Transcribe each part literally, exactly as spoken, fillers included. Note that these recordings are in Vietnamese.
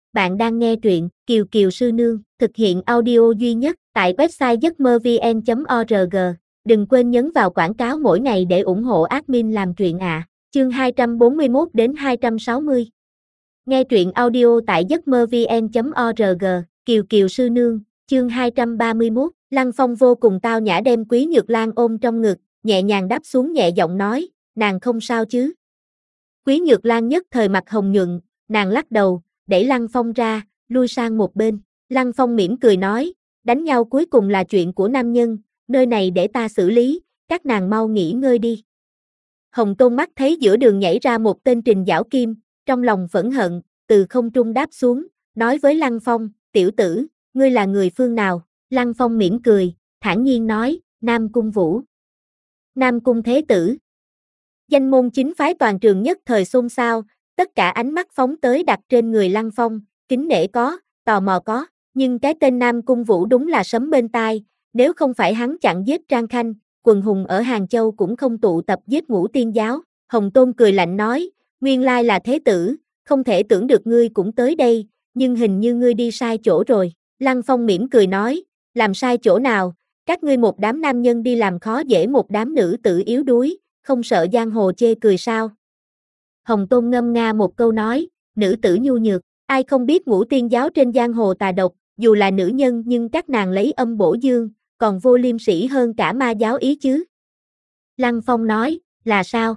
Bạn đang nghe truyện Kiều Kiều Sư Nương, thực hiện audio duy nhất tại website giấc mơ vn chấm org. Đừng quên nhấn vào quảng cáo mỗi ngày để ủng hộ admin làm truyện ạ. À. Chương hai trăm bốn mươi mốt đến hai trăm sáu mươi. Nghe truyện audio tại giấc mơ vn chấm org. Kiều Kiều Sư Nương, chương hai trăm ba mươi mốt. Lăng Phong vô cùng tao nhã đem Quý Nhược Lan ôm trong ngực, nhẹ nhàng đáp xuống nhẹ giọng nói, nàng không sao chứ? Quý Nhược Lan nhất thời mặt hồng nhuận, nàng lắc đầu, đẩy Lăng Phong ra, lui sang một bên. Lăng Phong mỉm cười nói, đánh nhau cuối cùng là chuyện của nam nhân, nơi này để ta xử lý, các nàng mau nghỉ ngơi đi. Hồng Tôn mắt thấy giữa đường nhảy ra một tên Trình Giảo Kim, trong lòng phẫn hận, từ không trung đáp xuống, nói với Lăng Phong, tiểu tử, ngươi là người phương nào? Lăng Phong mỉm cười, thản nhiên nói, Nam Cung Vũ. Nam Cung Thế Tử. Danh môn chính phái toàn trường nhất thời xôn xao, tất cả ánh mắt phóng tới đặt trên người Lăng Phong, kính nể có, tò mò có, nhưng cái tên Nam Cung Vũ đúng là sấm bên tai, nếu không phải hắn chặn giết Trang Khanh, quần hùng ở Hàng Châu cũng không tụ tập giết Ngũ Tiên Giáo. Hồng Tôn cười lạnh nói, nguyên lai là Thế Tử, không thể tưởng được ngươi cũng tới đây, nhưng hình như ngươi đi sai chỗ rồi. Lăng Phong mỉm cười nói, làm sai chỗ nào, các ngươi một đám nam nhân đi làm khó dễ một đám nữ tử yếu đuối, không sợ giang hồ chê cười sao? Hồng Tôn ngâm nga một câu nói, nữ tử nhu nhược, ai không biết Ngũ Tiên Giáo trên giang hồ tà độc, dù là nữ nhân nhưng các nàng lấy âm bổ dương, còn vô liêm sỉ hơn cả ma giáo ý chứ. Lăng Phong nói, là sao?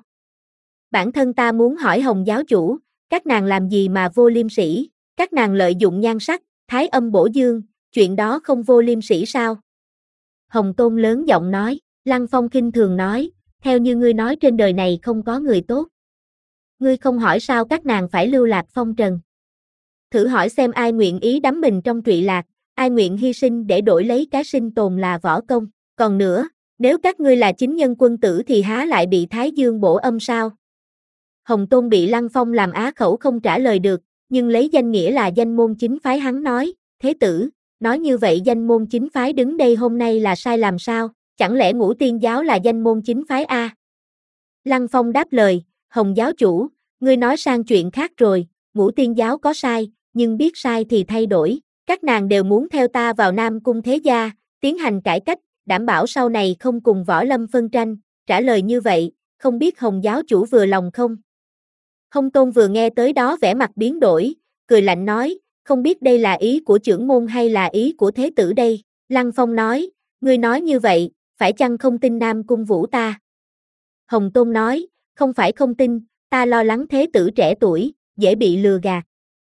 Bản thân ta muốn hỏi Hồng giáo chủ, các nàng làm gì mà vô liêm sỉ, các nàng lợi dụng nhan sắc, thái âm bổ dương, chuyện đó không vô liêm sỉ sao? Hồng Tôn lớn giọng nói, Lăng Phong khinh thường nói, theo như ngươi nói trên đời này không có người tốt. Ngươi không hỏi sao các nàng phải lưu lạc phong trần. Thử hỏi xem ai nguyện ý đắm mình trong trụy lạc, ai nguyện hy sinh để đổi lấy cái sinh tồn là võ công. Còn nữa, nếu các ngươi là chính nhân quân tử thì há lại bị Thái Dương bổ âm sao? Hồng Tôn bị Lăng Phong làm á khẩu không trả lời được, nhưng lấy danh nghĩa là danh môn chính phái hắn nói, Thế Tử, nói như vậy danh môn chính phái đứng đây hôm nay là sai làm sao? Chẳng lẽ Ngũ Tiên Giáo là danh môn chính phái a? Lăng Phong đáp lời, Hồng giáo chủ, ngươi nói sang chuyện khác rồi, Ngũ Tiên Giáo có sai, nhưng biết sai thì thay đổi, các nàng đều muốn theo ta vào Nam Cung Thế Gia, tiến hành cải cách, đảm bảo sau này không cùng Võ Lâm phân tranh, trả lời như vậy, không biết Hồng giáo chủ vừa lòng không? Hồng Tôn vừa nghe tới đó vẻ mặt biến đổi, cười lạnh nói, không biết đây là ý của trưởng môn hay là ý của Thế Tử đây? Lăng Phong nói, ngươi nói như vậy, phải chăng không tin Nam Cung Vũ ta? Hồng Tôn nói, không phải không tin, ta lo lắng Thế Tử trẻ tuổi, dễ bị lừa gạt.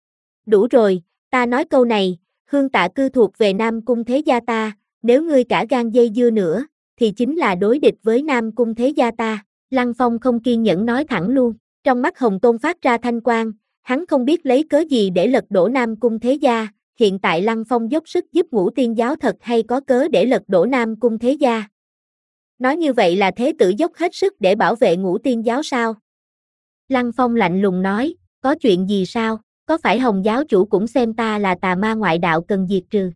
Đủ rồi, ta nói câu này, Hương Tạ Cư thuộc về Nam Cung Thế Gia ta, nếu ngươi cả gan dây dưa nữa, thì chính là đối địch với Nam Cung Thế Gia ta. Lăng Phong không kiên nhẫn nói thẳng luôn, trong mắt Hồng Tôn phát ra thanh quang, hắn không biết lấy cớ gì để lật đổ Nam Cung Thế Gia, hiện tại Lăng Phong dốc sức giúp Ngũ Tiên Giáo thật hay có cớ để lật đổ Nam Cung Thế Gia. Nói như vậy là Thế Tử dốc hết sức để bảo vệ Ngũ Tiên Giáo sao? Lăng Phong lạnh lùng nói, có chuyện gì sao, có phải Hồng giáo chủ cũng xem ta là tà ma ngoại đạo cần diệt trừ?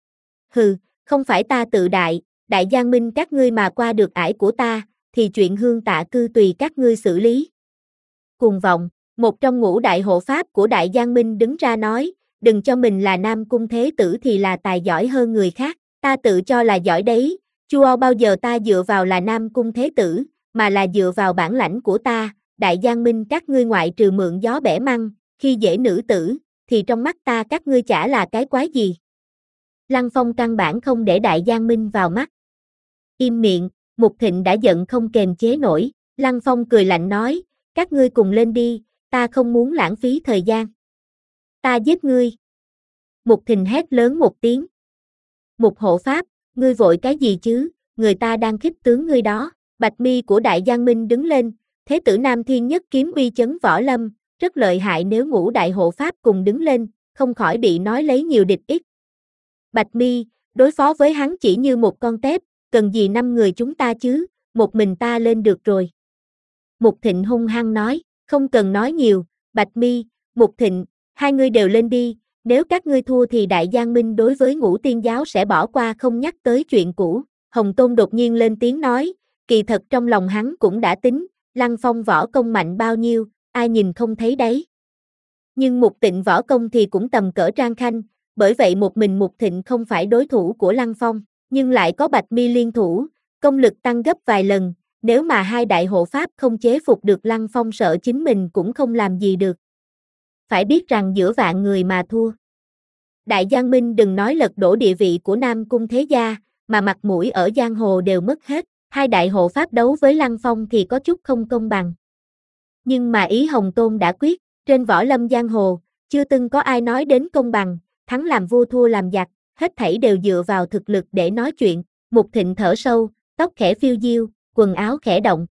Hừ, không phải ta tự đại, đại giang minh các ngươi mà qua được ải của ta, thì chuyện Hương Tạ Cư tùy các ngươi xử lý. Cuồng vọng, một trong ngũ đại hộ pháp của đại giang minh đứng ra nói, đừng cho mình là Nam Cung Thế Tử thì là tài giỏi hơn người khác, ta tự cho là giỏi đấy, Chu bao giờ ta dựa vào là Nam Cung Thế Tử, mà là dựa vào bản lãnh của ta, đại giang minh các ngươi ngoại trừ mượn gió bẻ măng, khi dễ nữ tử, thì trong mắt ta các ngươi chả là cái quái gì. Lăng Phong căn bản không để đại giang minh vào mắt. Im miệng, Mục Thịnh đã giận không kềm chế nổi, Lăng Phong cười lạnh nói, các ngươi cùng lên đi, ta không muốn lãng phí thời gian. Ta giết ngươi. Mục Thịnh hét lớn một tiếng. Mục hộ pháp, ngươi vội cái gì chứ, người ta đang khích tướng ngươi đó. Bạch mi của đại giang minh đứng lên, Thế Tử Nam Thiên nhất kiếm uy chấn võ lâm, rất lợi hại, nếu ngũ đại hộ pháp cùng đứng lên, không khỏi bị nói lấy nhiều địch ít. Bạch mi, đối phó với hắn chỉ như một con tép, cần gì năm người chúng ta chứ, một mình ta lên được rồi. Mục Thịnh hung hăng nói, không cần nói nhiều, Bạch mi, Mục Thịnh, hai người đều lên đi, nếu các ngươi thua thì đại giang minh đối với Ngũ Tiên Giáo sẽ bỏ qua không nhắc tới chuyện cũ. Hồng Tôn đột nhiên lên tiếng nói, kỳ thật trong lòng hắn cũng đã tính, Lăng Phong võ công mạnh bao nhiêu, ai nhìn không thấy đấy. Nhưng Mục Tịnh võ công thì cũng tầm cỡ Trang Khanh, bởi vậy một mình Mục Thịnh không phải đối thủ của Lăng Phong, nhưng lại có Bạch Mi liên thủ, công lực tăng gấp vài lần, nếu mà hai đại hộ pháp không chế phục được Lăng Phong sợ chính mình cũng không làm gì được. Phải biết rằng giữa vạn người mà thua. Đại Giang Minh đừng nói lật đổ địa vị của Nam Cung Thế Gia, mà mặt mũi ở giang hồ đều mất hết, hai đại hộ pháp đấu với Lăng Phong thì có chút không công bằng. Nhưng mà ý Hồng Tôn đã quyết, trên võ lâm giang hồ, chưa từng có ai nói đến công bằng, thắng làm vua thua làm giặc, hết thảy đều dựa vào thực lực để nói chuyện. Mục Thịnh thở sâu, tóc khẽ phiêu diêu, quần áo khẽ động.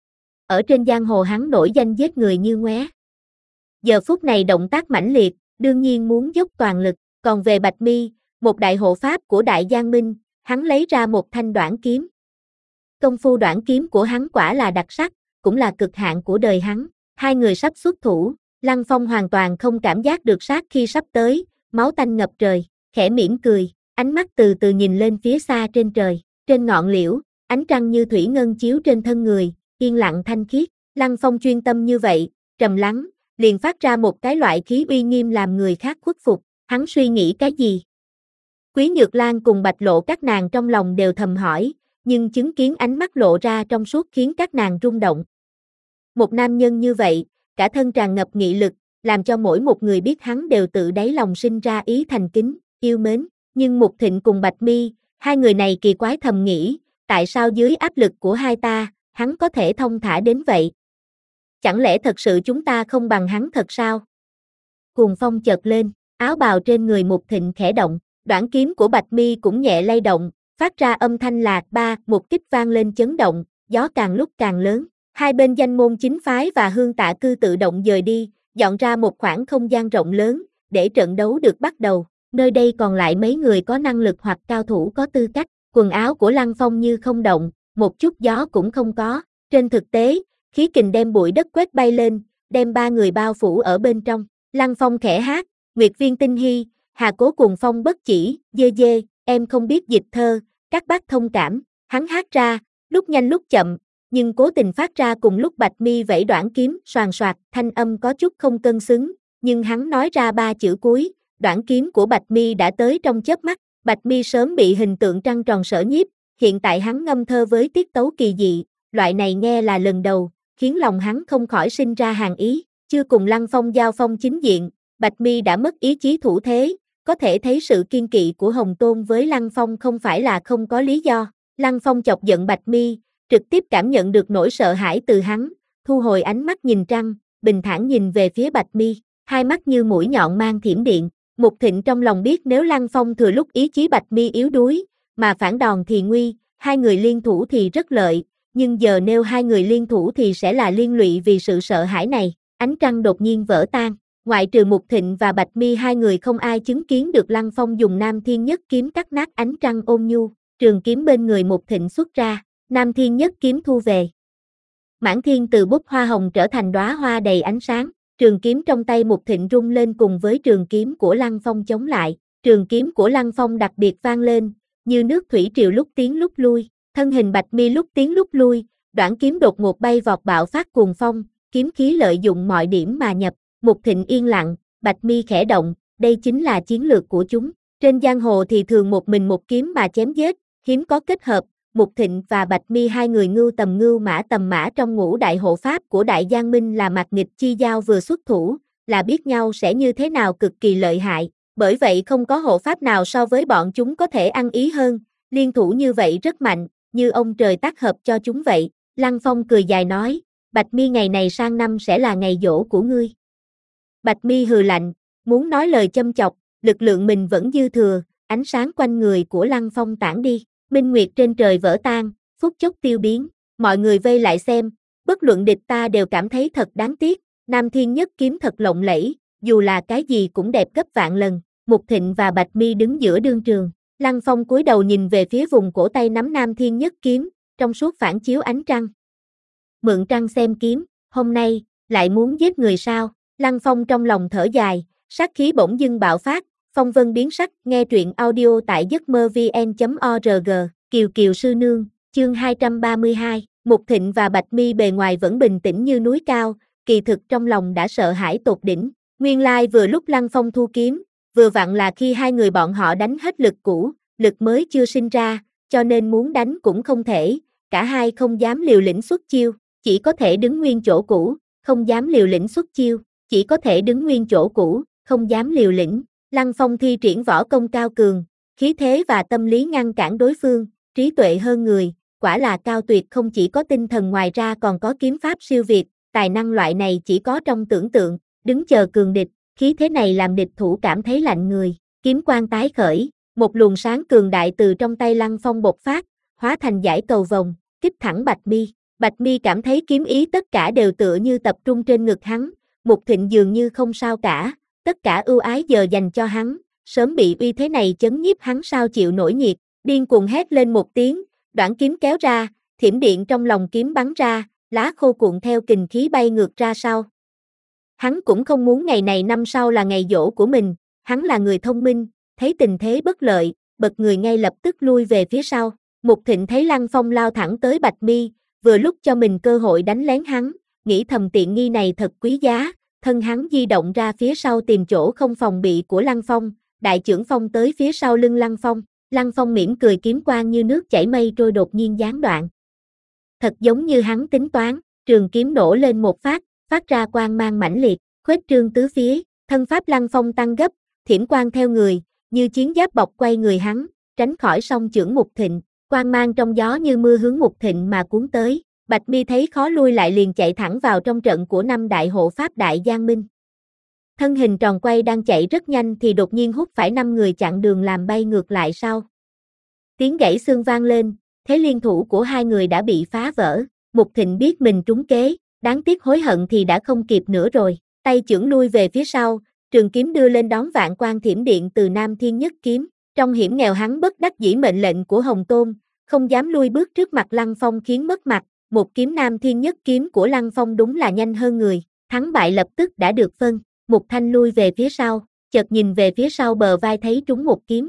Ở trên giang hồ hắn nổi danh giết người như ngoé. Giờ phút này động tác mãnh liệt, đương nhiên muốn dốc toàn lực, còn về Bạch Mi, một đại hộ pháp của Đại Giang Minh, hắn lấy ra một thanh đoản kiếm. Công phu đoản kiếm của hắn quả là đặc sắc, cũng là cực hạn của đời hắn. Hai người sắp xuất thủ, Lăng Phong hoàn toàn không cảm giác được sát khi sắp tới, máu tanh ngập trời, khẽ mỉm cười, ánh mắt từ từ nhìn lên phía xa trên trời, trên ngọn liễu, ánh trăng như thủy ngân chiếu trên thân người, yên lặng thanh khiết. Lăng Phong chuyên tâm như vậy, trầm lắng, liền phát ra một cái loại khí uy nghiêm làm người khác khuất phục. Hắn suy nghĩ cái gì? Quý Nhược Lan cùng Bạch Lộ các nàng trong lòng đều thầm hỏi, nhưng chứng kiến ánh mắt lộ ra trong suốt khiến các nàng rung động. Một nam nhân như vậy, cả thân tràn ngập nghị lực, làm cho mỗi một người biết hắn đều tự đáy lòng sinh ra ý thành kính, yêu mến. Nhưng Mục Thịnh cùng Bạch Mi, hai người này kỳ quái thầm nghĩ, tại sao dưới áp lực của hai ta, hắn có thể thông thả đến vậy? Chẳng lẽ thật sự chúng ta không bằng hắn thật sao? Cuồng phong chợt lên, áo bào trên người Mục Thịnh khẽ động, đoản kiếm của Bạch Mi cũng nhẹ lay động, phát ra âm thanh lạc ba, một kích vang lên chấn động, gió càng lúc càng lớn. Hai bên danh môn chính phái và Hương Tạ Cư tự động dời đi, dọn ra một khoảng không gian rộng lớn, để trận đấu được bắt đầu. Nơi đây còn lại mấy người có năng lực hoặc cao thủ có tư cách. Quần áo của Lăng Phong như không động, một chút gió cũng không có. Trên thực tế, khí kình đem bụi đất quét bay lên, đem ba người bao phủ ở bên trong. Lăng Phong khẽ hát, Nguyệt Viên Tinh Hy, Hà Cố Cuồng Phong bất chỉ, dê dê, em không biết dịch thơ, các bác thông cảm. Hắn hát ra, lúc nhanh lúc chậm, nhưng cố tình phát ra cùng lúc Bạch Mi vẫy đoản kiếm, soàn soạt, thanh âm có chút không cân xứng, nhưng hắn nói ra ba chữ cuối, đoản kiếm của Bạch Mi đã tới trong chớp mắt. Bạch Mi sớm bị hình tượng trăng tròn sở nhiếp, hiện tại hắn ngâm thơ với tiết tấu kỳ dị, loại này nghe là lần đầu, khiến lòng hắn không khỏi sinh ra hàng ý. Chưa cùng Lăng Phong giao phong chính diện, Bạch Mi đã mất ý chí thủ thế, có thể thấy sự kiên kỵ của Hồng Tôn với Lăng Phong không phải là không có lý do. Lăng Phong chọc giận Bạch Mi, trực tiếp cảm nhận được nỗi sợ hãi từ hắn, thu hồi ánh mắt nhìn trăng, bình thản nhìn về phía Bạch Mi, hai mắt như mũi nhọn mang thiểm điện. Mục Thịnh trong lòng biết nếu Lăng Phong thừa lúc ý chí Bạch Mi yếu đuối, mà phản đòn thì nguy, hai người liên thủ thì rất lợi, nhưng giờ nếu hai người liên thủ thì sẽ là liên lụy vì sự sợ hãi này. Ánh trăng đột nhiên vỡ tan, ngoại trừ Mục Thịnh và Bạch Mi hai người không ai chứng kiến được Lăng Phong dùng Nam Thiên Nhất kiếm cắt nát ánh trăng ôn nhu, trường kiếm bên người Mục Thịnh xuất ra, Nam Thiên Nhất kiếm thu về. Mãn thiên từ búp hoa hồng trở thành đóa hoa đầy ánh sáng, trường kiếm trong tay Mục Thịnh rung lên cùng với trường kiếm của Lăng Phong chống lại, trường kiếm của Lăng Phong đặc biệt vang lên, như nước thủy triều lúc tiến lúc lui, thân hình Bạch Mi lúc tiến lúc lui, đoản kiếm đột ngột bay vọt bạo phát cuồng phong, kiếm khí lợi dụng mọi điểm mà nhập. Mục Thịnh yên lặng, Bạch Mi khẽ động, đây chính là chiến lược của chúng. Trên giang hồ thì thường một mình một kiếm mà chém giết, hiếm có kết hợp. Mục Thịnh và Bạch Mi hai người ngưu tầm ngưu mã tầm mã trong ngũ đại hộ pháp của Đại Giang Minh là mặt nghịch chi giao vừa xuất thủ, là biết nhau sẽ như thế nào cực kỳ lợi hại, bởi vậy không có hộ pháp nào so với bọn chúng có thể ăn ý hơn, liên thủ như vậy rất mạnh, như ông trời tác hợp cho chúng vậy. Lăng Phong cười dài nói, Bạch Mi ngày này sang năm sẽ là ngày giỗ của ngươi. Bạch Mi hừ lạnh, muốn nói lời châm chọc, lực lượng mình vẫn dư thừa, ánh sáng quanh người của Lăng Phong tản đi. Minh nguyệt trên trời vỡ tan, phút chốc tiêu biến, mọi người vây lại xem, bất luận địch ta đều cảm thấy thật đáng tiếc, Nam Thiên Nhất kiếm thật lộng lẫy, dù là cái gì cũng đẹp gấp vạn lần. Mục Thịnh và Bạch Mi đứng giữa đương trường, Lăng Phong cúi đầu nhìn về phía vùng cổ tay nắm Nam Thiên Nhất kiếm, trong suốt phản chiếu ánh trăng. Mượn trăng xem kiếm, hôm nay, lại muốn giết người sao? Lăng Phong trong lòng thở dài, sát khí bỗng dưng bạo phát. Phong vân biến sắc, nghe truyện audio tại giấc mơ vn chấm org, Kiều Kiều Sư Nương, chương hai trăm ba mươi hai, Mục Thịnh và Bạch Mi bề ngoài vẫn bình tĩnh như núi cao, kỳ thực trong lòng đã sợ hãi tột đỉnh. Nguyên lai vừa lúc Lăng Phong thu kiếm, vừa vặn là khi hai người bọn họ đánh hết lực cũ, lực mới chưa sinh ra, cho nên muốn đánh cũng không thể, cả hai không dám liều lĩnh xuất chiêu, chỉ có thể đứng nguyên chỗ cũ, không dám liều lĩnh xuất chiêu, chỉ có thể đứng nguyên chỗ cũ, không dám liều lĩnh. Lăng Phong thi triển võ công cao cường, khí thế và tâm lý ngăn cản đối phương, trí tuệ hơn người, quả là cao tuyệt, không chỉ có tinh thần, ngoài ra còn có kiếm pháp siêu việt, tài năng loại này chỉ có trong tưởng tượng, đứng chờ cường địch, khí thế này làm địch thủ cảm thấy lạnh người, kiếm quang tái khởi, một luồng sáng cường đại từ trong tay Lăng Phong bộc phát, hóa thành dải cầu vồng, kích thẳng Bạch Mi. Bạch Mi cảm thấy kiếm ý tất cả đều tựa như tập trung trên ngực hắn, Mục Thịnh dường như không sao cả, tất cả ưu ái giờ dành cho hắn, sớm bị uy thế này chấn nhiếp, hắn sao chịu nổi nhiệt, điên cuồng hét lên một tiếng, đoạn kiếm kéo ra, thiểm điện trong lòng kiếm bắn ra, lá khô cuộn theo kình khí bay ngược ra sau. Hắn cũng không muốn ngày này năm sau là ngày giỗ của mình, hắn là người thông minh, thấy tình thế bất lợi, bật người ngay lập tức lui về phía sau. Mục Thịnh thấy Lăng Phong lao thẳng tới Bạch Mi, vừa lúc cho mình cơ hội đánh lén hắn, nghĩ thầm tiện nghi này thật quý giá, thân hắn di động ra phía sau tìm chỗ không phòng bị của Lăng Phong, đại chưởng phong tới phía sau lưng Lăng Phong, Lăng Phong mỉm cười, kiếm quang như nước chảy mây trôi đột nhiên gián đoạn. Thật giống như hắn tính toán, trường kiếm nổ lên một phát, phát ra quang mang mãnh liệt, khuếch trương tứ phía, thân pháp Lăng Phong tăng gấp, thiểm quang theo người, như chiến giáp bọc quay người hắn, tránh khỏi song chưởng Mục Thịnh, quang mang trong gió như mưa hướng Mục Thịnh mà cuốn tới. Bạch Mi thấy khó lui lại liền chạy thẳng vào trong trận của năm đại hộ pháp Đại Giang Minh. Thân hình tròn quay đang chạy rất nhanh thì đột nhiên hút phải năm người chặn đường làm bay ngược lại sau. Tiếng gãy xương vang lên, thế liên thủ của hai người đã bị phá vỡ. Mục Thịnh biết mình trúng kế, đáng tiếc hối hận thì đã không kịp nữa rồi. Tay chưởng lui về phía sau, trường kiếm đưa lên đón vạn quang thiểm điện từ Nam Thiên Nhất Kiếm. Trong hiểm nghèo hắn bất đắc dĩ mệnh lệnh của Hồng Tôn, không dám lui bước trước mặt Lăng Phong khiến mất mặt. Một kiếm Nam Thiên Nhất Kiếm của Lăng Phong đúng là nhanh hơn người, thắng bại lập tức đã được phân. Mục Thanh lui về phía sau, chợt nhìn về phía sau bờ vai thấy trúng một kiếm.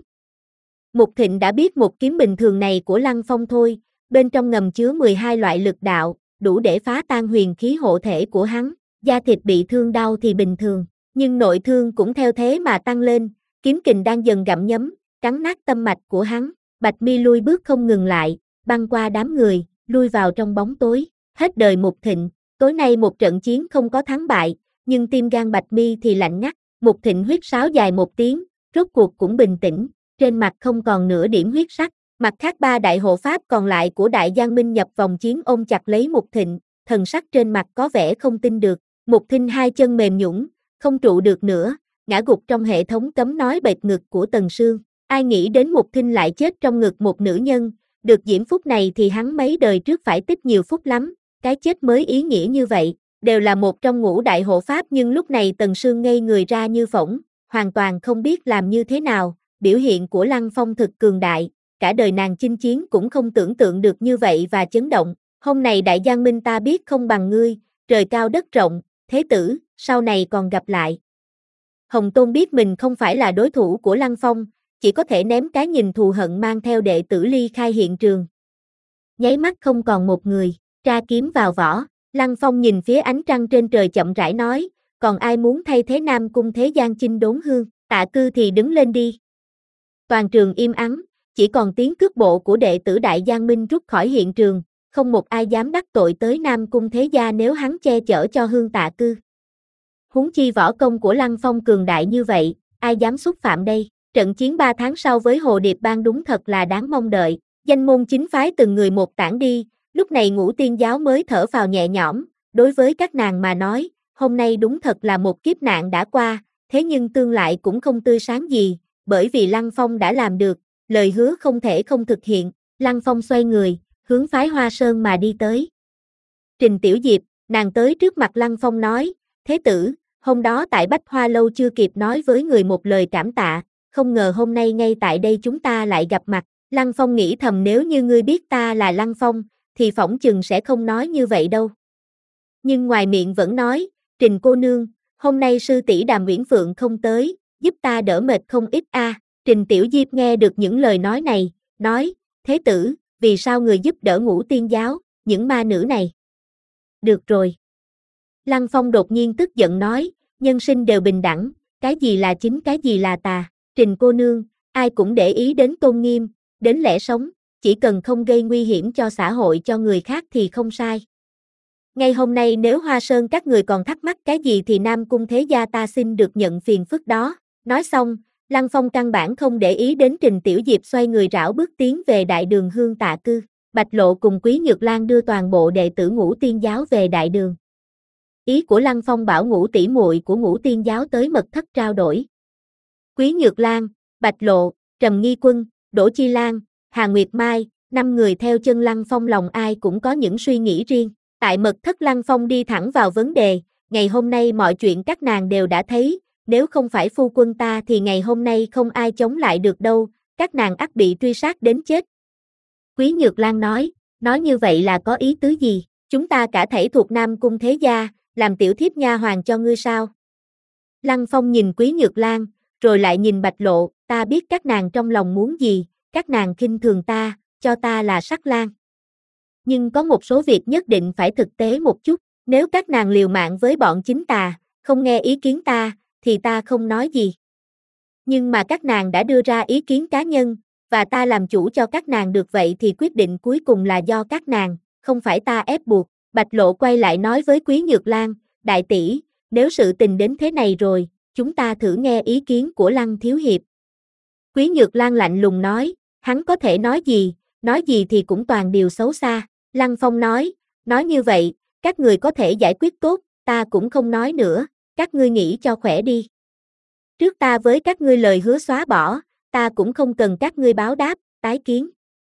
Mục Thịnh đã biết một kiếm bình thường này của Lăng Phong thôi, bên trong ngầm chứa mười hai loại lực đạo, đủ để phá tan huyền khí hộ thể của hắn, da thịt bị thương đau thì bình thường, nhưng nội thương cũng theo thế mà tăng lên, kiếm kình đang dần gặm nhấm, cắn nát tâm mạch của hắn. Bạch Mi lui bước không ngừng lại, băng qua đám người, lui vào trong bóng tối, hết đời Mục Thịnh, tối nay một trận chiến không có thắng bại, nhưng tim gan Bạch Mi thì lạnh ngắt. Mục Thịnh huýt sáo dài một tiếng, rốt cuộc cũng bình tĩnh, trên mặt không còn nửa điểm huyết sắc. Mặt khác ba đại hộ pháp còn lại của Đại Giang Minh nhập vòng chiến ôm chặt lấy Mục Thịnh, thần sắc trên mặt có vẻ không tin được. Mục Thịnh hai chân mềm nhũn, không trụ được nữa, ngã gục trong hệ thống cấm nói bệt ngực của Tần Sương. Ai nghĩ đến Mục Thịnh lại chết trong ngực một nữ nhân, được diễm phúc này thì hắn mấy đời trước phải tích nhiều phúc lắm, cái chết mới ý nghĩa như vậy, đều là một trong ngũ đại hộ pháp, nhưng lúc này Tần Sương ngây người ra như phỗng, hoàn toàn không biết làm như thế nào. Biểu hiện của Lăng Phong thực cường đại, cả đời nàng chinh chiến cũng không tưởng tượng được như vậy và chấn động. Hôm nay Đại Giang Minh ta biết không bằng ngươi, trời cao đất rộng, thế tử, sau này còn gặp lại. Hồng Tôn biết mình không phải là đối thủ của Lăng Phong, chỉ có thể ném cái nhìn thù hận mang theo đệ tử ly khai hiện trường. Nháy mắt không còn một người, tra kiếm vào vỏ, Lăng Phong nhìn phía ánh trăng trên trời chậm rãi nói, còn ai muốn thay thế Nam Cung Thế Gian chinh đốn hương, Tạ Cư thì đứng lên đi. Toàn trường im ắng, chỉ còn tiếng cước bộ của đệ tử Đại Giang Minh rút khỏi hiện trường, không một ai dám đắc tội tới Nam Cung Thế Gia nếu hắn che chở cho hương Tạ Cư. Huống chi võ công của Lăng Phong cường đại như vậy, ai dám xúc phạm đây. Trận chiến ba tháng sau với Hồ Điệp Bang đúng thật là đáng mong đợi, danh môn chính phái từng người một tản đi, lúc này Ngũ Tiên Giáo mới thở phào nhẹ nhõm, đối với các nàng mà nói, hôm nay đúng thật là một kiếp nạn đã qua, thế nhưng tương lai cũng không tươi sáng gì, bởi vì Lăng Phong đã làm được, lời hứa không thể không thực hiện. Lăng Phong xoay người, hướng phái Hoa Sơn mà đi tới. Trình Tiểu Diệp, nàng tới trước mặt Lăng Phong nói, thế tử, hôm đó tại Bách Hoa Lâu chưa kịp nói với người một lời cảm tạ, không ngờ hôm nay ngay tại đây chúng ta lại gặp mặt. Lăng Phong nghĩ thầm, nếu như ngươi biết ta là Lăng Phong, thì phỏng chừng sẽ không nói như vậy đâu. Nhưng ngoài miệng vẫn nói, Trình cô nương, hôm nay sư tỷ Đàm Uyển Phượng không tới, giúp ta đỡ mệt không ít a. À. Trình Tiểu Diệp nghe được những lời nói này, nói, thế tử, vì sao người giúp đỡ Ngũ Tiên Giáo, những ma nữ này? Được rồi. Lăng Phong đột nhiên tức giận nói, Nhân sinh đều bình đẳng, cái gì là chính cái gì là tà. Trình cô nương, ai cũng để ý đến tôn nghiêm, đến lẽ sống, chỉ cần không gây nguy hiểm cho xã hội cho người khác thì không sai. Ngay hôm nay nếu Hoa Sơn các người còn thắc mắc cái gì thì Nam Cung thế gia ta xin được nhận phiền phức đó. Nói xong, Lăng Phong căn bản không để ý đến Trình Tiểu Diệp xoay người rảo bước tiến về đại đường Hương Tạ Cư. Bạch Lộ cùng Quý Nhược Lan đưa toàn bộ đệ tử Ngũ Tiên giáo về đại đường. Ý của Lăng Phong bảo Ngũ tỷ muội của Ngũ Tiên giáo tới mật thất trao đổi. Quý Nhược Lan, Bạch Lộ, Trầm Nghi Quân, Đỗ Chi Lan, Hà Nguyệt Mai, năm người theo chân Lăng Phong lòng ai cũng có những suy nghĩ riêng. Tại mật thất Lăng Phong đi thẳng vào vấn đề, ngày hôm nay mọi chuyện các nàng đều đã thấy, nếu không phải phu quân ta thì ngày hôm nay không ai chống lại được đâu, các nàng ắt bị truy sát đến chết. Quý Nhược Lan nói, nói như vậy là có ý tứ gì, chúng ta cả thảy thuộc Nam Cung thế gia, làm tiểu thiếp nha hoàn cho ngươi sao? Lăng Phong nhìn Quý Nhược Lan, rồi lại nhìn Bạch Lộ, ta biết các nàng trong lòng muốn gì, các nàng khinh thường ta, cho ta là sắc lang. Nhưng có một số việc nhất định phải thực tế một chút, nếu các nàng liều mạng với bọn chính tà, không nghe ý kiến ta, thì ta không nói gì. Nhưng mà các nàng đã đưa ra ý kiến cá nhân, và ta làm chủ cho các nàng được vậy thì quyết định cuối cùng là do các nàng, không phải ta ép buộc. Bạch Lộ quay lại nói với Quý Nhược Lan, đại tỷ, nếu sự tình đến thế này rồi, chúng ta thử nghe ý kiến của Lăng thiếu hiệp. Quý Nhược Lan lạnh lùng nói, hắn có thể nói gì, nói gì thì cũng toàn điều xấu xa. Lăng Phong nói, nói như vậy, các người có thể giải quyết tốt, ta cũng không nói nữa, các ngươi nghĩ cho khỏe đi. Trước ta với các ngươi lời hứa xóa bỏ, ta cũng không cần các ngươi báo đáp, tái kiến.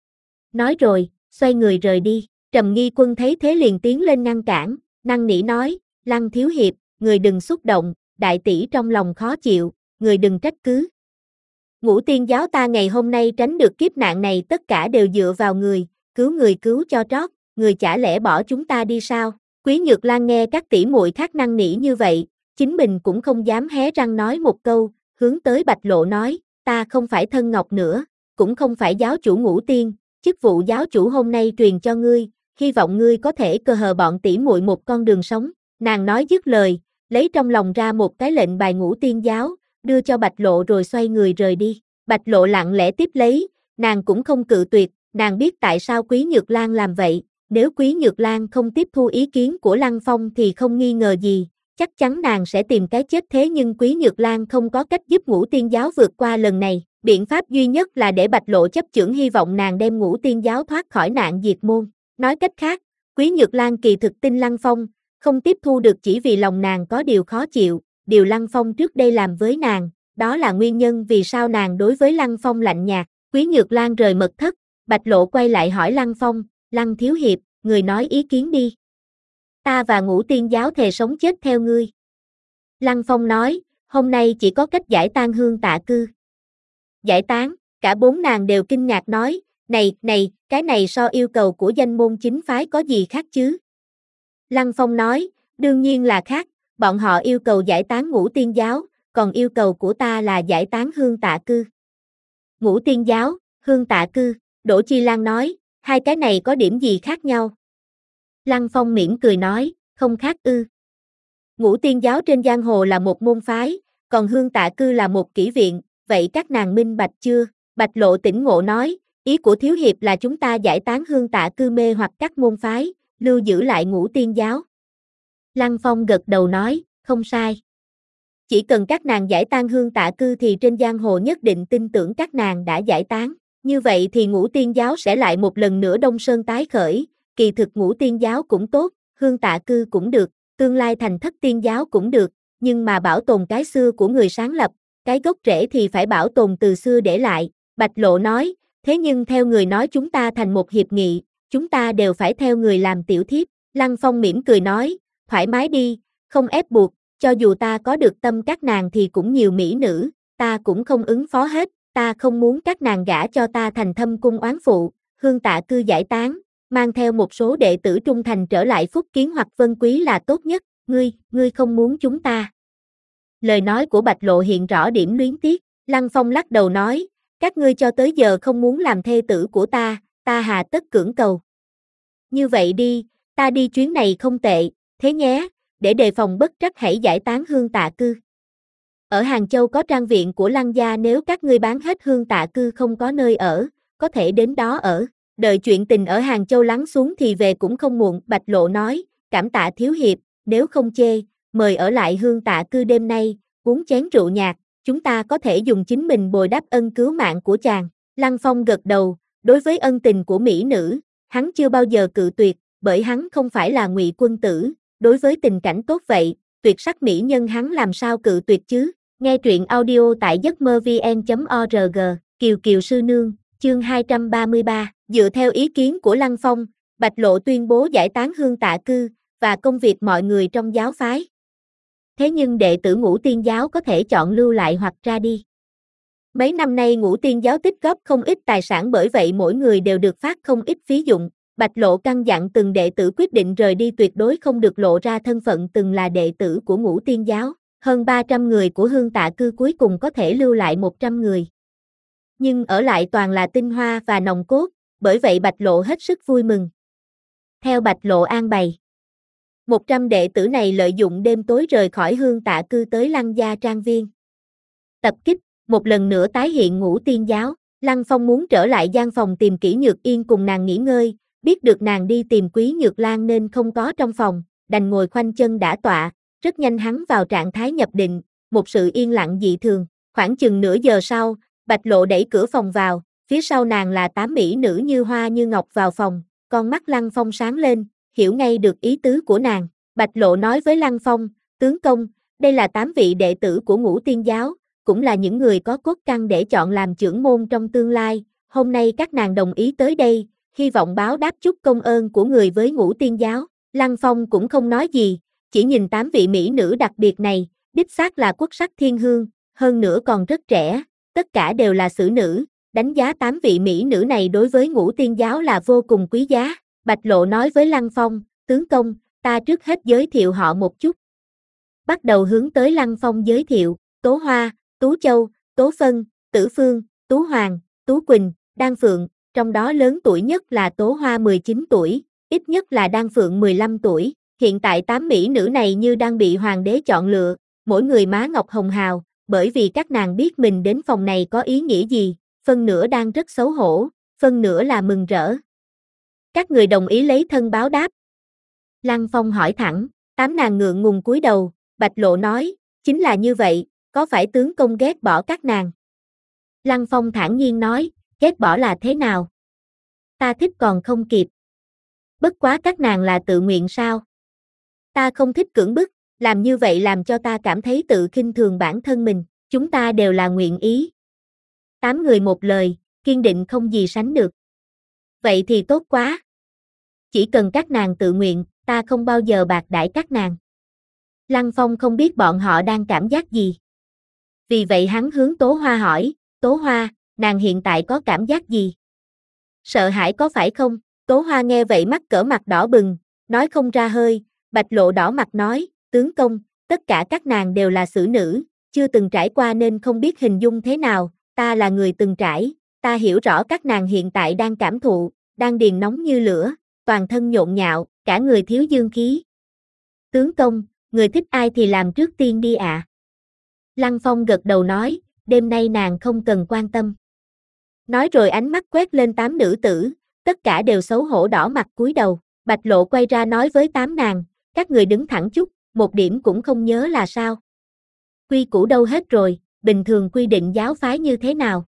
Nói rồi, xoay người rời đi, Trầm Nghi Quân thấy thế liền tiến lên ngăn cản, năn nỉ nói, Lăng thiếu hiệp, người đừng xúc động, đại tỷ trong lòng khó chịu, người đừng trách cứ. Ngũ Tiên giáo ta ngày hôm nay tránh được kiếp nạn này tất cả đều dựa vào người, cứu người cứu cho trót, người chả lẽ bỏ chúng ta đi sao? Quý Nhược Lan nghe các tỷ muội khác năn nỉ như vậy, chính mình cũng không dám hé răng nói một câu, hướng tới Bạch Lộ nói, ta không phải thân ngọc nữa, cũng không phải giáo chủ Ngũ Tiên, chức vụ giáo chủ hôm nay truyền cho ngươi, hy vọng ngươi có thể cơ hờ bọn tỷ muội một con đường sống. Nàng nói dứt lời, lấy trong lòng ra một cái lệnh bài Ngũ Tiên giáo, đưa cho Bạch Lộ rồi xoay người rời đi. Bạch Lộ lặng lẽ tiếp lấy, nàng cũng không cự tuyệt, nàng biết tại sao Quý Nhược Lan làm vậy, nếu Quý Nhược Lan không tiếp thu ý kiến của Lăng Phong thì không nghi ngờ gì, chắc chắn nàng sẽ tìm cái chết thế nhưng Quý Nhược Lan không có cách giúp Ngũ Tiên giáo vượt qua lần này, biện pháp duy nhất là để Bạch Lộ chấp chưởng hy vọng nàng đem Ngũ Tiên giáo thoát khỏi nạn diệt môn. Nói cách khác, Quý Nhược Lan kỳ thực tin Lăng Phong, không tiếp thu được chỉ vì lòng nàng có điều khó chịu, điều Lăng Phong trước đây làm với nàng, đó là nguyên nhân vì sao nàng đối với Lăng Phong lạnh nhạt. Quý Nhược Lan rời mật thất, Bạch Lộ quay lại hỏi Lăng Phong, Lăng thiếu hiệp, người nói ý kiến đi. Ta và Ngũ Tiên giáo thề sống chết theo ngươi. Lăng Phong nói, hôm nay chỉ có cách giải tan Hương Tạ Cư. Giải tán, cả bốn nàng đều kinh ngạc nói, này, này, cái này so yêu cầu của danh môn chính phái có gì khác chứ? Lăng Phong nói, đương nhiên là khác, bọn họ yêu cầu giải tán Ngũ Tiên giáo, còn yêu cầu của ta là giải tán Hương Tạ Cư. Ngũ Tiên giáo, Hương Tạ Cư, Đỗ Chi Lan nói, hai cái này có điểm gì khác nhau? Lăng Phong mỉm cười nói, không khác ư. Ngũ Tiên giáo trên giang hồ là một môn phái, còn Hương Tạ Cư là một kỹ viện, vậy các nàng minh bạch chưa? Bạch Lộ tỉnh ngộ nói, ý của thiếu hiệp là chúng ta giải tán Hương Tạ Cư mê hoặc các môn phái, lưu giữ lại Ngũ Tiên giáo. Lăng Phong gật đầu nói, không sai. Chỉ cần các nàng giải tan Hương Tạ Cư thì trên giang hồ nhất định tin tưởng các nàng đã giải tán, như vậy thì Ngũ Tiên giáo sẽ lại một lần nữa Đông Sơn tái khởi, kỳ thực Ngũ Tiên giáo cũng tốt, Hương Tạ Cư cũng được, tương lai thành Thất Tiên giáo cũng được, nhưng mà bảo tồn cái xưa của người sáng lập, cái gốc rễ thì phải bảo tồn từ xưa để lại. Bạch Lộ nói, thế nhưng theo người nói chúng ta thành một hiệp nghị, chúng ta đều phải theo người làm tiểu thiếp. Lăng Phong mỉm cười nói, thoải mái đi, không ép buộc, cho dù ta có được tâm các nàng thì cũng nhiều mỹ nữ, ta cũng không ứng phó hết, ta không muốn các nàng gả cho ta thành thâm cung oán phụ. Hương Tạ Cư giải tán, mang theo một số đệ tử trung thành trở lại Phúc Kiến hoặc Vân Quý là tốt nhất, ngươi, ngươi không muốn chúng ta. Lời nói của Bạch Lộ hiện rõ điểm luyến tiếc, Lăng Phong lắc đầu nói, các ngươi cho tới giờ không muốn làm thê tử của ta, ta hà tất cưỡng cầu. Như vậy đi, ta đi chuyến này không tệ, thế nhé, để đề phòng bất trắc hãy giải tán Hương Tạ Cư. Ở Hàng Châu có trang viện của Lăng gia, nếu các ngươi bán hết Hương Tạ Cư không có nơi ở, có thể đến đó ở. Đợi chuyện tình ở Hàng Châu lắng xuống thì về cũng không muộn, Bạch Lộ nói, cảm tạ thiếu hiệp, nếu không chê, mời ở lại Hương Tạ Cư đêm nay, uống chén rượu nhạt, chúng ta có thể dùng chính mình bồi đáp ân cứu mạng của chàng. Lăng Phong gật đầu, đối với ân tình của mỹ nữ, hắn chưa bao giờ cự tuyệt, bởi hắn không phải là Ngụy quân tử, đối với tình cảnh tốt vậy, tuyệt sắc mỹ nhân hắn làm sao cự tuyệt chứ. Nghe truyện audio tại giấc mơ vn chấm org, Kiều Kiều sư nương, chương hai trăm ba mươi ba, dựa theo ý kiến của Lăng Phong, Bạch Lộ tuyên bố giải tán Hương Tạ Cư, và công việc mọi người trong giáo phái. Thế nhưng đệ tử Ngũ Tiên giáo có thể chọn lưu lại hoặc ra đi. Mấy năm nay Ngũ Tiên giáo tích góp không ít tài sản, bởi vậy mỗi người đều được phát không ít phí dụng. Bạch Lộ căn dặn từng đệ tử quyết định rời đi tuyệt đối không được lộ ra thân phận từng là đệ tử của Ngũ Tiên giáo. Hơn ba trăm người của Hương Tạ Cư cuối cùng có thể lưu lại một trăm người. Nhưng ở lại toàn là tinh hoa và nòng cốt, bởi vậy Bạch Lộ hết sức vui mừng. Theo Bạch Lộ an bày, một trăm đệ tử này lợi dụng đêm tối rời khỏi Hương Tạ Cư tới Lăng gia trang viên. Tập kích, một lần nữa tái hiện Ngũ Tiên giáo. Lăng Phong muốn trở lại gian phòng tìm Kỷ Nhược Yên cùng nàng nghỉ ngơi, biết được nàng đi tìm Quý Nhược Lan nên không có trong phòng, đành ngồi khoanh chân đả tọa. Rất nhanh hắn vào trạng thái nhập định, một sự yên lặng dị thường. Khoảng chừng nửa giờ sau, Bạch Lộ đẩy cửa phòng vào, phía sau nàng là tám mỹ nữ như hoa như ngọc vào phòng, con mắt Lăng Phong sáng lên, hiểu ngay được ý tứ của nàng. Bạch Lộ nói với Lăng Phong, tướng công, đây là tám vị đệ tử của Ngũ Tiên giáo, cũng là những người có cốt căn để chọn làm trưởng môn trong tương lai, hôm nay các nàng đồng ý tới đây, hy vọng báo đáp chút công ơn của người với Ngũ Tiên giáo. Lăng Phong cũng không nói gì, chỉ nhìn tám vị mỹ nữ đặc biệt này, đích xác là quốc sắc thiên hương, hơn nữa còn rất trẻ, tất cả đều là xử nữ, đánh giá tám vị mỹ nữ này đối với Ngũ Tiên giáo là vô cùng quý giá. Bạch Lộ nói với Lăng Phong, tướng công, ta trước hết giới thiệu họ một chút. Bắt đầu hướng tới Lăng Phong giới thiệu, Tố Hoa, Tú Châu, Tố Phân, Tử Phương, Tú Hoàng, Tú Quỳnh, Đan Phượng, trong đó lớn tuổi nhất là Tố Hoa mười chín tuổi, ít nhất là Đan Phượng mười lăm tuổi. Hiện tại tám mỹ nữ này như đang bị hoàng đế chọn lựa, mỗi người má ngọc hồng hào, bởi vì các nàng biết mình đến phòng này có ý nghĩa gì, phân nửa đang rất xấu hổ, phân nửa là mừng rỡ. Các người đồng ý lấy thân báo đáp. Lăng Phong hỏi thẳng, tám nàng ngượng ngùng cúi đầu, Bạch Lộ nói, chính là như vậy, có phải tướng công ghét bỏ các nàng? Lăng Phong thản nhiên nói, ghét bỏ là thế nào? Ta thích còn không kịp. Bất quá các nàng là tự nguyện sao? Ta không thích cưỡng bức, làm như vậy làm cho ta cảm thấy tự khinh thường bản thân mình, chúng ta đều là nguyện ý. Tám người một lời, kiên định không gì sánh được. Vậy thì tốt quá. Chỉ cần các nàng tự nguyện, ta không bao giờ bạc đãi các nàng. Lăng Phong không biết bọn họ đang cảm giác gì. Vì vậy hắn hướng Tố Hoa hỏi, Tố Hoa, nàng hiện tại có cảm giác gì? Sợ hãi có phải không? Tố Hoa nghe vậy mắt cỡ mặt đỏ bừng, nói không ra hơi. Bạch Lộ đỏ mặt nói, tướng công, tất cả các nàng đều là xử nữ, chưa từng trải qua nên không biết hình dung thế nào, ta là người từng trải, ta hiểu rõ các nàng hiện tại đang cảm thụ, đang điền nóng như lửa, toàn thân nhộn nhạo, cả người thiếu dương khí. Tướng công, người thích ai thì làm trước tiên đi ạ. À. Lăng Phong gật đầu nói, đêm nay nàng không cần quan tâm. Nói rồi ánh mắt quét lên tám nữ tử, tất cả đều xấu hổ đỏ mặt cúi đầu. Bạch Lộ quay ra nói với tám nàng, các người đứng thẳng chút, một điểm cũng không nhớ là sao? Quy củ đâu hết rồi, bình thường quy định giáo phái như thế nào?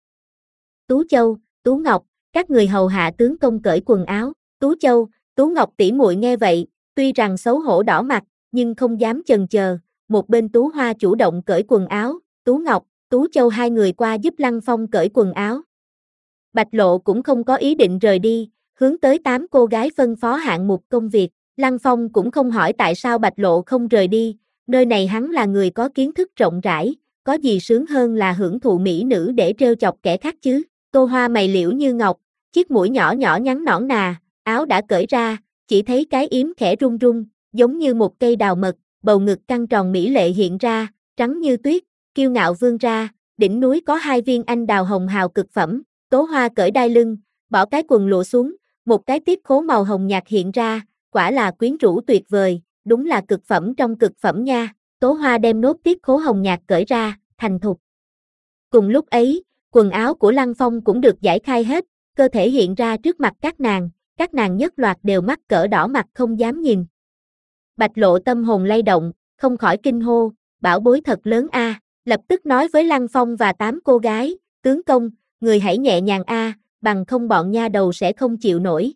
Tú Châu, Tú Ngọc, các người hầu hạ tướng công cởi quần áo. Tú Châu, Tú Ngọc tỷ muội nghe vậy, tuy rằng xấu hổ đỏ mặt, nhưng không dám chần chờ, một bên Tú Hoa chủ động cởi quần áo, Tú Ngọc, Tú Châu hai người qua giúp Lăng Phong cởi quần áo. Bạch Lộ cũng không có ý định rời đi, hướng tới tám cô gái phân phó hạng mục công việc. Lăng Phong cũng không hỏi tại sao Bạch Lộ không rời đi, nơi này hắn là người có kiến thức rộng rãi, có gì sướng hơn là hưởng thụ mỹ nữ để trêu chọc kẻ khác chứ. Tô Hoa mày liễu như ngọc, chiếc mũi nhỏ nhỏ nhắn nõn nà, áo đã cởi ra, chỉ thấy cái yếm khẽ rung rung, giống như một cây đào mật, bầu ngực căng tròn mỹ lệ hiện ra, trắng như tuyết, kiêu ngạo vươn ra, đỉnh núi có hai viên anh đào hồng hào cực phẩm. Tố Hoa cởi đai lưng, bỏ cái quần lụa xuống, một cái tiếp khố màu hồng nhạt hiện ra, quả là quyến rũ tuyệt vời, đúng là cực phẩm trong cực phẩm nha. Tố Hoa đem nốt tiết khố hồng nhạt cởi ra, thành thục. Cùng lúc ấy, quần áo của Lăng Phong cũng được giải khai hết, cơ thể hiện ra trước mặt các nàng, các nàng nhất loạt đều mắt cỡ đỏ mặt không dám nhìn. Bạch Lộ tâm hồn lay động, không khỏi kinh hô, bảo bối thật lớn a, lập tức nói với Lăng Phong và tám cô gái, tướng công, người hãy nhẹ nhàng a, bằng không bọn nha đầu sẽ không chịu nổi.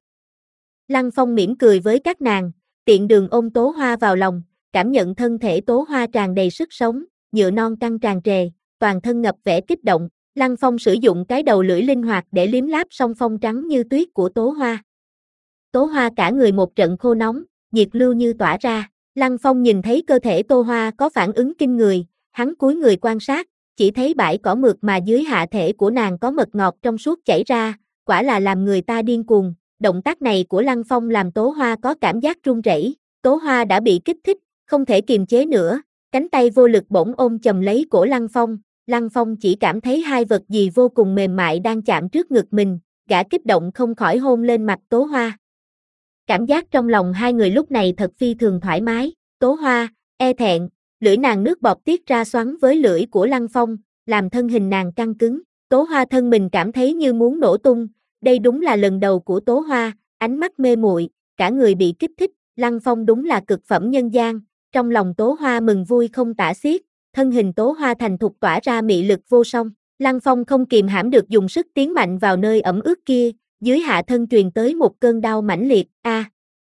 Lăng Phong mỉm cười với các nàng, tiện đường ôm Tố Hoa vào lòng, cảm nhận thân thể Tố Hoa tràn đầy sức sống, nhựa non căng tràn trề, toàn thân ngập vẻ kích động. Lăng Phong sử dụng cái đầu lưỡi linh hoạt để liếm láp song phong trắng như tuyết của Tố Hoa. Tố Hoa cả người một trận khô nóng, nhiệt lưu như tỏa ra. Lăng Phong nhìn thấy cơ thể Tố Hoa có phản ứng kinh người, hắn cúi người quan sát, chỉ thấy bãi cỏ mượt mà dưới hạ thể của nàng có mật ngọt trong suốt chảy ra, quả là làm người ta điên cuồng. Động tác này của Lăng Phong làm Tố Hoa có cảm giác run rẩy. Tố Hoa đã bị kích thích, không thể kiềm chế nữa, cánh tay vô lực bỗng ôm chầm lấy cổ Lăng Phong. Lăng Phong chỉ cảm thấy hai vật gì vô cùng mềm mại đang chạm trước ngực mình, gã kích động không khỏi hôn lên mặt Tố Hoa. Cảm giác trong lòng hai người lúc này thật phi thường thoải mái. Tố Hoa, e thẹn, lưỡi nàng nước bọt tiết ra xoắn với lưỡi của Lăng Phong, làm thân hình nàng căng cứng. Tố Hoa thân mình cảm thấy như muốn nổ tung, đây đúng là lần đầu của Tố Hoa, ánh mắt mê muội, cả người bị kích thích, Lăng Phong đúng là cực phẩm nhân gian, trong lòng Tố Hoa mừng vui không tả xiết, thân hình Tố Hoa thành thục tỏa ra mị lực vô song. Lăng Phong không kìm hãm được dùng sức tiến mạnh vào nơi ẩm ướt kia, dưới hạ thân truyền tới một cơn đau mãnh liệt, a, à.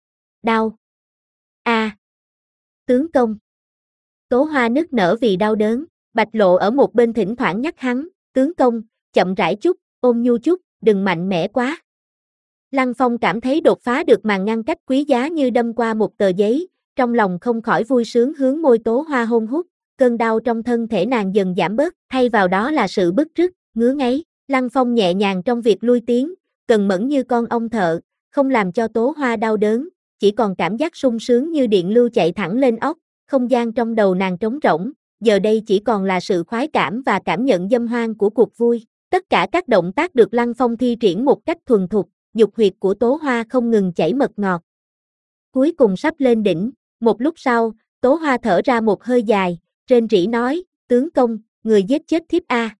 Đau, a, à. Tướng công. Tố Hoa nức nở vì đau đớn, Bạch Lộ ở một bên thỉnh thoảng nhắc hắn, tướng công, chậm rãi chút, ôn nhu chút, đừng mạnh mẽ quá. Lăng Phong cảm thấy đột phá được màn ngăn cách quý giá như đâm qua một tờ giấy, trong lòng không khỏi vui sướng hướng môi Tố Hoa hôn hút, cơn đau trong thân thể nàng dần giảm bớt, thay vào đó là sự bứt rứt, ngứa ngáy. Lăng Phong nhẹ nhàng trong việc lui tiến, cần mẫn như con ong thợ, không làm cho Tố Hoa đau đớn, chỉ còn cảm giác sung sướng như điện lưu chạy thẳng lên óc, không gian trong đầu nàng trống rỗng, giờ đây chỉ còn là sự khoái cảm và cảm nhận dâm hoang của cuộc vui. Tất cả các động tác được Lăng Phong thi triển một cách thuần thục, nhục huyệt của Tố Hoa không ngừng chảy mật ngọt. Cuối cùng sắp lên đỉnh, một lúc sau, Tố Hoa thở ra một hơi dài, rên rỉ nói, tướng công, người giết chết thiếp a.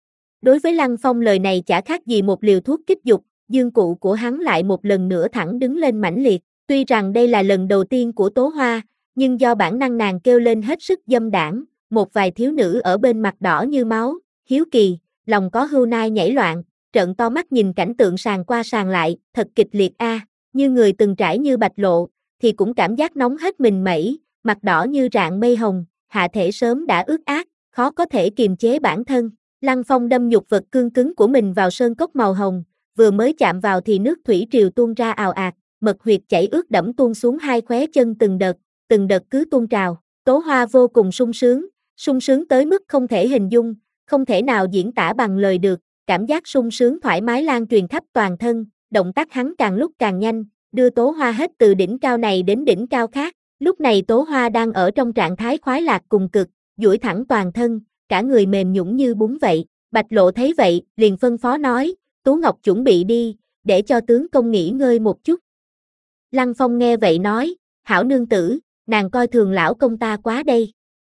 Đối với Lăng Phong lời này chả khác gì một liều thuốc kích dục, dương cụ của hắn lại một lần nữa thẳng đứng lên mãnh liệt. Tuy rằng đây là lần đầu tiên của Tố Hoa, nhưng do bản năng nàng kêu lên hết sức dâm đãng, một vài thiếu nữ ở bên mặt đỏ như máu, hiếu kỳ, lòng có hưu nai nhảy loạn, trợn to mắt nhìn cảnh tượng sàn qua sàn lại, thật kịch liệt a, à. Như người từng trải như Bạch Lộ, thì cũng cảm giác nóng hết mình mẩy, mặt đỏ như rạng mây hồng, hạ thể sớm đã ướt át, khó có thể kiềm chế bản thân. Lăng Phong đâm nhục vật cương cứng của mình vào sơn cốc màu hồng, vừa mới chạm vào thì nước thủy triều tuôn ra ào ạt, mật huyệt chảy ướt đẫm tuôn xuống hai khóe chân từng đợt, từng đợt cứ tuôn trào. Tố Hoa vô cùng sung sướng, sung sướng tới mức không thể hình dung, không thể nào diễn tả bằng lời được, cảm giác sung sướng thoải mái lan truyền khắp toàn thân, động tác hắn càng lúc càng nhanh, đưa Tố Hoa hết từ đỉnh cao này đến đỉnh cao khác. Lúc này Tố Hoa đang ở trong trạng thái khoái lạc cùng cực, duỗi thẳng toàn thân, cả người mềm nhũn như bún vậy. Bạch Lộ thấy vậy, liền phân phó nói, Tú Ngọc chuẩn bị đi, để cho tướng công nghỉ ngơi một chút. Lăng Phong nghe vậy nói, hảo nương tử, nàng coi thường lão công ta quá đây.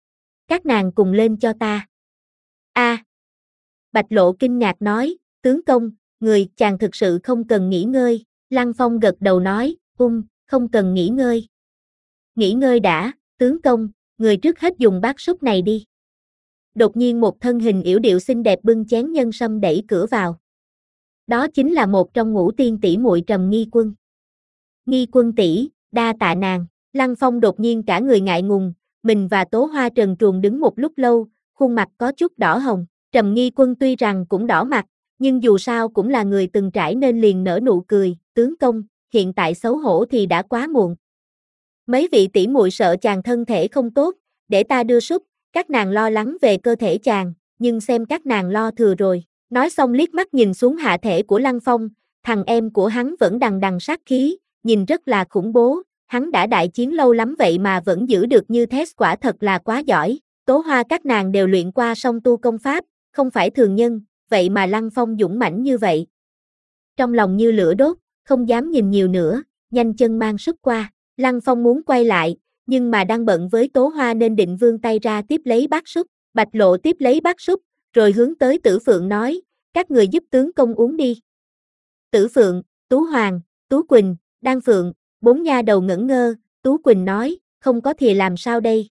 Các nàng cùng lên cho ta. A. À. Bạch Lộ kinh ngạc nói, tướng công, người chàng thực sự không cần nghỉ ngơi. Lăng Phong gật đầu nói, um, không cần nghỉ ngơi. Nghỉ ngơi đã, tướng công, người trước hết dùng bát súp này đi. Đột nhiên một thân hình yểu điệu xinh đẹp bưng chén nhân sâm đẩy cửa vào. Đó chính là một trong ngũ tiên tỷ muội Trầm Nghi Quân. Nghi Quân tỷ, đa tạ nàng. Lăng Phong đột nhiên cả người ngại ngùng, mình và Tố Hoa trần truồng đứng một lúc lâu, khuôn mặt có chút đỏ hồng. Trầm Nghi Quân tuy rằng cũng đỏ mặt, nhưng dù sao cũng là người từng trải nên liền nở nụ cười, tướng công, hiện tại xấu hổ thì đã quá muộn. Mấy vị tỷ muội sợ chàng thân thể không tốt, để ta đưa súp, các nàng lo lắng về cơ thể chàng, nhưng xem các nàng lo thừa rồi. Nói xong liếc mắt nhìn xuống hạ thể của Lăng Phong, thằng em của hắn vẫn đằng đằng sát khí, nhìn rất là khủng bố, hắn đã đại chiến lâu lắm vậy mà vẫn giữ được như thế, quả thật là quá giỏi. Tố Hoa các nàng đều luyện qua song tu công pháp, không phải thường nhân, vậy mà Lăng Phong dũng mãnh như vậy. Trong lòng như lửa đốt, không dám nhìn nhiều nữa, nhanh chân mang súp qua. Lăng Phong muốn quay lại, nhưng mà đang bận với Tố Hoa nên định vươn tay ra tiếp lấy bát súp. Bạch Lộ tiếp lấy bát súp, rồi hướng tới Tử Phượng nói, các người giúp tướng công uống đi. Tử Phượng, Tú Hoàng, Tú Quỳnh, Đan Phượng, bốn nha đầu ngẩn ngơ, Tú Quỳnh nói, không có thì làm sao đây?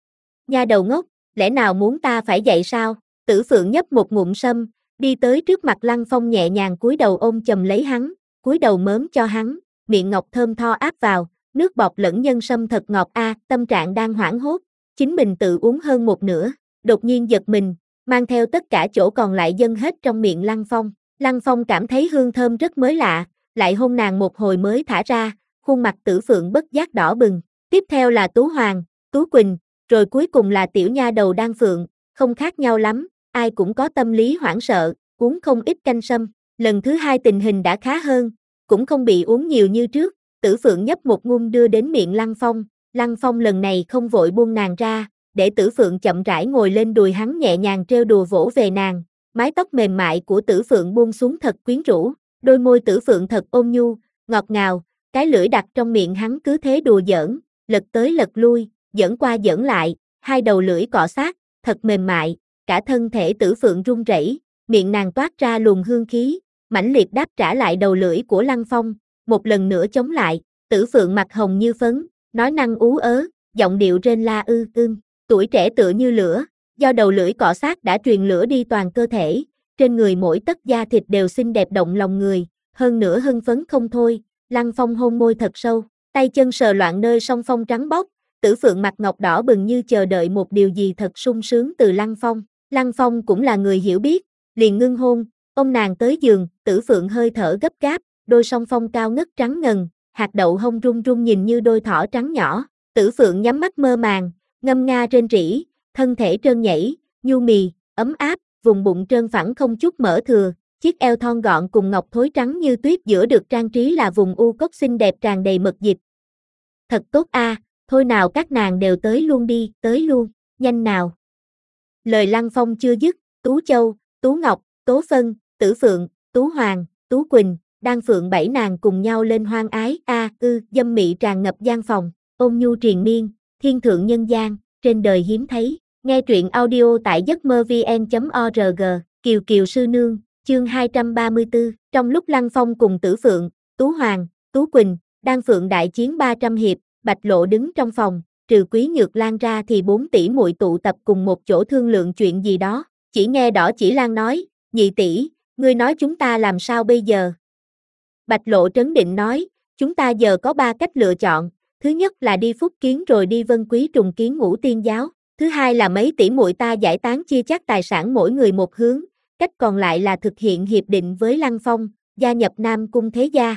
Nha đầu ngốc, lẽ nào muốn ta phải dạy sao? Tử Phượng nhấp một ngụm sâm, đi tới trước mặt Lăng Phong nhẹ nhàng cúi đầu ôm chầm lấy hắn, cúi đầu mớm cho hắn, miệng ngọc thơm tho áp vào, nước bọt lẫn nhân sâm thật ngọt a, tâm trạng đang hoảng hốt, chính mình tự uống hơn một nửa, đột nhiên giật mình, mang theo tất cả chỗ còn lại dâng hết trong miệng Lăng Phong. Lăng Phong cảm thấy hương thơm rất mới lạ, lại hôn nàng một hồi mới thả ra, khuôn mặt Tử Phượng bất giác đỏ bừng. Tiếp theo là Tú Hoàng, Tú Quỳnh, rồi cuối cùng là tiểu nha đầu Đan Phượng, không khác nhau lắm, ai cũng có tâm lý hoảng sợ, uống không ít canh sâm. Lần thứ hai tình hình đã khá hơn, cũng không bị uống nhiều như trước, Tử Phượng nhấp một ngụm đưa đến miệng Lăng Phong, Lăng Phong lần này không vội buông nàng ra, để Tử Phượng chậm rãi ngồi lên đùi hắn nhẹ nhàng trêu đùa vỗ về nàng, mái tóc mềm mại của Tử Phượng buông xuống thật quyến rũ, đôi môi Tử Phượng thật ôn nhu, ngọt ngào, cái lưỡi đặt trong miệng hắn cứ thế đùa giỡn, lật tới lật lui, giỡn qua giỡn lại, hai đầu lưỡi cọ sát, thật mềm mại, cả thân thể Tử Phượng run rẩy, miệng nàng toát ra luồng hương khí, mãnh liệt đáp trả lại đầu lưỡi của Lăng Phong, một lần nữa chống lại, Tử Phượng mặt hồng như phấn, nói năng ú ớ, giọng điệu rên la ư ương, tuổi trẻ tựa như lửa, do đầu lưỡi cọ sát đã truyền lửa đi toàn cơ thể, trên người mỗi tấc da thịt đều xinh đẹp động lòng người, hơn nữa hưng phấn không thôi, Lăng Phong hôn môi thật sâu, tay chân sờ loạn nơi song phong trắng bóc, Tử Phượng mặt ngọc đỏ bừng như chờ đợi một điều gì thật sung sướng từ Lăng Phong. Lăng Phong cũng là người hiểu biết, liền ngưng hôn, ôm nàng tới giường, Tử Phượng hơi thở gấp gáp, đôi song phong cao ngất trắng ngần, hạt đậu hông run run nhìn như đôi thỏ trắng nhỏ, Tử Phượng nhắm mắt mơ màng, ngâm nga rên rỉ, thân thể trơn nhảy, nhu mì, ấm áp, vùng bụng trơn phẳng không chút mỡ thừa, chiếc eo thon gọn cùng ngọc thối trắng như tuyết giữa được trang trí là vùng u cốc xinh đẹp tràn đầy mật dịch. Thật tốt a, à, thôi nào các nàng đều tới luôn đi, tới luôn, nhanh nào. Lời Lăng Phong chưa dứt, Tú Châu, Tú Ngọc, Tố Phân, Tử Phượng, Tú Hoàng, Tú Quỳnh, Đan Phượng bảy nàng cùng nhau lên hoang ái, a, ư, dâm mị tràn ngập gian phòng, ôn nhu triền miên, thiên thượng nhân gian, trên đời hiếm thấy. Nghe truyện audio tại giấc mơ vn chấm org, Kiều Kiều Sư Nương, chương hai trăm ba mươi tư, trong lúc Lăng Phong cùng Tử Phượng, Tú Hoàng, Tú Quỳnh, Đan Phượng đại chiến ba trăm hiệp, Bạch Lộ đứng trong phòng, trừ Quý Nhược Lan ra thì bốn tỷ muội tụ tập cùng một chỗ thương lượng chuyện gì đó, chỉ nghe Đỏ Chỉ Lan nói, nhị tỷ, ngươi nói chúng ta làm sao bây giờ? Bạch Lộ trấn định nói, chúng ta giờ có ba cách lựa chọn, thứ nhất là đi Phúc Kiến rồi đi Vân Quý trùng kiến Ngũ Tiên Giáo. Thứ hai là mấy tỷ muội ta giải tán chia chác tài sản mỗi người một hướng, cách còn lại là thực hiện hiệp định với Lăng Phong, gia nhập Nam Cung Thế Gia.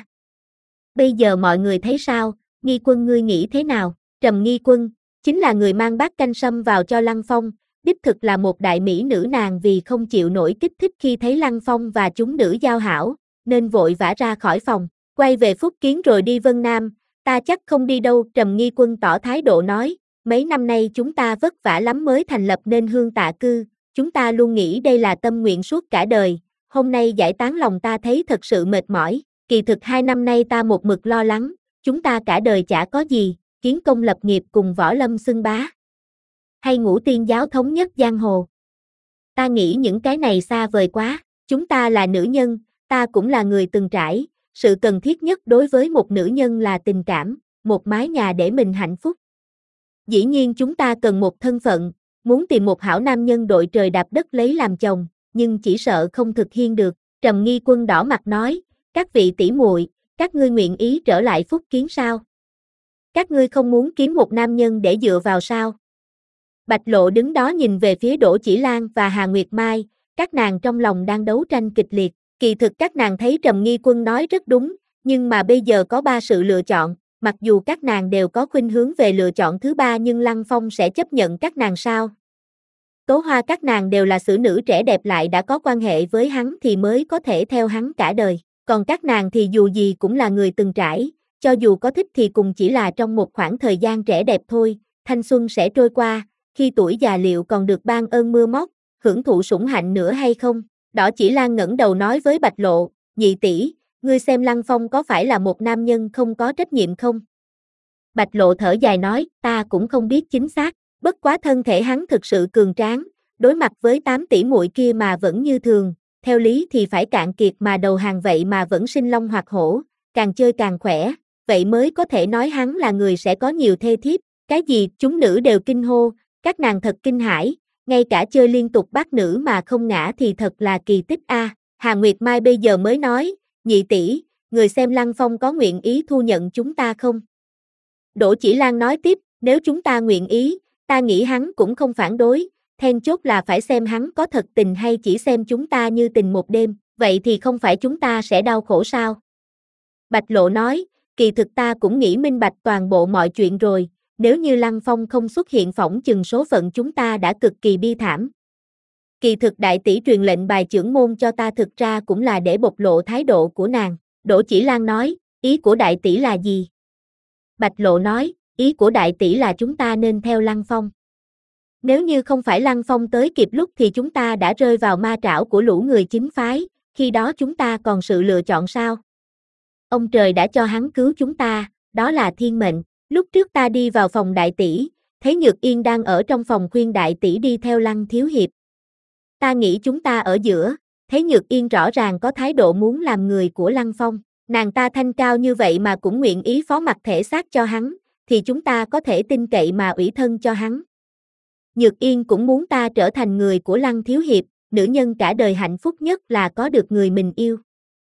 Bây giờ mọi người thấy sao, Nghi Quân ngươi nghĩ thế nào? Trầm Nghi Quân, chính là người mang bát canh sâm vào cho Lăng Phong, đích thực là một đại mỹ nữ, nàng vì không chịu nổi kích thích khi thấy Lăng Phong và chúng nữ giao hảo, nên vội vã ra khỏi phòng, quay về Phúc Kiến rồi đi Vân Nam, ta chắc không đi đâu. Trầm Nghi Quân tỏ thái độ nói, mấy năm nay chúng ta vất vả lắm mới thành lập nên Hương Tạ Cư, chúng ta luôn nghĩ đây là tâm nguyện suốt cả đời, hôm nay giải tán lòng ta thấy thật sự mệt mỏi, kỳ thực hai năm nay ta một mực lo lắng, chúng ta cả đời chả có gì, kiến công lập nghiệp cùng võ lâm xưng bá, hay Ngũ Tiên Giáo thống nhất giang hồ. Ta nghĩ những cái này xa vời quá, chúng ta là nữ nhân, ta cũng là người từng trải, sự cần thiết nhất đối với một nữ nhân là tình cảm, một mái nhà để mình hạnh phúc. Dĩ nhiên chúng ta cần một thân phận, muốn tìm một hảo nam nhân đội trời đạp đất lấy làm chồng, nhưng chỉ sợ không thực hiện được. Trầm Nghi Quân đỏ mặt nói, các vị tỷ muội, các ngươi nguyện ý trở lại Phúc Kiến sao? Các ngươi không muốn kiếm một nam nhân để dựa vào sao? Bạch Lộ đứng đó nhìn về phía Đỗ Chỉ Lan và Hà Nguyệt Mai, các nàng trong lòng đang đấu tranh kịch liệt, kỳ thực các nàng thấy Trầm Nghi Quân nói rất đúng, nhưng mà bây giờ có ba sự lựa chọn. Mặc dù các nàng đều có khuynh hướng về lựa chọn thứ ba nhưng Lăng Phong sẽ chấp nhận các nàng sao? Tố Hoa các nàng đều là xử nữ trẻ đẹp lại đã có quan hệ với hắn thì mới có thể theo hắn cả đời. Còn các nàng thì dù gì cũng là người từng trải, cho dù có thích thì cùng chỉ là trong một khoảng thời gian trẻ đẹp thôi, thanh xuân sẽ trôi qua, khi tuổi già liệu còn được ban ơn mưa móc, hưởng thụ sủng hạnh nữa hay không? Đỏ Chỉ Lan ngẩng đầu nói với Bạch Lộ, nhị tỷ, ngươi xem Lăng Phong có phải là một nam nhân không có trách nhiệm không? Bạch Lộ thở dài nói, ta cũng không biết chính xác, bất quá thân thể hắn thực sự cường tráng, đối mặt với tám tỷ muội kia mà vẫn như thường, theo lý thì phải cạn kiệt mà đầu hàng vậy mà vẫn sinh long hoạt hổ, càng chơi càng khỏe, vậy mới có thể nói hắn là người sẽ có nhiều thê thiếp, cái gì, chúng nữ đều kinh hô, các nàng thật kinh hãi, ngay cả chơi liên tục bát nữ mà không ngã thì thật là kỳ tích a. À. Hà Nguyệt Mai bây giờ mới nói, nhị tỷ, người xem Lăng Phong có nguyện ý thu nhận chúng ta không? Đỗ Chỉ Lan nói tiếp, nếu chúng ta nguyện ý, ta nghĩ hắn cũng không phản đối, then chốt là phải xem hắn có thật tình hay chỉ xem chúng ta như tình một đêm, vậy thì không phải chúng ta sẽ đau khổ sao? Bạch Lộ nói, kỳ thực ta cũng nghĩ minh bạch toàn bộ mọi chuyện rồi, nếu như Lăng Phong không xuất hiện phỏng chừng số phận chúng ta đã cực kỳ bi thảm. Kỳ thực đại tỷ truyền lệnh bài trưởng môn cho ta thực ra cũng là để bộc lộ thái độ của nàng, Đỗ Chỉ Lan nói, ý của đại tỷ là gì? Bạch Lộ nói, ý của đại tỷ là chúng ta nên theo Lăng Phong. Nếu như không phải Lăng Phong tới kịp lúc thì chúng ta đã rơi vào ma trảo của lũ người chính phái, khi đó chúng ta còn sự lựa chọn sao? Ông trời đã cho hắn cứu chúng ta, đó là thiên mệnh. Lúc trước ta đi vào phòng đại tỷ, thấy Nhược Yên đang ở trong phòng khuyên đại tỷ đi theo Lăng thiếu hiệp. Ta nghĩ chúng ta ở giữa, thấy Nhược Yên rõ ràng có thái độ muốn làm người của Lăng Phong, nàng ta thanh cao như vậy mà cũng nguyện ý phó mặc thể xác cho hắn, thì chúng ta có thể tin cậy mà ủy thân cho hắn. Nhược Yên cũng muốn ta trở thành người của Lăng thiếu hiệp, nữ nhân cả đời hạnh phúc nhất là có được người mình yêu.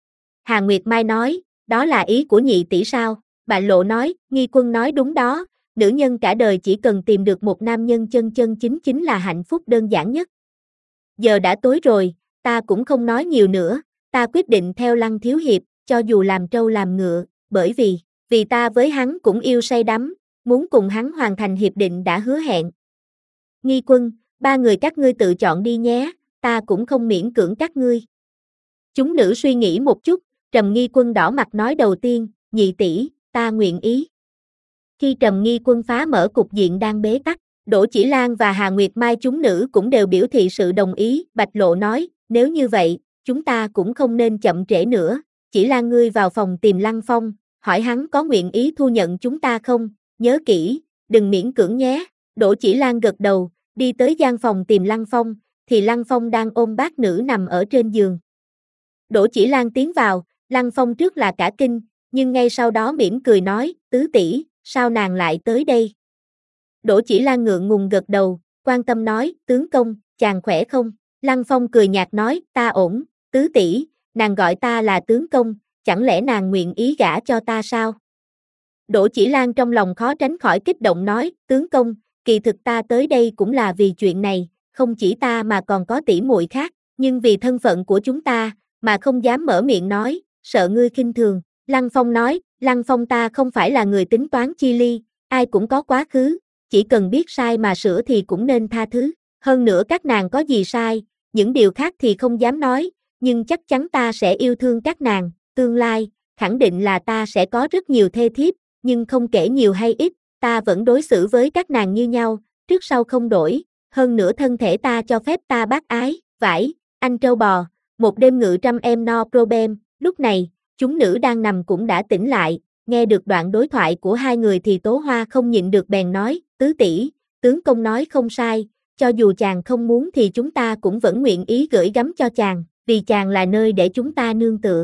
Hà Nguyệt Mai nói, đó là ý của nhị tỷ sao? Bạch Lộ nói, Nghi Quân nói đúng đó, nữ nhân cả đời chỉ cần tìm được một nam nhân chân chân chính chính là hạnh phúc đơn giản nhất. Giờ đã tối rồi, ta cũng không nói nhiều nữa, ta quyết định theo Lăng thiếu hiệp, cho dù làm trâu làm ngựa, bởi vì, vì ta với hắn cũng yêu say đắm, muốn cùng hắn hoàn thành hiệp định đã hứa hẹn. Nghi Quân, ba người các ngươi tự chọn đi nhé, ta cũng không miễn cưỡng các ngươi. Chúng nữ suy nghĩ một chút, Trầm Nghi Quân đỏ mặt nói đầu tiên, nhị tỷ, ta nguyện ý. Khi Trầm Nghi Quân phá mở cục diện đang bế tắc, Đỗ Chỉ Lan và Hà Nguyệt Mai chúng nữ cũng đều biểu thị sự đồng ý, Bạch Lộ nói, nếu như vậy, chúng ta cũng không nên chậm trễ nữa, Chỉ Lan ngươi vào phòng tìm Lăng Phong, hỏi hắn có nguyện ý thu nhận chúng ta không, nhớ kỹ, đừng miễn cưỡng nhé, Đỗ Chỉ Lan gật đầu, đi tới gian phòng tìm Lăng Phong, thì Lăng Phong đang ôm bát nữ nằm ở trên giường. Đỗ Chỉ Lan tiến vào, Lăng Phong trước là cả kinh, nhưng ngay sau đó mỉm cười nói, tứ tỷ, sao nàng lại tới đây? Đỗ Chỉ Lan ngượng ngùng gật đầu, quan tâm nói, tướng công, chàng khỏe không? Lăng Phong cười nhạt nói, ta ổn, tứ tỷ, nàng gọi ta là tướng công, chẳng lẽ nàng nguyện ý gả cho ta sao? Đỗ Chỉ Lan trong lòng khó tránh khỏi kích động nói, tướng công, kỳ thực ta tới đây cũng là vì chuyện này, không chỉ ta mà còn có tỷ muội khác, nhưng vì thân phận của chúng ta, mà không dám mở miệng nói, sợ ngươi khinh thường. Lăng Phong nói, Lăng Phong ta không phải là người tính toán chi ly, ai cũng có quá khứ, chỉ cần biết sai mà sửa thì cũng nên tha thứ. Hơn nữa các nàng có gì sai, những điều khác thì không dám nói, nhưng chắc chắn ta sẽ yêu thương các nàng, tương lai, khẳng định là ta sẽ có rất nhiều thê thiếp, nhưng không kể nhiều hay ít, ta vẫn đối xử với các nàng như nhau, trước sau không đổi, hơn nữa thân thể ta cho phép ta bác ái, vải, anh trâu bò, một đêm ngự trăm em no problem, lúc này, chúng nữ đang nằm cũng đã tỉnh lại, nghe được đoạn đối thoại của hai người thì Tố Hoa không nhịn được bèn nói, tứ tỷ, tướng công nói không sai, cho dù chàng không muốn thì chúng ta cũng vẫn nguyện ý gửi gắm cho chàng, vì chàng là nơi để chúng ta nương tựa.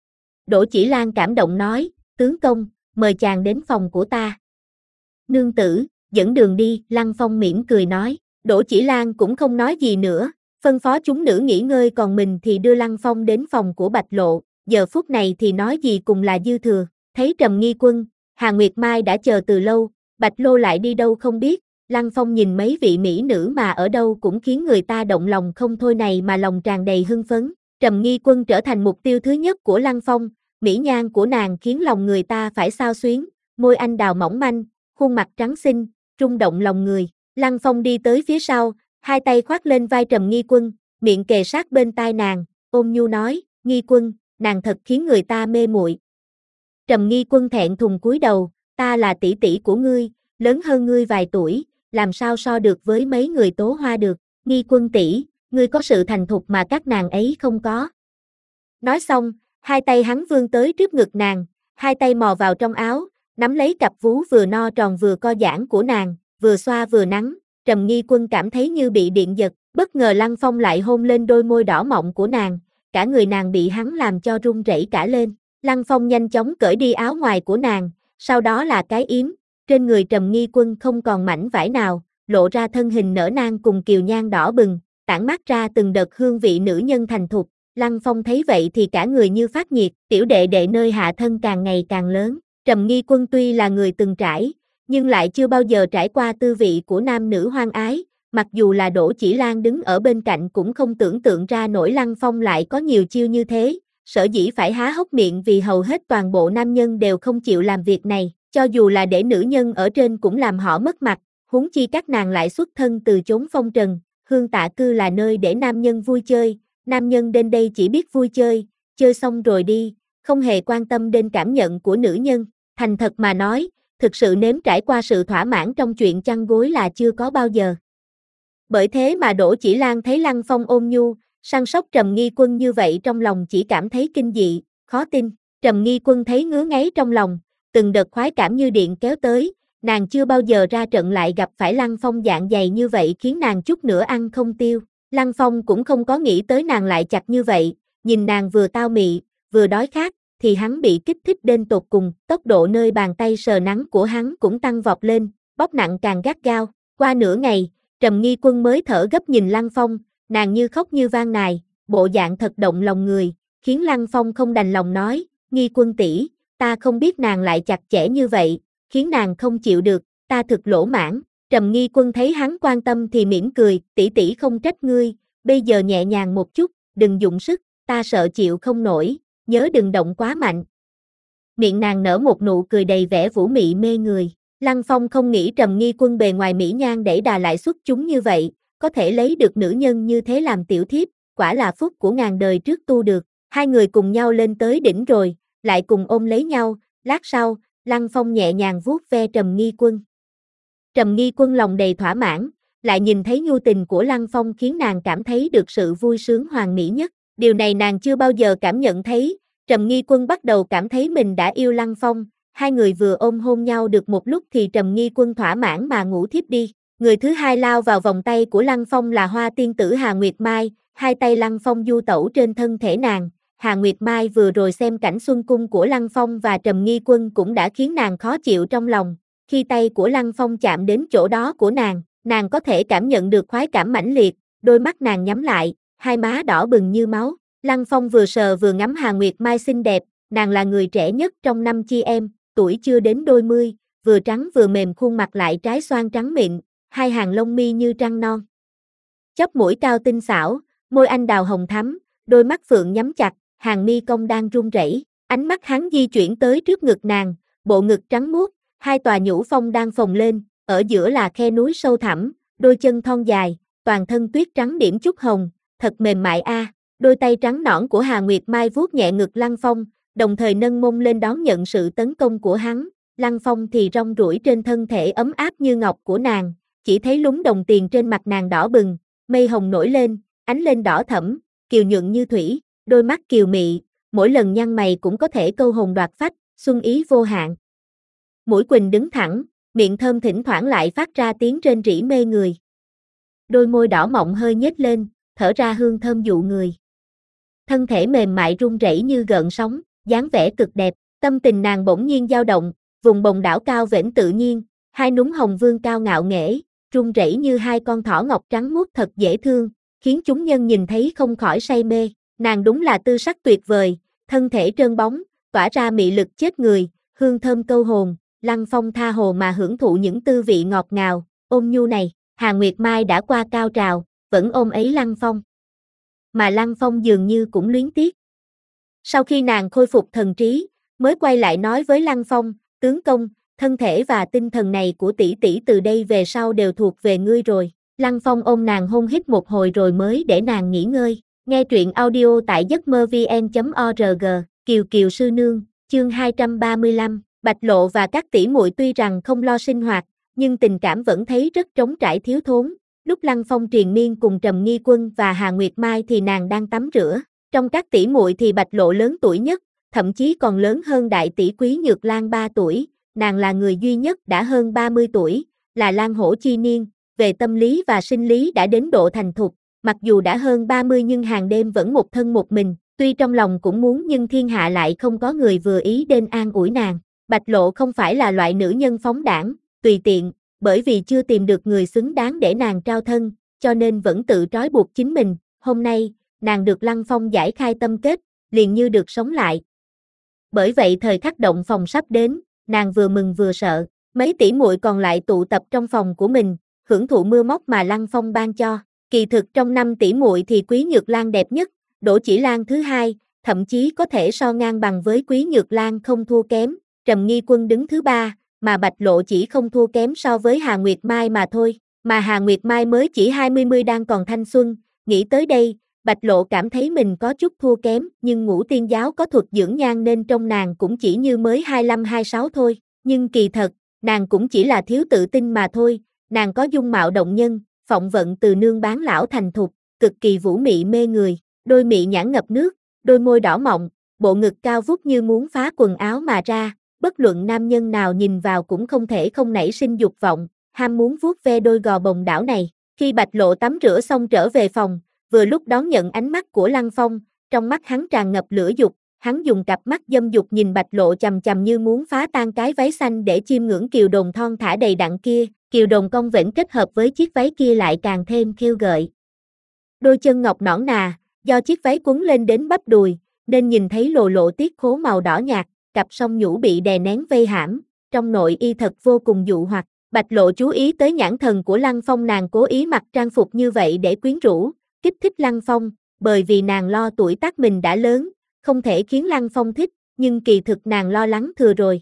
Đỗ Chỉ Lan cảm động nói, tướng công, mời chàng đến phòng của ta. Nương tử, dẫn đường đi, Lăng Phong mỉm cười nói, Đỗ Chỉ Lan cũng không nói gì nữa, phân phó chúng nữ nghỉ ngơi còn mình thì đưa Lăng Phong đến phòng của Bạch Lộ, giờ phút này thì nói gì cùng là dư thừa, thấy Trầm Nghi Quân, Hà Nguyệt Mai đã chờ từ lâu, Bạch Lô lại đi đâu không biết, Lăng Phong nhìn mấy vị mỹ nữ mà ở đâu cũng khiến người ta động lòng không thôi này mà lòng tràn đầy hưng phấn, Trầm Nghi Quân trở thành mục tiêu thứ nhất của Lăng Phong, mỹ nhan của nàng khiến lòng người ta phải xao xuyến, môi anh đào mỏng manh, khuôn mặt trắng xinh, rung động lòng người, Lăng Phong đi tới phía sau, hai tay khoác lên vai Trầm Nghi Quân, miệng kề sát bên tai nàng, ôm nhu nói, Nghi Quân, nàng thật khiến người ta mê muội. Trầm Nghi Quân thẹn thùng cúi đầu, ta là tỷ tỷ của ngươi, lớn hơn ngươi vài tuổi, làm sao so được với mấy người Tố Hoa được, Nghi Quân tỷ, ngươi có sự thành thục mà các nàng ấy không có. Nói xong, hai tay hắn vươn tới trước ngực nàng, hai tay mò vào trong áo, nắm lấy cặp vú vừa no tròn vừa co giãn của nàng, vừa xoa vừa nắn, Trầm Nghi Quân cảm thấy như bị điện giật, bất ngờ Lăng Phong lại hôn lên đôi môi đỏ mọng của nàng, cả người nàng bị hắn làm cho run rẩy cả lên. Lăng Phong nhanh chóng cởi đi áo ngoài của nàng, sau đó là cái yếm, trên người Trầm Nghi Quân không còn mảnh vải nào, lộ ra thân hình nở nang cùng kiều nhan đỏ bừng, tản mát ra từng đợt hương vị nữ nhân thành thục. Lăng Phong thấy vậy thì cả người như phát nhiệt, tiểu đệ đệ nơi hạ thân càng ngày càng lớn. Trầm Nghi Quân tuy là người từng trải, nhưng lại chưa bao giờ trải qua tư vị của nam nữ hoang ái, mặc dù là Đỗ Chỉ Lan đứng ở bên cạnh cũng không tưởng tượng ra nổi Lăng Phong lại có nhiều chiêu như thế, sở dĩ phải há hốc miệng vì hầu hết toàn bộ nam nhân đều không chịu làm việc này, cho dù là để nữ nhân ở trên cũng làm họ mất mặt, huống chi các nàng lại xuất thân từ chốn phong trần, Hương Tạ Cư là nơi để nam nhân vui chơi, nam nhân đến đây chỉ biết vui chơi, chơi xong rồi đi, không hề quan tâm đến cảm nhận của nữ nhân, thành thật mà nói, thực sự nếm trải qua sự thỏa mãn trong chuyện chăn gối là chưa có bao giờ. Bởi thế mà Đỗ Chỉ Lan thấy Lăng Phong ôn nhu, săn sóc Trầm Nghi Quân như vậy trong lòng chỉ cảm thấy kinh dị, khó tin. Trầm Nghi Quân thấy ngứa ngáy trong lòng, từng đợt khoái cảm như điện kéo tới, nàng chưa bao giờ ra trận lại gặp phải Lăng Phong dạng dày như vậy khiến nàng chút nữa ăn không tiêu. Lăng Phong cũng không có nghĩ tới nàng lại chặt như vậy, nhìn nàng vừa tao mị, vừa đói khát, thì hắn bị kích thích đến tột cùng, tốc độ nơi bàn tay sờ nắng của hắn cũng tăng vọt lên, bóp nặng càng gắt gao. Qua nửa ngày, Trầm Nghi Quân mới thở gấp nhìn Lăng Phong, nàng như khóc như van nài, bộ dạng thật động lòng người, khiến Lăng Phong không đành lòng nói, Nghi Quân tỷ, ta không biết nàng lại chặt chẽ như vậy, khiến nàng không chịu được, ta thực lỗ mãn. Trầm Nghi Quân thấy hắn quan tâm thì mỉm cười, tỷ tỷ không trách ngươi, bây giờ nhẹ nhàng một chút, đừng dụng sức, ta sợ chịu không nổi, nhớ đừng động quá mạnh. Miệng nàng nở một nụ cười đầy vẻ vũ mị mê người. Lăng Phong không nghĩ Trầm Nghi Quân bề ngoài mỹ nhan để đà lại xuất chúng như vậy, có thể lấy được nữ nhân như thế làm tiểu thiếp, quả là phúc của ngàn đời trước tu được. Hai người cùng nhau lên tới đỉnh rồi, lại cùng ôm lấy nhau, lát sau, Lăng Phong nhẹ nhàng vuốt ve Trầm Nghi Quân. Trầm Nghi Quân lòng đầy thỏa mãn, lại nhìn thấy nhu tình của Lăng Phong khiến nàng cảm thấy được sự vui sướng hoàn mỹ nhất. Điều này nàng chưa bao giờ cảm nhận thấy, Trầm Nghi Quân bắt đầu cảm thấy mình đã yêu Lăng Phong, hai người vừa ôm hôn nhau được một lúc thì Trầm Nghi Quân thỏa mãn mà ngủ thiếp đi. Người thứ hai lao vào vòng tay của Lăng Phong là Hoa Tiên tử Hà Nguyệt Mai, hai tay Lăng Phong du tẩu trên thân thể nàng. Hà Nguyệt Mai vừa rồi xem cảnh xuân cung của Lăng Phong và Trầm Nghi Quân cũng đã khiến nàng khó chịu trong lòng. Khi tay của Lăng Phong chạm đến chỗ đó của nàng, nàng có thể cảm nhận được khoái cảm mãnh liệt, đôi mắt nàng nhắm lại, hai má đỏ bừng như máu. Lăng Phong vừa sờ vừa ngắm Hà Nguyệt Mai xinh đẹp, nàng là người trẻ nhất trong năm chị em, tuổi chưa đến đôi mươi, vừa trắng vừa mềm, khuôn mặt lại trái xoan trắng mịn, hai hàng lông mi như trăng non. Chóp mũi cao tinh xảo, môi anh đào hồng thắm, đôi mắt phượng nhắm chặt, hàng mi cong đang run rẩy. Ánh mắt hắn di chuyển tới trước ngực nàng, bộ ngực trắng muốt, hai tòa nhũ phong đang phồng lên, ở giữa là khe núi sâu thẳm, đôi chân thon dài, toàn thân tuyết trắng điểm chút hồng, thật mềm mại a. À. Đôi tay trắng nõn của Hà Nguyệt Mai vuốt nhẹ ngực Lăng Phong, đồng thời nâng mông lên đón nhận sự tấn công của hắn. Lăng Phong thì rong ruổi trên thân thể ấm áp như ngọc của nàng, chỉ thấy lúng đồng tiền trên mặt nàng đỏ bừng, mây hồng nổi lên, ánh lên đỏ thẫm, kiều nhuận như thủy, đôi mắt kiều mị, mỗi lần nhăn mày cũng có thể câu hồn đoạt phách, xuân ý vô hạn. Mũi quỳnh đứng thẳng, miệng thơm thỉnh thoảng lại phát ra tiếng rên rỉ mê người. Đôi môi đỏ mọng hơi nhếch lên, thở ra hương thơm dụ người. Thân thể mềm mại rung rẩy như gợn sóng, dáng vẻ cực đẹp, tâm tình nàng bỗng nhiên dao động, vùng bồng đảo cao vểnh tự nhiên, hai núm hồng vương cao ngạo nghễ, rung rẩy như hai con thỏ ngọc trắng muốt thật dễ thương, khiến chúng nhân nhìn thấy không khỏi say mê. Nàng đúng là tư sắc tuyệt vời, thân thể trơn bóng, tỏa ra mị lực chết người, hương thơm câu hồn. Lăng Phong tha hồ mà hưởng thụ những tư vị ngọt ngào, ôm nhu này. Hà Nguyệt Mai đã qua cao trào, vẫn ôm ấy Lăng Phong. Mà Lăng Phong dường như cũng luyến tiếc. Sau khi nàng khôi phục thần trí, mới quay lại nói với Lăng Phong, tướng công, thân thể và tinh thần này của tỷ tỷ từ đây về sau đều thuộc về ngươi rồi. Lăng Phong ôm nàng hôn hít một hồi rồi mới để nàng nghỉ ngơi. Nghe truyện audio tại giấc mơ vn chấm org, Kiều Kiều sư nương, chương hai trăm ba mươi lăm. Bạch Lộ và các tỷ muội tuy rằng không lo sinh hoạt, nhưng tình cảm vẫn thấy rất trống trải thiếu thốn. Lúc Lăng Phong triền miên cùng Trầm Nghi Quân và Hà Nguyệt Mai thì nàng đang tắm rửa. Trong các tỷ muội thì Bạch Lộ lớn tuổi nhất, thậm chí còn lớn hơn đại tỷ Quý Nhược Lan ba tuổi. nàng là người duy nhất đã hơn ba mươi tuổi, là lang hổ chi niên, về tâm lý và sinh lý đã đến độ thành thục, mặc dù đã hơn ba mươi nhưng hàng đêm vẫn một thân một mình, tuy trong lòng cũng muốn nhưng thiên hạ lại không có người vừa ý đến an ủi nàng. Bạch Lộ không phải là loại nữ nhân phóng đãng, tùy tiện, bởi vì chưa tìm được người xứng đáng để nàng trao thân, cho nên vẫn tự trói buộc chính mình. Hôm nay, nàng được Lăng Phong giải khai tâm kết, liền như được sống lại. Bởi vậy thời khắc động phòng sắp đến, nàng vừa mừng vừa sợ. Mấy tỷ muội còn lại tụ tập trong phòng của mình, hưởng thụ mưa móc mà Lăng Phong ban cho. Kỳ thực trong năm tỷ muội thì Quý Nhược Lan đẹp nhất, Đỗ Chỉ Lan thứ hai, thậm chí có thể so ngang bằng với Quý Nhược Lan không thua kém. Trầm Nghi Quân đứng thứ ba, mà Bạch Lộ chỉ không thua kém so với Hà Nguyệt Mai mà thôi, mà Hà Nguyệt Mai mới chỉ hai mươi mươi đang còn thanh xuân. Nghĩ tới đây, Bạch Lộ cảm thấy mình có chút thua kém, nhưng Ngũ Tiên Giáo có thuật dưỡng nhan nên trong nàng cũng chỉ như mới hai mươi lăm hai mươi sáu thôi, nhưng kỳ thật, nàng cũng chỉ là thiếu tự tin mà thôi. Nàng có dung mạo động nhân, phọng vận từ nương bán lão thành thục, cực kỳ vũ mị mê người, đôi mị nhãn ngập nước, đôi môi đỏ mọng, bộ ngực cao vút như muốn phá quần áo mà ra. Bất luận nam nhân nào nhìn vào cũng không thể không nảy sinh dục vọng, ham muốn vuốt ve đôi gò bồng đảo này. Khi Bạch Lộ tắm rửa xong trở về phòng, vừa lúc đón nhận ánh mắt của Lăng Phong, trong mắt hắn tràn ngập lửa dục, hắn dùng cặp mắt dâm dục nhìn Bạch Lộ chằm chằm như muốn phá tan cái váy xanh để chiêm ngưỡng kiều đồn thon thả đầy đặn kia, kiều đồn cong vểnh kết hợp với chiếc váy kia lại càng thêm khiêu gợi. Đôi chân ngọc nõn nà, do chiếc váy quấn lên đến bắp đùi, nên nhìn thấy lồ lộ tiết khố màu đỏ nhạt, cặp song nhũ bị đè nén vây hãm, trong nội y thật vô cùng dụ hoặc. Bạch Lộ chú ý tới nhãn thần của Lăng Phong, nàng cố ý mặc trang phục như vậy để quyến rũ, kích thích Lăng Phong, bởi vì nàng lo tuổi tác mình đã lớn, không thể khiến Lăng Phong thích, nhưng kỳ thực nàng lo lắng thừa rồi.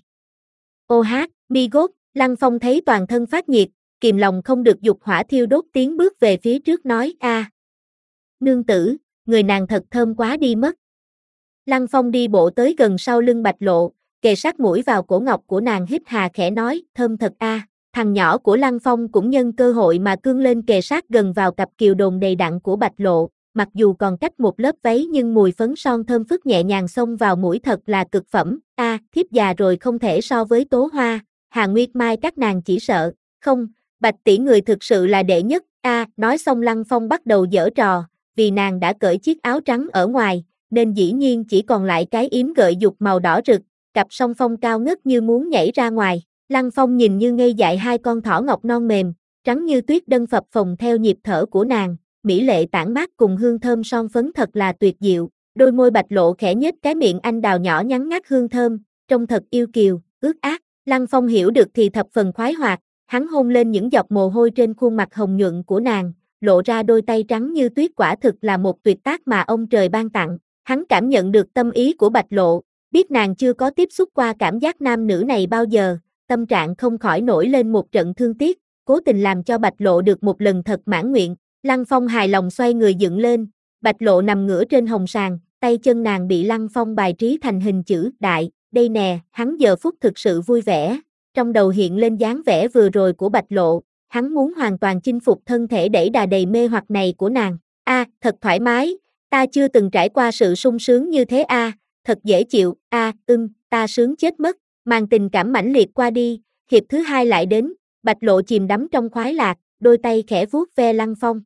Ô hát, mi gốt, Lăng Phong thấy toàn thân phát nhiệt, kìm lòng không được dục hỏa thiêu đốt tiến bước về phía trước nói a nương tử, người nàng thật thơm quá đi mất. Lăng Phong đi bộ tới gần sau lưng Bạch Lộ, kề sát mũi vào cổ ngọc của nàng hít hà khẽ nói, thơm thật a. Thằng nhỏ của Lăng Phong cũng nhân cơ hội mà cương lên kề sát gần vào cặp kiều đồn đầy đặn của Bạch Lộ, mặc dù còn cách một lớp váy nhưng mùi phấn son thơm phức nhẹ nhàng xông vào mũi thật là cực phẩm. A, à, thiếp già rồi không thể so với Tố Hoa, Hà Nguyệt Mai các nàng chỉ sợ. Không, Bạch tỷ người thực sự là đệ nhất. A, à, nói xong Lăng Phong bắt đầu giở trò, vì nàng đã cởi chiếc áo trắng ở ngoài, nên dĩ nhiên chỉ còn lại cái yếm gợi dục màu đỏ rực, cặp song phong cao ngất như muốn nhảy ra ngoài. Lăng Phong nhìn như ngây dại hai con thỏ ngọc non mềm, trắng như tuyết đơn phập phồng theo nhịp thở của nàng, mỹ lệ tản mát cùng hương thơm son phấn thật là tuyệt diệu. Đôi môi Bạch Lộ khẽ nhếch cái miệng anh đào nhỏ nhắn ngắt hương thơm, trông thật yêu kiều, ướt át. Lăng Phong hiểu được thì thập phần khoái hoạt, hắn hôn lên những giọt mồ hôi trên khuôn mặt hồng nhuận của nàng, lộ ra đôi tay trắng như tuyết, quả thực là một tuyệt tác mà ông trời ban tặng. Hắn cảm nhận được tâm ý của Bạch Lộ, biết nàng chưa có tiếp xúc qua cảm giác nam nữ này bao giờ, tâm trạng không khỏi nổi lên một trận thương tiếc, cố tình làm cho Bạch Lộ được một lần thật mãn nguyện. Lăng Phong hài lòng xoay người dựng lên, Bạch Lộ nằm ngửa trên hồng sàn, tay chân nàng bị Lăng Phong bài trí thành hình chữ đại, đây nè, hắn giờ phút thực sự vui vẻ, trong đầu hiện lên dáng vẻ vừa rồi của Bạch Lộ, hắn muốn hoàn toàn chinh phục thân thể đẩy đà đầy mê hoặc này của nàng. A, à, thật thoải mái, ta chưa từng trải qua sự sung sướng như thế a, à, thật dễ chịu, a, à, ưm, ta sướng chết mất. Màn tình cảm mãnh liệt qua đi, hiệp thứ hai lại đến, Bạch Lộ chìm đắm trong khoái lạc, đôi tay khẽ vuốt ve Lăng Phong.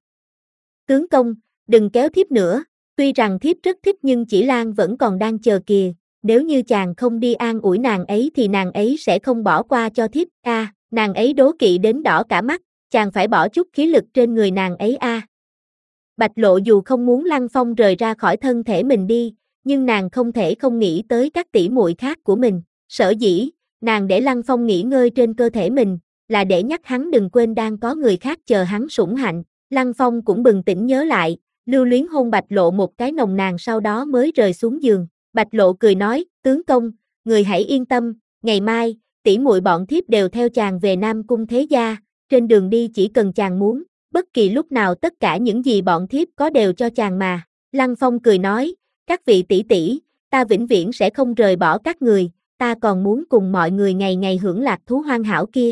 Tướng công, đừng kéo thiếp nữa, tuy rằng thiếp rất thích nhưng chỉ Lan vẫn còn đang chờ kìa, nếu như chàng không đi an ủi nàng ấy thì nàng ấy sẽ không bỏ qua cho thiếp. A, à, nàng ấy đố kỵ đến đỏ cả mắt, chàng phải bỏ chút khí lực trên người nàng ấy a. À. Bạch Lộ dù không muốn Lăng Phong rời ra khỏi thân thể mình đi, nhưng nàng không thể không nghĩ tới các tỷ muội khác của mình. Sở dĩ, nàng để Lăng Phong nghỉ ngơi trên cơ thể mình, là để nhắc hắn đừng quên đang có người khác chờ hắn sủng hạnh. Lăng Phong cũng bừng tỉnh nhớ lại, lưu luyến hôn Bạch Lộ một cái nồng nàn sau đó mới rời xuống giường. Bạch Lộ cười nói, tướng công, người hãy yên tâm, ngày mai, tỷ muội bọn thiếp đều theo chàng về Nam Cung Thế Gia, trên đường đi chỉ cần chàng muốn, bất kỳ lúc nào tất cả những gì bọn thiếp có đều cho chàng mà. Lăng Phong cười nói, các vị tỷ tỷ, ta vĩnh viễn sẽ không rời bỏ các người, ta còn muốn cùng mọi người ngày ngày hưởng lạc thú hoang hảo kia.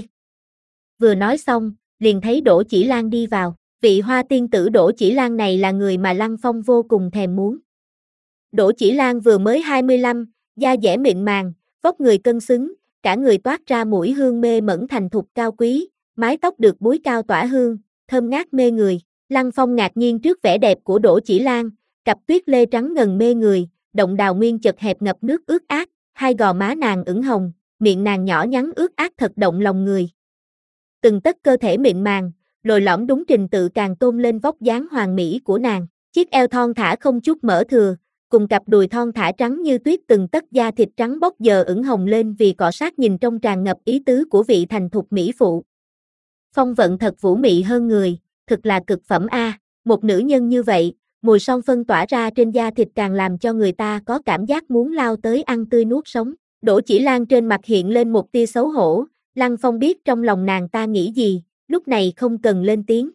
Vừa nói xong, liền thấy Đỗ Chỉ Lan đi vào, vị hoa tiên tử Đỗ Chỉ Lan này là người mà Lăng Phong vô cùng thèm muốn. Đỗ Chỉ Lan vừa mới hai mươi lăm, da dẻ mịn màng, vóc người cân xứng, cả người toát ra mùi hương mê mẩn thành thục cao quý, mái tóc được búi cao tỏa hương, thơm ngát mê người. Lăng Phong ngạc nhiên trước vẻ đẹp của Đỗ Chỉ Lan, cặp tuyết lê trắng ngần mê người, động đào nguyên chật hẹp ngập nước ướt át, hai gò má nàng ửng hồng, miệng nàng nhỏ nhắn ướt át thật động lòng người. Từng tấc cơ thể mịn màng, lồi lõm đúng trình tự càng tôn lên vóc dáng hoàn mỹ của nàng. Chiếc eo thon thả không chút mỡ thừa, cùng cặp đùi thon thả trắng như tuyết, từng tấc da thịt trắng bóc giờ ửng hồng lên vì cọ sát nhìn trong tràn ngập ý tứ của vị thành thục mỹ phụ. Phong vận thật vũ mị hơn người, thực là cực phẩm a. Một nữ nhân như vậy, mùi son phân tỏa ra trên da thịt càng làm cho người ta có cảm giác muốn lao tới ăn tươi nuốt sống. Đỗ Chỉ Lan trên mặt hiện lên một tia xấu hổ, Lăng Phong biết trong lòng nàng ta nghĩ gì, lúc này không cần lên tiếng.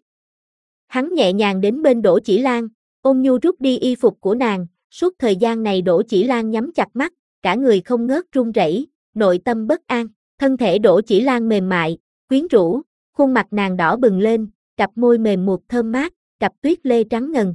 Hắn nhẹ nhàng đến bên Đỗ Chỉ Lan, ôn nhu rút đi y phục của nàng, suốt thời gian này Đỗ Chỉ Lan nhắm chặt mắt, cả người không ngớt run rẩy, nội tâm bất an, thân thể Đỗ Chỉ Lan mềm mại, quyến rũ, khuôn mặt nàng đỏ bừng lên, cặp môi mềm muột thơm mát, cặp tuyết lê trắng ngần.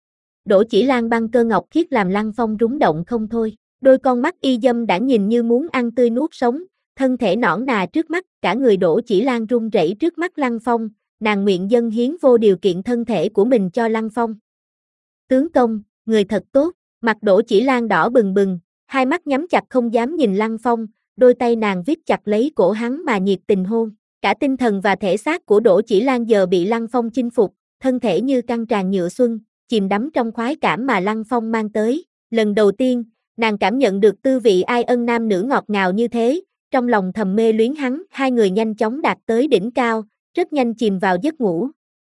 Đỗ Chỉ Lan băng cơ ngọc khiết làm Lăng Phong rúng động không thôi, đôi con mắt y dâm đãng nhìn như muốn ăn tươi nuốt sống, thân thể nõn nà trước mắt, cả người Đỗ Chỉ Lan run rẩy trước mắt Lăng Phong, nàng nguyện dâng hiến vô điều kiện thân thể của mình cho Lăng Phong. Tướng công, người thật tốt, mặt Đỗ Chỉ Lan đỏ bừng bừng, hai mắt nhắm chặt không dám nhìn Lăng Phong, đôi tay nàng vít chặt lấy cổ hắn mà nhiệt tình hôn. Cả tinh thần và thể xác của Đỗ Chỉ Lan giờ bị Lăng Phong chinh phục, thân thể như căng tràn nhựa xuân, chìm đắm trong khoái cảm mà Lăng Phong mang tới. Lần đầu tiên, nàng cảm nhận được tư vị ai ân nam nữ ngọt ngào như thế, trong lòng thầm mê luyến hắn. Hai người nhanh chóng đạt tới đỉnh cao, rất nhanh chìm vào giấc ngủ.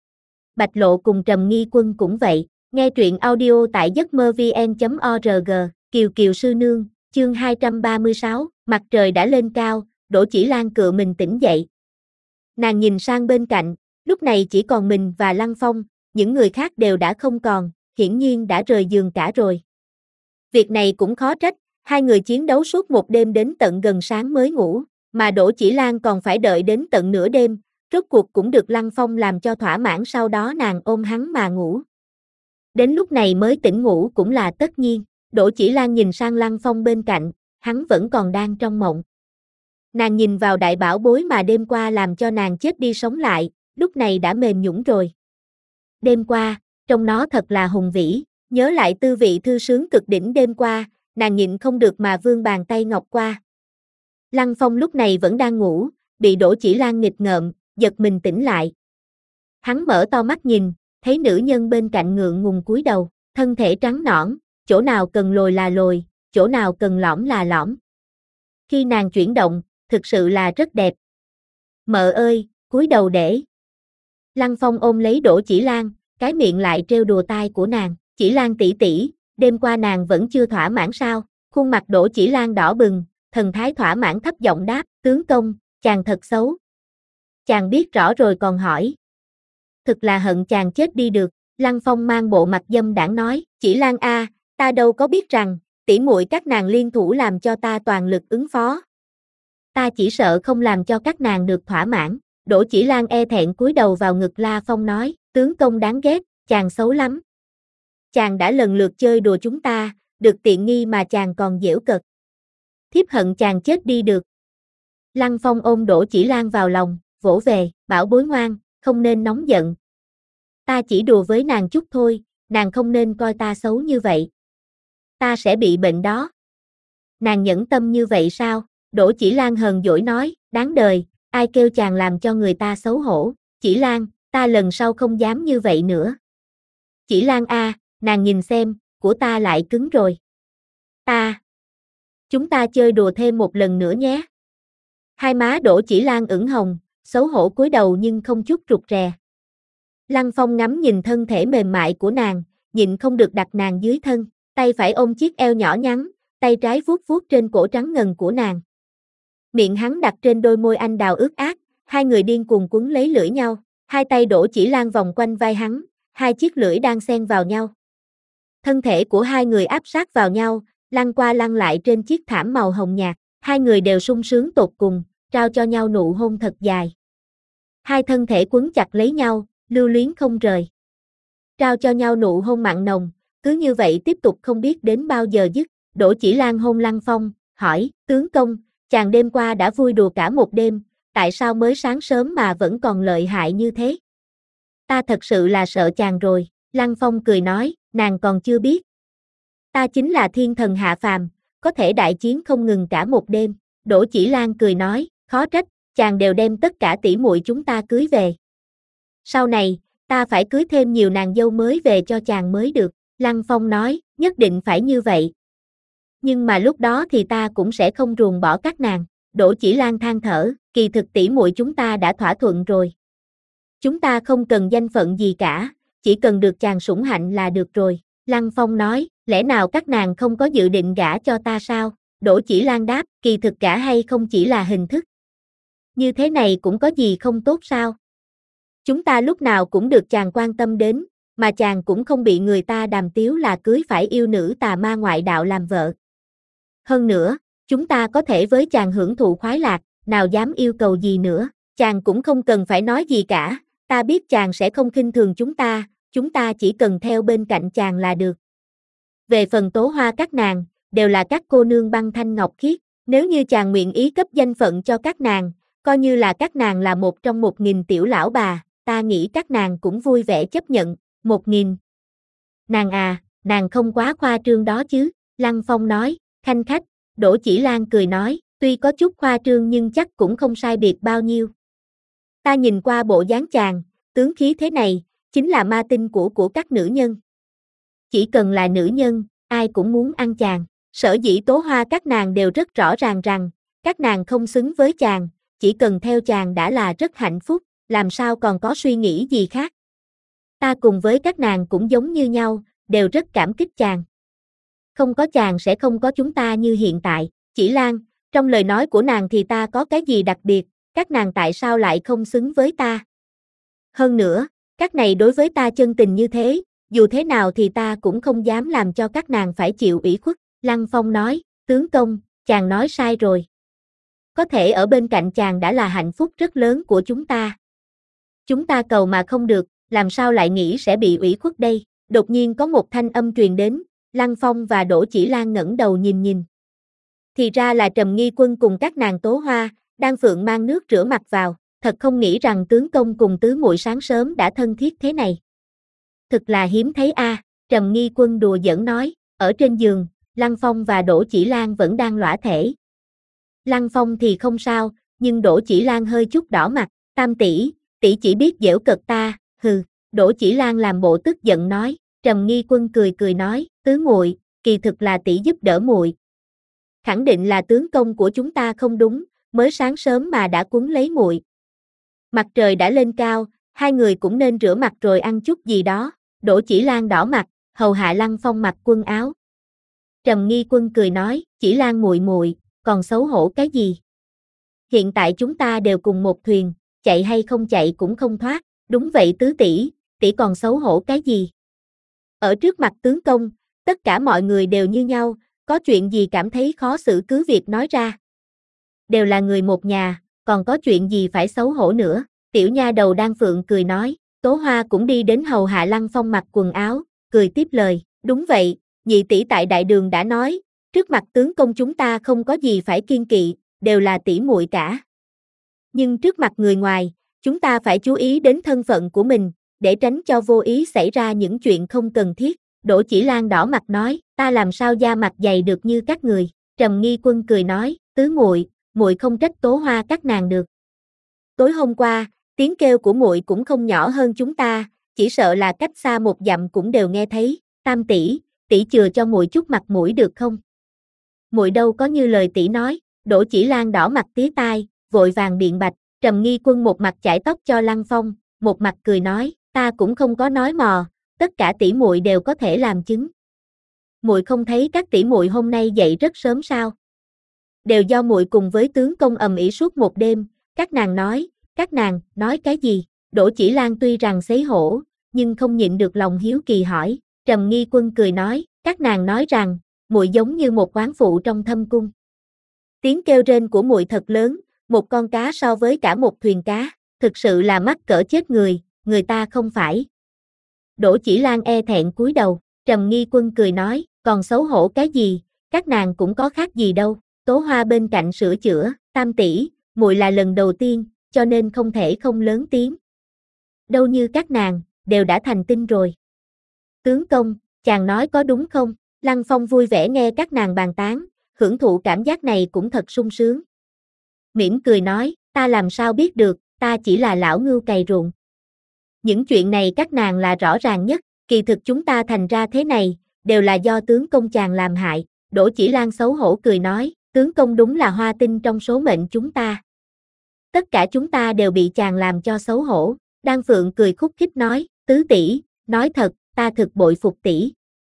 Bạch Lộ cùng Trầm Nghi Quân cũng vậy. Nghe truyện audio tại giấc mơ vn chấm org, Kiều Kiều sư nương, chương hai trăm ba mươi sáu, mặt trời đã lên cao, Đỗ Chỉ Lan cựa mình tỉnh dậy. Nàng nhìn sang bên cạnh, lúc này chỉ còn mình và Lăng Phong, những người khác đều đã không còn, hiển nhiên đã rời giường cả rồi. Việc này cũng khó trách, hai người chiến đấu suốt một đêm đến tận gần sáng mới ngủ, mà Đỗ Chỉ Lan còn phải đợi đến tận nửa đêm, rốt cuộc cũng được Lăng Phong làm cho thỏa mãn, sau đó nàng ôm hắn mà ngủ. Đến lúc này mới tỉnh ngủ cũng là tất nhiên, Đỗ Chỉ Lan nhìn sang Lăng Phong bên cạnh, hắn vẫn còn đang trong mộng. Nàng nhìn vào đại bảo bối mà đêm qua làm cho nàng chết đi sống lại, lúc này đã mềm nhũn rồi. Đêm qua, trông nó thật là hùng vĩ, nhớ lại tư vị thư sướng cực đỉnh đêm qua, nàng nhịn không được mà vươn bàn tay ngọc qua. Lăng Phong lúc này vẫn đang ngủ, bị Đỗ Chỉ Lan nghịch ngợm, giật mình tỉnh lại. Hắn mở to mắt nhìn, thấy nữ nhân bên cạnh ngượng ngùng cúi đầu, thân thể trắng nõn, chỗ nào cần lồi là lồi, chỗ nào cần lõm là lõm. Khi nàng chuyển động, thực sự là rất đẹp. Mợ ơi, cúi đầu để. Lăng Phong ôm lấy Đỗ Chỉ Lan, cái miệng lại trêu đùa tai của nàng. Chỉ Lan tỷ tỷ, đêm qua nàng vẫn chưa thỏa mãn sao? Khuôn mặt Đỗ Chỉ Lan đỏ bừng, thần thái thỏa mãn thấp giọng đáp, tướng công, chàng thật xấu. Chàng biết rõ rồi còn hỏi. Thực là hận chàng chết đi được. Lăng Phong mang bộ mặt dâm đãng nói, Chỉ Lan a, ta đâu có biết rằng, tỷ muội các nàng liên thủ làm cho ta toàn lực ứng phó. Ta chỉ sợ không làm cho các nàng được thỏa mãn. Đỗ Chỉ Lan e thẹn cúi đầu vào ngực La Phong nói, tướng công đáng ghét, chàng xấu lắm. Chàng đã lần lượt chơi đùa chúng ta, được tiện nghi mà chàng còn giễu cợt. Thiếp hận chàng chết đi được. Lăng Phong ôm Đỗ Chỉ Lan vào lòng, vỗ về, bảo bối ngoan, không nên nóng giận. Ta chỉ đùa với nàng chút thôi, nàng không nên coi ta xấu như vậy. Ta sẽ bị bệnh đó. Nàng nhẫn tâm như vậy sao? Đỗ Chỉ Lan hờn dỗi nói, đáng đời, ai kêu chàng làm cho người ta xấu hổ. Chỉ Lan, ta lần sau không dám như vậy nữa. Chỉ Lan a, nàng nhìn xem, của ta lại cứng rồi. Ta. Chúng ta chơi đùa thêm một lần nữa nhé. Hai má Đỗ Chỉ Lan ửng hồng, xấu hổ cúi đầu nhưng không chút rụt rè. Lăng Phong ngắm nhìn thân thể mềm mại của nàng, nhịn không được đặt nàng dưới thân, tay phải ôm chiếc eo nhỏ nhắn, tay trái vuốt vuốt trên cổ trắng ngần của nàng. Miệng hắn đặt trên đôi môi anh đào ướt át, hai người điên cuồng quấn lấy lưỡi nhau, hai tay Đỗ Chỉ Lan vòng quanh vai hắn, hai chiếc lưỡi đang xen vào nhau. Thân thể của hai người áp sát vào nhau, lăn qua lăn lại trên chiếc thảm màu hồng nhạt, hai người đều sung sướng tột cùng, trao cho nhau nụ hôn thật dài. Hai thân thể quấn chặt lấy nhau, lưu luyến không rời. Trao cho nhau nụ hôn mặn nồng, cứ như vậy tiếp tục không biết đến bao giờ dứt. Đỗ Chỉ Lan hôn Lăng Phong, hỏi, tướng công, chàng đêm qua đã vui đùa cả một đêm, tại sao mới sáng sớm mà vẫn còn lợi hại như thế? Ta thật sự là sợ chàng rồi, Lăng Phong cười nói, nàng còn chưa biết. Ta chính là thiên thần hạ phàm, có thể đại chiến không ngừng cả một đêm. Đỗ Chỉ Lan cười nói, khó trách, chàng đều đem tất cả tỷ muội chúng ta cưới về. Sau này, ta phải cưới thêm nhiều nàng dâu mới về cho chàng mới được. Lăng Phong nói, nhất định phải như vậy. Nhưng mà lúc đó thì ta cũng sẽ không ruồng bỏ các nàng. Đỗ Chỉ Lan than thở, kỳ thực tỷ muội chúng ta đã thỏa thuận rồi. Chúng ta không cần danh phận gì cả, chỉ cần được chàng sủng hạnh là được rồi. Lăng Phong nói, lẽ nào các nàng không có dự định gả cho ta sao? Đỗ Chỉ Lan đáp, kỳ thực gả hay không chỉ là hình thức. Như thế này cũng có gì không tốt sao? Chúng ta lúc nào cũng được chàng quan tâm đến, mà chàng cũng không bị người ta đàm tiếu là cưới phải yêu nữ tà ma ngoại đạo làm vợ. Hơn nữa, chúng ta có thể với chàng hưởng thụ khoái lạc, nào dám yêu cầu gì nữa, chàng cũng không cần phải nói gì cả, ta biết chàng sẽ không khinh thường chúng ta, chúng ta chỉ cần theo bên cạnh chàng là được. Về phần Tố Hoa các nàng, đều là các cô nương băng thanh ngọc khiết, nếu như chàng nguyện ý cấp danh phận cho các nàng, coi như là các nàng là một trong một nghìn tiểu lão bà, ta nghĩ các nàng cũng vui vẻ chấp nhận, một nghìn. Nàng à, nàng không quá khoa trương đó chứ, Lăng Phong nói, khanh khách, Đỗ Chỉ Lan cười nói, tuy có chút khoa trương nhưng chắc cũng không sai biệt bao nhiêu. Ta nhìn qua bộ dáng chàng, tướng khí thế này, chính là ma tinh của của các nữ nhân. Chỉ cần là nữ nhân, ai cũng muốn ăn chàng, sở dĩ Tố Hoa các nàng đều rất rõ ràng rằng, các nàng không xứng với chàng, chỉ cần theo chàng đã là rất hạnh phúc, làm sao còn có suy nghĩ gì khác. Ta cùng với các nàng cũng giống như nhau, đều rất cảm kích chàng. Không có chàng sẽ không có chúng ta như hiện tại. Chỉ Lan, trong lời nói của nàng thì ta có cái gì đặc biệt, các nàng tại sao lại không xứng với ta? Hơn nữa, các này đối với ta chân tình như thế, dù thế nào thì ta cũng không dám làm cho các nàng phải chịu ủy khuất. Lăng Phong nói, tướng công, chàng nói sai rồi. Có thể ở bên cạnh chàng đã là hạnh phúc rất lớn của chúng ta. Chúng ta cầu mà không được, làm sao lại nghĩ sẽ bị ủy khuất đây? Đột nhiên có một thanh âm truyền đến, Lăng Phong và Đỗ Chỉ Lan ngẩng đầu nhìn nhìn. Thì ra là Trầm Nghi Quân cùng các nàng Tố Hoa, đang phượng mang nước rửa mặt vào, thật không nghĩ rằng tướng công cùng tứ muội sáng sớm đã thân thiết thế này. Thực là hiếm thấy a, à, Trầm Nghi Quân đùa giỡn nói, ở trên giường, Lăng Phong và Đỗ Chỉ Lan vẫn đang lõa thể. Lăng Phong thì không sao, nhưng Đỗ Chỉ Lan hơi chút đỏ mặt, tam tỷ, tỷ chỉ biết giễu cợt ta, hừ, Đỗ Chỉ Lan làm bộ tức giận nói, Trầm Nghi Quân cười cười nói, tứ muội, kỳ thực là tỷ giúp đỡ muội. Khẳng định là tướng công của chúng ta không đúng, mới sáng sớm mà đã quấn lấy muội. Mặt trời đã lên cao, hai người cũng nên rửa mặt rồi ăn chút gì đó. Đỗ Chỉ Lan đỏ mặt, hầu hạ Lăng Phong mặc quần áo. Trầm Nghi Quân cười nói, Chỉ Lan muội muội, còn xấu hổ cái gì? Hiện tại chúng ta đều cùng một thuyền, chạy hay không chạy cũng không thoát. Đúng vậy tứ tỷ, tỷ còn xấu hổ cái gì? Ở trước mặt tướng công, tất cả mọi người đều như nhau, có chuyện gì cảm thấy khó xử cứ việc nói ra. Đều là người một nhà, còn có chuyện gì phải xấu hổ nữa. Tiểu nha đầu Đan Phượng cười nói, Tố Hoa cũng đi đến hầu hạ Lăng Phong mặc quần áo, cười tiếp lời, đúng vậy, nhị tỷ tại đại đường đã nói, trước mặt tướng công chúng ta không có gì phải kiêng kỵ, đều là tỷ muội cả. Nhưng trước mặt người ngoài, chúng ta phải chú ý đến thân phận của mình, để tránh cho vô ý xảy ra những chuyện không cần thiết. Đỗ Chỉ Lan đỏ mặt nói, ta làm sao da mặt dày được như các người. Trầm Nghi Quân cười nói, tứ muội, muội không trách Tố Hoa các nàng được. Tối hôm qua, tiếng kêu của muội cũng không nhỏ hơn chúng ta, chỉ sợ là cách xa một dặm cũng đều nghe thấy. Tam tỷ, tỷ chừa cho muội chút mặt mũi được không? Muội đâu có như lời tỷ nói. Đỗ Chỉ Lan đỏ mặt tía tai, vội vàng biện bạch. Trầm Nghi Quân một mặt chải tóc cho Lăng Phong, một mặt cười nói, ta cũng không có nói mò, tất cả tỷ muội đều có thể làm chứng. Muội không thấy các tỷ muội hôm nay dậy rất sớm sao? Đều do muội cùng với tướng công ầm ĩ suốt một đêm, các nàng nói, các nàng nói cái gì? Đỗ Chỉ Lan tuy rằng xấu hổ, nhưng không nhịn được lòng hiếu kỳ hỏi. Trầm Nghi Quân cười nói, các nàng nói rằng, muội giống như một oán phụ trong thâm cung. Tiếng kêu rên của muội thật lớn, một con cá so với cả một thuyền cá, thực sự là mắc cỡ chết người, người ta không phải. Đỗ Chỉ Lan e thẹn cúi đầu, Trầm Nghi Quân cười nói, còn xấu hổ cái gì, các nàng cũng có khác gì đâu. Tố Hoa bên cạnh sửa chữa, Tam tỷ, muội là lần đầu tiên, cho nên không thể không lớn tiếng. Đâu như các nàng, đều đã thành tinh rồi. Tướng công, chàng nói có đúng không? Lăng Phong vui vẻ nghe các nàng bàn tán, hưởng thụ cảm giác này cũng thật sung sướng. Mỉm cười nói, ta làm sao biết được, ta chỉ là lão ngưu cày ruộng. Những chuyện này các nàng là rõ ràng nhất, kỳ thực chúng ta thành ra thế này, đều là do tướng công chàng làm hại. Đỗ Chỉ Lan xấu hổ cười nói, tướng công đúng là hoa tinh trong số mệnh chúng ta. Tất cả chúng ta đều bị chàng làm cho xấu hổ. Đan Phượng cười khúc khích nói, tứ tỷ, nói thật, ta thực bội phục tỷ.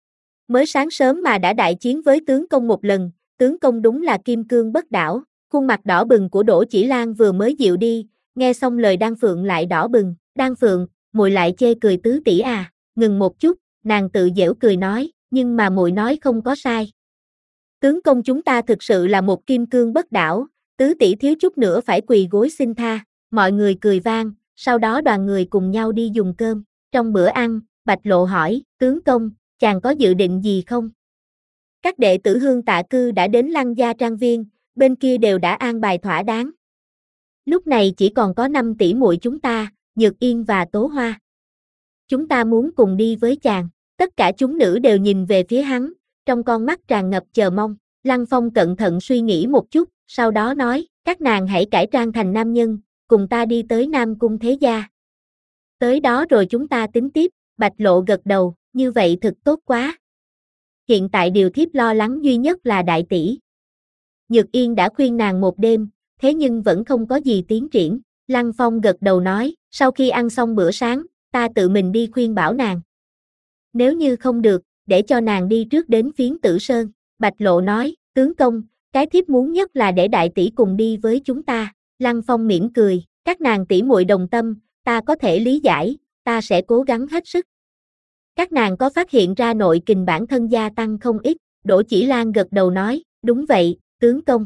Mới sáng sớm mà đã đại chiến với tướng công một lần, tướng công đúng là kim cương bất đảo. Khuôn mặt đỏ bừng của Đỗ Chỉ Lan vừa mới dịu đi, nghe xong lời Đan Phượng lại đỏ bừng. Đan Phượng, muội lại chê cười tứ tỷ à? Ngừng một chút, nàng tự giễu cười nói, nhưng mà muội nói không có sai. Tướng công chúng ta thực sự là một kim cương bất đảo, tứ tỷ thiếu chút nữa phải quỳ gối xin tha. Mọi người cười vang, sau đó đoàn người cùng nhau đi dùng cơm. Trong bữa ăn, Bạch Lộ hỏi, tướng công, chàng có dự định gì không? Các đệ tử Hương Tạ Cư đã đến Lăng Gia Trang Viên, bên kia đều đã an bài thỏa đáng. Lúc này chỉ còn có năm tỷ muội chúng ta, Nhược Yên và Tố Hoa. Chúng ta muốn cùng đi với chàng. Tất cả chúng nữ đều nhìn về phía hắn, trong con mắt tràn ngập chờ mong. Lăng Phong cẩn thận suy nghĩ một chút, sau đó nói, các nàng hãy cải trang thành nam nhân, cùng ta đi tới Nam Cung Thế Gia. Tới đó rồi chúng ta tính tiếp. Bạch Lộ gật đầu, như vậy thực tốt quá. Hiện tại điều thiếp lo lắng duy nhất là đại tỷ. Nhược Yên đã khuyên nàng một đêm, thế nhưng vẫn không có gì tiến triển. Lăng Phong gật đầu nói, sau khi ăn xong bữa sáng, ta tự mình đi khuyên bảo nàng. Nếu như không được, để cho nàng đi trước đến Phiến Tử Sơn. Bạch Lộ nói, tướng công, cái thiếp muốn nhất là để đại tỷ cùng đi với chúng ta. Lăng Phong mỉm cười, các nàng tỷ muội đồng tâm, ta có thể lý giải, ta sẽ cố gắng hết sức. Các nàng có phát hiện ra nội kình bản thân gia tăng không ít. Đỗ Chỉ Lan gật đầu nói, đúng vậy, tướng công.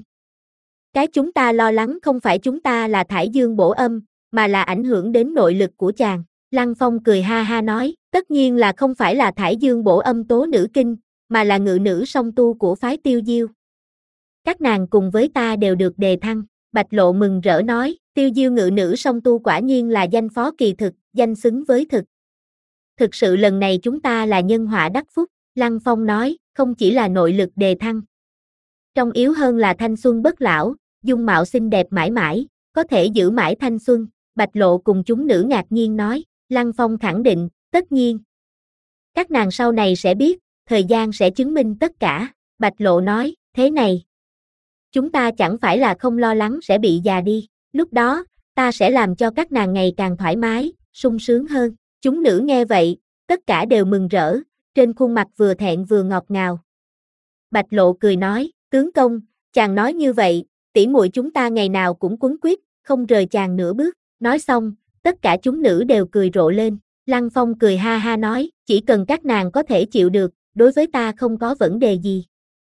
Cái chúng ta lo lắng không phải chúng ta là thải dương bổ âm, mà là ảnh hưởng đến nội lực của chàng. Lăng Phong cười ha ha nói, tất nhiên là không phải là thải dương bổ âm tố nữ kinh, mà là ngự nữ song tu của phái Tiêu Diêu. Các nàng cùng với ta đều được đề thăng. Bạch Lộ mừng rỡ nói, Tiêu Diêu ngự nữ song tu quả nhiên là danh phó kỳ thực, danh xứng với thực. Thực sự lần này chúng ta là nhân họa đắc phúc. Lăng Phong nói, không chỉ là nội lực đề thăng. Trong yếu hơn là thanh xuân bất lão, dung mạo xinh đẹp mãi mãi, có thể giữ mãi thanh xuân. Bạch Lộ cùng chúng nữ ngạc nhiên nói, Lăng Phong khẳng định, tất nhiên. Các nàng sau này sẽ biết, thời gian sẽ chứng minh tất cả. Bạch Lộ nói, thế này. Chúng ta chẳng phải là không lo lắng sẽ bị già đi, lúc đó, ta sẽ làm cho các nàng ngày càng thoải mái, sung sướng hơn. Chúng nữ nghe vậy, tất cả đều mừng rỡ, trên khuôn mặt vừa thẹn vừa ngọt ngào. Bạch Lộ cười nói, tướng công, chàng nói như vậy, tỷ muội chúng ta ngày nào cũng quấn quýt, không rời chàng nửa bước. Nói xong, tất cả chúng nữ đều cười rộ lên. Lăng Phong cười ha ha nói, chỉ cần các nàng có thể chịu được, đối với ta không có vấn đề gì.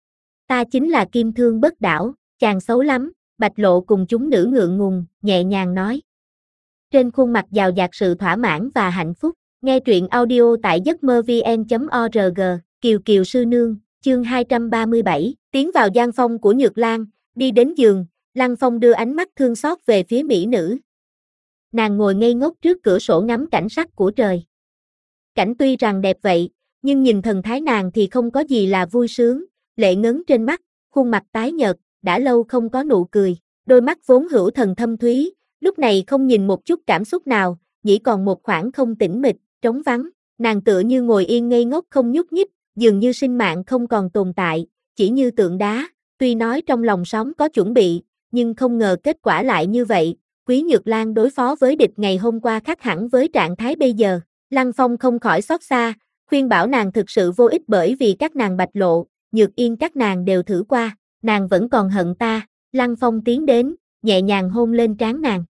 Ta chính là kim thương bất đảo, chàng xấu lắm. Bạch Lộ cùng chúng nữ ngượng ngùng, nhẹ nhàng nói. Trên khuôn mặt giàu dạt sự thỏa mãn và hạnh phúc. Nghe truyện audio tại giấc mơ vn chấm org, Kiều Kiều Sư Nương, chương hai trăm ba mươi bảy, tiến vào gian phòng của Nhược Lan, đi đến giường, Lăng Phong đưa ánh mắt thương xót về phía mỹ nữ. Nàng ngồi ngây ngốc trước cửa sổ ngắm cảnh sắc của trời. Cảnh tuy rằng đẹp vậy, nhưng nhìn thần thái nàng thì không có gì là vui sướng, lệ ngấn trên mắt, khuôn mặt tái nhợt, đã lâu không có nụ cười, đôi mắt vốn hữu thần thâm thúy, lúc này không nhìn một chút cảm xúc nào, chỉ còn một khoảng không tĩnh mịch, trống vắng, nàng tựa như ngồi yên ngây ngốc không nhúc nhích, dường như sinh mạng không còn tồn tại, chỉ như tượng đá, tuy nói trong lòng sóng có chuẩn bị, nhưng không ngờ kết quả lại như vậy. Quý Nhược Lan đối phó với địch ngày hôm qua khác hẳn với trạng thái bây giờ. Lăng Phong không khỏi xót xa, khuyên bảo nàng thực sự vô ích bởi vì các nàng Bạch Lộ, Nhược Yên các nàng đều thử qua, nàng vẫn còn hận ta. Lăng Phong tiến đến, nhẹ nhàng hôn lên trán nàng.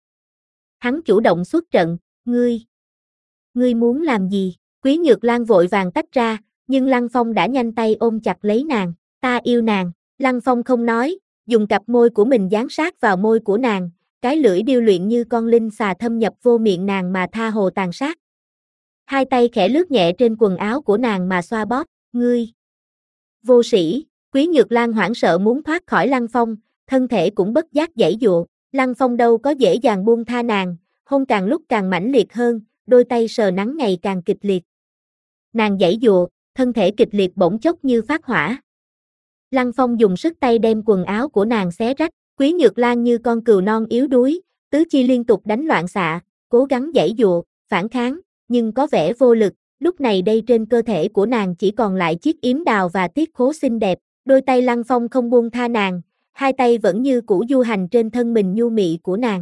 Hắn chủ động xuất trận, ngươi, ngươi muốn làm gì? Quý Nhược Lan vội vàng tách ra, nhưng Lăng Phong đã nhanh tay ôm chặt lấy nàng, ta yêu nàng. Lăng Phong không nói, dùng cặp môi của mình dán sát vào môi của nàng. Cái lưỡi điêu luyện như con linh xà thâm nhập vô miệng nàng mà tha hồ tàn sát. Hai tay khẽ lướt nhẹ trên quần áo của nàng mà xoa bóp, ngươi. Vô sĩ, Quý Nhược Lan hoảng sợ muốn thoát khỏi Lăng Phong, thân thể cũng bất giác giãy giụa, Lăng Phong đâu có dễ dàng buông tha nàng, hôn càng lúc càng mãnh liệt hơn, đôi tay sờ nắn ngày càng kịch liệt. Nàng giãy giụa, thân thể kịch liệt bỗng chốc như phát hỏa. Lăng Phong dùng sức tay đem quần áo của nàng xé rách, Quý Nhược Lan như con cừu non yếu đuối, tứ chi liên tục đánh loạn xạ, cố gắng giãy giụa, phản kháng, nhưng có vẻ vô lực, lúc này đây trên cơ thể của nàng chỉ còn lại chiếc yếm đào và tiết khố xinh đẹp, đôi tay Lăng Phong không buông tha nàng, hai tay vẫn như cũ du hành trên thân mình nhu mị của nàng.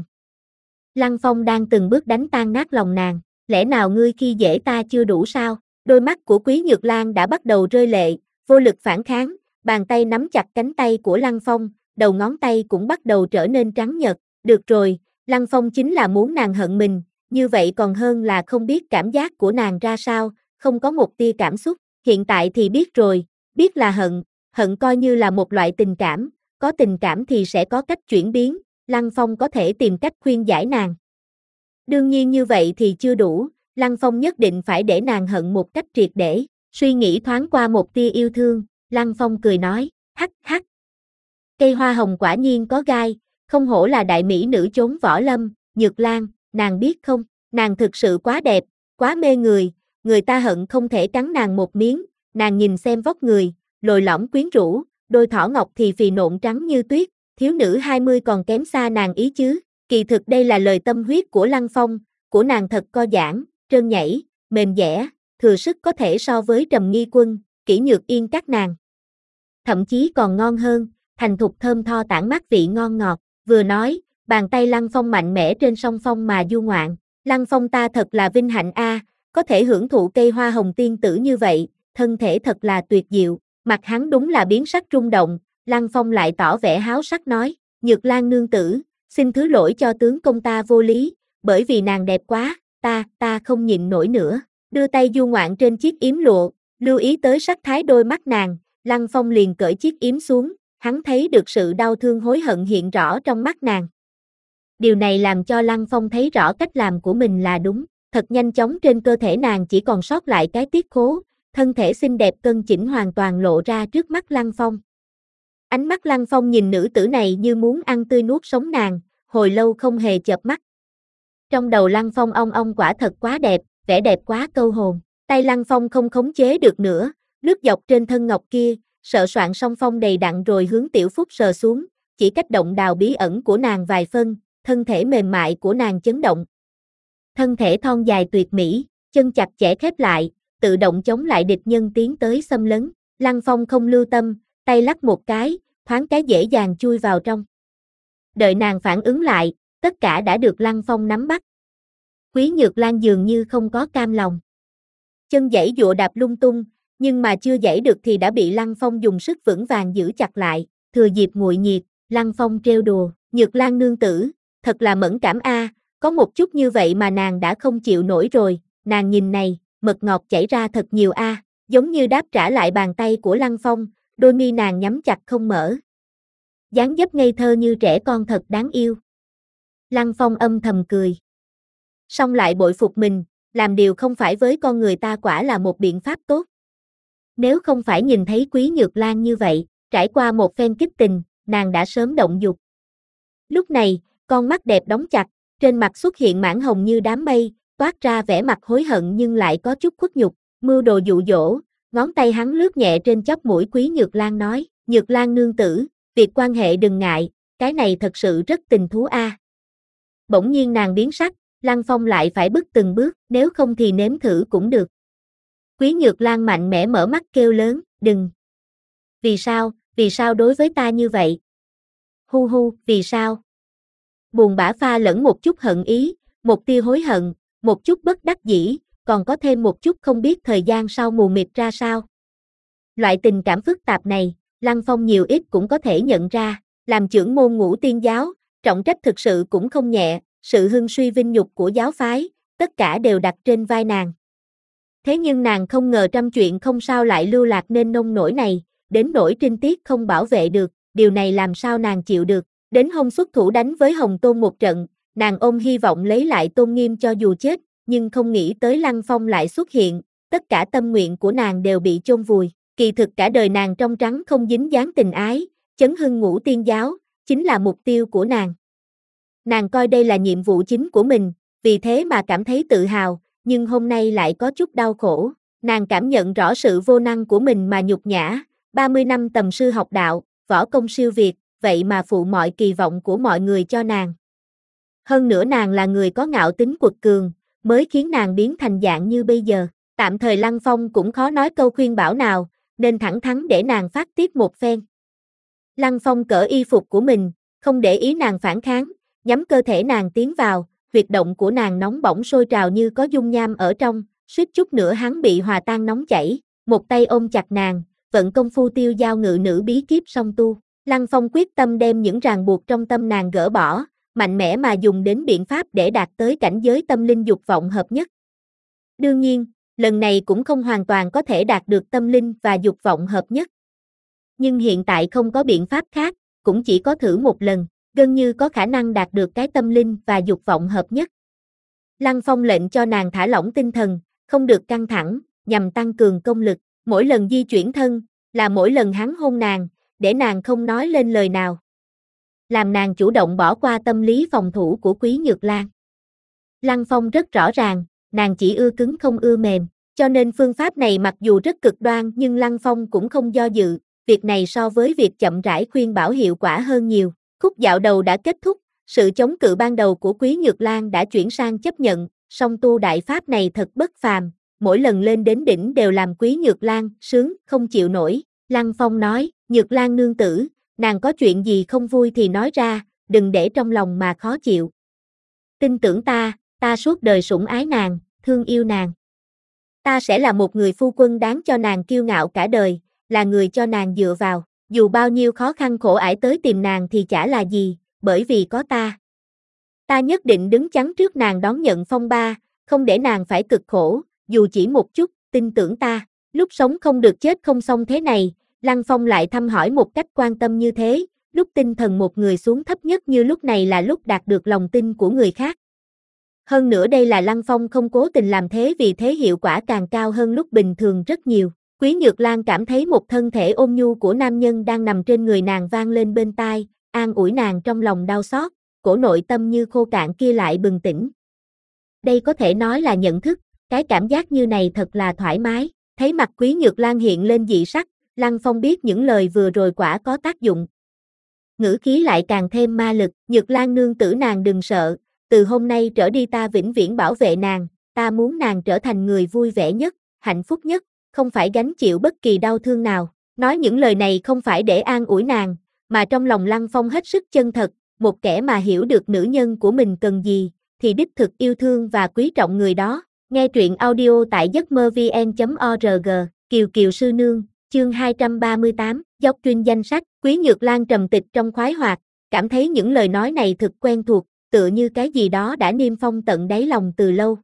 Lăng Phong đang từng bước đánh tan nát lòng nàng, lẽ nào ngươi khi dễ ta chưa đủ sao? Đôi mắt của Quý Nhược Lan đã bắt đầu rơi lệ, vô lực phản kháng, bàn tay nắm chặt cánh tay của Lăng Phong, đầu ngón tay cũng bắt đầu trở nên trắng nhợt, được rồi, Lăng Phong chính là muốn nàng hận mình, như vậy còn hơn là không biết cảm giác của nàng ra sao, không có một tia cảm xúc, hiện tại thì biết rồi, biết là hận, hận coi như là một loại tình cảm, có tình cảm thì sẽ có cách chuyển biến, Lăng Phong có thể tìm cách khuyên giải nàng. Đương nhiên như vậy thì chưa đủ, Lăng Phong nhất định phải để nàng hận một cách triệt để, suy nghĩ thoáng qua một tia yêu thương, Lăng Phong cười nói, hắc hắc. Cây hoa hồng quả nhiên có gai, không hổ là đại mỹ nữ chốn võ lâm, Nhược Lan, nàng biết không, nàng thực sự quá đẹp, quá mê người, người ta hận không thể cắn nàng một miếng, nàng nhìn xem vóc người, lồi lõm quyến rũ, đôi thỏ ngọc thì phì nộn trắng như tuyết, thiếu nữ hai mươi còn kém xa nàng ý chứ, kỳ thực đây là lời tâm huyết của Lăng Phong, của nàng thật co giãn, trơn nhảy, mềm dẻo, thừa sức có thể so với Trầm Nghi Quân, Kỷ Nhược Yên các nàng. Thậm chí còn ngon hơn, thành thục thơm tho tản mát vị ngon ngọt, vừa nói, bàn tay Lăng Phong mạnh mẽ trên song phong mà du ngoạn, Lăng Phong ta thật là vinh hạnh a, có thể hưởng thụ cây hoa hồng tiên tử như vậy, thân thể thật là tuyệt diệu, mặt hắn đúng là biến sắc rung động, Lăng Phong lại tỏ vẻ háo sắc nói, Nhược Lan nương tử, xin thứ lỗi cho tướng công ta vô lý, bởi vì nàng đẹp quá, ta, ta không nhịn nổi nữa, đưa tay du ngoạn trên chiếc yếm lụa, lưu ý tới sắc thái đôi mắt nàng, Lăng Phong liền cởi chiếc yếm xuống, hắn thấy được sự đau thương hối hận hiện rõ trong mắt nàng. Điều này làm cho Lăng Phong thấy rõ cách làm của mình là đúng, thật nhanh chóng trên cơ thể nàng chỉ còn sót lại cái tiết khố, thân thể xinh đẹp cân chỉnh hoàn toàn lộ ra trước mắt Lăng Phong. Ánh mắt Lăng Phong nhìn nữ tử này như muốn ăn tươi nuốt sống nàng, hồi lâu không hề chợp mắt. Trong đầu Lăng Phong ong ong quả thật quá đẹp, vẻ đẹp quá câu hồn, tay Lăng Phong không khống chế được nữa, lướt dọc trên thân ngọc kia, sợ soạn song phong đầy đặn rồi hướng Tiểu Phúc sờ xuống, chỉ cách động đào bí ẩn của nàng vài phân, thân thể mềm mại của nàng chấn động. Thân thể thon dài tuyệt mỹ, chân chặt chẽ khép lại, tự động chống lại địch nhân tiến tới xâm lấn, Lăng Phong không lưu tâm, tay lắc một cái, thoáng cái dễ dàng chui vào trong. Đợi nàng phản ứng lại, tất cả đã được Lăng Phong nắm bắt. Quý Nhược Lan dường như không có cam lòng. Chân giãy giụa đạp lung tung, nhưng mà chưa giãy được thì đã bị Lăng Phong dùng sức vững vàng giữ chặt lại, thừa dịp nguội nhiệt, Lăng Phong trêu đùa, Nhược Lan nương tử, thật là mẫn cảm a, có một chút như vậy mà nàng đã không chịu nổi rồi, nàng nhìn này, mật ngọt chảy ra thật nhiều a, giống như đáp trả lại bàn tay của Lăng Phong, đôi mi nàng nhắm chặt không mở. Dáng dấp ngây thơ như trẻ con thật đáng yêu. Lăng Phong âm thầm cười. Song lại bội phục mình, làm điều không phải với con người ta quả là một biện pháp tốt. Nếu không phải nhìn thấy Quý Nhược Lan như vậy, trải qua một phen kích tình, nàng đã sớm động dục. Lúc này, con mắt đẹp đóng chặt, trên mặt xuất hiện mảng hồng như đám mây, toát ra vẻ mặt hối hận nhưng lại có chút khuất nhục, mưu đồ dụ dỗ, ngón tay hắn lướt nhẹ trên chóp mũi Quý Nhược Lan nói, Nhược Lan nương tử, việc quan hệ đừng ngại, cái này thật sự rất tình thú a. Bỗng nhiên nàng biến sắc, Lăng Phong lại phải bước từng bước, nếu không thì nếm thử cũng được. Quý Nhược Lan mạnh mẽ mở mắt kêu lớn, đừng. Vì sao, vì sao đối với ta như vậy? Hu hu, vì sao? Buồn bã pha lẫn một chút hận ý, một tia hối hận, một chút bất đắc dĩ, còn có thêm một chút không biết thời gian sau mù mịt ra sao. Loại tình cảm phức tạp này, Lăng Phong nhiều ít cũng có thể nhận ra, làm trưởng môn Ngũ Tiên giáo, trọng trách thực sự cũng không nhẹ, sự hưng suy vinh nhục của giáo phái, tất cả đều đặt trên vai nàng. Thế nhưng nàng không ngờ trăm chuyện không sao lại lưu lạc nên nông nổi này, đến nỗi trinh tiết không bảo vệ được, điều này làm sao nàng chịu được, đến hôm xuất thủ đánh với Hồng Tôn một trận, nàng ôm hy vọng lấy lại tôn nghiêm cho dù chết, nhưng không nghĩ tới Lăng Phong lại xuất hiện, tất cả tâm nguyện của nàng đều bị chôn vùi. kỳ thực cả đời nàng trong trắng không dính dáng tình ái, chấn hưng ngũ tiên giáo, chính là mục tiêu của nàng. Nàng coi đây là nhiệm vụ chính của mình, vì thế mà cảm thấy tự hào, nhưng hôm nay lại có chút đau khổ. Nàng cảm nhận rõ sự vô năng của mình mà nhục nhã, ba mươi năm tầm sư học đạo, võ công siêu việt, vậy mà phụ mọi kỳ vọng của mọi người cho nàng. Hơn nữa nàng là người có ngạo tính quật cường, mới khiến nàng biến thành dạng như bây giờ. Tạm thời Lăng Phong cũng khó nói câu khuyên bảo nào, nên thẳng thắn để nàng phát tiết một phen. Lăng Phong cởi y phục của mình, không để ý nàng phản kháng, nhắm cơ thể nàng tiến vào, huyệt động của nàng nóng bỏng sôi trào như có dung nham ở trong, suýt chút nữa hắn bị hòa tan nóng chảy, một tay ôm chặt nàng, vận công phu tiêu giao ngự nữ bí kíp song tu. Lăng Phong quyết tâm đem những ràng buộc trong tâm nàng gỡ bỏ, mạnh mẽ mà dùng đến biện pháp để đạt tới cảnh giới tâm linh dục vọng hợp nhất. Đương nhiên, lần này cũng không hoàn toàn có thể đạt được tâm linh và dục vọng hợp nhất. Nhưng hiện tại không có biện pháp khác, cũng chỉ có thử một lần, gần như có khả năng đạt được cái tâm linh và dục vọng hợp nhất. Lăng Phong lệnh cho nàng thả lỏng tinh thần, không được căng thẳng, nhằm tăng cường công lực, mỗi lần di chuyển thân, là mỗi lần hắn hôn nàng, để nàng không nói lên lời nào. Làm nàng chủ động bỏ qua tâm lý phòng thủ của Quý Nhược Lan. Lăng Phong rất rõ ràng, nàng chỉ ưa cứng không ưa mềm, cho nên phương pháp này mặc dù rất cực đoan nhưng Lăng Phong cũng không do dự, việc này so với việc chậm rãi khuyên bảo hiệu quả hơn nhiều. Khúc dạo đầu đã kết thúc, sự chống cự ban đầu của Quý Nhược Lan đã chuyển sang chấp nhận, song tu đại pháp này thật bất phàm, mỗi lần lên đến đỉnh đều làm Quý Nhược Lan sướng không chịu nổi. Lăng Phong nói, Nhược Lan nương tử, nàng có chuyện gì không vui thì nói ra, đừng để trong lòng mà khó chịu. Tin tưởng ta, ta suốt đời sủng ái nàng, thương yêu nàng. Ta sẽ là một người phu quân đáng cho nàng kiêu ngạo cả đời, là người cho nàng dựa vào, dù bao nhiêu khó khăn khổ ải tới tìm nàng thì chả là gì, bởi vì có ta. Ta nhất định đứng chắn trước nàng đón nhận phong ba, không để nàng phải cực khổ, dù chỉ một chút, tin tưởng ta. Lúc sống không được chết không xong thế này, Lăng Phong lại thăm hỏi một cách quan tâm như thế, lúc tinh thần một người xuống thấp nhất như lúc này là lúc đạt được lòng tin của người khác. Hơn nữa đây là Lăng Phong không cố tình làm thế vì thế hiệu quả càng cao hơn lúc bình thường rất nhiều. Quý Nhược Lan cảm thấy một thân thể ôn nhu của nam nhân đang nằm trên người nàng vang lên bên tai, an ủi nàng trong lòng đau xót, cổ nội tâm như khô cạn kia lại bừng tỉnh. Đây có thể nói là nhận thức, cái cảm giác như này thật là thoải mái, thấy mặt Quý Nhược Lan hiện lên dị sắc, Lăng Phong biết những lời vừa rồi quả có tác dụng. Ngữ khí lại càng thêm ma lực, Nhược Lan nương tử nàng đừng sợ, từ hôm nay trở đi ta vĩnh viễn bảo vệ nàng, ta muốn nàng trở thành người vui vẻ nhất, hạnh phúc nhất, không phải gánh chịu bất kỳ đau thương nào. Nói những lời này không phải để an ủi nàng, mà trong lòng Lăng Phong hết sức chân thật, một kẻ mà hiểu được nữ nhân của mình cần gì, thì đích thực yêu thương và quý trọng người đó. Nghe truyện audio tại giấc mơ vn chấm org, Kiều Kiều Sư Nương, chương hai trăm ba mươi tám, dốc chuyên danh sách, Quý Nhược Lan trầm tịch trong khoái hoạt, cảm thấy những lời nói này thực quen thuộc, tựa như cái gì đó đã niêm phong tận đáy lòng từ lâu.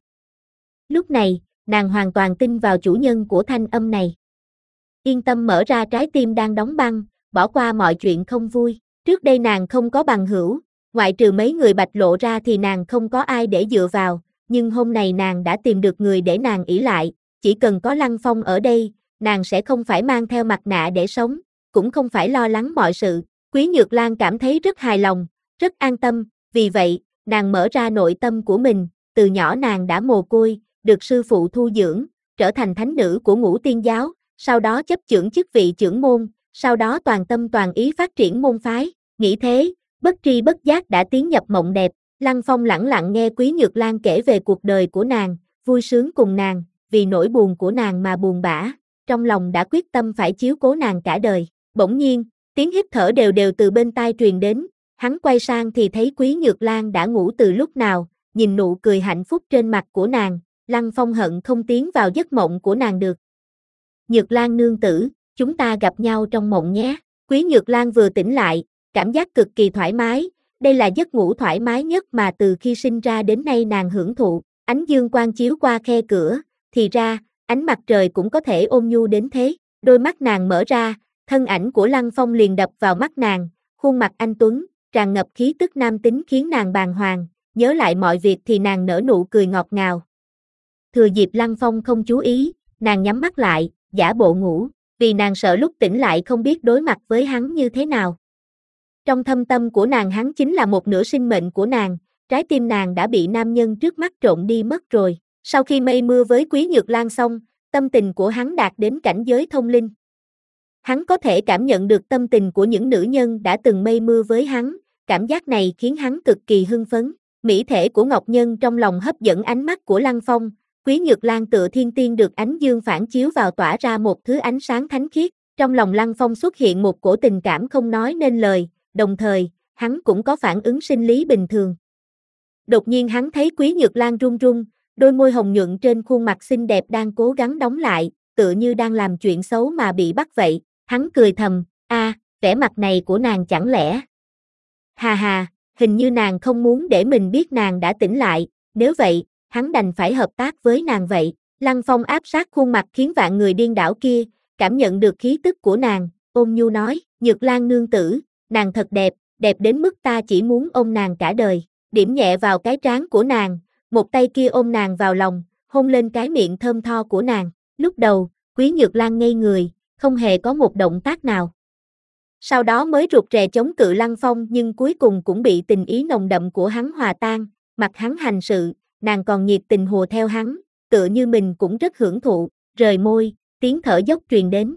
Lúc này, nàng hoàn toàn tin vào chủ nhân của thanh âm này. Yên tâm mở ra trái tim đang đóng băng, bỏ qua mọi chuyện không vui. Trước đây nàng không có bằng hữu, ngoại trừ mấy người Bạch Lộ ra thì nàng không có ai để dựa vào, nhưng hôm nay nàng đã tìm được người để nàng ỷ lại, chỉ cần có Lăng Phong ở đây, nàng sẽ không phải mang theo mặt nạ để sống, cũng không phải lo lắng mọi sự. Quý Nhược Lan cảm thấy rất hài lòng, rất an tâm, vì vậy, nàng mở ra nội tâm của mình, từ nhỏ nàng đã mồ côi, được sư phụ thu dưỡng, trở thành thánh nữ của Ngũ Tiên giáo, sau đó chấp chưởng chức vị trưởng môn, sau đó toàn tâm toàn ý phát triển môn phái, nghĩ thế, bất tri bất giác đã tiến nhập mộng đẹp. Lăng Phong lẳng lặng nghe Quý Nhược Lan kể về cuộc đời của nàng, vui sướng cùng nàng, vì nỗi buồn của nàng mà buồn bã, trong lòng đã quyết tâm phải chiếu cố nàng cả đời. Bỗng nhiên, tiếng hít thở đều đều từ bên tai truyền đến, hắn quay sang thì thấy Quý Nhược Lan đã ngủ từ lúc nào, nhìn nụ cười hạnh phúc trên mặt của nàng, Lăng Phong hận không tiến vào giấc mộng của nàng được. Nhược Lan nương tử, chúng ta gặp nhau trong mộng nhé. Quý Nhược Lan vừa tỉnh lại, cảm giác cực kỳ thoải mái, đây là giấc ngủ thoải mái nhất mà từ khi sinh ra đến nay nàng hưởng thụ. Ánh dương quang chiếu qua khe cửa, thì ra, ánh mặt trời cũng có thể ôn nhu đến thế. Đôi mắt nàng mở ra, thân ảnh của Lăng Phong liền đập vào mắt nàng, khuôn mặt anh tuấn, tràn ngập khí tức nam tính khiến nàng bàng hoàng, nhớ lại mọi việc thì nàng nở nụ cười ngọt ngào. Thừa dịp Lăng Phong không chú ý, nàng nhắm mắt lại, giả bộ ngủ, vì nàng sợ lúc tỉnh lại không biết đối mặt với hắn như thế nào. Trong thâm tâm của nàng hắn chính là một nửa sinh mệnh của nàng, trái tim nàng đã bị nam nhân trước mắt trộn đi mất rồi. Sau khi mây mưa với Quý Nhược Lan xong, tâm tình của hắn đạt đến cảnh giới thông linh. Hắn có thể cảm nhận được tâm tình của những nữ nhân đã từng mây mưa với hắn, cảm giác này khiến hắn cực kỳ hưng phấn. Mỹ thể của Ngọc Nhân trong lòng hấp dẫn ánh mắt của Lăng Phong, Quý Nhược Lan tựa thiên tiên được ánh dương phản chiếu vào tỏa ra một thứ ánh sáng thánh khiết. Trong lòng Lăng Phong xuất hiện một cổ tình cảm không nói nên lời, đồng thời, hắn cũng có phản ứng sinh lý bình thường. Đột nhiên hắn thấy Quý Nhược Lan run run, đôi môi hồng nhuận trên khuôn mặt xinh đẹp đang cố gắng đóng lại, tựa như đang làm chuyện xấu mà bị bắt vậy. Hắn cười thầm, a, vẻ mặt này của nàng chẳng lẽ. Hà hà, hình như nàng không muốn để mình biết nàng đã tỉnh lại, nếu vậy, hắn đành phải hợp tác với nàng vậy. Lăng Phong áp sát khuôn mặt khiến vạn người điên đảo kia, cảm nhận được khí tức của nàng, ôn nhu nói, Nhược Lan nương tử, nàng thật đẹp, đẹp đến mức ta chỉ muốn ôm nàng cả đời. Điểm nhẹ vào cái trán của nàng, một tay kia ôm nàng vào lòng, hôn lên cái miệng thơm tho của nàng. Lúc đầu, Quý Nhược Lan ngây người, không hề có một động tác nào. Sau đó mới rụt rè chống cự Lăng Phong nhưng cuối cùng cũng bị tình ý nồng đậm của hắn hòa tan, mặt hắn hành sự, nàng còn nhiệt tình hùa theo hắn, tựa như mình cũng rất hưởng thụ, rời môi, tiếng thở dốc truyền đến.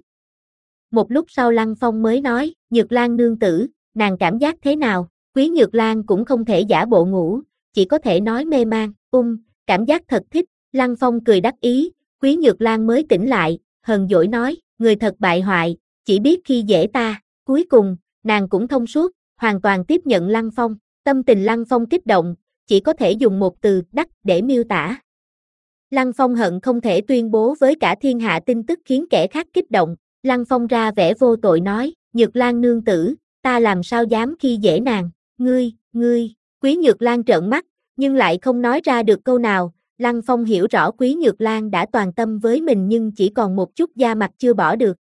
Một lúc sau Lăng Phong mới nói, Nhược Lan nương tử, nàng cảm giác thế nào? Quý Nhược Lan cũng không thể giả bộ ngủ, chỉ có thể nói mê man, um, cảm giác thật thích. Lăng Phong cười đắc ý, Quý Nhược Lan mới tỉnh lại, hờn dỗi nói, người thật bại hoại, chỉ biết khi dễ ta. Cuối cùng, nàng cũng thông suốt, hoàn toàn tiếp nhận Lăng Phong. Tâm tình Lăng Phong kích động, chỉ có thể dùng một từ đắc để miêu tả. Lăng Phong hận không thể tuyên bố với cả thiên hạ tin tức khiến kẻ khác kích động. Lăng Phong ra vẻ vô tội nói, Nhược Lan nương tử, ta làm sao dám khi dễ nàng, ngươi, ngươi. Quý Nhược Lan trợn mắt, nhưng lại không nói ra được câu nào. Lăng Phong hiểu rõ Quý Nhược Lan đã toàn tâm với mình nhưng chỉ còn một chút da mặt chưa bỏ được.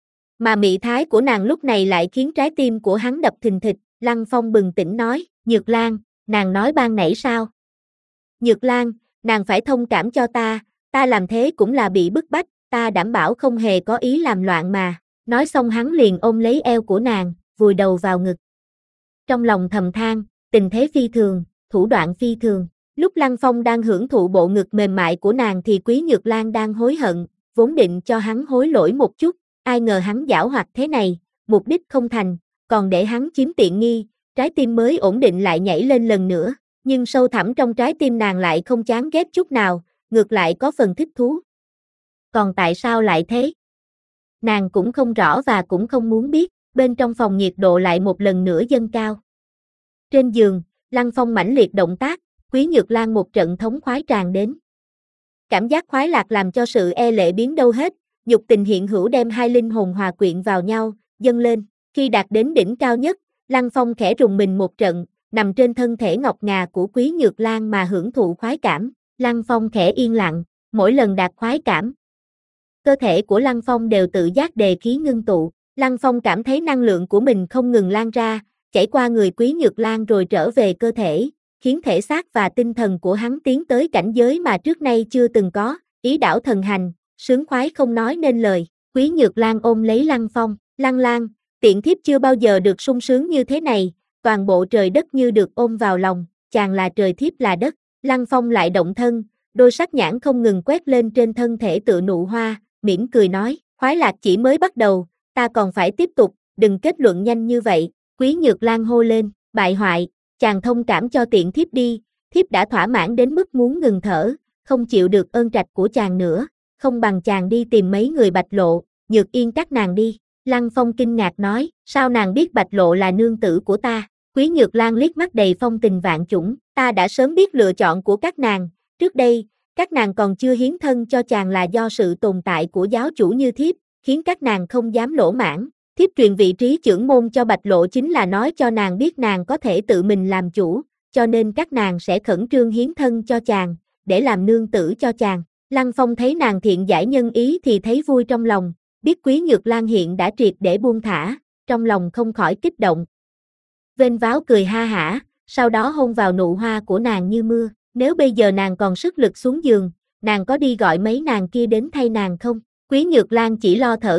Mà mị thái của nàng lúc này lại khiến trái tim của hắn đập thình thịch. Lăng Phong bừng tỉnh nói, Nhược Lan, nàng nói ban nãy sao? Nhược Lan, nàng phải thông cảm cho ta, ta làm thế cũng là bị bức bách, ta đảm bảo không hề có ý làm loạn mà. Nói xong hắn liền ôm lấy eo của nàng, vùi đầu vào ngực. Trong lòng thầm than, tình thế phi thường, thủ đoạn phi thường. Lúc Lăng Phong đang hưởng thụ bộ ngực mềm mại của nàng thì Quý Nhược Lan đang hối hận, vốn định cho hắn hối lỗi một chút, ai ngờ hắn giảo hoạt thế này, mục đích không thành, còn để hắn chiếm tiện nghi, trái tim mới ổn định lại nhảy lên lần nữa, nhưng sâu thẳm trong trái tim nàng lại không chán ghét chút nào, ngược lại có phần thích thú. Còn tại sao lại thế? Nàng cũng không rõ và cũng không muốn biết, bên trong phòng nhiệt độ lại một lần nữa dâng cao. Trên giường, Lăng Phong mãnh liệt động tác, Quý Nhược Lan một trận thống khoái tràn đến. Cảm giác khoái lạc làm cho sự e lệ biến đâu hết, dục tình hiện hữu đem hai linh hồn hòa quyện vào nhau, dâng lên. Khi đạt đến đỉnh cao nhất, Lăng Phong khẽ rùng mình một trận, nằm trên thân thể ngọc ngà của Quý Nhược Lan mà hưởng thụ khoái cảm. Lăng Phong khẽ yên lặng, mỗi lần đạt khoái cảm, cơ thể của Lăng Phong đều tự giác đề khí ngưng tụ. Lăng Phong cảm thấy năng lượng của mình không ngừng lan ra, chảy qua người Quý Nhược Lan rồi trở về cơ thể, khiến thể xác và tinh thần của hắn tiến tới cảnh giới mà trước nay chưa từng có, ý đảo thần hành, sướng khoái không nói nên lời. Quý Nhược Lan ôm lấy Lăng Phong, Lăng Lan, tiện thiếp chưa bao giờ được sung sướng như thế này, toàn bộ trời đất như được ôm vào lòng, chàng là trời thiếp là đất. Lăng Phong lại động thân, đôi sắc nhãn không ngừng quét lên trên thân thể tựa nụ hoa, mỉm cười nói, khoái lạc chỉ mới bắt đầu, ta còn phải tiếp tục, đừng kết luận nhanh như vậy. Quý Nhược Lan hô lên, bại hoại, chàng thông cảm cho tiện thiếp đi, thiếp đã thỏa mãn đến mức muốn ngừng thở, không chịu được ơn trạch của chàng nữa, không bằng chàng đi tìm mấy người Bạch Lộ, Nhược Yên các nàng đi. Lăng Phong kinh ngạc nói, sao nàng biết Bạch Lộ là nương tử của ta? Quý Nhược Lan liếc mắt đầy phong tình vạn chủng, ta đã sớm biết lựa chọn của các nàng, trước đây, các nàng còn chưa hiến thân cho chàng là do sự tồn tại của giáo chủ như thiếp, khiến các nàng không dám lỗ mãn. Thiếp truyền vị trí trưởng môn cho Bạch Lộ chính là nói cho nàng biết nàng có thể tự mình làm chủ, cho nên các nàng sẽ khẩn trương hiến thân cho chàng, để làm nương tử cho chàng. Lăng Phong thấy nàng thiện giải nhân ý thì thấy vui trong lòng, biết Quý Nhược Lan hiện đã triệt để buông thả, trong lòng không khỏi kích động. Vênh váo cười ha hả, sau đó hôn vào nụ hoa của nàng như mưa. Nếu bây giờ nàng còn sức lực xuống giường, nàng có đi gọi mấy nàng kia đến thay nàng không? Quý Nhược Lan chỉ lo thở gấp,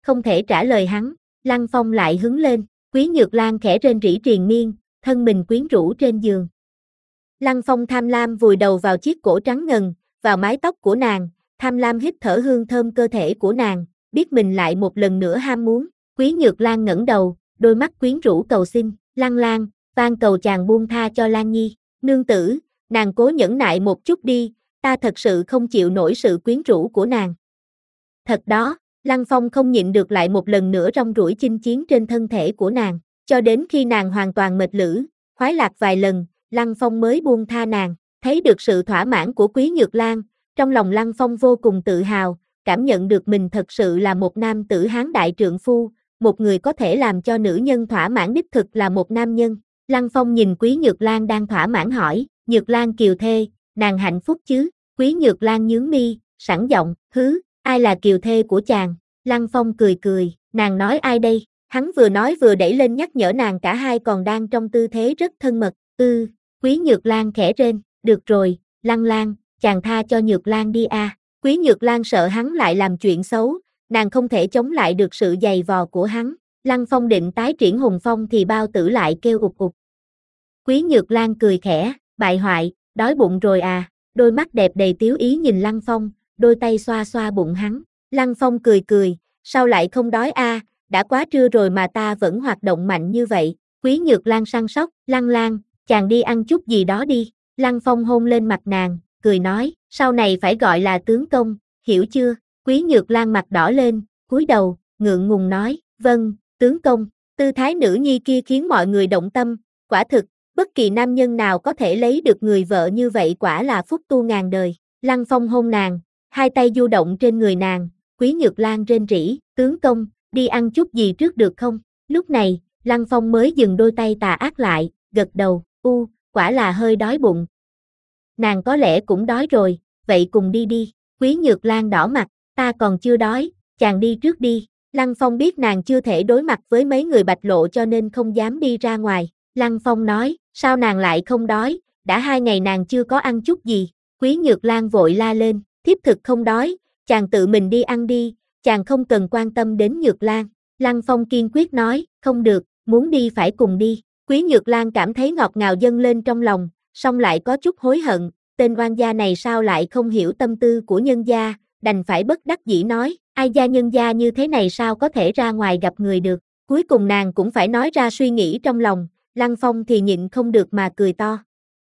không thể trả lời hắn, Lăng Phong lại hứng lên, Quý Nhược Lan khẽ rên rỉ triền miên, thân mình quyến rũ trên giường. Lăng Phong tham lam vùi đầu vào chiếc cổ trắng ngần, vào mái tóc của nàng, tham lam hít thở hương thơm cơ thể của nàng, biết mình lại một lần nữa ham muốn. Quý Nhược Lan ngẩng đầu, đôi mắt quyến rũ cầu xin, Lăng Lan, van cầu chàng buông tha cho Lan Nhi, nương tử, nàng cố nhẫn nại một chút đi, ta thật sự không chịu nổi sự quyến rũ của nàng. Thật đó, Lăng Phong không nhịn được lại một lần nữa rong ruổi chinh chiến trên thân thể của nàng, cho đến khi nàng hoàn toàn mệt lử, khoái lạc vài lần, Lăng Phong mới buông tha nàng, thấy được sự thỏa mãn của Quý Nhược Lan, trong lòng Lăng Phong vô cùng tự hào, cảm nhận được mình thật sự là một nam tử hán đại trượng phu, một người có thể làm cho nữ nhân thỏa mãn đích thực là một nam nhân. Lăng Phong nhìn Quý Nhược Lan đang thỏa mãn hỏi, Nhược Lan kiều thê, nàng hạnh phúc chứ? Quý Nhược Lan nhướng mi, sẵn giọng, hứ, ai là kiều thê của chàng? Lăng Phong cười cười, nàng nói ai đây? Hắn vừa nói vừa đẩy lên nhắc nhở nàng cả hai còn đang trong tư thế rất thân mật, ư, Quý Nhược Lan khẽ rên, được rồi, Lăng Lan, chàng tha cho Nhược Lan đi a. À. Quý Nhược Lan sợ hắn lại làm chuyện xấu, nàng không thể chống lại được sự giày vò của hắn. Lăng Phong định tái triển hùng phong thì bao tử lại kêu ụt ụt. Quý Nhược Lan cười khẽ, bại hoại, đói bụng rồi à, đôi mắt đẹp đầy tiếu ý nhìn Lăng Phong, đôi tay xoa xoa bụng hắn. Lăng Phong cười cười, sao lại không đói a, à, đã quá trưa rồi mà ta vẫn hoạt động mạnh như vậy. Quý Nhược Lan săn sóc, Lăng Lan, chàng đi ăn chút gì đó đi. Lăng Phong hôn lên mặt nàng, cười nói, sau này phải gọi là tướng công, hiểu chưa? Quý Nhược Lan mặt đỏ lên, cúi đầu, ngượng ngùng nói, vâng, tướng công. Tư thái nữ nhi kia khiến mọi người động tâm, quả thực, bất kỳ nam nhân nào có thể lấy được người vợ như vậy quả là phúc tu ngàn đời. Lăng Phong hôn nàng, hai tay du động trên người nàng, Quý Nhược Lan rên rỉ, tướng công, đi ăn chút gì trước được không? Lúc này, Lăng Phong mới dừng đôi tay tà ác lại, gật đầu, u, quả là hơi đói bụng. Nàng có lẽ cũng đói rồi, vậy cùng đi đi. Quý Nhược Lan đỏ mặt, ta còn chưa đói, chàng đi trước đi. Lăng Phong biết nàng chưa thể đối mặt với mấy người Bạch Lộ cho nên không dám đi ra ngoài. Lăng Phong nói, sao nàng lại không đói, đã hai ngày nàng chưa có ăn chút gì. Quý Nhược Lan vội la lên, thiếp thực không đói, chàng tự mình đi ăn đi, chàng không cần quan tâm đến Nhược Lan. Lăng Phong kiên quyết nói, không được, muốn đi phải cùng đi. Quý Nhược Lan cảm thấy ngọt ngào dâng lên trong lòng, song lại có chút hối hận, tên oan gia này sao lại không hiểu tâm tư của nhân gia, đành phải bất đắc dĩ nói, ai gia nhân gia như thế này sao có thể ra ngoài gặp người được. Cuối cùng nàng cũng phải nói ra suy nghĩ trong lòng, Lăng Phong thì nhịn không được mà cười to.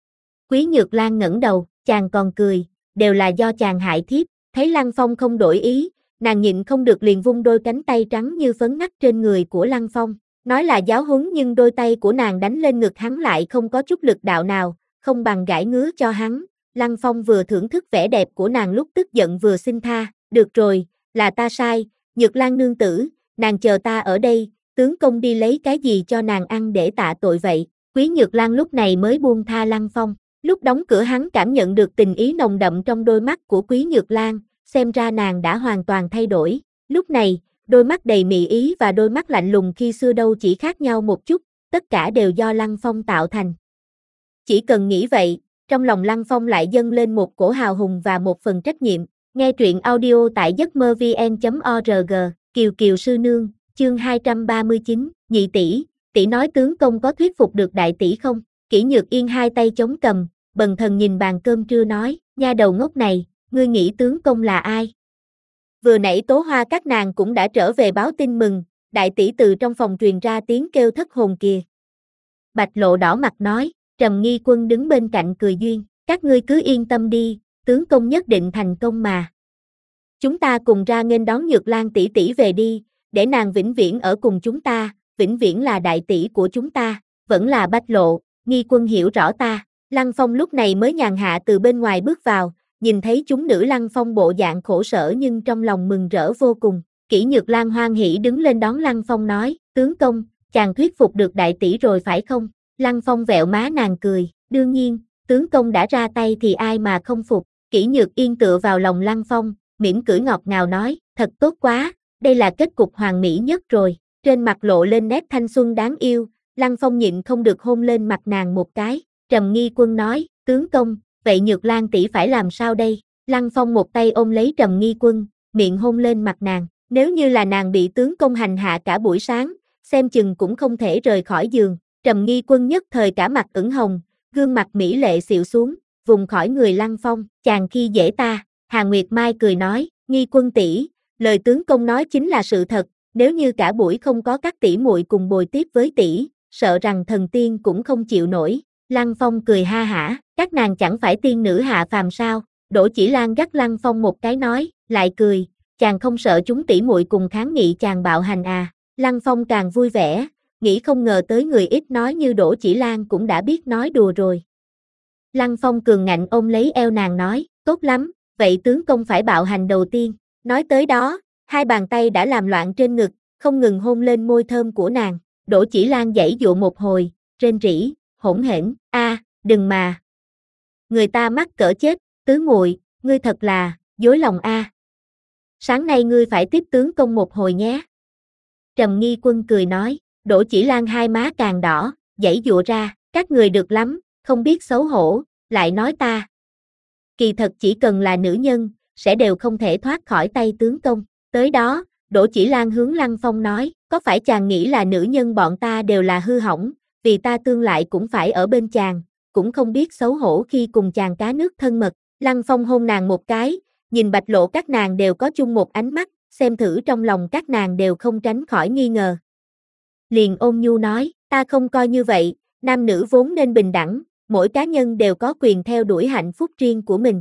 Quý Nhược Lan ngẩng đầu, chàng còn cười, đều là do chàng hại thiếp. Thấy Lăng Phong không đổi ý, nàng nhịn không được liền vung đôi cánh tay trắng như phấn ngắt trên người của Lăng Phong. Nói là giáo huấn nhưng đôi tay của nàng đánh lên ngực hắn lại không có chút lực đạo nào, không bằng gãi ngứa cho hắn. Lăng Phong vừa thưởng thức vẻ đẹp của nàng lúc tức giận vừa xin tha, được rồi, là ta sai, Nhược Lan nương tử, nàng chờ ta ở đây, tướng công đi lấy cái gì cho nàng ăn để tạ tội vậy. Quý Nhược Lan lúc này mới buông tha Lăng Phong, lúc đóng cửa hắn cảm nhận được tình ý nồng đậm trong đôi mắt của Quý Nhược Lan, xem ra nàng đã hoàn toàn thay đổi. Lúc này, đôi mắt đầy mị ý và đôi mắt lạnh lùng khi xưa đâu chỉ khác nhau một chút, tất cả đều do Lăng Phong tạo thành. Chỉ cần nghĩ vậy, trong lòng Lăng Phong lại dâng lên một cổ hào hùng và một phần trách nhiệm. Nghe truyện audio tại giấc mơ vn chấm org, Kiều Kiều sư nương, chương hai trăm ba mươi chín, nhị tỷ, tỷ nói tướng công có thuyết phục được đại tỷ không? Kỷ Nhược Yên hai tay chống cầm, bần thần nhìn bàn cơm trưa nói, nha đầu ngốc này, ngươi nghĩ tướng công là ai? Vừa nãy Tố Hoa các nàng cũng đã trở về báo tin mừng, đại tỷ từ trong phòng truyền ra tiếng kêu thất hồn kìa. Bạch Lộ đỏ mặt nói, Trầm Nghi Quân đứng bên cạnh cười duyên, các ngươi cứ yên tâm đi, tướng công nhất định thành công mà. Chúng ta cùng ra nghênh đón Nhược Lan tỷ tỷ về đi, để nàng vĩnh viễn ở cùng chúng ta, vĩnh viễn là đại tỷ của chúng ta, vẫn là Bạch Lộ, Nghi Quân hiểu rõ ta. Lăng Phong lúc này mới nhàn hạ từ bên ngoài bước vào, nhìn thấy chúng nữ Lăng Phong bộ dạng khổ sở nhưng trong lòng mừng rỡ vô cùng. Kỷ Nhược Lan hoan hỉ đứng lên đón Lăng Phong nói, tướng công, chàng thuyết phục được đại tỷ rồi phải không? Lăng Phong vẹo má nàng cười, đương nhiên, tướng công đã ra tay thì ai mà không phục. Kỷ Nhược Yên tựa vào lòng Lăng Phong, mỉm cười ngọt ngào nói, thật tốt quá, đây là kết cục hoàn mỹ nhất rồi. Trên mặt lộ lên nét thanh xuân đáng yêu, Lăng Phong nhịn không được hôn lên mặt nàng một cái. Trầm Nghi Quân nói, tướng công, vậy Nhược Lan tỷ phải làm sao đây? Lăng Phong một tay ôm lấy Trầm Nghi Quân, miệng hôn lên mặt nàng. Nếu như là nàng bị tướng công hành hạ cả buổi sáng, xem chừng cũng không thể rời khỏi giường. Trầm Nghi Quân nhất thời cả mặt ửng hồng, gương mặt mỹ lệ xịu xuống, vùng khỏi người Lăng Phong, chàng khi dễ ta. Hà Nguyệt Mai cười nói, Nghi Quân tỷ, lời tướng công nói chính là sự thật, nếu như cả buổi không có các tỷ muội cùng bồi tiếp với tỷ, sợ rằng thần tiên cũng không chịu nổi. Lăng Phong cười ha hả, các nàng chẳng phải tiên nữ hạ phàm sao? Đỗ Chỉ Lan gắt Lăng Phong một cái nói, lại cười, chàng không sợ chúng tỷ muội cùng kháng nghị chàng bạo hành à? Lăng Phong càng vui vẻ, nghĩ không ngờ tới người ít nói như Đỗ Chỉ Lan cũng đã biết nói đùa rồi. Lăng Phong cường ngạnh ôm lấy eo nàng nói, tốt lắm, vậy tướng công phải bạo hành đầu tiên. Nói tới đó, hai bàn tay đã làm loạn trên ngực, không ngừng hôn lên môi thơm của nàng. Đỗ Chỉ Lan giãy dụa một hồi, rên rỉ, hỗn hển, a, đừng mà. Người ta mắc cỡ chết, tứ muội, ngươi thật là, dối lòng a. Sáng nay ngươi phải tiếp tướng công một hồi nhé. Trầm Nghi Quân cười nói, Đỗ Chỉ Lan hai má càng đỏ, giãy dụa ra, các người được lắm, không biết xấu hổ, lại nói ta. Kỳ thật chỉ cần là nữ nhân, sẽ đều không thể thoát khỏi tay tướng công. Tới đó, Đỗ Chỉ Lan hướng Lăng Phong nói, có phải chàng nghĩ là nữ nhân bọn ta đều là hư hỏng, vì ta tương lại cũng phải ở bên chàng, cũng không biết xấu hổ khi cùng chàng cá nước thân mật. Lăng Phong hôn nàng một cái, nhìn Bạch Lộ các nàng đều có chung một ánh mắt, xem thử trong lòng các nàng đều không tránh khỏi nghi ngờ. Liền ôn nhu nói, ta không coi như vậy, nam nữ vốn nên bình đẳng, mỗi cá nhân đều có quyền theo đuổi hạnh phúc riêng của mình.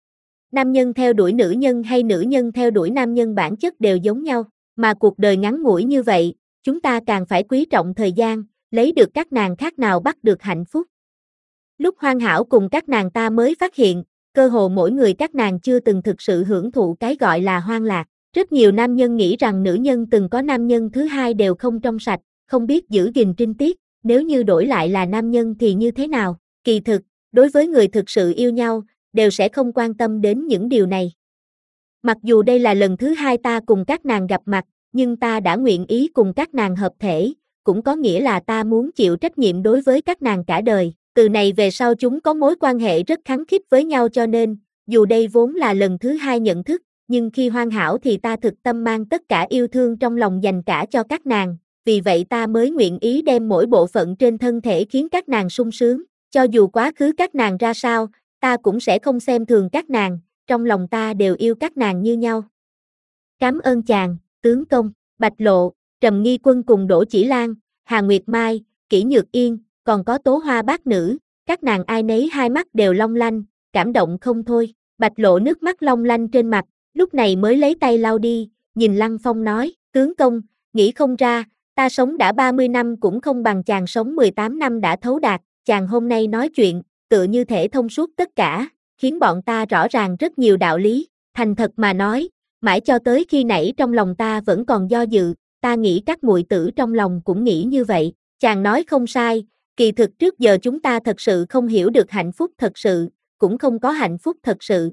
Nam nhân theo đuổi nữ nhân hay nữ nhân theo đuổi nam nhân bản chất đều giống nhau, mà cuộc đời ngắn ngủi như vậy, chúng ta càng phải quý trọng thời gian, lấy được các nàng khác nào bắt được hạnh phúc. Lúc Hoan Hảo cùng các nàng ta mới phát hiện, cơ hồ mỗi người các nàng chưa từng thực sự hưởng thụ cái gọi là hoan lạc. Rất nhiều nam nhân nghĩ rằng nữ nhân từng có nam nhân thứ hai đều không trong sạch, không biết giữ gìn trinh tiết, nếu như đổi lại là nam nhân thì như thế nào? Kỳ thực, đối với người thực sự yêu nhau, đều sẽ không quan tâm đến những điều này. Mặc dù đây là lần thứ hai ta cùng các nàng gặp mặt, nhưng ta đã nguyện ý cùng các nàng hợp thể, cũng có nghĩa là ta muốn chịu trách nhiệm đối với các nàng cả đời. Từ này về sau chúng có mối quan hệ rất khăng khít với nhau cho nên, dù đây vốn là lần thứ hai nhận thức, nhưng khi Hoan Hảo thì ta thực tâm mang tất cả yêu thương trong lòng dành cả cho các nàng, vì vậy ta mới nguyện ý đem mỗi bộ phận trên thân thể khiến các nàng sung sướng, cho dù quá khứ các nàng ra sao, ta cũng sẽ không xem thường các nàng, trong lòng ta đều yêu các nàng như nhau. Cảm ơn chàng, tướng công. Bạch Lộ, Trầm Nghi Quân cùng Đỗ Chỉ Lan, Hà Nguyệt Mai, Kỷ Nhược Yên, còn có Tố Hoa bát nữ, các nàng ai nấy hai mắt đều long lanh, cảm động không thôi. Bạch Lộ nước mắt long lanh trên mặt, lúc này mới lấy tay lau đi, nhìn Lăng Phong nói, tướng công, nghĩ không ra, ta sống đã ba mươi năm cũng không bằng chàng sống mười tám năm đã thấu đạt, chàng hôm nay nói chuyện, tựa như thể thông suốt tất cả, khiến bọn ta rõ ràng rất nhiều đạo lý, thành thật mà nói, mãi cho tới khi nãy trong lòng ta vẫn còn do dự, ta nghĩ các muội tử trong lòng cũng nghĩ như vậy, chàng nói không sai, kỳ thực trước giờ chúng ta thật sự không hiểu được hạnh phúc thật sự, cũng không có hạnh phúc thật sự.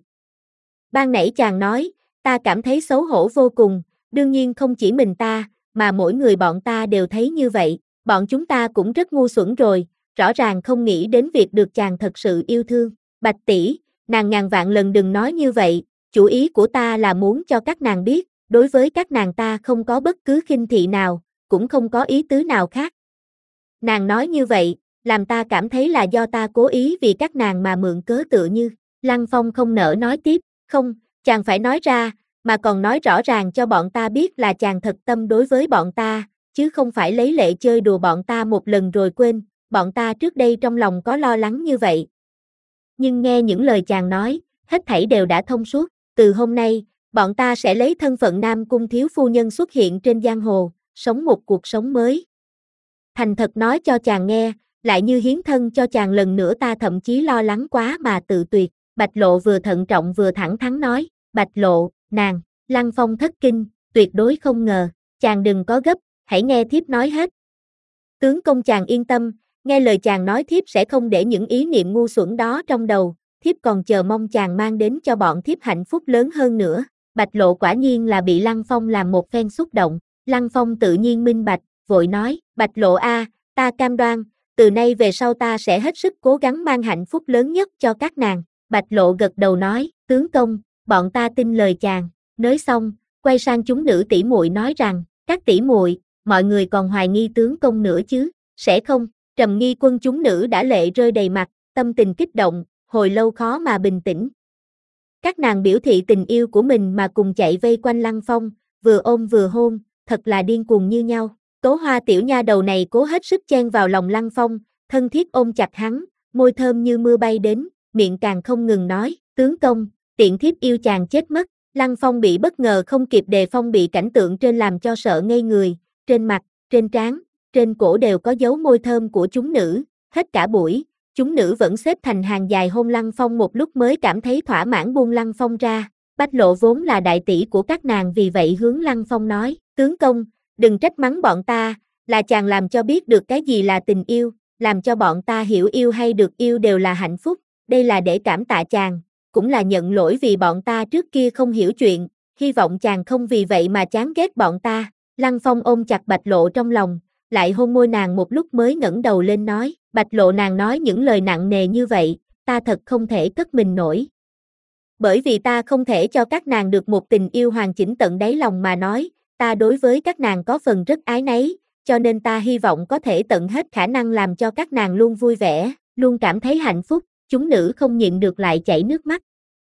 Ban nãy chàng nói, ta cảm thấy xấu hổ vô cùng, đương nhiên không chỉ mình ta, mà mỗi người bọn ta đều thấy như vậy, bọn chúng ta cũng rất ngu xuẩn rồi, rõ ràng không nghĩ đến việc được chàng thật sự yêu thương. Bạch tỷ, nàng ngàn vạn lần đừng nói như vậy, chủ ý của ta là muốn cho các nàng biết, đối với các nàng ta không có bất cứ khinh thị nào, cũng không có ý tứ nào khác. Nàng nói như vậy, làm ta cảm thấy là do ta cố ý vì các nàng mà mượn cớ tựa như. Lăng Phong không nỡ nói tiếp, không, chàng phải nói ra, mà còn nói rõ ràng cho bọn ta biết là chàng thật tâm đối với bọn ta, chứ không phải lấy lệ chơi đùa bọn ta một lần rồi quên, bọn ta trước đây trong lòng có lo lắng như vậy. Nhưng nghe những lời chàng nói, hết thảy đều đã thông suốt, từ hôm nay, bọn ta sẽ lấy thân phận Nam Cung thiếu phu nhân xuất hiện trên giang hồ, sống một cuộc sống mới. Thành thật nói cho chàng nghe, lại như hiến thân cho chàng lần nữa ta thậm chí lo lắng quá mà tự tuyệt. Bạch Lộ vừa thận trọng vừa thẳng thắn nói, Bạch Lộ, nàng, Lăng Phong thất kinh, tuyệt đối không ngờ, chàng đừng có gấp, hãy nghe thiếp nói hết. Tướng công chàng yên tâm, nghe lời chàng nói thiếp sẽ không để những ý niệm ngu xuẩn đó trong đầu, thiếp còn chờ mong chàng mang đến cho bọn thiếp hạnh phúc lớn hơn nữa. Bạch Lộ quả nhiên là bị Lăng Phong làm một phen xúc động, Lăng Phong tự nhiên minh bạch, vội nói, Bạch Lộ a, ta cam đoan, từ nay về sau ta sẽ hết sức cố gắng mang hạnh phúc lớn nhất cho các nàng. Bạch Lộ gật đầu nói, tướng công, bọn ta tin lời chàng. Nói xong, quay sang chúng nữ tỷ muội nói rằng, các tỷ muội, mọi người còn hoài nghi tướng công nữa chứ, sẽ không? Trầm Nghi Quân chúng nữ đã lệ rơi đầy mặt, tâm tình kích động, hồi lâu khó mà bình tĩnh. Các nàng biểu thị tình yêu của mình mà cùng chạy vây quanh Lăng Phong, vừa ôm vừa hôn, thật là điên cuồng như nhau. Tố Hoa tiểu nha đầu này cố hết sức chen vào lòng Lăng Phong, thân thiết ôm chặt hắn, môi thơm như mưa bay đến, miệng càng không ngừng nói, tướng công, tiện thiếp yêu chàng chết mất. Lăng Phong bị bất ngờ không kịp đề phòng bị cảnh tượng trên làm cho sợ ngây người, trên mặt, trên trán, trên cổ đều có dấu môi thơm của chúng nữ, hết cả buổi, chúng nữ vẫn xếp thành hàng dài hôn Lăng Phong một lúc mới cảm thấy thỏa mãn buông Lăng Phong ra. Bách Lộ vốn là đại tỷ của các nàng vì vậy hướng Lăng Phong nói, tướng công, đừng trách mắng bọn ta, là chàng làm cho biết được cái gì là tình yêu, làm cho bọn ta hiểu yêu hay được yêu đều là hạnh phúc, đây là để cảm tạ chàng, cũng là nhận lỗi vì bọn ta trước kia không hiểu chuyện, hy vọng chàng không vì vậy mà chán ghét bọn ta. Lăng Phong ôm chặt Bạch Lộ trong lòng, lại hôn môi nàng một lúc mới ngẩng đầu lên nói, Bạch Lộ nàng nói những lời nặng nề như vậy, ta thật không thể cất mình nổi. Bởi vì ta không thể cho các nàng được một tình yêu hoàn chỉnh tận đáy lòng mà nói, ta đối với các nàng có phần rất ái náy, cho nên ta hy vọng có thể tận hết khả năng làm cho các nàng luôn vui vẻ, luôn cảm thấy hạnh phúc. Chúng nữ không nhịn được lại chảy nước mắt.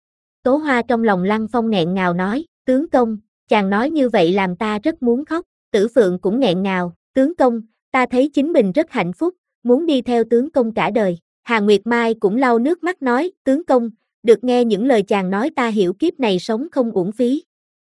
Tố Hoa trong lòng Lăng Phong nghẹn ngào nói, tướng công, chàng nói như vậy làm ta rất muốn khóc. Tử Phượng cũng nghẹn ngào, tướng công, ta thấy chính mình rất hạnh phúc, muốn đi theo tướng công cả đời. Hà Nguyệt Mai cũng lau nước mắt nói, tướng công, được nghe những lời chàng nói ta hiểu kiếp này sống không uổng phí.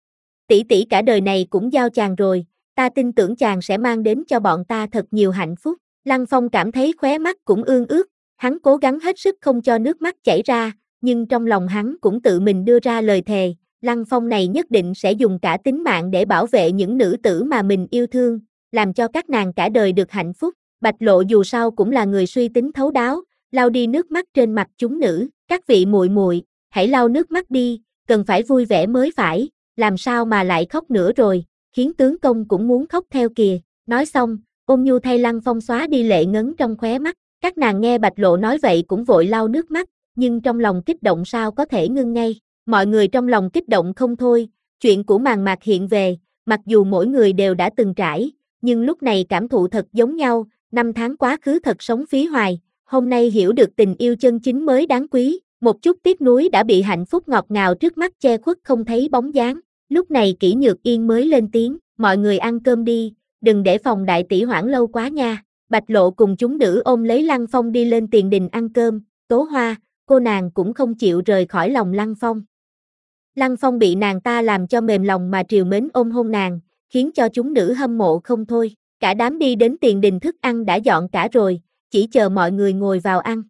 Tỷ tỷ cả đời này cũng giao chàng rồi, ta tin tưởng chàng sẽ mang đến cho bọn ta thật nhiều hạnh phúc. Lăng Phong cảm thấy khóe mắt cũng ương ướt, hắn cố gắng hết sức không cho nước mắt chảy ra, nhưng trong lòng hắn cũng tự mình đưa ra lời thề, Lăng Phong này nhất định sẽ dùng cả tính mạng để bảo vệ những nữ tử mà mình yêu thương, làm cho các nàng cả đời được hạnh phúc. Bạch Lộ dù sao cũng là người suy tính thấu đáo, lau đi nước mắt trên mặt chúng nữ, các vị muội muội, hãy lau nước mắt đi, cần phải vui vẻ mới phải, làm sao mà lại khóc nữa rồi, khiến tướng công cũng muốn khóc theo kìa. Nói xong, ôn nhu thay Lăng Phong xóa đi lệ ngấn trong khóe mắt. Các nàng nghe Bạch Lộ nói vậy cũng vội lau nước mắt, nhưng trong lòng kích động sao có thể ngưng ngay. Mọi người trong lòng kích động không thôi, chuyện của Màn Mạc hiện về, mặc dù mỗi người đều đã từng trải, nhưng lúc này cảm thụ thật giống nhau, năm tháng quá khứ thật sống phí hoài, hôm nay hiểu được tình yêu chân chính mới đáng quý, một chút tiếc nuối đã bị hạnh phúc ngọt ngào trước mắt che khuất không thấy bóng dáng. Lúc này Kỷ Nhược Yên mới lên tiếng, mọi người ăn cơm đi, đừng để phòng đại tỷ hoãn lâu quá nha. Bạch Lộ cùng chúng nữ ôm lấy Lăng Phong đi lên tiền đình ăn cơm, Tố Hoa, cô nàng cũng không chịu rời khỏi lòng Lăng Phong. Lăng Phong bị nàng ta làm cho mềm lòng mà triều mến ôm hôn nàng, khiến cho chúng nữ hâm mộ không thôi. Cả đám đi đến tiền đình thức ăn đã dọn cả rồi, chỉ chờ mọi người ngồi vào ăn.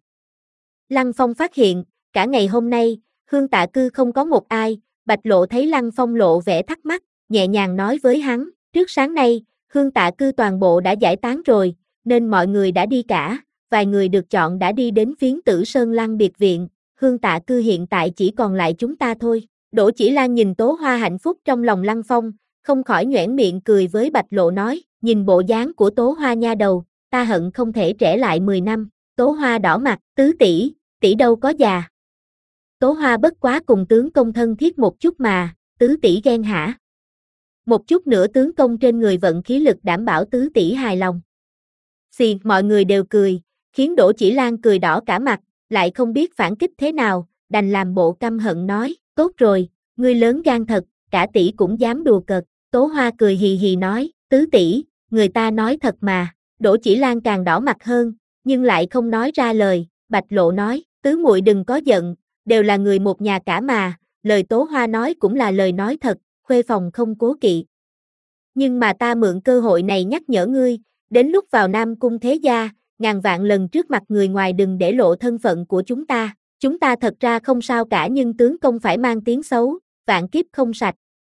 Lăng Phong phát hiện, cả ngày hôm nay, Hương Tạ Cư không có một ai, Bạch Lộ thấy Lăng Phong lộ vẻ thắc mắc, nhẹ nhàng nói với hắn, trước sáng nay, Hương Tạ Cư toàn bộ đã giải tán rồi, nên mọi người đã đi cả, vài người được chọn đã đi đến phiến Tử Sơn Lăng biệt viện, Hương Tạ Cư hiện tại chỉ còn lại chúng ta thôi. Đỗ Chỉ Lan nhìn Tố Hoa hạnh phúc trong lòng Lăng Phong, không khỏi nhoẻn miệng cười với Bạch Lộ nói, nhìn bộ dáng của Tố Hoa nha đầu, ta hận không thể trẻ lại mười năm. Tố Hoa đỏ mặt, tứ tỷ, tỷ đâu có già. Tố Hoa bất quá cùng tướng công thân thiết một chút mà, tứ tỷ ghen hả? Một chút nữa tướng công trên người vận khí lực đảm bảo tứ tỷ hài lòng. Xì, mọi người đều cười, khiến Đỗ Chỉ Lan cười đỏ cả mặt, lại không biết phản kích thế nào, đành làm bộ căm hận nói, tốt rồi, ngươi lớn gan thật, cả tỷ cũng dám đùa cợt. Tố Hoa cười hì hì nói, tứ tỷ, người ta nói thật mà. Đỗ Chỉ Lan càng đỏ mặt hơn, nhưng lại không nói ra lời. Bạch Lộ nói, tứ muội đừng có giận, đều là người một nhà cả mà, lời Tố Hoa nói cũng là lời nói thật, khuê phòng không cố kỵ. Nhưng mà ta mượn cơ hội này nhắc nhở ngươi, đến lúc vào Nam Cung thế gia, ngàn vạn lần trước mặt người ngoài đừng để lộ thân phận của chúng ta, chúng ta thật ra không sao cả nhưng tướng công phải mang tiếng xấu, vạn kiếp không sạch.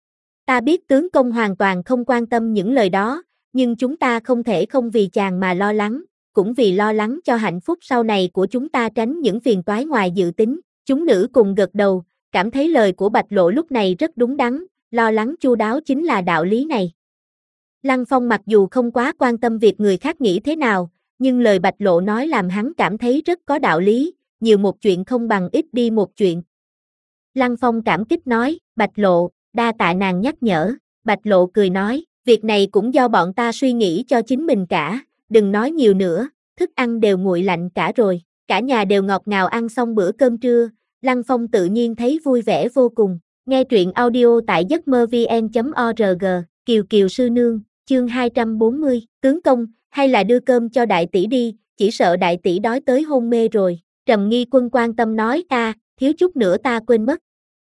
Ta biết tướng công hoàn toàn không quan tâm những lời đó, nhưng chúng ta không thể không vì chàng mà lo lắng, cũng vì lo lắng cho hạnh phúc sau này của chúng ta tránh những phiền toái ngoài dự tính. Chúng nữ cùng gật đầu, cảm thấy lời của Bạch Lộ lúc này rất đúng đắn, lo lắng chu đáo chính là đạo lý này. Lăng Phong mặc dù không quá quan tâm việc người khác nghĩ thế nào, nhưng lời Bạch Lộ nói làm hắn cảm thấy rất có đạo lý, nhiều một chuyện không bằng ít đi một chuyện. Lăng Phong cảm kích nói, Bạch Lộ, đa tạ nàng nhắc nhở. Bạch Lộ cười nói, việc này cũng do bọn ta suy nghĩ cho chính mình cả, đừng nói nhiều nữa, thức ăn đều nguội lạnh cả rồi. Cả nhà đều ngọt ngào ăn xong bữa cơm trưa, Lăng Phong tự nhiên thấy vui vẻ vô cùng. Nghe truyện audio tại giấc mơ vn chấm org, Kiều Kiều sư nương, chương hai trăm bốn mươi, tướng công, hay là đưa cơm cho đại tỷ đi, chỉ sợ đại tỷ đói tới hôn mê rồi. Trầm Nghi Quân quan tâm nói, a, thiếu chút nữa ta quên mất.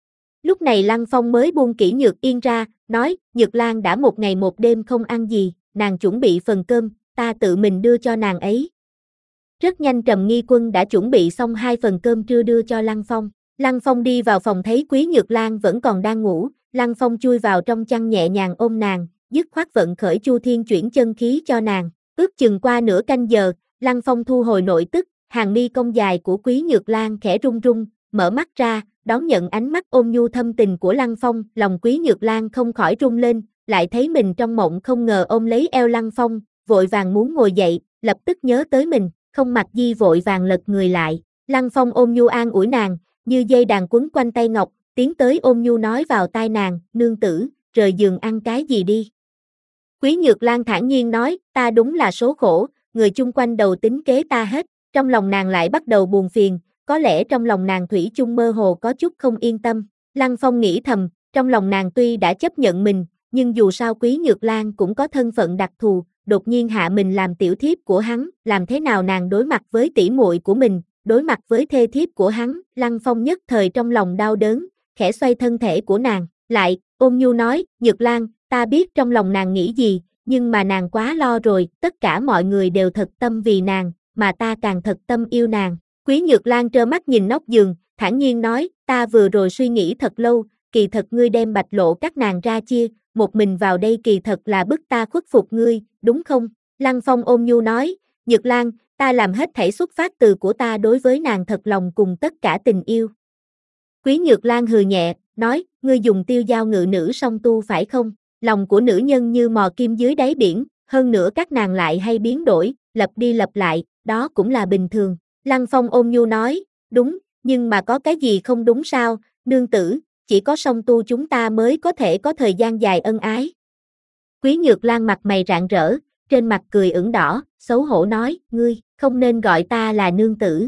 Lúc này Lăng Phong mới buông Kỷ Nhược Yên ra, nói, Nhược Lan đã một ngày một đêm không ăn gì, nàng chuẩn bị phần cơm, ta tự mình đưa cho nàng ấy. Rất nhanh Trầm Nghi Quân đã chuẩn bị xong hai phần cơm trưa đưa cho Lăng Phong. Lăng Phong đi vào phòng thấy Quý Nhược Lan vẫn còn đang ngủ, Lăng Phong chui vào trong chăn nhẹ nhàng ôm nàng, dứt khoát vận khởi Chu Thiên chuyển chân khí cho nàng. Ước chừng qua nửa canh giờ, Lăng Phong thu hồi nội tức, hàng mi cong dài của Quý Nhược Lan khẽ rung rung, mở mắt ra, đón nhận ánh mắt ôn nhu thâm tình của Lăng Phong, lòng Quý Nhược Lan không khỏi rung lên, lại thấy mình trong mộng không ngờ ôm lấy eo Lăng Phong, vội vàng muốn ngồi dậy, lập tức nhớ tới mình, không mặc di vội vàng lật người lại. Lăng Phong ôm nhu an ủi nàng, như dây đàn quấn quanh tay ngọc, tiến tới ôm nhu nói vào tai nàng, nương tử, rời giường ăn cái gì đi. Quý Nhược Lan thản nhiên nói, ta đúng là số khổ, người chung quanh đầu tính kế ta hết, trong lòng nàng lại bắt đầu buồn phiền, có lẽ trong lòng nàng thủy chung mơ hồ có chút không yên tâm. Lăng Phong nghĩ thầm, trong lòng nàng tuy đã chấp nhận mình, nhưng dù sao Quý Nhược Lan cũng có thân phận đặc thù, đột nhiên hạ mình làm tiểu thiếp của hắn, làm thế nào nàng đối mặt với tỷ muội của mình, đối mặt với thê thiếp của hắn. Lăng Phong nhất thời trong lòng đau đớn, khẽ xoay thân thể của nàng, lại, ôn nhu nói, Nhược Lan, ta biết trong lòng nàng nghĩ gì, nhưng mà nàng quá lo rồi, tất cả mọi người đều thật tâm vì nàng, mà ta càng thật tâm yêu nàng. Quý Nhược Lan trơ mắt nhìn nóc giường, thản nhiên nói, ta vừa rồi suy nghĩ thật lâu, kỳ thật ngươi đem Bạch Lộ các nàng ra chia, một mình vào đây kỳ thật là bức ta khuất phục ngươi, đúng không? Lăng Phong ôn nhu nói, Nhược Lan, ta làm hết thảy xuất phát từ của ta đối với nàng thật lòng cùng tất cả tình yêu. Quý Nhược Lan hừ nhẹ, nói, ngươi dùng tiêu dao ngự nữ song tu phải không? Lòng của nữ nhân như mò kim dưới đáy biển, hơn nữa các nàng lại hay biến đổi, lặp đi lặp lại, đó cũng là bình thường. Lăng Phong ôn nhu nói, đúng, nhưng mà có cái gì không đúng sao, nương tử, chỉ có song tu chúng ta mới có thể có thời gian dài ân ái. Quý Nhược Lan mặt mày rạng rỡ, trên mặt cười ửng đỏ, xấu hổ nói, ngươi, không nên gọi ta là nương tử.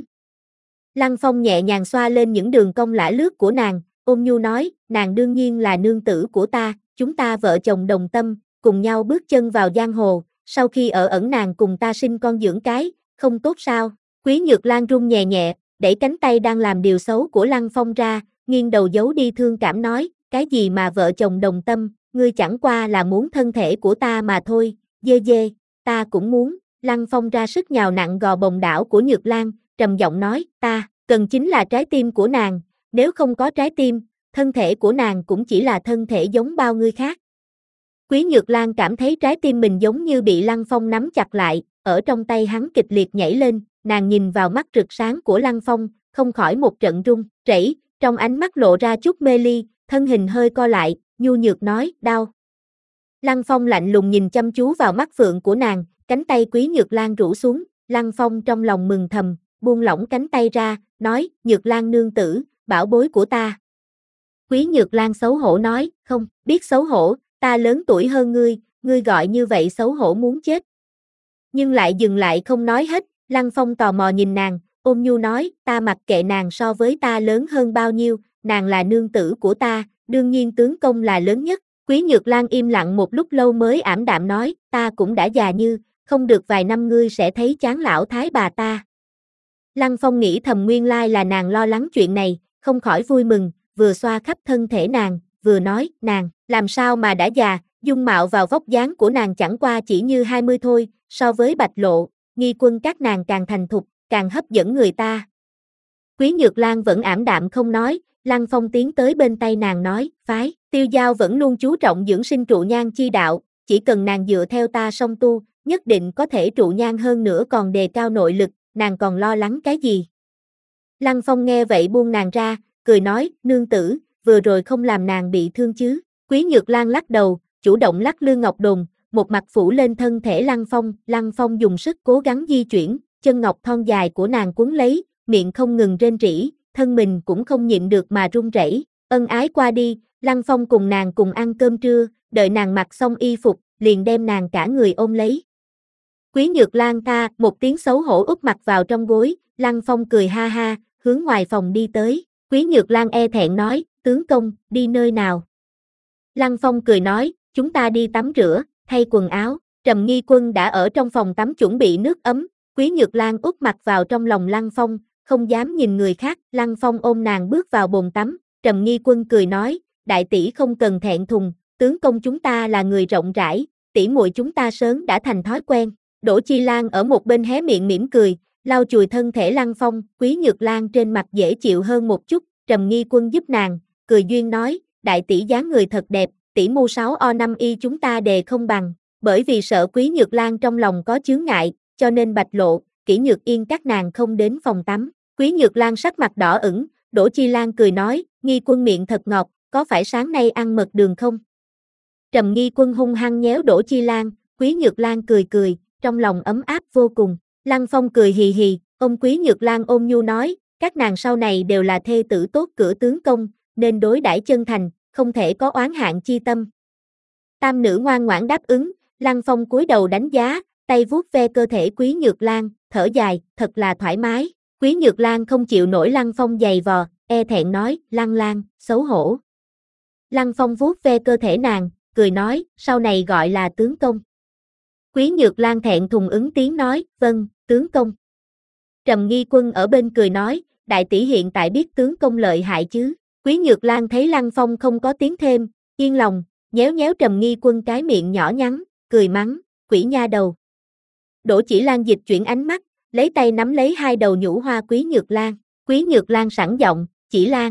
Lăng Phong nhẹ nhàng xoa lên những đường cong lả lướt của nàng, ôn nhu nói, nàng đương nhiên là nương tử của ta, chúng ta vợ chồng đồng tâm, cùng nhau bước chân vào giang hồ, sau khi ở ẩn nàng cùng ta sinh con dưỡng cái, không tốt sao? Quý Nhược Lan run nhẹ nhẹ, đẩy cánh tay đang làm điều xấu của Lăng Phong ra, nghiêng đầu giấu đi thương cảm nói, cái gì mà vợ chồng đồng tâm, ngươi chẳng qua là muốn thân thể của ta mà thôi, dê dê, ta cũng muốn. Lăng Phong ra sức nhào nặng gò bồng đảo của Nhược Lan, trầm giọng nói, ta, cần chính là trái tim của nàng, nếu không có trái tim, thân thể của nàng cũng chỉ là thân thể giống bao người khác. Quý Nhược Lan cảm thấy trái tim mình giống như bị Lăng Phong nắm chặt lại, ở trong tay hắn kịch liệt nhảy lên, nàng nhìn vào mắt rực sáng của Lăng Phong, không khỏi một trận run, rẩy, trong ánh mắt lộ ra chút mê ly, thân hình hơi co lại, nhu nhược nói, đau. Lăng Phong lạnh lùng nhìn chăm chú vào mắt phượng của nàng, cánh tay Quý Nhược Lan rũ xuống, Lăng Phong trong lòng mừng thầm, buông lỏng cánh tay ra, nói, Nhược Lan nương tử, bảo bối của ta. Quý Nhược Lan xấu hổ nói, không, biết xấu hổ, ta lớn tuổi hơn ngươi, ngươi gọi như vậy xấu hổ muốn chết. Nhưng lại dừng lại không nói hết, Lăng Phong tò mò nhìn nàng, ôn nhu nói, ta mặc kệ nàng so với ta lớn hơn bao nhiêu, nàng là nương tử của ta, đương nhiên tướng công là lớn nhất. Quý Nhược Lan im lặng một lúc lâu mới ảm đạm nói, ta cũng đã già như, không được vài năm ngươi sẽ thấy chán lão thái bà ta. Lăng Phong nghĩ thầm nguyên lai là nàng lo lắng chuyện này, không khỏi vui mừng, vừa xoa khắp thân thể nàng, vừa nói, nàng, làm sao mà đã già, dung mạo vào vóc dáng của nàng chẳng qua chỉ như hai mươi thôi, so với Bạch Lộ, Nghi Quân các nàng càng thành thục, càng hấp dẫn người ta. Quý Nhược Lan vẫn ảm đạm không nói, Lăng Phong tiến tới bên tay nàng nói, phái, Tiêu Giao vẫn luôn chú trọng dưỡng sinh trụ nhang chi đạo, chỉ cần nàng dựa theo ta song tu, nhất định có thể trụ nhang hơn nữa còn đề cao nội lực, nàng còn lo lắng cái gì? Lăng Phong nghe vậy buông nàng ra, cười nói, nương tử, vừa rồi không làm nàng bị thương chứ? Quý Nhược Lan lắc đầu, chủ động lắc lư ngọc đồn, một mặt phủ lên thân thể Lăng Phong, Lăng Phong dùng sức cố gắng di chuyển, chân ngọc thon dài của nàng quấn lấy, miệng không ngừng rên rỉ, thân mình cũng không nhịn được mà run rẩy. Ân ái qua đi, Lăng Phong cùng nàng cùng ăn cơm trưa, đợi nàng mặc xong y phục, liền đem nàng cả người ôm lấy. Quý Nhược Lan ta, một tiếng xấu hổ úp mặt vào trong gối, Lăng Phong cười ha ha, hướng ngoài phòng đi tới. Quý Nhược Lan e thẹn nói, tướng công, đi nơi nào? Lăng Phong cười nói, chúng ta đi tắm rửa, thay quần áo. Trầm Nghi Quân đã ở trong phòng tắm chuẩn bị nước ấm. Quý Nhược Lan úp mặt vào trong lòng Lăng Phong, không dám nhìn người khác. Lăng Phong ôm nàng bước vào bồn tắm. Trầm Nghi Quân cười nói, đại tỷ không cần thẹn thùng, tướng công chúng ta là người rộng rãi, tỷ muội chúng ta sớm đã thành thói quen. Đỗ Chi Lan ở một bên hé miệng mỉm cười, lau chùi thân thể Lăng Phong. Quý Nhược Lan trên mặt dễ chịu hơn một chút. Trầm Nghi Quân giúp nàng, cười duyên nói, đại tỷ dáng người thật đẹp, tỷ mu sáu o năm y chúng ta đề không bằng. Bởi vì sợ Quý Nhược Lan trong lòng có chướng ngại, cho nên bạch lộ, Kỷ Nhược Yên các nàng không đến phòng tắm. Quý Nhược Lan sắc mặt đỏ ửng, Đỗ Chi Lan cười nói, Nghi Quân miệng thật ngọt, có phải sáng nay ăn mật đường không? Trầm Nghi Quân hung hăng nhéo Đỗ Chi Lan, Quý Nhược Lan cười cười, trong lòng ấm áp vô cùng. Lăng Phong cười hì hì, ông Quý Nhược Lan ôn nhu nói, các nàng sau này đều là thê tử tốt cửa tướng công, nên đối đãi chân thành, không thể có oán hạn chi tâm. Tam nữ ngoan ngoãn đáp ứng, Lăng Phong cúi đầu đánh giá, tay vuốt ve cơ thể Quý Nhược Lan, thở dài, thật là thoải mái. Quý Nhược Lan không chịu nổi Lăng Phong giày vò, e thẹn nói, Lăng Lan, xấu hổ. Lăng Phong vuốt ve cơ thể nàng, cười nói, sau này gọi là tướng công. Quý Nhược Lan thẹn thùng ứng tiếng nói, vâng, tướng công. Trầm Nghi Quân ở bên cười nói, đại tỷ hiện tại biết tướng công lợi hại chứ. Quý Nhược Lan thấy Lăng Phong không có tiếng thêm, yên lòng, nhéo nhéo Trầm Nghi Quân cái miệng nhỏ nhắn, cười mắng, quỷ nha đầu. Đỗ Chỉ Lan dịch chuyển ánh mắt, lấy tay nắm lấy hai đầu nhũ hoa Quý Nhược Lan. Quý Nhược Lan sẵn giọng, Chỉ Lan.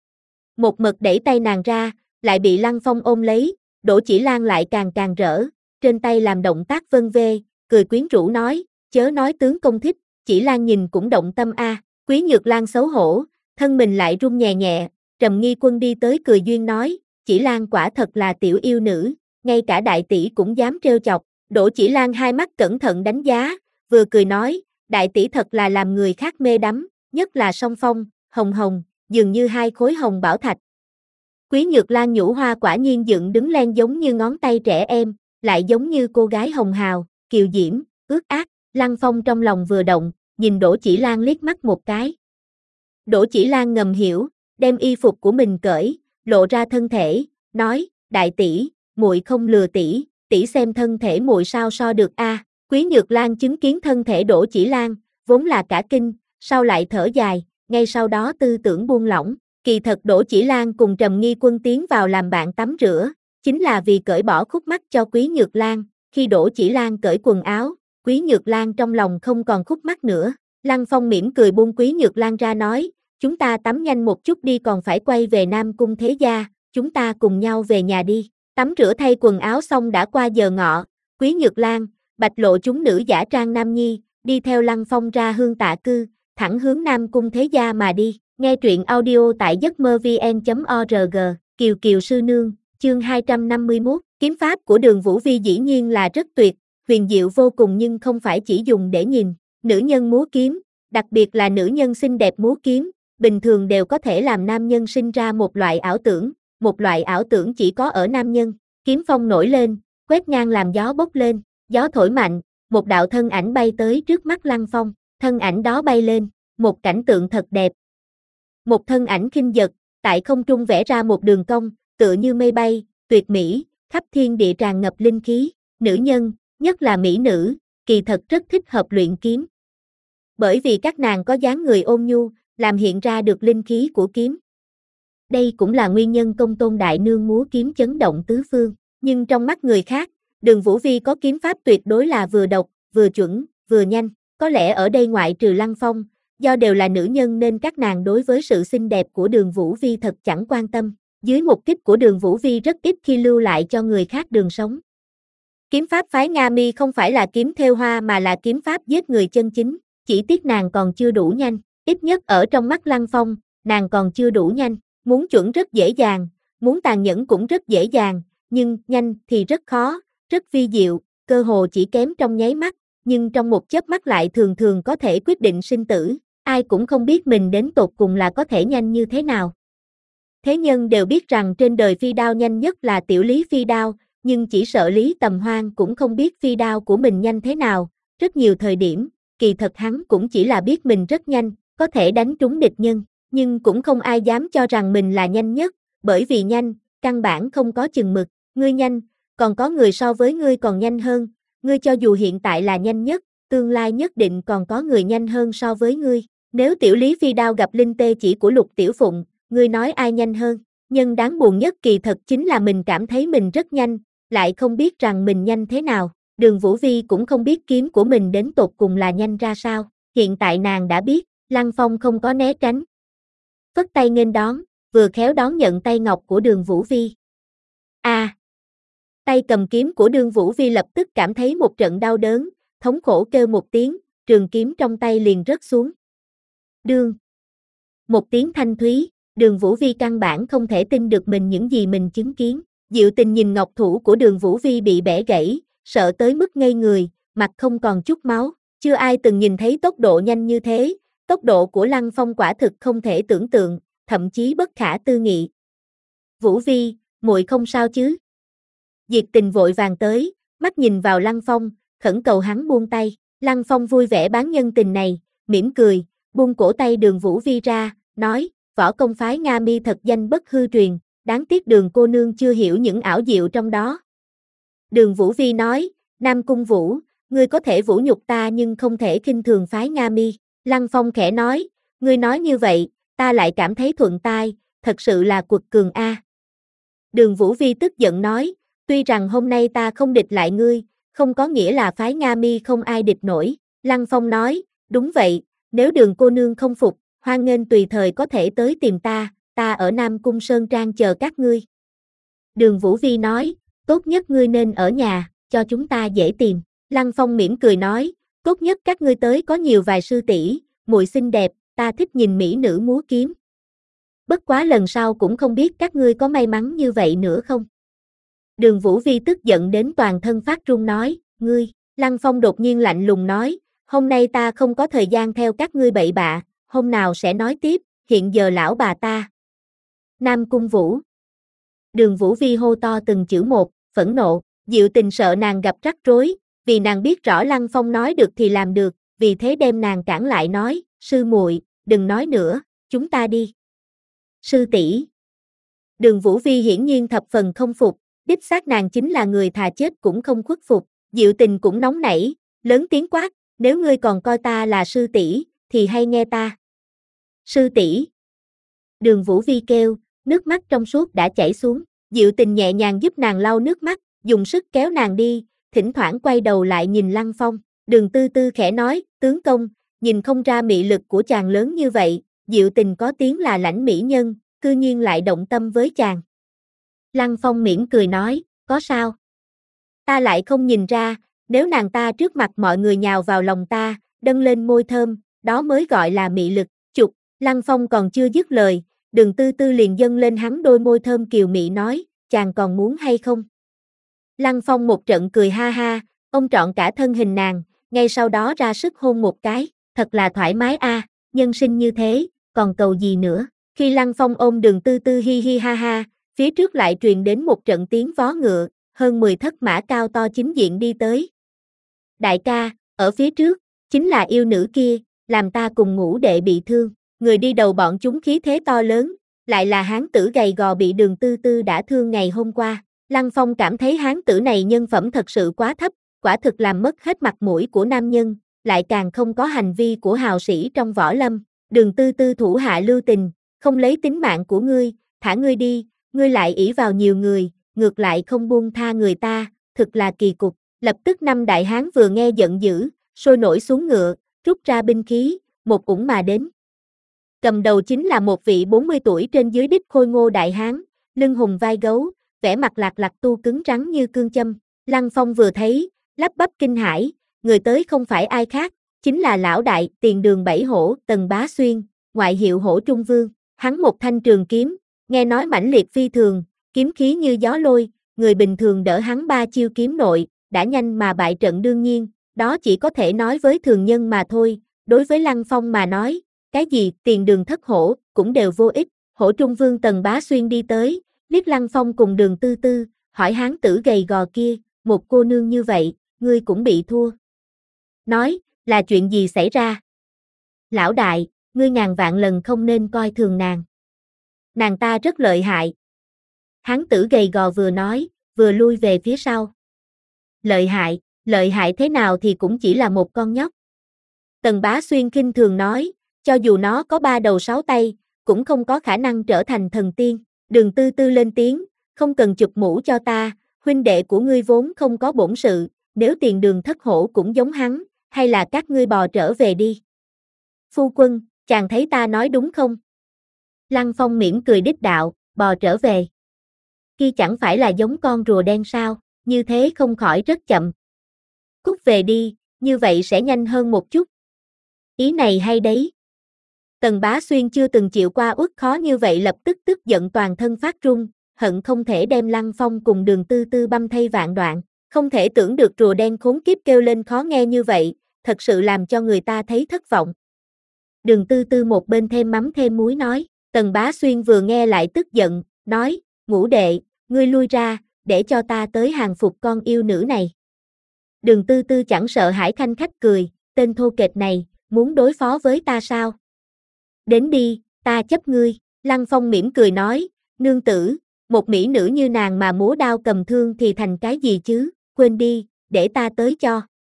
Một mực đẩy tay nàng ra, lại bị Lăng Phong ôm lấy, Đỗ Chỉ Lan lại càng càng rỡ, trên tay làm động tác vân vê, cười quyến rũ nói, chớ nói tướng công thích, Chỉ Lan nhìn cũng động tâm a. Quý Nhược Lan xấu hổ, thân mình lại run nhẹ nhẹ, Trầm Nghi Quân đi tới cười duyên nói, Chỉ Lan quả thật là tiểu yêu nữ, ngay cả đại tỷ cũng dám trêu chọc. Đỗ Chỉ Lan hai mắt cẩn thận đánh giá, vừa cười nói, đại tỷ thật là làm người khác mê đắm, nhất là song phong, hồng hồng, dường như hai khối hồng bảo thạch. Quý Nhược Lan nhũ hoa quả nhiên dựng đứng lên giống như ngón tay trẻ em, lại giống như cô gái hồng hào, kiều diễm, ướt át. Lăng Phong trong lòng vừa động, nhìn Đỗ Chỉ Lan liếc mắt một cái. Đỗ Chỉ Lan ngầm hiểu, đem y phục của mình cởi, lộ ra thân thể, nói, đại tỷ, muội không lừa tỷ, tỷ xem thân thể muội sao so được a. À. Quý Nhược Lan chứng kiến thân thể Đỗ Chỉ Lan, vốn là cả kinh, sau lại thở dài, ngay sau đó tư tưởng buông lỏng. Kỳ thật Đỗ Chỉ Lan cùng Trầm Nghi Quân tiến vào làm bạn tắm rửa, chính là vì cởi bỏ khúc mắc cho Quý Nhược Lan. Khi Đỗ Chỉ Lan cởi quần áo, Quý Nhược Lan trong lòng không còn khúc mắc nữa. Lăng Phong mỉm cười buông Quý Nhược Lan ra nói, chúng ta tắm nhanh một chút đi còn phải quay về Nam Cung Thế Gia, chúng ta cùng nhau về nhà đi. Tắm rửa thay quần áo xong đã qua giờ ngọ, Quý Nhược Lan, Bạch Lộ chúng nữ giả trang nam nhi, đi theo Lăng Phong ra Hương Tạ Cư, thẳng hướng Nam Cung Thế Gia mà đi. Nghe truyện audio tại giấc mơ vn chấm org, Kiều Kiều Sư Nương, chương hai trăm năm mươi mốt, kiếm pháp của Đường Vũ Vi dĩ nhiên là rất tuyệt, huyền diệu vô cùng nhưng không phải chỉ dùng để nhìn. Nữ nhân múa kiếm, đặc biệt là nữ nhân xinh đẹp múa kiếm, bình thường đều có thể làm nam nhân sinh ra một loại ảo tưởng, một loại ảo tưởng chỉ có ở nam nhân. Kiếm phong nổi lên, quét ngang làm gió bốc lên, gió thổi mạnh, một đạo thân ảnh bay tới trước mắt Lăng Phong, thân ảnh đó bay lên, một cảnh tượng thật đẹp. Một thân ảnh khinh giật, tại không trung vẽ ra một đường cong, tựa như mây bay, tuyệt mỹ, khắp thiên địa tràn ngập linh khí. Nữ nhân, nhất là mỹ nữ, kỳ thật rất thích hợp luyện kiếm. Bởi vì các nàng có dáng người ôn nhu, làm hiện ra được linh khí của kiếm. Đây cũng là nguyên nhân Công Tôn đại nương múa kiếm chấn động tứ phương. Nhưng trong mắt người khác, Đường Vũ Vi có kiếm pháp tuyệt đối là vừa độc, vừa chuẩn, vừa nhanh. Có lẽ ở đây ngoại trừ Lăng Phong, do đều là nữ nhân nên các nàng đối với sự xinh đẹp của Đường Vũ Vi thật chẳng quan tâm. Dưới một kích của Đường Vũ Vi rất ít khi lưu lại cho người khác đường sống. Kiếm pháp phái Nga Mi không phải là kiếm thêu hoa mà là kiếm pháp giết người chân chính, chỉ tiếc nàng còn chưa đủ nhanh, ít nhất ở trong mắt Lăng Phong, nàng còn chưa đủ nhanh, muốn chuẩn rất dễ dàng, muốn tàn nhẫn cũng rất dễ dàng, nhưng nhanh thì rất khó, rất vi diệu, cơ hồ chỉ kém trong nháy mắt, nhưng trong một chớp mắt lại thường thường có thể quyết định sinh tử, ai cũng không biết mình đến tột cùng là có thể nhanh như thế nào. Thế nhân đều biết rằng trên đời phi đao nhanh nhất là tiểu Lý Phi Đao, nhưng chỉ sợ Lý Tầm Hoan cũng không biết phi đao của mình nhanh thế nào, rất nhiều thời điểm, kỳ thật hắn cũng chỉ là biết mình rất nhanh, có thể đánh trúng địch nhân, nhưng cũng không ai dám cho rằng mình là nhanh nhất, bởi vì nhanh, căn bản không có chừng mực, ngươi nhanh, còn có người so với ngươi còn nhanh hơn, ngươi cho dù hiện tại là nhanh nhất, tương lai nhất định còn có người nhanh hơn so với ngươi. Nếu tiểu Lý Phi Đao gặp linh tê chỉ của Lục Tiểu Phụng, ngươi nói ai nhanh hơn? Nhưng đáng buồn nhất kỳ thật chính là mình cảm thấy mình rất nhanh, lại không biết rằng mình nhanh thế nào. Đường Vũ Vi cũng không biết kiếm của mình đến tột cùng là nhanh ra sao. Hiện tại nàng đã biết, Lăng Phong không có né tránh. Phất tay nghênh đón, vừa khéo đón nhận tay ngọc của Đường Vũ Vi. A! À, tay cầm kiếm của Đường Vũ Vi lập tức cảm thấy một trận đau đớn, thống khổ kêu một tiếng, trường kiếm trong tay liền rớt xuống. Đương! Một tiếng thanh thúy, Đường Vũ Vi căn bản không thể tin được mình những gì mình chứng kiến. Diệu Tình nhìn ngọc thủ của Đường Vũ Vi bị bẻ gãy, sợ tới mức ngây người, mặt không còn chút máu. Chưa ai từng nhìn thấy tốc độ nhanh như thế, tốc độ của Lăng Phong quả thực không thể tưởng tượng, thậm chí bất khả tư nghị. Vũ Vi, muội không sao chứ? Diệt Tình vội vàng tới, mắt nhìn vào Lăng Phong, khẩn cầu hắn buông tay. Lăng Phong vui vẻ bán nhân tình này, mỉm cười, buông cổ tay Đường Vũ Vi ra, nói, võ công phái Nga Mi thật danh bất hư truyền, đáng tiếc Đường cô nương chưa hiểu những ảo diệu trong đó. Đường Vũ Vi nói, Nam Cung Vũ, ngươi có thể vũ nhục ta nhưng không thể khinh thường phái Nga Mi. Lăng Phong khẽ nói, ngươi nói như vậy, ta lại cảm thấy thuận tai, thật sự là quật cường a. Đường Vũ Vi tức giận nói, tuy rằng hôm nay ta không địch lại ngươi, không có nghĩa là phái Nga Mi không ai địch nổi. Lăng Phong nói, đúng vậy, nếu Đường cô nương không phục, hoan nghênh tùy thời có thể tới tìm ta, ta ở Nam Cung Sơn Trang chờ các ngươi. Đường Vũ Vi nói, tốt nhất ngươi nên ở nhà, cho chúng ta dễ tìm. Lăng Phong mỉm cười nói, tốt nhất các ngươi tới có nhiều vài sư tỷ, muội xinh đẹp, ta thích nhìn mỹ nữ múa kiếm. Bất quá lần sau cũng không biết các ngươi có may mắn như vậy nữa không. Đường Vũ Vi tức giận đến toàn thân phát run nói, ngươi, Lăng Phong đột nhiên lạnh lùng nói, hôm nay ta không có thời gian theo các ngươi bậy bạ, hôm nào sẽ nói tiếp, hiện giờ lão bà ta. Nam Cung Vũ. Đường Vũ Vi hô to từng chữ một, phẫn nộ, Diệu Tình sợ nàng gặp rắc rối, vì nàng biết rõ Lăng Phong nói được thì làm được, vì thế đem nàng cản lại nói, sư muội, đừng nói nữa, chúng ta đi. Sư tỷ. Đường Vũ Vi hiển nhiên thập phần không phục, đích xác nàng chính là người thà chết cũng không khuất phục. Diệu Tình cũng nóng nảy, lớn tiếng quát, nếu ngươi còn coi ta là sư tỷ, thì hay nghe ta. Sư tỷ. Đường Vũ Vi kêu, nước mắt trong suốt đã chảy xuống. Diệu Tình nhẹ nhàng giúp nàng lau nước mắt, dùng sức kéo nàng đi, thỉnh thoảng quay đầu lại nhìn Lăng Phong. Đường Tư Tư khẽ nói, tướng công, nhìn không ra mị lực của chàng lớn như vậy, Diệu Tình có tiếng là lãnh mỹ nhân, cư nhiên lại động tâm với chàng. Lăng Phong mỉm cười nói, có sao? Ta lại không nhìn ra, nếu nàng ta trước mặt mọi người nhào vào lòng ta, đâng lên môi thơm, đó mới gọi là mị lực. Chục, Lăng Phong còn chưa dứt lời, Đường Tư Tư liền dâng lên hắn đôi môi thơm kiều mị nói, chàng còn muốn hay không? Lăng Phong một trận cười ha ha, ông trọn cả thân hình nàng, ngay sau đó ra sức hôn một cái, thật là thoải mái a, à, nhân sinh như thế, còn cầu gì nữa. Khi Lăng Phong ôm Đường Tư Tư hi hi ha ha, phía trước lại truyền đến một trận tiếng vó ngựa, hơn mười thất mã cao to chính diện đi tới. Đại ca, ở phía trước, chính là yêu nữ kia, làm ta cùng ngũ đệ bị thương, người đi đầu bọn chúng khí thế to lớn, lại là hán tử gầy gò bị Đường Tư Tư đã thương ngày hôm qua. Lăng Phong cảm thấy hán tử này nhân phẩm thật sự quá thấp, quả thực làm mất hết mặt mũi của nam nhân, lại càng không có hành vi của hào sĩ trong võ lâm. Đường Tư Tư thủ hạ lưu tình, không lấy tính mạng của ngươi, thả ngươi đi, ngươi lại ỷ vào nhiều người, ngược lại không buông tha người ta, thực là kỳ cục. Lập tức năm đại hán vừa nghe giận dữ, sôi nổi xuống ngựa, rút ra binh khí, một ủng mà đến. Cầm đầu chính là một vị bốn mươi tuổi trên dưới đích khôi ngô đại hán, lưng hùng vai gấu, vẻ mặt lạc lạc tu cứng rắn như cương châm. Lăng Phong vừa thấy, lắp bắp kinh hãi, người tới không phải ai khác, chính là lão đại Tiền Đường Bảy Hổ Tần Bá Xuyên, ngoại hiệu Hổ Trung Vương. Hắn một thanh trường kiếm, nghe nói mãnh liệt phi thường, kiếm khí như gió lôi, người bình thường đỡ hắn ba chiêu kiếm nội, đã nhanh mà bại trận đương nhiên, đó chỉ có thể nói với thường nhân mà thôi, đối với Lăng Phong mà nói, cái gì Tiền Đường thất hổ cũng đều vô ích, Hổ Trung Vương Tần Bá Xuyên đi tới, liếc Lăng Phong cùng Đường Tư Tư, hỏi hán tử gầy gò kia, một cô nương như vậy, ngươi cũng bị thua. Nói, là chuyện gì xảy ra? Lão đại, ngươi ngàn vạn lần không nên coi thường nàng. Nàng ta rất lợi hại. Hán tử gầy gò vừa nói, vừa lui về phía sau. Lợi hại, lợi hại thế nào thì cũng chỉ là một con nhóc. Tần Bá Xuyên khinh thường nói, cho dù nó có ba đầu sáu tay, cũng không có khả năng trở thành thần tiên. Đường Tư Tư lên tiếng, không cần chụp mũ cho ta, huynh đệ của ngươi vốn không có bổn sự, nếu Tiền Đường Thất Hổ cũng giống hắn, hay là các ngươi bò trở về đi. Phu quân, chàng thấy ta nói đúng không? Lăng Phong mỉm cười đích đạo, bò trở về. Kia chẳng phải là giống con rùa đen sao, như thế không khỏi rất chậm. Cút về đi, như vậy sẽ nhanh hơn một chút. Ý này hay đấy. Tần Bá Xuyên chưa từng chịu qua uất khó như vậy, lập tức tức giận toàn thân phát run, hận không thể đem Lăng Phong cùng Đường Tư Tư băm thay vạn đoạn, không thể tưởng được rùa đen khốn kiếp kêu lên khó nghe như vậy, thật sự làm cho người ta thấy thất vọng. Đường Tư Tư một bên thêm mắm thêm muối nói, Tần Bá Xuyên vừa nghe lại tức giận, nói, ngũ đệ, ngươi lui ra, để cho ta tới hàng phục con yêu nữ này. Đường Tư Tư chẳng sợ hãi khanh khách cười, tên thô kệch này, muốn đối phó với ta sao? Đến đi, ta chấp ngươi. Lăng Phong mỉm cười nói, nương tử, một mỹ nữ như nàng mà múa đao cầm thương thì thành cái gì chứ, quên đi, để ta tới cho.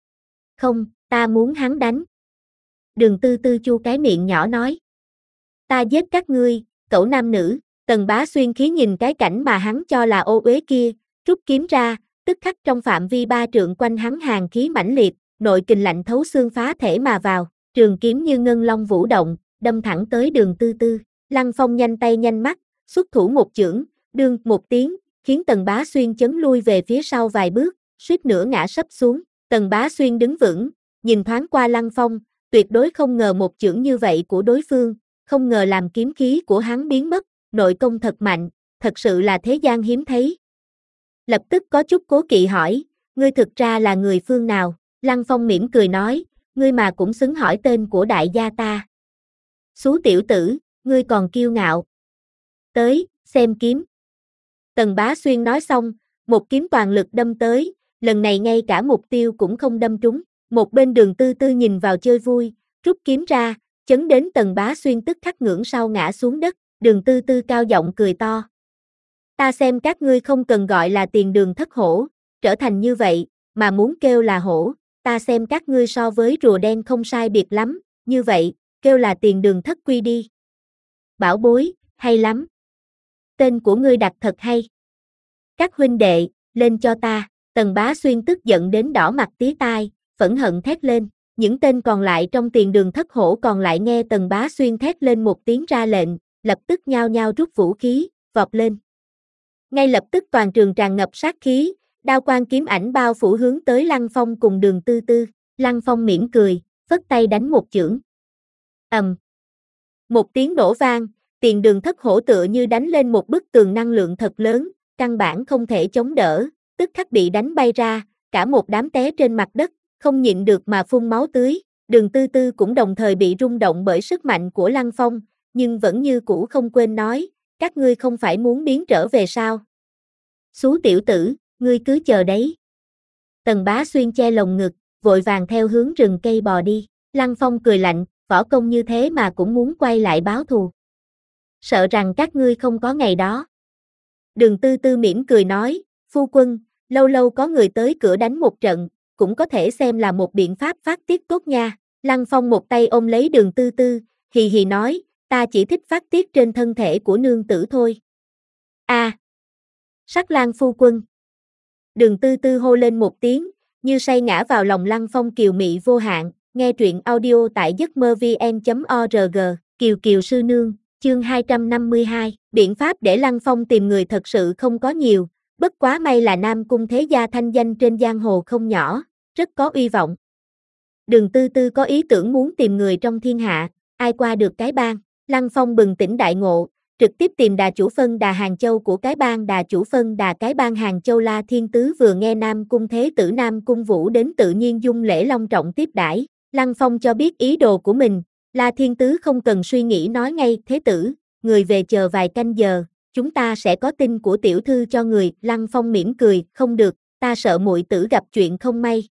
Không, ta muốn hắn đánh. Đường Tư Tư chu cái miệng nhỏ nói. Ta giết các ngươi, cẩu nam nữ. Tần Bá Xuyên khí nhìn cái cảnh mà hắn cho là ô uế kia, rút kiếm ra, tức khắc trong phạm vi ba trượng quanh hắn hàn khí mãnh liệt, nội kình lạnh thấu xương phá thể mà vào, trường kiếm như ngân long vũ động, đâm thẳng tới Đường Tư Tư. Lăng Phong nhanh tay nhanh mắt, xuất thủ một chưởng, đương một tiếng, khiến Tần Bá Xuyên chấn lui về phía sau vài bước, suýt nữa ngã sấp xuống. Tần Bá Xuyên đứng vững, nhìn thoáng qua Lăng Phong, tuyệt đối không ngờ một chưởng như vậy của đối phương, không ngờ làm kiếm khí của hắn biến mất, nội công thật mạnh, thật sự là thế gian hiếm thấy. Lập tức có chút cố kỵ hỏi, ngươi thực ra là người phương nào? Lăng Phong mỉm cười nói, ngươi mà cũng xứng hỏi tên của đại gia ta. Xú tiểu tử, ngươi còn kiêu ngạo. Tới, xem kiếm. Tần Bá Xuyên nói xong, một kiếm toàn lực đâm tới, lần này ngay cả mục tiêu cũng không đâm trúng. Một bên Đường Tư Tư nhìn vào chơi vui, rút kiếm ra, chấn đến Tần Bá Xuyên tức khắc ngưỡng sau ngã xuống đất. Đường Tư Tư cao giọng cười to. Ta xem các ngươi không cần gọi là Tiền Đường Thất Hổ, trở thành như vậy, mà muốn kêu là hổ, ta xem các ngươi so với rùa đen không sai biệt lắm, như vậy, kêu là Tiền Đường Thất Quy đi. Bảo bối, hay lắm. Tên của ngươi đặt thật hay. Các huynh đệ, lên cho ta. Tần Bá Xuyên tức giận đến đỏ mặt tía tai, phẫn hận thét lên. Những tên còn lại trong Tiền Đường Thất Hổ còn lại nghe Tần Bá Xuyên thét lên một tiếng ra lệnh, lập tức nhao nhao rút vũ khí, vọt lên. Ngay lập tức toàn trường tràn ngập sát khí, đao quang kiếm ảnh bao phủ hướng tới Lăng Phong cùng Đường Tư Tư. Lăng Phong mỉm cười, phất tay đánh một chưởng. Ầm. Một tiếng nổ vang, Tiền Đường Thất Hổ tựa như đánh lên một bức tường năng lượng thật lớn, căn bản không thể chống đỡ, tức khắc bị đánh bay ra, cả một đám té trên mặt đất, không nhịn được mà phun máu tưới. Đường Tư Tư cũng đồng thời bị rung động bởi sức mạnh của Lăng Phong, nhưng vẫn như cũ không quên nói, các ngươi không phải muốn biến trở về sao? Xú tiểu tử, ngươi cứ chờ đấy. Tần Bá Xuyên che lồng ngực, vội vàng theo hướng rừng cây bò đi. Lăng Phong cười lạnh, võ công như thế mà cũng muốn quay lại báo thù. Sợ rằng các ngươi không có ngày đó. Đường Tư Tư mỉm cười nói, phu quân, lâu lâu có người tới cửa đánh một trận, cũng có thể xem là một biện pháp phát tiết tốt nha. Lăng Phong một tay ôm lấy Đường Tư Tư, hì hì nói, ta chỉ thích phát tiết trên thân thể của nương tử thôi. A, à, Sắc Lang phu quân. Đường Tư Tư hô lên một tiếng, như say ngã vào lòng Lăng Phong kiều mị vô hạn. Nghe truyện audio tại giấc mơ vn chấm org. Kiều Kiều sư nương, chương hai trăm năm mươi hai. Biện pháp để Lăng Phong tìm người thật sự không có nhiều, bất quá may là Nam Cung thế gia thanh danh trên giang hồ không nhỏ, rất có uy vọng. Đường Tư Tư có ý tưởng muốn tìm người trong thiên hạ, ai qua được cái bang. Lăng Phong bừng tỉnh đại ngộ, trực tiếp tìm đà chủ phân đà Hàng Châu của cái bang đà chủ phân đà cái bang Hàng Châu La Thiên Tứ vừa nghe Nam Cung thế tử Nam Cung Vũ đến tự nhiên dung lễ long trọng tiếp đãi. Lăng Phong cho biết ý đồ của mình, La Thiên Tứ không cần suy nghĩ nói ngay, thế tử, người về chờ vài canh giờ, chúng ta sẽ có tin của tiểu thư cho người. Lăng Phong mỉm cười, không được, ta sợ muội tử gặp chuyện không may.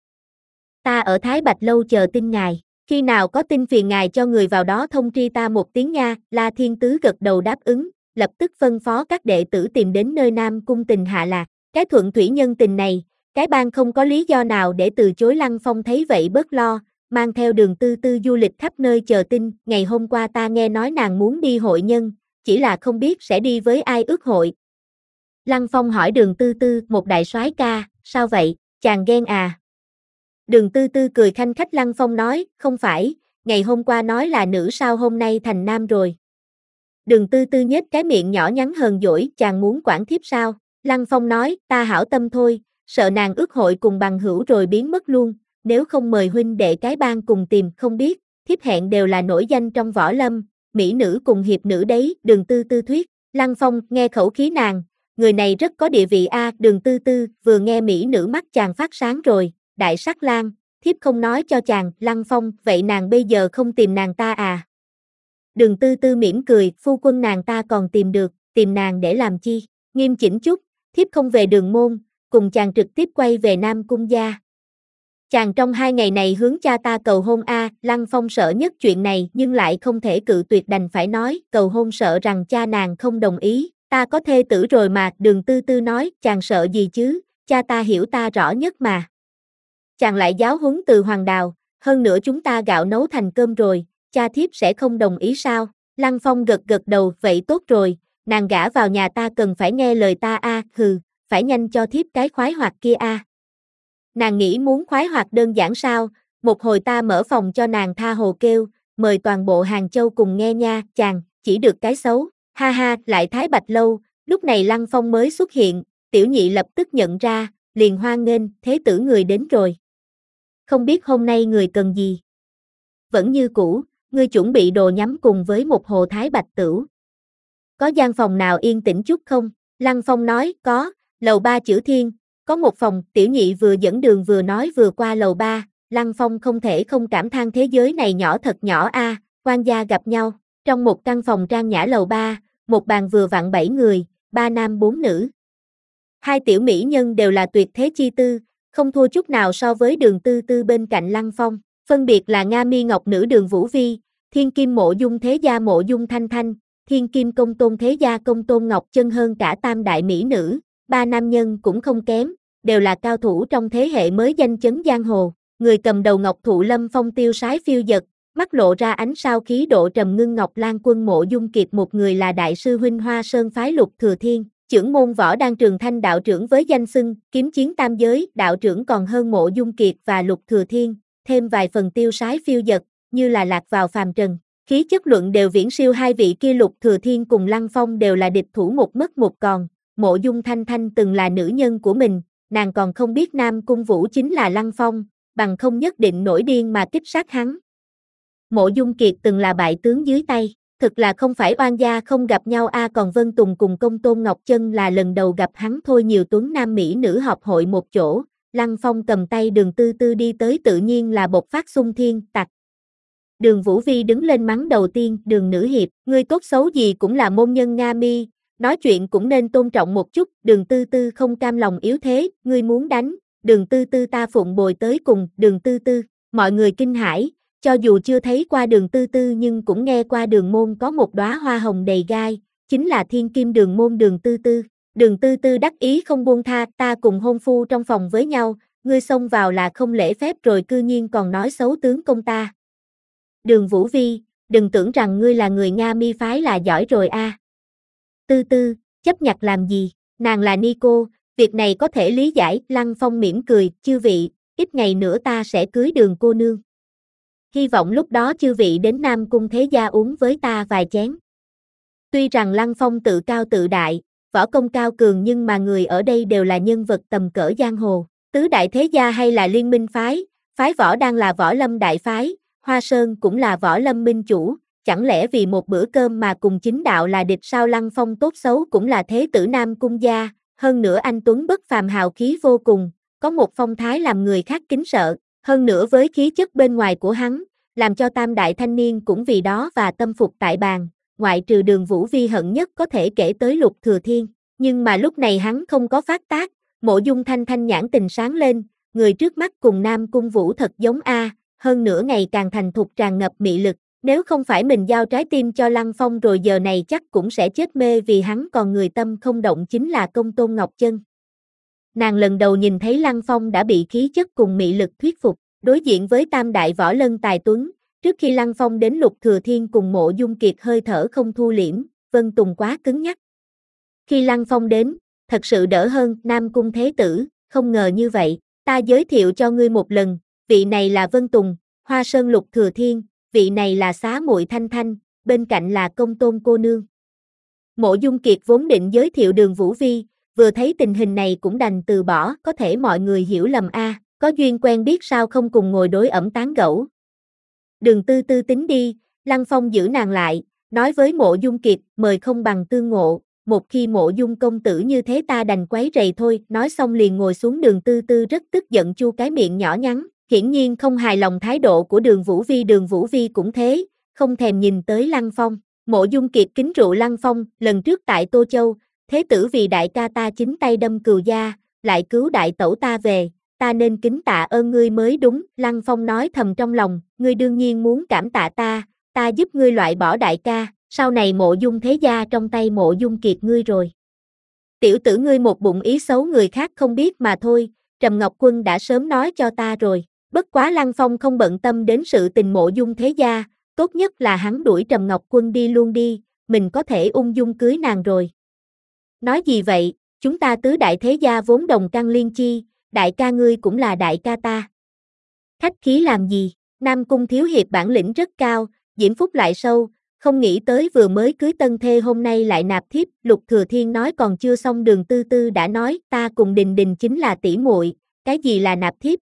Ta ở Thái Bạch Lâu chờ tin ngài, khi nào có tin phiền ngài cho người vào đó thông tri ta một tiếng nha. La Thiên Tứ gật đầu đáp ứng, lập tức phân phó các đệ tử tìm đến nơi Nam Cung Tình hạ lạc. Cái thuận thủy nhân tình này, cái bang không có lý do nào để từ chối. Lăng Phong thấy vậy bớt lo, mang theo Đường Tư Tư du lịch khắp nơi chờ tin. Ngày hôm qua ta nghe nói nàng muốn đi hội nhân, chỉ là không biết sẽ đi với ai ước hội. Lăng Phong hỏi Đường Tư Tư, một đại soái ca, sao vậy, chàng ghen à? Đường Tư Tư cười khanh khách. Lăng Phong nói, không phải, ngày hôm qua nói là nữ sao hôm nay thành nam rồi. Đường Tư Tư nhếch cái miệng nhỏ nhắn hờn dỗi, chàng muốn quản thiếp sao? Lăng Phong nói, ta hảo tâm thôi, sợ nàng ước hội cùng bằng hữu rồi biến mất luôn, nếu không mời huynh đệ cái bang cùng tìm. Không biết, thiếp hẹn đều là nổi danh trong võ lâm, mỹ nữ cùng hiệp nữ đấy. Đường Tư Tư thuyết. Lăng Phong nghe khẩu khí nàng, người này rất có địa vị a. Đường Tư Tư vừa nghe mỹ nữ mắt chàng phát sáng rồi, đại sắc lang, thiếp không nói cho chàng. Lăng Phong, vậy nàng bây giờ không tìm nàng ta à? Đường Tư Tư mỉm cười, phu quân nàng ta còn tìm được, tìm nàng để làm chi? Nghiêm chỉnh chút, thiếp không về Đường môn, cùng chàng trực tiếp quay về Nam Cung gia. Chàng trong hai ngày này hướng cha ta cầu hôn a. À, Lăng Phong sợ nhất chuyện này nhưng lại không thể cự tuyệt, đành phải nói, cầu hôn sợ rằng cha nàng không đồng ý, ta có thê tử rồi mà. Đường Tư Tư nói, chàng sợ gì chứ, cha ta hiểu ta rõ nhất mà. Chàng lại giáo huấn từ Hoàng Đào, hơn nữa chúng ta gạo nấu thành cơm rồi, cha thiếp sẽ không đồng ý sao? Lăng Phong gật gật đầu, vậy tốt rồi, nàng gả vào nhà ta cần phải nghe lời ta a. À, hừ, phải nhanh cho thiếp cái khoái hoạt kia a. À. Nàng nghĩ muốn khoái hoạt đơn giản sao, một hồi ta mở phòng cho nàng tha hồ kêu, mời toàn bộ Hàng Châu cùng nghe nha. Chàng, chỉ được cái xấu, ha ha. Lại Thái Bạch Lâu, lúc này Lăng Phong mới xuất hiện, tiểu nhị lập tức nhận ra, liền hoan nghênh, thế tử người đến rồi. Không biết hôm nay người cần gì? Vẫn như cũ, ngươi chuẩn bị đồ nhắm cùng với một hồ Thái Bạch tửu. Có gian phòng nào yên tĩnh chút không? Lăng Phong nói, có, lầu ba Chữ Thiên, có một phòng. Tiểu nhị vừa dẫn đường vừa nói vừa qua lầu ba. Lăng Phong không thể không cảm thán thế giới này nhỏ thật nhỏ a. À, quan gia gặp nhau, trong một căn phòng trang nhã lầu ba, một bàn vừa vặn bảy người, ba nam bốn nữ. Hai tiểu mỹ nhân đều là tuyệt thế chi tư, không thua chút nào so với Đường Tư Tư bên cạnh Lăng Phong, phân biệt là Nga Mi Ngọc Nữ Đường Vũ Vi, Thiên Kim Mộ Dung Thế Gia Mộ Dung Thanh Thanh, Thiên Kim Công Tôn Thế Gia Công Tôn Ngọc Chân. Hơn cả tam đại mỹ nữ, ba nam nhân cũng không kém, đều là cao thủ trong thế hệ mới danh chấn giang hồ. Người cầm đầu Ngọc Thụ Lâm Phong tiêu sái phiêu dật, mắt lộ ra ánh sao khí độ trầm ngưng. Ngọc Lan Quân Mộ Dung Kiệt, một người là đại sư huynh Hoa Sơn phái Lục Thừa Thiên, trưởng môn Võ Đan Trường Thanh đạo trưởng với danh xưng kiếm chiến tam giới, đạo trưởng còn hơn Mộ Dung Kiệt và Lục Thừa Thiên, thêm vài phần tiêu sái phiêu dật, như là lạc vào phàm trần. Khí chất luận đều viễn siêu hai vị kia. Lục Thừa Thiên cùng Lăng Phong đều là địch thủ một mất một còn. Mộ Dung Thanh Thanh từng là nữ nhân của mình, nàng còn không biết Nam Cung Vũ chính là Lăng Phong, bằng không nhất định nổi điên mà kích sát hắn. Mộ Dung Kiệt từng là bại tướng dưới tay, thực là không phải oan gia không gặp nhau a. À, còn Vân Tùng cùng Công Tôn Ngọc Chân là lần đầu gặp hắn thôi. Nhiều tuấn nam mỹ nữ họp hội một chỗ, Lăng Phong cầm tay Đường Tư Tư đi tới tự nhiên là bộc phát xung thiên tặc. Đường Vũ Vi đứng lên mắng đầu tiên, Đường nữ hiệp, ngươi tốt xấu gì cũng là môn nhân Nga Mi, nói chuyện cũng nên tôn trọng một chút. Đường Tư Tư không cam lòng yếu thế, ngươi muốn đánh, Đường Tư Tư ta phụng bồi tới cùng. Đường Tư Tư, mọi người kinh hãi, cho dù chưa thấy qua Đường Tư Tư nhưng cũng nghe qua đường môn có một đóa hoa hồng đầy gai, chính là thiên kim đường môn Đường Tư Tư. Đường Tư Tư đắc ý không buông tha, ta cùng hôn phu trong phòng với nhau, ngươi xông vào là không lễ phép rồi, cư nhiên còn nói xấu tướng công ta. Đường Vũ Vi, đừng tưởng rằng ngươi là người Nga Mi phái là giỏi rồi a. À. Tư Tư, chấp nhặt làm gì, nàng là ni cô, việc này có thể lý giải. Lăng Phong mỉm cười, chư vị, ít ngày nữa ta sẽ cưới Đường cô nương. Hy vọng lúc đó chư vị đến Nam Cung Thế Gia uống với ta vài chén. Tuy rằng Lăng Phong tự cao tự đại, võ công cao cường nhưng mà người ở đây đều là nhân vật tầm cỡ giang hồ. Tứ đại thế gia hay là liên minh phái, phái Võ Đan là Võ Lâm đại phái, Hoa Sơn cũng là Võ Lâm minh chủ, chẳng lẽ vì một bữa cơm mà cùng chính đạo là địch sao? Lăng Phong tốt xấu cũng là thế tử Nam Cung gia, hơn nữa anh tuấn bất phàm hào khí vô cùng, có một phong thái làm người khác kính sợ, hơn nữa với khí chất bên ngoài của hắn, làm cho tam đại thanh niên cũng vì đó và tâm phục tại bàn. ngoại trừ Đường Vũ Vi hận nhất có thể kể tới Lục Thừa Thiên, nhưng mà lúc này hắn không có phát tác, Mộ Dung Thanh Thanh nhãn tình sáng lên, người trước mắt cùng Nam Cung Vũ thật giống a, hơn nữa ngày càng thành thục tràn ngập mị lực, nếu không phải mình giao trái tim cho Lăng Phong rồi giờ này chắc cũng sẽ chết mê vì hắn còn người tâm không động chính là Công Tôn Ngọc Chân. Nàng lần đầu nhìn thấy Lăng Phong đã bị khí chất cùng mị lực thuyết phục, đối diện với tam đại võ lân tài tuấn, trước khi Lăng Phong đến Lục Thừa Thiên cùng Mộ Dung Kiệt hơi thở không thu liễm, Vân Tùng quá cứng nhắc. Khi Lăng Phong đến, thật sự đỡ hơn, Nam Cung Thế Tử, không ngờ như vậy, ta giới thiệu cho ngươi một lần, vị này là Vân Tùng, Hoa Sơn Lục Thừa Thiên, vị này là xá muội Thanh Thanh, bên cạnh là Công Tôn cô nương. Mộ Dung Kiệt vốn định giới thiệu Đường Vũ Vi, vừa thấy tình hình này cũng đành từ bỏ, có thể mọi người hiểu lầm a, có duyên quen biết sao không cùng ngồi đối ẩm tán gẫu. Đường Tư Tư tính đi, Lăng Phong giữ nàng lại, nói với Mộ Dung Kiệt, mời không bằng tương ngộ, một khi Mộ Dung công tử như thế ta đành quấy rầy thôi, nói xong liền ngồi xuống. Đường Tư Tư rất tức giận chu cái miệng nhỏ nhắn, hiển nhiên không hài lòng thái độ của Đường Vũ Vi. Đường Vũ Vi cũng thế, không thèm nhìn tới Lăng Phong. Mộ Dung Kiệt kính rượu Lăng Phong, lần trước tại Tô Châu, thế tử vì đại ca ta chính tay đâm cừu gia, lại cứu đại tẩu ta về, ta nên kính tạ ơn ngươi mới đúng. Lăng Phong nói thầm trong lòng, ngươi đương nhiên muốn cảm tạ ta, ta giúp ngươi loại bỏ đại ca, sau này Mộ Dung thế gia trong tay Mộ Dung Kiệt ngươi rồi. Tiểu tử ngươi một bụng ý xấu người khác không biết mà thôi, Trầm Ngọc Quân đã sớm nói cho ta rồi. Bất quá Lăng Phong không bận tâm đến sự tình Mộ Dung thế gia, tốt nhất là hắn đuổi Trầm Ngọc Quân đi luôn đi, mình có thể ung dung cưới nàng rồi. Nói gì vậy, chúng ta tứ đại thế gia vốn đồng căn liên chi, đại ca ngươi cũng là đại ca ta. Khách khí làm gì, Nam Cung thiếu hiệp bản lĩnh rất cao, diễm phúc lại sâu, không nghĩ tới vừa mới cưới tân thê hôm nay lại nạp thiếp. Lục Thừa Thiên nói còn chưa xong, Đường Tư Tư đã nói, ta cùng Đình Đình chính là tỷ muội, cái gì là nạp thiếp?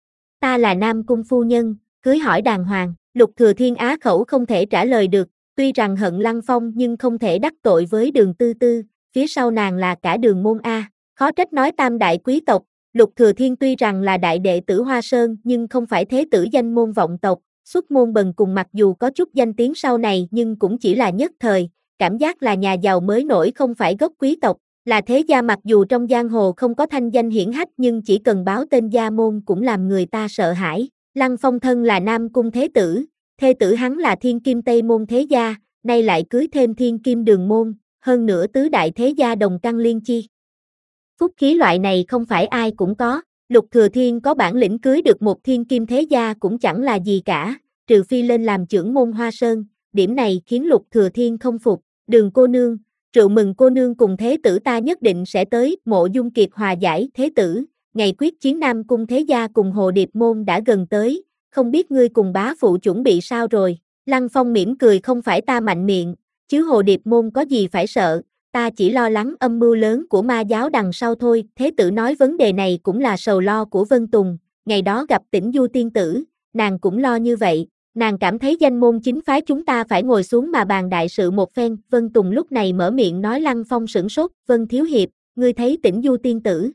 Ta là Nam Cung phu nhân, cưới hỏi đàng hoàng. Lục Thừa Thiên á khẩu không thể trả lời được, tuy rằng hận Lăng Phong nhưng không thể đắc tội với Đường Tư Tư, phía sau nàng là cả Đường môn a, khó trách nói tam đại quý tộc. Lục Thừa Thiên tuy rằng là đại đệ tử Hoa Sơn nhưng không phải thế tử danh môn vọng tộc, xuất môn bần cùng, mặc dù có chút danh tiếng sau này nhưng cũng chỉ là nhất thời, cảm giác là nhà giàu mới nổi không phải gốc quý tộc, là thế gia. Mặc dù trong giang hồ không có thanh danh hiển hách nhưng chỉ cần báo tên gia môn cũng làm người ta sợ hãi. Lăng Phong thân là Nam Cung thế tử, thê tử hắn là Thiên Kim Tây môn thế gia, nay lại cưới thêm Thiên Kim Đường môn, hơn nữa tứ đại thế gia đồng căn liên chi. Phúc khí loại này không phải ai cũng có, Lục Thừa Thiên có bản lĩnh cưới được một Thiên Kim thế gia cũng chẳng là gì cả, trừ phi lên làm trưởng môn Hoa Sơn, điểm này khiến Lục Thừa Thiên không phục. Đường cô nương, rượu mừng cô nương cùng thế tử ta nhất định sẽ tới. Mộ Dung Kiệt hòa giải, thế tử, ngày quyết chiến Nam Cung thế gia cùng Hồ Điệp môn đã gần tới, không biết ngươi cùng bá phụ chuẩn bị sao rồi. Lăng Phong mỉm cười, không phải ta mạnh miệng, chứ Hồ Điệp môn có gì phải sợ, ta chỉ lo lắng âm mưu lớn của ma giáo đằng sau thôi. Thế tử nói vấn đề này cũng là sầu lo của Vân Tùng, ngày đó gặp Tĩnh Du tiên tử, nàng cũng lo như vậy, nàng cảm thấy danh môn chính phái chúng ta phải ngồi xuống mà bàn đại sự một phen. Vân Tùng lúc này mở miệng nói. Lăng Phong sửng sốt, Vân thiếu hiệp, ngươi thấy Tĩnh Du tiên tử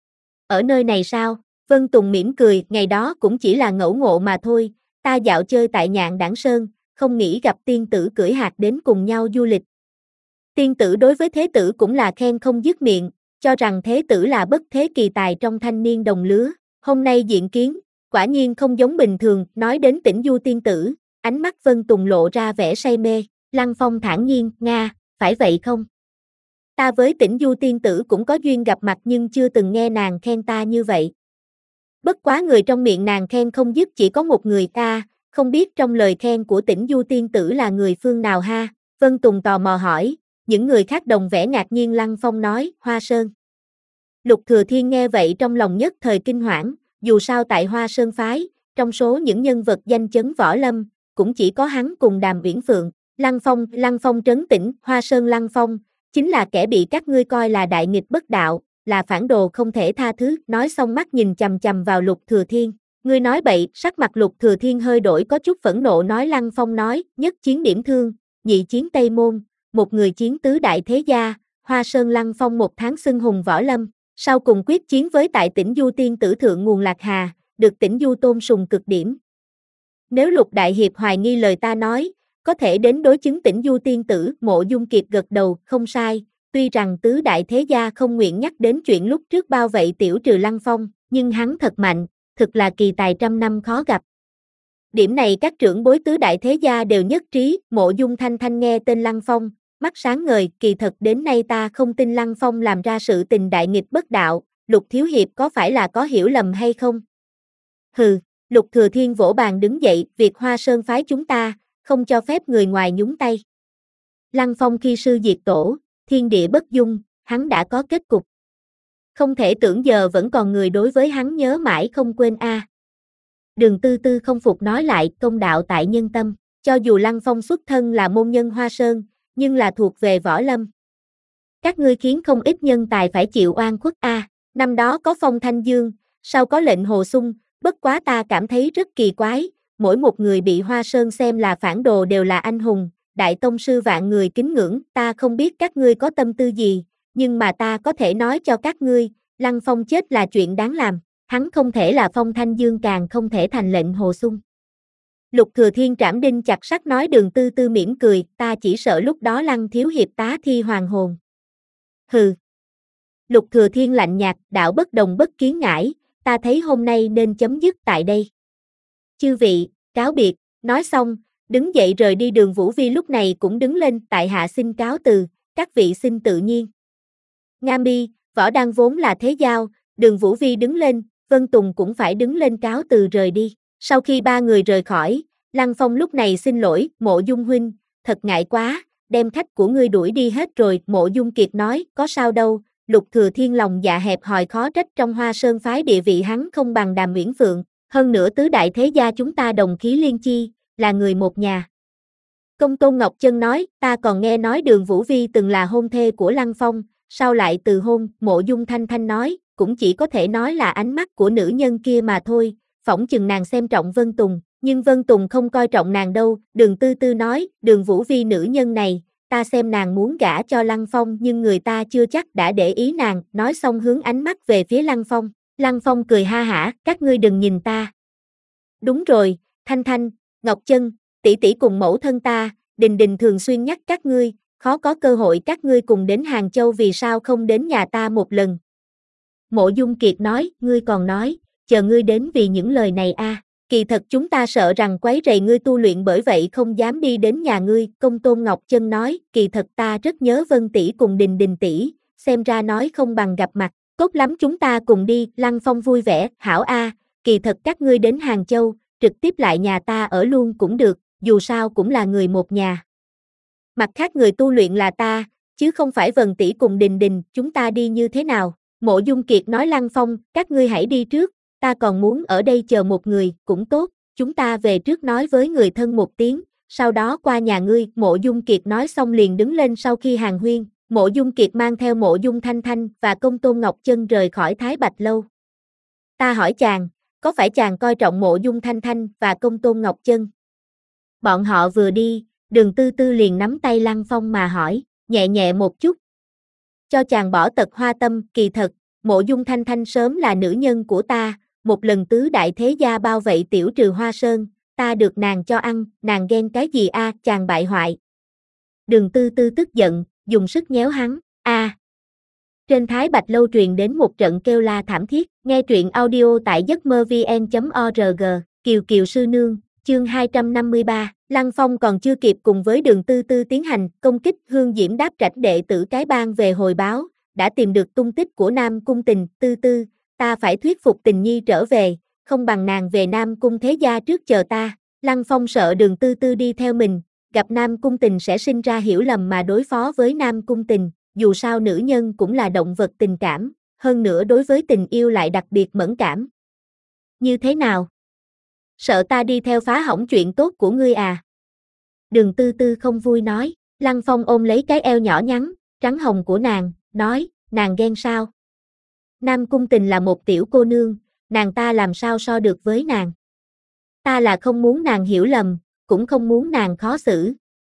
ở nơi này sao? Vân Tùng mỉm cười, ngày đó cũng chỉ là ngẫu ngộ mà thôi, ta dạo chơi tại Nhạn Đảng Sơn, không nghĩ gặp tiên tử cưỡi hạc đến cùng nhau du lịch. Tiên tử đối với thế tử cũng là khen không dứt miệng, cho rằng thế tử là bất thế kỳ tài trong thanh niên đồng lứa, hôm nay diện kiến, quả nhiên không giống bình thường. Nói đến Tĩnh Du tiên tử, ánh mắt Vân Tùng lộ ra vẻ say mê. Lăng Phong thản nhiên, Nga, phải vậy không? Ta với Tĩnh Du tiên tử cũng có duyên gặp mặt nhưng chưa từng nghe nàng khen ta như vậy. Bất quá người trong miệng nàng khen không dứt chỉ có một người ta, không biết trong lời khen của Tĩnh Du tiên tử là người phương nào ha? Vân Tùng tò mò hỏi, những người khác đồng vẻ ngạc nhiên. Lăng Phong nói, Hoa Sơn. Lục Thừa Thiên nghe vậy trong lòng nhất thời kinh hoảng, dù sao tại Hoa Sơn phái, trong số những nhân vật danh chấn võ lâm, cũng chỉ có hắn cùng Đàm Uyển Phượng. Lăng Phong, Lăng Phong trấn tĩnh, Hoa Sơn Lăng Phong, chính là kẻ bị các ngươi coi là đại nghịch bất đạo, là phản đồ không thể tha thứ. Nói xong mắt nhìn chằm chằm vào Lục Thừa Thiên, ngươi nói bậy. Sắc mặt Lục Thừa Thiên hơi đổi, có chút phẫn nộ nói. Lăng Phong nói, nhất chiến điểm thương, nhị chiến Tây Môn, một người chiến tứ đại thế gia, Hoa Sơn Lăng Phong một tháng xưng hùng võ lâm, sau cùng quyết chiến với tại Tĩnh Du tiên tử thượng nguồn Lạc Hà, được Tĩnh Du tôn sùng cực điểm. Nếu Lục đại hiệp hoài nghi lời ta nói, Có thể đến đối chứng Tĩnh Du tiên tử, Mộ Dung Kiệt gật đầu, không sai, tuy rằng tứ đại thế gia không nguyện nhắc đến chuyện lúc trước bao vậy tiểu trừ Lăng Phong, nhưng hắn thật mạnh, thực là kỳ tài trăm năm khó gặp. Điểm này các trưởng bối tứ đại thế gia đều nhất trí, Mộ Dung Thanh Thanh nghe tên Lăng Phong, mắt sáng ngời, kỳ thật đến nay ta không tin Lăng Phong làm ra sự tình đại nghịch bất đạo, Lục Thiếu Hiệp có phải là có hiểu lầm hay không? Hừ, Lục Thừa Thiên vỗ bàn đứng dậy, việc Hoa Sơn phái chúng ta, không cho phép người ngoài nhúng tay. Lăng Phong khi sư diệt tổ, thiên địa bất dung, hắn đã có kết cục. Không thể tưởng giờ vẫn còn người đối với hắn nhớ mãi không quên a. À. Đường Tư Tư không phục nói lại, công đạo tại nhân tâm, cho dù Lăng Phong xuất thân là môn nhân Hoa Sơn, nhưng là thuộc về võ lâm. Các ngươi khiến không ít nhân tài phải chịu oan khuất a. À. Năm đó có Phong Thanh Dương, sau có lệnh Hồ Xung, bất quá ta cảm thấy rất kỳ quái, mỗi một người bị Hoa Sơn xem là phản đồ đều là anh hùng, đại tông sư vạn người kính ngưỡng, ta không biết các ngươi có tâm tư gì, nhưng mà ta có thể nói cho các ngươi, Lăng Phong chết là chuyện đáng làm, hắn không thể là Phong Thanh Dương càng không thể thành lệnh Hồ Xung. Lục Thừa Thiên trảm đinh chặt sắt nói. Đường Tư Tư mỉm cười, ta chỉ sợ lúc đó Lăng thiếu hiệp tá thi hoàng hồn. Hừ. Lục Thừa Thiên lạnh nhạt, đạo bất đồng bất kiến ngãi, ta thấy hôm nay nên chấm dứt tại đây. Chư vị, cáo biệt, nói xong, đứng dậy rời đi. Đường Vũ Vi lúc này cũng đứng lên, tại hạ xin cáo từ, các vị xin tự nhiên. Nga Mi, Võ Đăng vốn là thế giao, Đường Vũ Vi đứng lên, Vân Tùng cũng phải đứng lên cáo từ rời đi. Sau khi ba người rời khỏi, Lăng Phong lúc này xin lỗi, Mộ Dung huynh, thật ngại quá, đem khách của ngươi đuổi đi hết rồi. Mộ Dung Kiệt nói, có sao đâu, Lục Thừa Thiên lòng dạ hẹp hòi khó trách, trong Hoa Sơn phái địa vị hắn không bằng Đàm Uyển Phượng, hơn nữa tứ đại thế gia chúng ta đồng khí liên chi, là người một nhà. Công Tôn Ngọc Chân nói, ta còn nghe nói Đường Vũ Vi từng là hôn thê của Lăng Phong, sao lại từ hôn? Mộ Dung Thanh Thanh nói, cũng chỉ có thể nói là ánh mắt của nữ nhân kia mà thôi, phỏng chừng nàng xem trọng Vân Tùng, nhưng Vân Tùng không coi trọng nàng đâu. Đường Tư Tư nói, Đường Vũ Vi nữ nhân này, ta xem nàng muốn gả cho Lăng Phong nhưng người ta chưa chắc đã để ý nàng, nói xong hướng ánh mắt về phía Lăng Phong. Lăng Phong cười ha hả, các ngươi đừng nhìn ta. Đúng rồi, Thanh Thanh, Ngọc Chân, tỷ tỷ cùng mẫu thân ta, Đình Đình thường xuyên nhắc các ngươi, khó có cơ hội các ngươi cùng đến Hàng Châu vì sao không đến nhà ta một lần. Mộ Dung Kiệt nói, ngươi còn nói, chờ ngươi đến vì những lời này a. À. Kỳ thật chúng ta sợ rằng quấy rầy ngươi tu luyện bởi vậy không dám đi đến nhà ngươi. Công Tôn Ngọc Chân nói, kỳ thật ta rất nhớ Vân tỷ cùng Đình Đình tỷ, xem ra nói không bằng gặp mặt, tốt lắm chúng ta cùng đi. Lăng Phong vui vẻ, hảo a, à, kỳ thật các ngươi đến Hàng Châu, trực tiếp lại nhà ta ở luôn cũng được, dù sao cũng là người một nhà. Mặt khác người tu luyện là ta, chứ không phải Vân tỷ cùng Đình Đình, chúng ta đi như thế nào? Mộ Dung Kiệt nói. Lăng Phong, các ngươi hãy đi trước, ta còn muốn ở đây chờ một người, cũng tốt, chúng ta về trước nói với người thân một tiếng, sau đó qua nhà ngươi. Mộ Dung Kiệt nói xong liền đứng lên. Sau khi hàng huyên, Mộ Dung Kiệt mang theo Mộ Dung Thanh Thanh và Công Tôn Ngọc Chân rời khỏi Thái Bạch Lâu. Ta hỏi chàng, có phải chàng coi trọng Mộ Dung Thanh Thanh và Công Tôn Ngọc Chân? Bọn họ vừa đi, Đường Tư Tư liền nắm tay Lăng Phong mà hỏi, nhẹ nhẹ một chút. Cho chàng bỏ tật hoa tâm, kỳ thật, Mộ Dung Thanh Thanh sớm là nữ nhân của ta, một lần tứ đại thế gia bao vậy tiểu trừ Hoa Sơn, ta được nàng cho ăn, nàng ghen cái gì a, à, chàng bại hoại. Đường Tư Tư tức giận, dùng sức nhéo hắn, a. À. Trên Thái Bạch Lâu truyền đến một trận kêu la thảm thiết, nghe truyện audio tại giấc mơ vn chấm org, Kiều Kiều sư nương, chương hai trăm năm mươi ba, Lăng Phong còn chưa kịp cùng với Đường Tư Tư tiến hành công kích, Hương Diễm đáp trạch đệ tử cái bang về hồi báo, đã tìm được tung tích của Nam Cung Tình. Tư Tư, ta phải thuyết phục Tình Nhi trở về, không bằng nàng về Nam Cung thế gia trước chờ ta. Lăng Phong sợ Đường Tư Tư đi theo mình, gặp Nam Cung Tình sẽ sinh ra hiểu lầm mà đối phó với Nam Cung Tình, dù sao nữ nhân cũng là động vật tình cảm, hơn nữa đối với tình yêu lại đặc biệt mẫn cảm. Như thế nào? Sợ ta đi theo phá hỏng chuyện tốt của ngươi à? Đường Tư Tư không vui nói. Lăng Phong ôm lấy cái eo nhỏ nhắn, trắng hồng của nàng, nói, nàng ghen sao? Nam Cung Tình là một tiểu cô nương, nàng ta làm sao so được với nàng? Ta là không muốn nàng hiểu lầm, cũng không muốn nàng khó xử.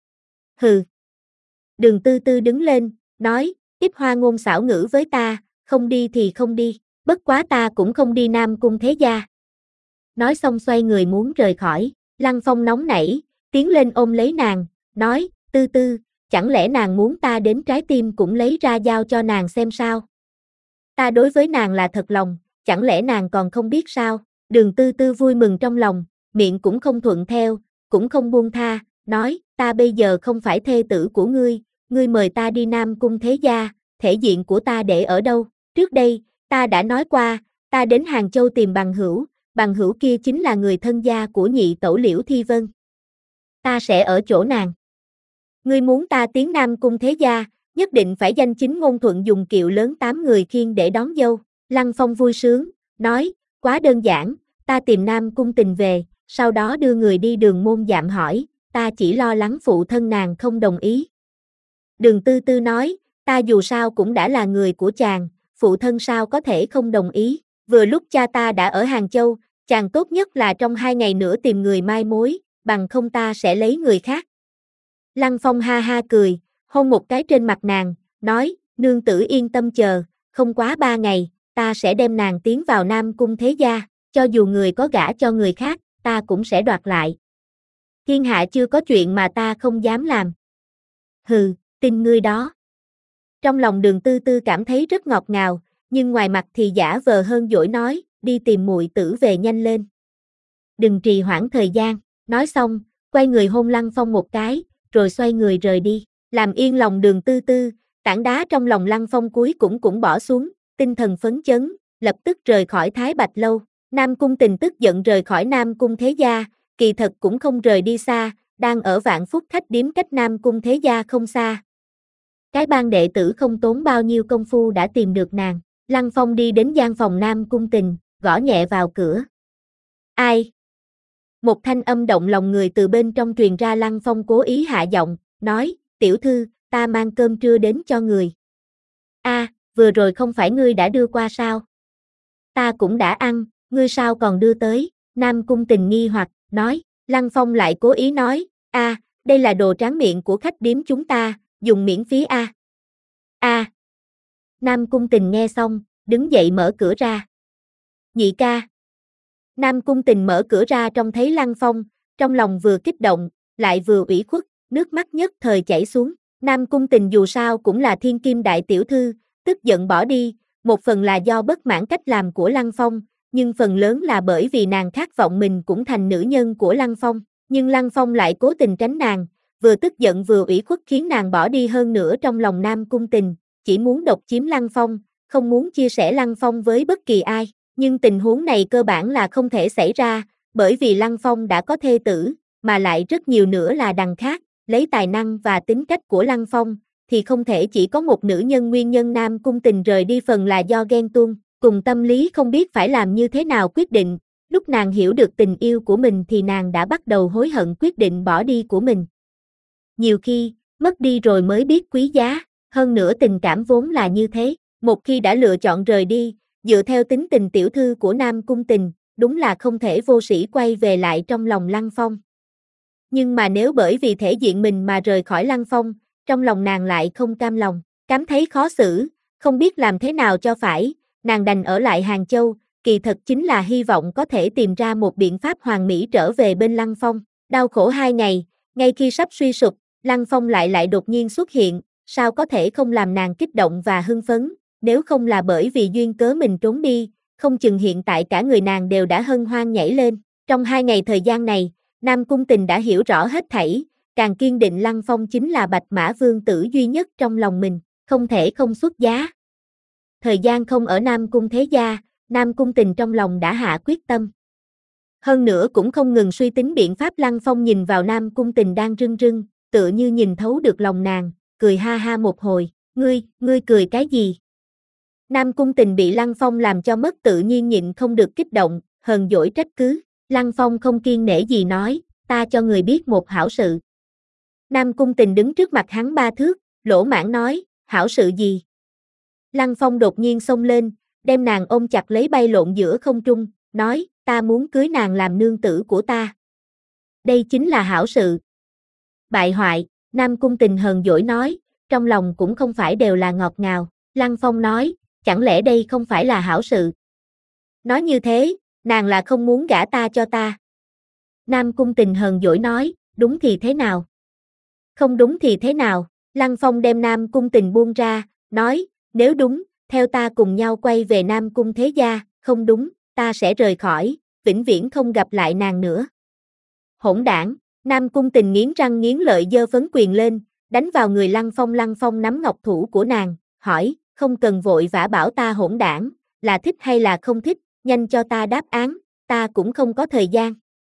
Hừ. Đường Tư Tư đứng lên, nói, ít hoa ngôn xảo ngữ với ta, không đi thì không đi, bất quá ta cũng không đi Nam Cung thế gia. Nói xong xoay người muốn rời khỏi, Lăng Phong nóng nảy, tiến lên ôm lấy nàng, nói, Tư Tư, chẳng lẽ nàng muốn ta đến trái tim cũng lấy ra giao cho nàng xem sao? Ta đối với nàng là thật lòng, chẳng lẽ nàng còn không biết sao? Đường Tư Tư vui mừng trong lòng, miệng cũng không thuận theo, cũng không buông tha, nói, ta bây giờ không phải thê tử của ngươi, ngươi mời ta đi Nam Cung Thế Gia, thể diện của ta để ở đâu? Trước đây, ta đã nói qua, ta đến Hàng Châu tìm bằng hữu, bằng hữu kia chính là người thân gia của nhị tẩu Liễu Thi Vân. Ta sẽ ở chỗ nàng. Ngươi muốn ta tiến Nam Cung Thế Gia, nhất định phải danh chính ngôn thuận dùng kiệu lớn tám người khiêng để đón dâu. Lăng Phong vui sướng, nói, quá đơn giản, ta tìm Nam Cung Tình về, sau đó đưa người đi Đường Môn dạm hỏi, ta chỉ lo lắng phụ thân nàng không đồng ý. Đường Tư Tư nói, ta dù sao cũng đã là người của chàng, phụ thân sao có thể không đồng ý, vừa lúc cha ta đã ở Hàng Châu, chàng tốt nhất là trong hai ngày nữa tìm người mai mối, bằng không ta sẽ lấy người khác. Lăng Phong ha ha cười, hôn một cái trên mặt nàng, nói, nương tử yên tâm chờ, không quá ba ngày, ta sẽ đem nàng tiến vào Nam Cung Thế Gia, cho dù người có gả cho người khác, ta cũng sẽ đoạt lại. Thiên hạ chưa có chuyện mà ta không dám làm. Hừ, tin ngươi đó. Trong lòng Đường Tư Tư cảm thấy rất ngọt ngào, nhưng ngoài mặt thì giả vờ hơn dỗi nói, đi tìm muội tử về nhanh lên. Đừng trì hoãn thời gian, nói xong, quay người hôn Lăng Phong một cái, rồi xoay người rời đi, làm yên lòng Đường Tư Tư, tảng đá trong lòng Lăng Phong cuối cũng cũng bỏ xuống, tinh thần phấn chấn, lập tức rời khỏi Thái Bạch Lâu. Nam Cung Tình tức giận rời khỏi Nam Cung Thế Gia, kỳ thật cũng không rời đi xa, đang ở Vạn Phúc khách điếm cách Nam Cung Thế Gia không xa. Cái bang đệ tử không tốn bao nhiêu công phu đã tìm được nàng. Lăng Phong đi đến gian phòng Nam Cung Tình, gõ nhẹ vào cửa. Ai? Một thanh âm động lòng người từ bên trong truyền ra. Lăng Phong cố ý hạ giọng, nói, tiểu thư, ta mang cơm trưa đến cho người. A, à, vừa rồi không phải ngươi đã đưa qua sao? Ta cũng đã ăn, ngươi sao còn đưa tới? Nam Cung Tình nghi hoặc, nói, Lăng Phong lại cố ý nói, a, à, đây là đồ tráng miệng của khách điếm chúng ta, dùng miễn phí a. À. A. À. Nam Cung Tình nghe xong, đứng dậy mở cửa ra. Nhị ca. Nam Cung Tình mở cửa ra trông thấy Lăng Phong, trong lòng vừa kích động, lại vừa ủy khuất, nước mắt nhất thời chảy xuống. Nam Cung Tình dù sao cũng là thiên kim đại tiểu thư, tức giận bỏ đi, một phần là do bất mãn cách làm của Lăng Phong, nhưng phần lớn là bởi vì nàng khát vọng mình cũng thành nữ nhân của Lăng Phong, nhưng Lăng Phong lại cố tình tránh nàng, vừa tức giận vừa ủy khuất khiến nàng bỏ đi. Hơn nữa trong lòng Nam Cung Tình, chỉ muốn độc chiếm Lăng Phong, không muốn chia sẻ Lăng Phong với bất kỳ ai, nhưng tình huống này cơ bản là không thể xảy ra, bởi vì Lăng Phong đã có thê tử, mà lại rất nhiều nữa là đằng khác, lấy tài năng và tính cách của Lăng Phong, thì không thể chỉ có một nữ nhân. Nguyên nhân Nam Cung Tình rời đi phần là do ghen tuông, cùng tâm lý không biết phải làm như thế nào quyết định, lúc nàng hiểu được tình yêu của mình thì nàng đã bắt đầu hối hận quyết định bỏ đi của mình. Nhiều khi, mất đi rồi mới biết quý giá, hơn nữa tình cảm vốn là như thế, một khi đã lựa chọn rời đi, dựa theo tính tình tiểu thư của Nam Cung Tình, đúng là không thể vô sĩ quay về lại trong lòng Lăng Phong. Nhưng mà nếu bởi vì thể diện mình mà rời khỏi Lăng Phong, trong lòng nàng lại không cam lòng, cảm thấy khó xử, không biết làm thế nào cho phải, nàng đành ở lại Hàng Châu, kỳ thật chính là hy vọng có thể tìm ra một biện pháp hoàn mỹ trở về bên Lăng Phong. Đau khổ hai ngày, ngay khi sắp suy sụp, Lăng Phong lại lại đột nhiên xuất hiện, sao có thể không làm nàng kích động và hưng phấn, nếu không là bởi vì duyên cớ mình trốn đi, không chừng hiện tại cả người nàng đều đã hân hoan nhảy lên. Trong hai ngày thời gian này, Nam Cung Tình đã hiểu rõ hết thảy, càng kiên định Lăng Phong chính là Bạch Mã Vương tử duy nhất trong lòng mình, không thể không xuất giá. Thời gian không ở Nam Cung Thế Gia, Nam Cung Tình trong lòng đã hạ quyết tâm. Hơn nữa cũng không ngừng suy tính biện pháp. Lăng Phong nhìn vào Nam Cung Tình đang rưng rưng, tựa như nhìn thấu được lòng nàng, cười ha ha một hồi, ngươi, ngươi cười cái gì? Nam Cung Tình bị Lăng Phong làm cho mất tự nhiên nhịn không được kích động, hờn dỗi trách cứ. Lăng Phong không kiêng nể gì nói, ta cho người biết một hảo sự. Nam Cung Tình đứng trước mặt hắn ba thước, lỗ mãng nói, hảo sự gì? Lăng Phong đột nhiên xông lên, đem nàng ôm chặt lấy bay lộn giữa không trung, nói, ta muốn cưới nàng làm nương tử của ta. Đây chính là hảo sự. Bại hoại, Nam Cung Tình hờn dỗi nói, trong lòng cũng không phải đều là ngọt ngào. Lăng Phong nói, chẳng lẽ đây không phải là hảo sự? Nói như thế, nàng là không muốn gả ta cho ta. Nam Cung Tình hờn dỗi nói, đúng thì thế nào? Không đúng thì thế nào? Lăng Phong đem Nam Cung Tình buông ra, nói, nếu đúng, theo ta cùng nhau quay về Nam Cung Thế Gia, không đúng, ta sẽ rời khỏi, vĩnh viễn không gặp lại nàng nữa. Hỗn đảng, Nam Cung Tình nghiến răng nghiến lợi giơ phấn quyền lên, đánh vào người Lăng Phong. Lăng Phong nắm ngọc thủ của nàng, hỏi, không cần vội vã bảo ta hỗn đảng, là thích hay là không thích, nhanh cho ta đáp án, ta cũng không có thời gian.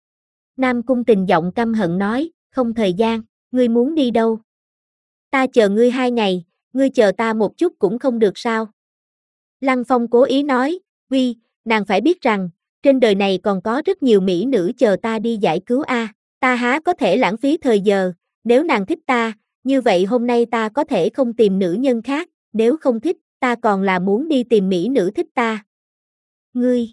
Nam Cung Tình giọng căm hận nói, không thời gian, ngươi muốn đi đâu? Ta chờ ngươi hai ngày, ngươi chờ ta một chút cũng không được sao? Lăng Phong cố ý nói, Uy, nàng phải biết rằng, trên đời này còn có rất nhiều mỹ nữ chờ ta đi giải cứu a, ta há có thể lãng phí thời giờ, nếu nàng thích ta, như vậy hôm nay ta có thể không tìm nữ nhân khác, nếu không thích, ta còn là muốn đi tìm mỹ nữ thích ta. Ngươi!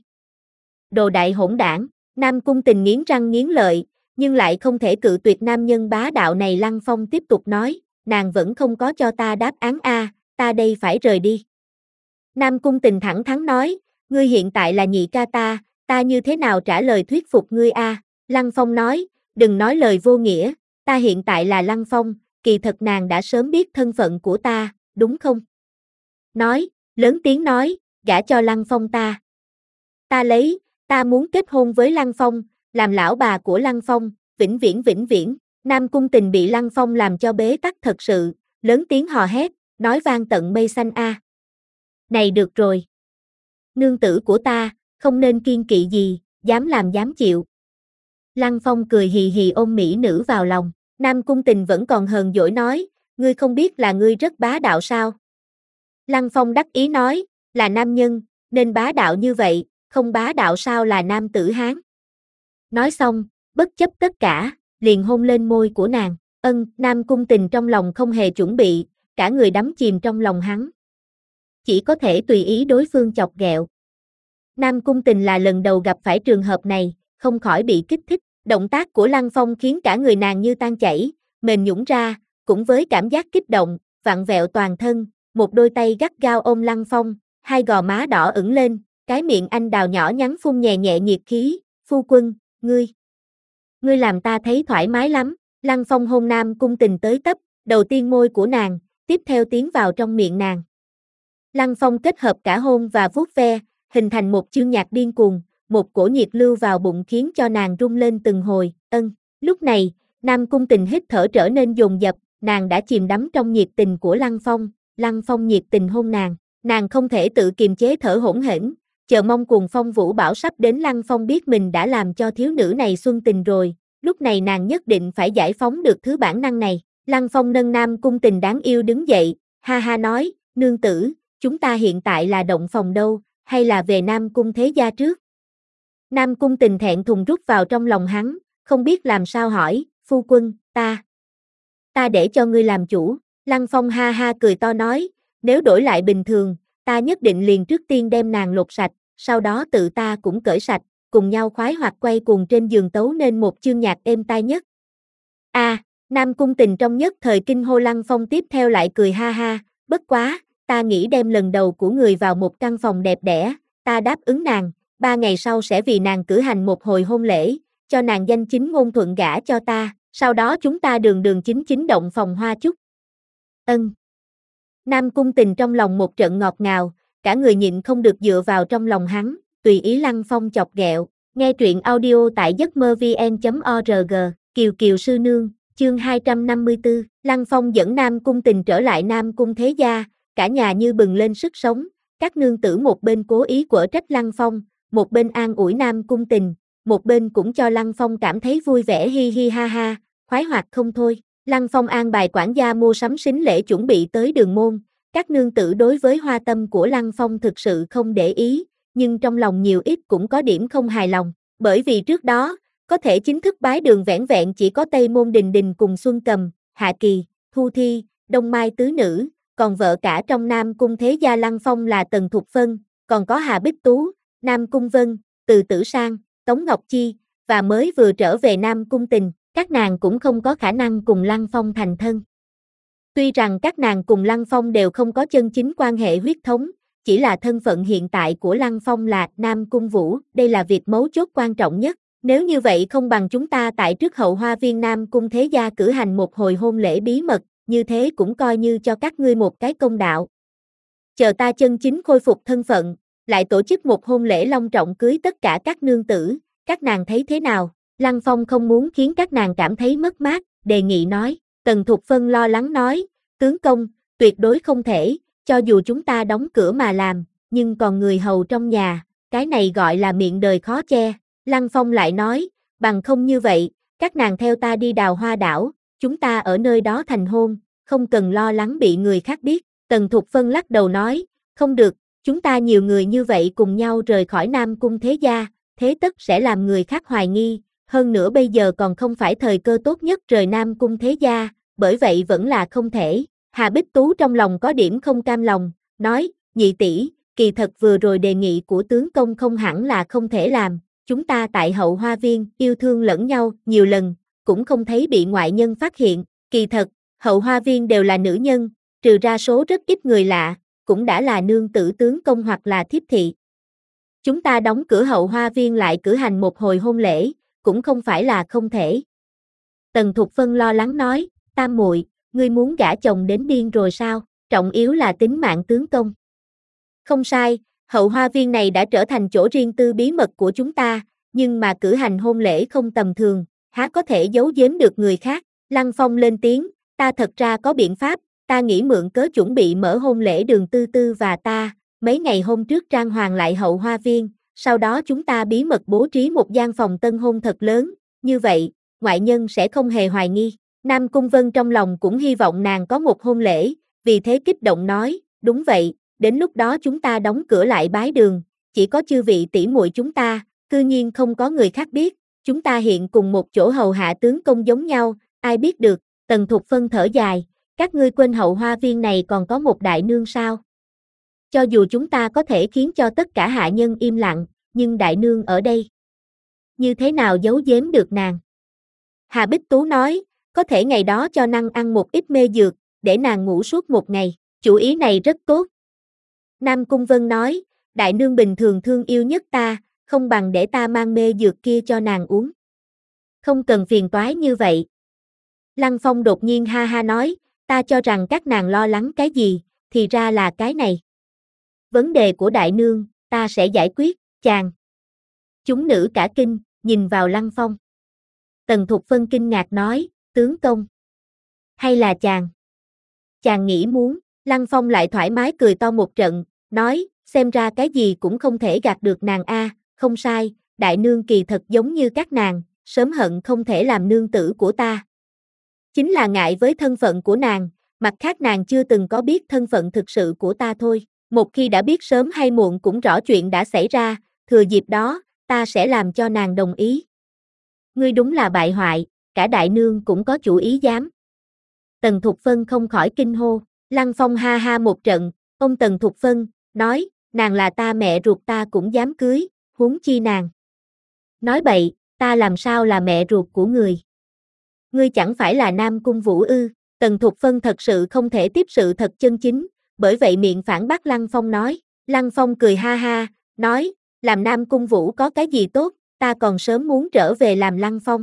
Đồ đại hỗn đảng, Nam Cung Tình nghiến răng nghiến lợi, nhưng lại không thể cự tuyệt nam nhân bá đạo này. Lăng Phong tiếp tục nói, nàng vẫn không có cho ta đáp án a, ta đây phải rời đi. Nam Cung Tình thẳng thắn nói, ngươi hiện tại là nhị ca ta, ta như thế nào trả lời thuyết phục ngươi a? Lăng Phong nói, đừng nói lời vô nghĩa, ta hiện tại là Lăng Phong, kỳ thật nàng đã sớm biết thân phận của ta, đúng không? Nói, lớn tiếng nói, gả cho Lăng Phong ta. Ta lấy, ta muốn kết hôn với Lăng Phong, làm lão bà của Lăng Phong, vĩnh viễn vĩnh viễn. Nam Cung Tình bị Lăng Phong làm cho bế tắc thật sự, lớn tiếng hò hét, nói vang tận mây xanh a. Này được rồi. Nương tử của ta, không nên kiên kỵ gì, dám làm dám chịu. Lăng Phong cười hì hì ôm mỹ nữ vào lòng, Nam Cung Tình vẫn còn hờn dỗi nói, ngươi không biết là ngươi rất bá đạo sao? Lăng Phong đắc ý nói, là nam nhân, nên bá đạo như vậy, không bá đạo sao là nam tử Hán. Nói xong, bất chấp tất cả, liền hôn lên môi của nàng, ân, Nam Cung Tình trong lòng không hề chuẩn bị, cả người đắm chìm trong lòng hắn. Chỉ có thể tùy ý đối phương chọc ghẹo. Nam Cung Tình là lần đầu gặp phải trường hợp này, không khỏi bị kích thích, động tác của Lăng Phong khiến cả người nàng như tan chảy, mềm nhũn ra, cũng với cảm giác kích động, vặn vẹo toàn thân, một đôi tay gắt gao ôm Lăng Phong, hai gò má đỏ ửng lên, cái miệng anh đào nhỏ nhắn phun nhẹ nhẹ nhiệt khí, phu quân, ngươi. Ngươi làm ta thấy thoải mái lắm, Lăng Phong hôn Nam Cung Tình tới tấp, đầu tiên môi của nàng, tiếp theo tiến vào trong miệng nàng. Lăng Phong kết hợp cả hôn và vuốt ve, hình thành một chương nhạc điên cuồng, một cổ nhiệt lưu vào bụng khiến cho nàng rung lên từng hồi, ân. Lúc này, Nam Cung Tình hít thở trở nên dồn dập, nàng đã chìm đắm trong nhiệt tình của Lăng Phong, Lăng Phong nhiệt tình hôn nàng, nàng không thể tự kiềm chế thở hổn hển, chờ mong cuồng phong vũ bão sắp đến. Lăng Phong biết mình đã làm cho thiếu nữ này xuân tình rồi, lúc này nàng nhất định phải giải phóng được thứ bản năng này. Lăng Phong nâng Nam Cung Tình đáng yêu đứng dậy, ha ha nói, nương tử, chúng ta hiện tại là động phòng đâu, hay là về Nam Cung Thế Gia trước? Nam Cung Tình thẹn thùng rút vào trong lòng hắn, không biết làm sao hỏi, phu quân, ta, ta để cho ngươi làm chủ. Lăng Phong ha ha cười to nói, nếu đổi lại bình thường, ta nhất định liền trước tiên đem nàng lột sạch, sau đó tự ta cũng cởi sạch, cùng nhau khoái hoạt quay cuồng trên giường tấu nên một chương nhạc êm tai nhất. A, à, Nam Cung Tình trong nhất thời kinh hô. Lăng Phong tiếp theo lại cười ha ha, bất quá, ta nghĩ đem lần đầu của người vào một căn phòng đẹp đẽ, ta đáp ứng nàng, ba ngày sau sẽ vì nàng cử hành một hồi hôn lễ, cho nàng danh chính ngôn thuận gả cho ta, sau đó chúng ta đường đường chính chính động phòng hoa chúc. Ân. Nam Cung Tình trong lòng một trận ngọt ngào, cả người nhịn không được dựa vào trong lòng hắn, tùy ý Lăng Phong chọc ghẹo. Nghe truyện audio tại giấc mơ vn chấm org, Kiều Kiều sư nương, chương hai trăm năm mươi tư, Lăng Phong dẫn Nam Cung Tình trở lại Nam Cung Thế Gia, cả nhà như bừng lên sức sống, các nương tử một bên cố ý quở trách Lăng Phong, một bên an ủi Nam Cung Tình, một bên cũng cho Lăng Phong cảm thấy vui vẻ hi hi ha ha, khoái hoạt không thôi. Lăng Phong an bài quản gia mua sắm sính lễ chuẩn bị tới đường môn, các nương tử đối với hoa tâm của Lăng Phong thực sự không để ý, nhưng trong lòng nhiều ít cũng có điểm không hài lòng, bởi vì trước đó, có thể chính thức bái đường vẻn vẹn chỉ có Tây Môn Đình Đình cùng Xuân Cầm, Hạ Kỳ, Thu Thi, Đông Mai tứ nữ, còn vợ cả trong Nam Cung Thế Gia Lăng Phong là Tần Thục Phân, còn có Hà Bích Tú, Nam Cung Vân, Từ Tử Sang, Tống Ngọc Chi, và mới vừa trở về Nam Cung Tình, các nàng cũng không có khả năng cùng Lăng Phong thành thân. Tuy rằng các nàng cùng Lăng Phong đều không có chân chính quan hệ huyết thống, chỉ là thân phận hiện tại của Lăng Phong là Nam Cung Vũ, đây là việc mấu chốt quan trọng nhất, Nếu như vậy không bằng chúng ta tại trước hậu hoa viên Nam Cung Thế Gia cử hành một hồi hôn lễ bí mật, như thế cũng coi như cho các ngươi một cái công đạo. Chờ ta chân chính khôi phục thân phận, lại tổ chức một hôn lễ long trọng cưới tất cả các nương tử, các nàng thấy thế nào? Lăng Phong không muốn khiến các nàng cảm thấy mất mát, đề nghị nói. Tần Thục Phân lo lắng nói, tướng công, tuyệt đối không thể, cho dù chúng ta đóng cửa mà làm, nhưng còn người hầu trong nhà, cái này gọi là miệng đời khó che. Lăng Phong lại nói, bằng không như vậy, các nàng theo ta đi Đào Hoa đảo, chúng ta ở nơi đó thành hôn, không cần lo lắng bị người khác biết. Tần Thục Phân lắc đầu nói, không được, chúng ta nhiều người như vậy cùng nhau rời khỏi Nam Cung Thế Gia, thế tất sẽ làm người khác hoài nghi, hơn nữa bây giờ còn không phải thời cơ tốt nhất rời Nam Cung Thế Gia, bởi vậy vẫn là không thể. Hà Bích Tú trong lòng có điểm không cam lòng, nói, nhị tỷ, kỳ thật vừa rồi đề nghị của tướng công không hẳn là không thể làm, chúng ta tại hậu hoa viên yêu thương lẫn nhau nhiều lần, cũng không thấy bị ngoại nhân phát hiện, kỳ thật, hậu hoa viên đều là nữ nhân, trừ ra số rất ít người lạ, cũng đã là nương tử tướng công hoặc là thiếp thị. Chúng ta đóng cửa hậu hoa viên lại cử hành một hồi hôn lễ, cũng không phải là không thể. Tần Thục Phân lo lắng nói, tam muội, ngươi muốn gả chồng đến điên rồi sao, trọng yếu là tính mạng tướng công. Không sai, hậu hoa viên này đã trở thành chỗ riêng tư bí mật của chúng ta, nhưng mà cử hành hôn lễ không tầm thường, há có thể giấu giếm được người khác. Lăng Phong lên tiếng, ta thật ra có biện pháp, ta nghĩ mượn cớ chuẩn bị mở hôn lễ Đường Tư Tư và ta, mấy ngày hôm trước trang hoàng lại hậu hoa viên, sau đó chúng ta bí mật bố trí một gian phòng tân hôn thật lớn, như vậy, ngoại nhân sẽ không hề hoài nghi. Nam Cung Vân trong lòng cũng hy vọng nàng có một hôn lễ, vì thế kích động nói, đúng vậy, đến lúc đó chúng ta đóng cửa lại bái đường, chỉ có chư vị tỷ muội chúng ta, cư nhiên không có người khác biết, chúng ta hiện cùng một chỗ hầu hạ tướng công giống nhau, ai biết được. Tần Thục Phân thở dài, các ngươi quên hậu hoa viên này còn có một đại nương sao? Cho dù chúng ta có thể khiến cho tất cả hạ nhân im lặng, nhưng đại nương ở đây. Như thế nào giấu giếm được nàng? Hà Bích Tú nói, có thể ngày đó cho năng ăn một ít mê dược, để nàng ngủ suốt một ngày, chủ ý này rất tốt. Nam Cung Vân nói, đại nương bình thường thương yêu nhất ta, không bằng để ta mang mê dược kia cho nàng uống. Không cần phiền toái như vậy. Lăng Phong đột nhiên ha ha nói, ta cho rằng các nàng lo lắng cái gì, thì ra là cái này. Vấn đề của đại nương, ta sẽ giải quyết, chàng. Chúng nữ cả kinh, nhìn vào Lăng Phong. Tần Thục Phân kinh ngạc nói, tướng công. Hay là chàng? Chàng nghĩ muốn, Lăng Phong lại thoải mái cười to một trận, nói, xem ra cái gì cũng không thể gạt được nàng a, không sai, đại nương kỳ thật giống như các nàng, sớm hận không thể làm nương tử của ta. Chính là ngại với thân phận của nàng, mặt khác nàng chưa từng có biết thân phận thực sự của ta thôi, một khi đã biết sớm hay muộn cũng rõ chuyện đã xảy ra, thừa dịp đó, ta sẽ làm cho nàng đồng ý. Ngươi đúng là bại hoại, cả đại nương cũng có chủ ý dám. Tần Thục Phân không khỏi kinh hô, Lăng Phong ha ha một trận, ông Tần Thục Phân, nói, nàng là ta mẹ ruột ta cũng dám cưới, huống chi nàng. Nói bậy, ta làm sao là mẹ ruột của người? Ngươi chẳng phải là Nam Cung Vũ ư? Tần Thục Phân thật sự không thể tiếp sự thật chân chính, bởi vậy miệng phản bác Lăng Phong nói. Lăng Phong cười ha ha, nói, làm Nam Cung Vũ có cái gì tốt, ta còn sớm muốn trở về làm Lăng Phong.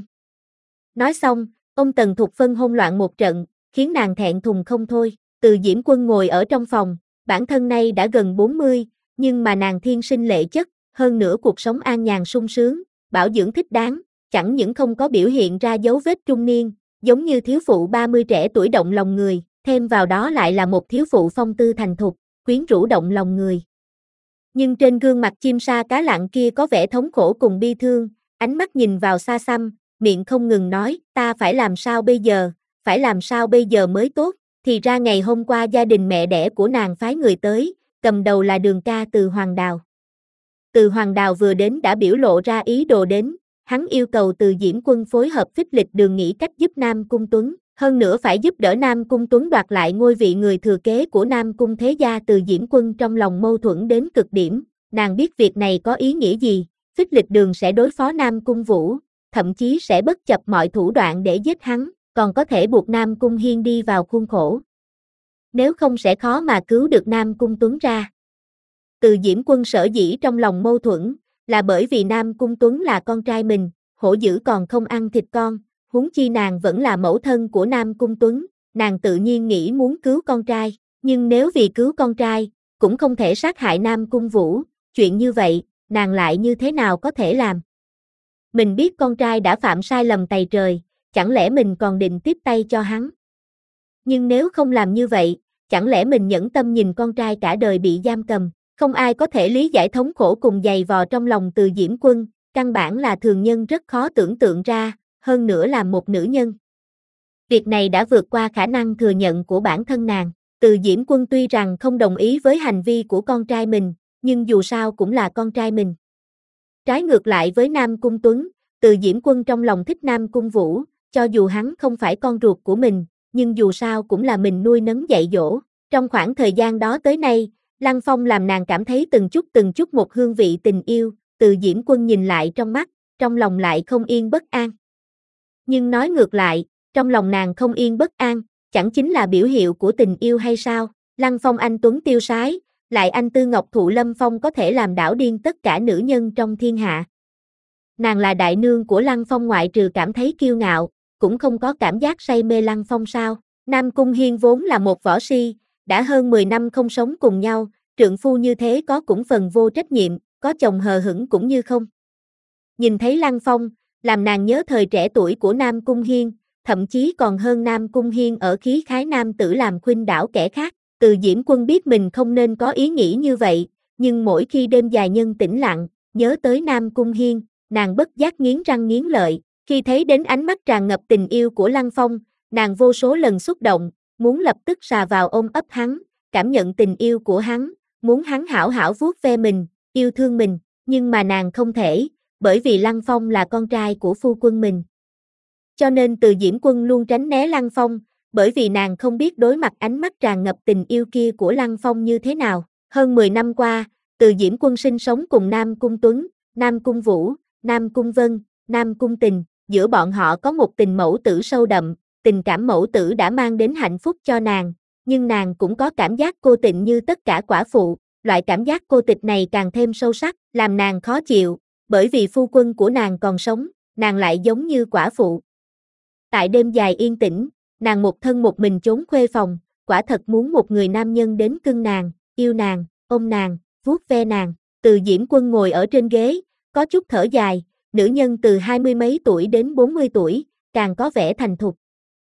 Nói xong, ông Tần Thục Phân hôn loạn một trận, khiến nàng thẹn thùng không thôi. Từ Diễm Quân ngồi ở trong phòng, bản thân nay đã gần bốn mươi, nhưng mà nàng thiên sinh lệ chất, hơn nữa cuộc sống an nhàn sung sướng, bảo dưỡng thích đáng, chẳng những không có biểu hiện ra dấu vết trung niên, giống như thiếu phụ ba mươi trẻ tuổi động lòng người, thêm vào đó lại là một thiếu phụ phong tư thành thục, quyến rũ động lòng người. Nhưng trên gương mặt chim sa cá lặng kia có vẻ thống khổ cùng bi thương, ánh mắt nhìn vào xa xăm, miệng không ngừng nói, ta phải làm sao bây giờ, phải làm sao bây giờ mới tốt. Thì ra ngày hôm qua gia đình mẹ đẻ của nàng phái người tới, cầm đầu là Đường ca Từ Hoàng Đào. Từ Hoàng Đào vừa đến đã biểu lộ ra ý đồ đến, hắn yêu cầu Từ Diễm Quân phối hợp phích lịch Đường nghĩ cách giúp Nam Cung Tuấn, hơn nữa phải giúp đỡ Nam Cung Tuấn đoạt lại ngôi vị người thừa kế của Nam Cung Thế Gia. Từ Diễm Quân trong lòng mâu thuẫn đến cực điểm, nàng biết việc này có ý nghĩa gì, phích lịch Đường sẽ đối phó Nam Cung Vũ, thậm chí sẽ bất chấp mọi thủ đoạn để giết hắn, còn có thể buộc Nam Cung Hiên đi vào khuôn khổ. Nếu không sẽ khó mà cứu được Nam Cung Tuấn ra. Từ Diễm Quân sở dĩ trong lòng mâu thuẫn, là bởi vì Nam Cung Tuấn là con trai mình, hổ dữ còn không ăn thịt con, huống chi nàng vẫn là mẫu thân của Nam Cung Tuấn, nàng tự nhiên nghĩ muốn cứu con trai, nhưng nếu vì cứu con trai, cũng không thể sát hại Nam Cung Vũ, chuyện như vậy, nàng lại như thế nào có thể làm? Mình biết con trai đã phạm sai lầm tày trời, chẳng lẽ mình còn định tiếp tay cho hắn? Nhưng nếu không làm như vậy, chẳng lẽ mình nhẫn tâm nhìn con trai cả đời bị giam cầm? Không ai có thể lý giải thống khổ cùng dày vò trong lòng Từ Diễm Quân, căn bản là thường nhân rất khó tưởng tượng ra, hơn nữa là một nữ nhân. Việc này đã vượt qua khả năng thừa nhận của bản thân nàng. Từ Diễm Quân tuy rằng không đồng ý với hành vi của con trai mình, nhưng dù sao cũng là con trai mình. Trái ngược lại với Nam Cung Tuấn, Từ Diễm Quân trong lòng thích Nam Cung Vũ, cho dù hắn không phải con ruột của mình, nhưng dù sao cũng là mình nuôi nấng dạy dỗ. Trong khoảng thời gian đó tới nay, Lăng Phong làm nàng cảm thấy từng chút từng chút một hương vị tình yêu, Từ Diễm Quân nhìn lại trong mắt, trong lòng lại không yên bất an. Nhưng nói ngược lại, trong lòng nàng không yên bất an, chẳng chính là biểu hiệu của tình yêu hay sao? Lăng Phong anh tuấn tiêu sái, lại anh tư ngọc thụ lâm phong có thể làm đảo điên tất cả nữ nhân trong thiên hạ. Nàng là đại nương của Lăng Phong, ngoại trừ cảm thấy kiêu ngạo, cũng không có cảm giác say mê Lăng Phong sao? Nam Cung Hiên vốn là một võ si, đã hơn mười năm không sống cùng nhau, trượng phu như thế có cũng phần vô trách nhiệm, có chồng hờ hững cũng như không. Nhìn thấy Lăng Phong, làm nàng nhớ thời trẻ tuổi của Nam Cung Hiên, thậm chí còn hơn Nam Cung Hiên ở khí khái nam tử làm khuynh đảo kẻ khác. Từ Diễm Quân biết mình không nên có ý nghĩ như vậy, nhưng mỗi khi đêm dài nhân tĩnh lặng, nhớ tới Nam Cung Hiên, nàng bất giác nghiến răng nghiến lợi. Khi thấy đến ánh mắt tràn ngập tình yêu của Lăng Phong, nàng vô số lần xúc động, muốn lập tức xà vào ôm ấp hắn, cảm nhận tình yêu của hắn, muốn hắn hảo hảo vuốt ve mình, yêu thương mình, nhưng mà nàng không thể, bởi vì Lăng Phong là con trai của phu quân mình. Cho nên Từ Diễm Quân luôn tránh né Lăng Phong, bởi vì nàng không biết đối mặt ánh mắt tràn ngập tình yêu kia của Lăng Phong như thế nào. Hơn mười năm qua, Từ Diễm Quân sinh sống cùng Nam Cung Tuấn, Nam Cung Vũ, Nam Cung Vân, Nam Cung Tình, giữa bọn họ có một tình mẫu tử sâu đậm, tình cảm mẫu tử đã mang đến hạnh phúc cho nàng, nhưng nàng cũng có cảm giác cô tịch như tất cả quả phụ, loại cảm giác cô tịch này càng thêm sâu sắc, làm nàng khó chịu, bởi vì phu quân của nàng còn sống, nàng lại giống như quả phụ. Tại đêm dài yên tĩnh, nàng một thân một mình trốn khuê phòng, quả thật muốn một người nam nhân đến cưng nàng, yêu nàng, ôm nàng, vuốt ve nàng. Từ Diễm Quân ngồi ở trên ghế, có chút thở dài, nữ nhân từ hai mươi mấy tuổi đến bốn mươi tuổi, càng có vẻ thành thục.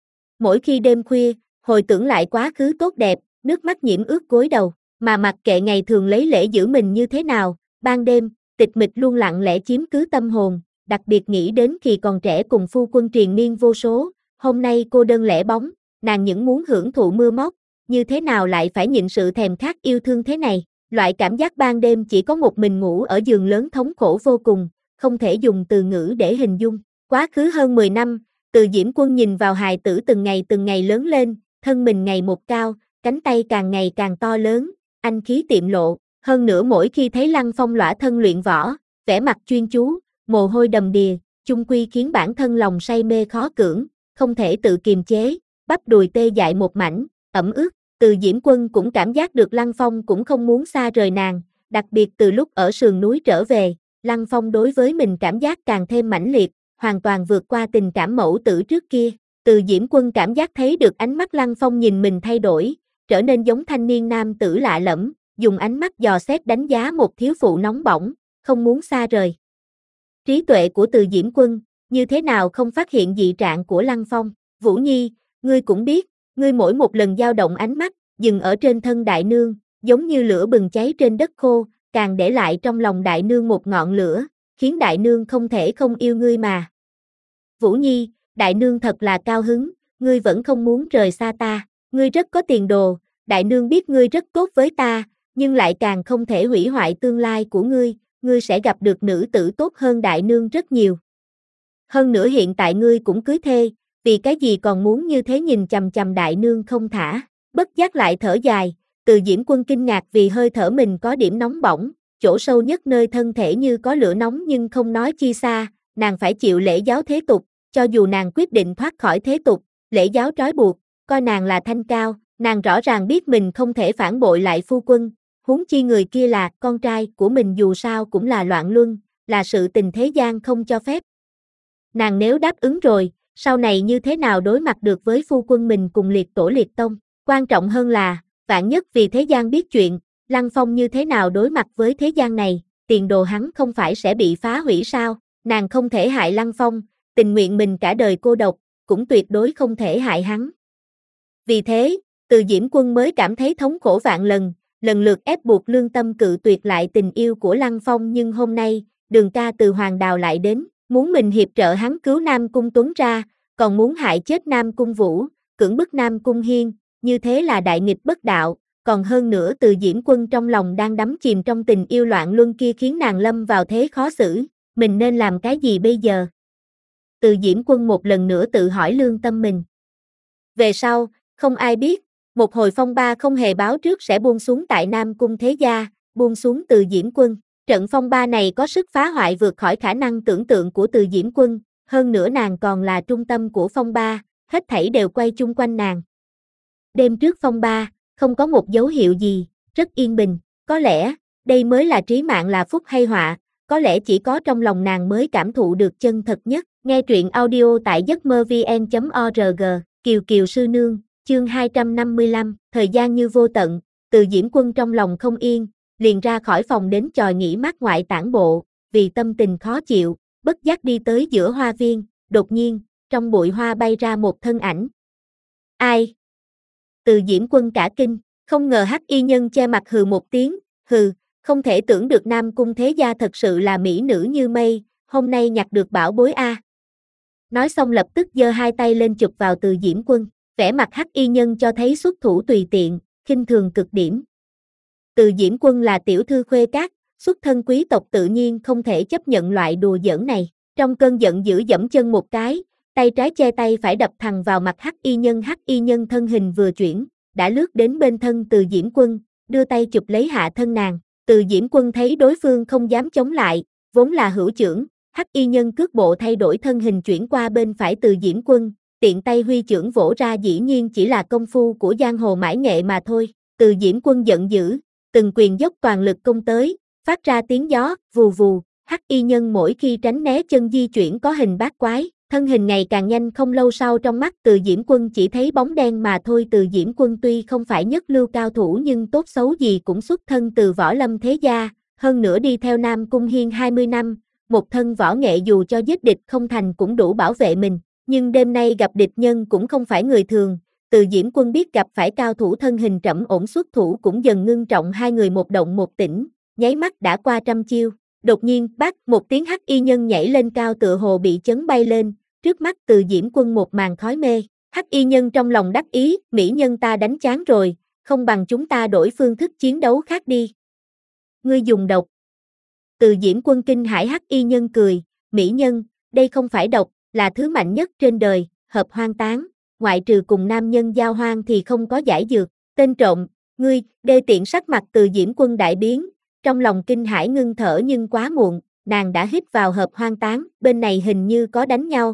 Mỗi khi đêm khuya, hồi tưởng lại quá khứ tốt đẹp, nước mắt nhiễm ướt gối đầu, mà mặc kệ ngày thường lấy lễ giữ mình như thế nào, ban đêm, tịch mịch luôn lặng lẽ chiếm cứ tâm hồn, đặc biệt nghĩ đến khi còn trẻ cùng phu quân triền miên vô số, hôm nay cô đơn lẻ bóng, nàng những muốn hưởng thụ mưa móc, như thế nào lại phải nhịn sự thèm khát yêu thương thế này, loại cảm giác ban đêm chỉ có một mình ngủ ở giường lớn thống khổ vô cùng, không thể dùng từ ngữ để hình dung. Quá khứ hơn mười năm, Từ Diễm Quân nhìn vào hài tử từng ngày từng ngày lớn lên, thân mình ngày một cao, cánh tay càng ngày càng to lớn, anh khí tiệm lộ, hơn nữa mỗi khi thấy Lăng Phong lõa thân luyện võ, vẻ mặt chuyên chú, mồ hôi đầm đìa, chung quy khiến bản thân lòng say mê khó cưỡng, không thể tự kiềm chế, bắp đùi tê dại một mảnh, ẩm ướt. Từ Diễm Quân cũng cảm giác được Lăng Phong cũng không muốn xa rời nàng, đặc biệt từ lúc ở sườn núi trở về, Lăng Phong đối với mình cảm giác càng thêm mãnh liệt, hoàn toàn vượt qua tình cảm mẫu tử trước kia. Từ Diễm Quân cảm giác thấy được ánh mắt Lăng Phong nhìn mình thay đổi, trở nên giống thanh niên nam tử lạ lẫm, dùng ánh mắt dò xét đánh giá một thiếu phụ nóng bỏng, không muốn xa rời. Trí tuệ của Từ Diễm Quân, như thế nào không phát hiện dị trạng của Lăng Phong. Vũ Nhi, ngươi cũng biết, ngươi mỗi một lần dao động ánh mắt, dừng ở trên thân đại nương, giống như lửa bừng cháy trên đất khô, càng để lại trong lòng đại nương một ngọn lửa, khiến đại nương không thể không yêu ngươi mà. Vũ Nhi, đại nương thật là cao hứng, ngươi vẫn không muốn rời xa ta, ngươi rất có tiền đồ, đại nương biết ngươi rất tốt với ta, nhưng lại càng không thể hủy hoại tương lai của ngươi, ngươi sẽ gặp được nữ tử tốt hơn đại nương rất nhiều. Hơn nữa hiện tại ngươi cũng cưới thê, vì cái gì còn muốn như thế nhìn chằm chằm đại nương không thả, bất giác lại thở dài. Từ Diễm Quân kinh ngạc vì hơi thở mình có điểm nóng bỏng, chỗ sâu nhất nơi thân thể như có lửa nóng, nhưng không nói chi xa, nàng phải chịu lễ giáo thế tục, cho dù nàng quyết định thoát khỏi thế tục, lễ giáo trói buộc, coi nàng là thanh cao, nàng rõ ràng biết mình không thể phản bội lại phu quân, huống chi người kia là con trai của mình, dù sao cũng là loạn luân, là sự tình thế gian không cho phép. Nàng nếu đáp ứng rồi, sau này như thế nào đối mặt được với phu quân mình cùng liệt tổ liệt tông, quan trọng hơn là, vạn nhất vì thế gian biết chuyện, Lăng Phong như thế nào đối mặt với thế gian này, tiền đồ hắn không phải sẽ bị phá hủy sao, nàng không thể hại Lăng Phong, tình nguyện mình cả đời cô độc, cũng tuyệt đối không thể hại hắn. Vì thế, Từ Diễm Quân mới cảm thấy thống khổ vạn lần, lần lượt ép buộc lương tâm cự tuyệt lại tình yêu của Lăng Phong, nhưng hôm nay, Đường ca từ Hoàng Đào lại đến, muốn mình hiệp trợ hắn cứu Nam Cung Tuấn ra, còn muốn hại chết Nam Cung Vũ, cưỡng bức Nam Cung Hiên, như thế là đại nghịch bất đạo, còn hơn nữa Từ Diễm Quân trong lòng đang đắm chìm trong tình yêu loạn luân kia khiến nàng lâm vào thế khó xử, mình nên làm cái gì bây giờ? Từ Diễm Quân một lần nữa tự hỏi lương tâm mình. Về sau, không ai biết, một hồi phong ba không hề báo trước sẽ buông xuống tại Nam Cung Thế Gia, buông xuống Từ Diễm Quân. Trận phong ba này có sức phá hoại vượt khỏi khả năng tưởng tượng của Từ Diễm Quân, hơn nữa nàng còn là trung tâm của phong ba, hết thảy đều quay chung quanh nàng. Đêm trước phong ba, không có một dấu hiệu gì, rất yên bình, có lẽ, đây mới là trí mạng là phúc hay họa, có lẽ chỉ có trong lòng nàng mới cảm thụ được chân thật nhất. Nghe truyện audio tại giấc mơ vn chấm org, Kiều Kiều Sư Nương, chương hai trăm năm mươi lăm, thời gian như vô tận, Từ Diễm Quân trong lòng không yên, liền ra khỏi phòng đến chòi nghỉ mát ngoại tản bộ, vì tâm tình khó chịu, bất giác đi tới giữa hoa viên, đột nhiên, trong bụi hoa bay ra một thân ảnh. Ai? Từ Diễm Quân cả kinh, không ngờ Hắc Y Nhân che mặt hừ một tiếng, hừ, không thể tưởng được Nam Cung Thế Gia thật sự là mỹ nữ như mây, hôm nay nhặt được bảo bối a. Nói xong lập tức giơ hai tay lên chụp vào Từ Diễm Quân, vẻ mặt Hắc Y Nhân cho thấy xuất thủ tùy tiện, khinh thường cực điểm. Từ Diễm Quân là tiểu thư khuê các, xuất thân quý tộc tự nhiên không thể chấp nhận loại đùa giỡn này, trong cơn giận dữ giẫm chân một cái, tay trái che tay phải đập thẳng vào mặt Hắc Y Nhân. Hắc Y Nhân thân hình vừa chuyển, đã lướt đến bên thân Từ Diễm Quân, đưa tay chụp lấy hạ thân nàng. Từ Diễm Quân thấy đối phương không dám chống lại, vốn là hữu chưởng, Hắc Y Nhân cước bộ thay đổi thân hình chuyển qua bên phải Từ Diễm Quân, tiện tay huy chưởng vỗ ra, dĩ nhiên chỉ là công phu của giang hồ mãi nghệ mà thôi. Từ Diễm Quân giận dữ, từng quyền dốc toàn lực công tới, phát ra tiếng gió, vù vù, Hắc Y Nhân mỗi khi tránh né chân di chuyển có hình bát quái, thân hình ngày càng nhanh, không lâu sau trong mắt Từ Diễm Quân chỉ thấy bóng đen mà thôi. Từ Diễm Quân tuy không phải nhất lưu cao thủ nhưng tốt xấu gì cũng xuất thân từ võ lâm thế gia, hơn nữa đi theo Nam Cung Hiên hai mươi năm, một thân võ nghệ dù cho giết địch không thành cũng đủ bảo vệ mình, nhưng đêm nay gặp địch nhân cũng không phải người thường. Từ Diễm Quân biết gặp phải cao thủ thân hình trầm ổn xuất thủ cũng dần ngưng trọng, hai người một động một tĩnh, nháy mắt đã qua trăm chiêu. Đột nhiên, bát một tiếng, Hắc Y Nhân nhảy lên cao tựa hồ bị chấn bay lên, trước mắt Từ Diễm Quân một màn khói mê. Hắc Y Nhân trong lòng đắc ý, mỹ nhân ta đánh chán rồi, không bằng chúng ta đổi phương thức chiến đấu khác đi. Ngươi dùng độc. Từ Diễm Quân kinh hãi. Hắc Y Nhân cười, mỹ nhân, đây không phải độc, là thứ mạnh nhất trên đời, hợp hoang tán, ngoại trừ cùng nam nhân giao hoang thì không có giải dược. Tên trộm, ngươi, đê tiện. Sắc mặt Từ Diễm Quân đại biến, trong lòng kinh hãi ngưng thở, nhưng quá muộn, nàng đã hít vào hợp hoang tán, bên này hình như có đánh nhau.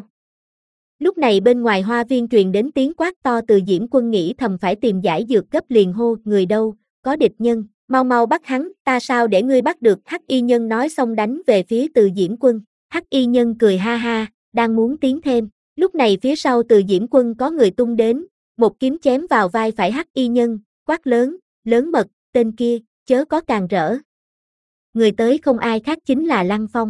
Lúc này bên ngoài hoa viên truyền đến tiếng quát to, Từ Diễm Quân nghĩ thầm phải tìm giải dược gấp, liền hô, người đâu, có địch nhân, mau mau bắt hắn. Ta sao để ngươi bắt được? Hắc Y Nhân nói xong đánh về phía Từ Diễm Quân. Hắc Y Nhân cười ha ha, đang muốn tiến thêm, lúc này phía sau Từ Diễm Quân có người tung đến, một kiếm chém vào vai phải Hắc Y Nhân, quát lớn, lớn mật, tên kia, chớ có càn rỡ. Người tới không ai khác chính là Lăng Phong.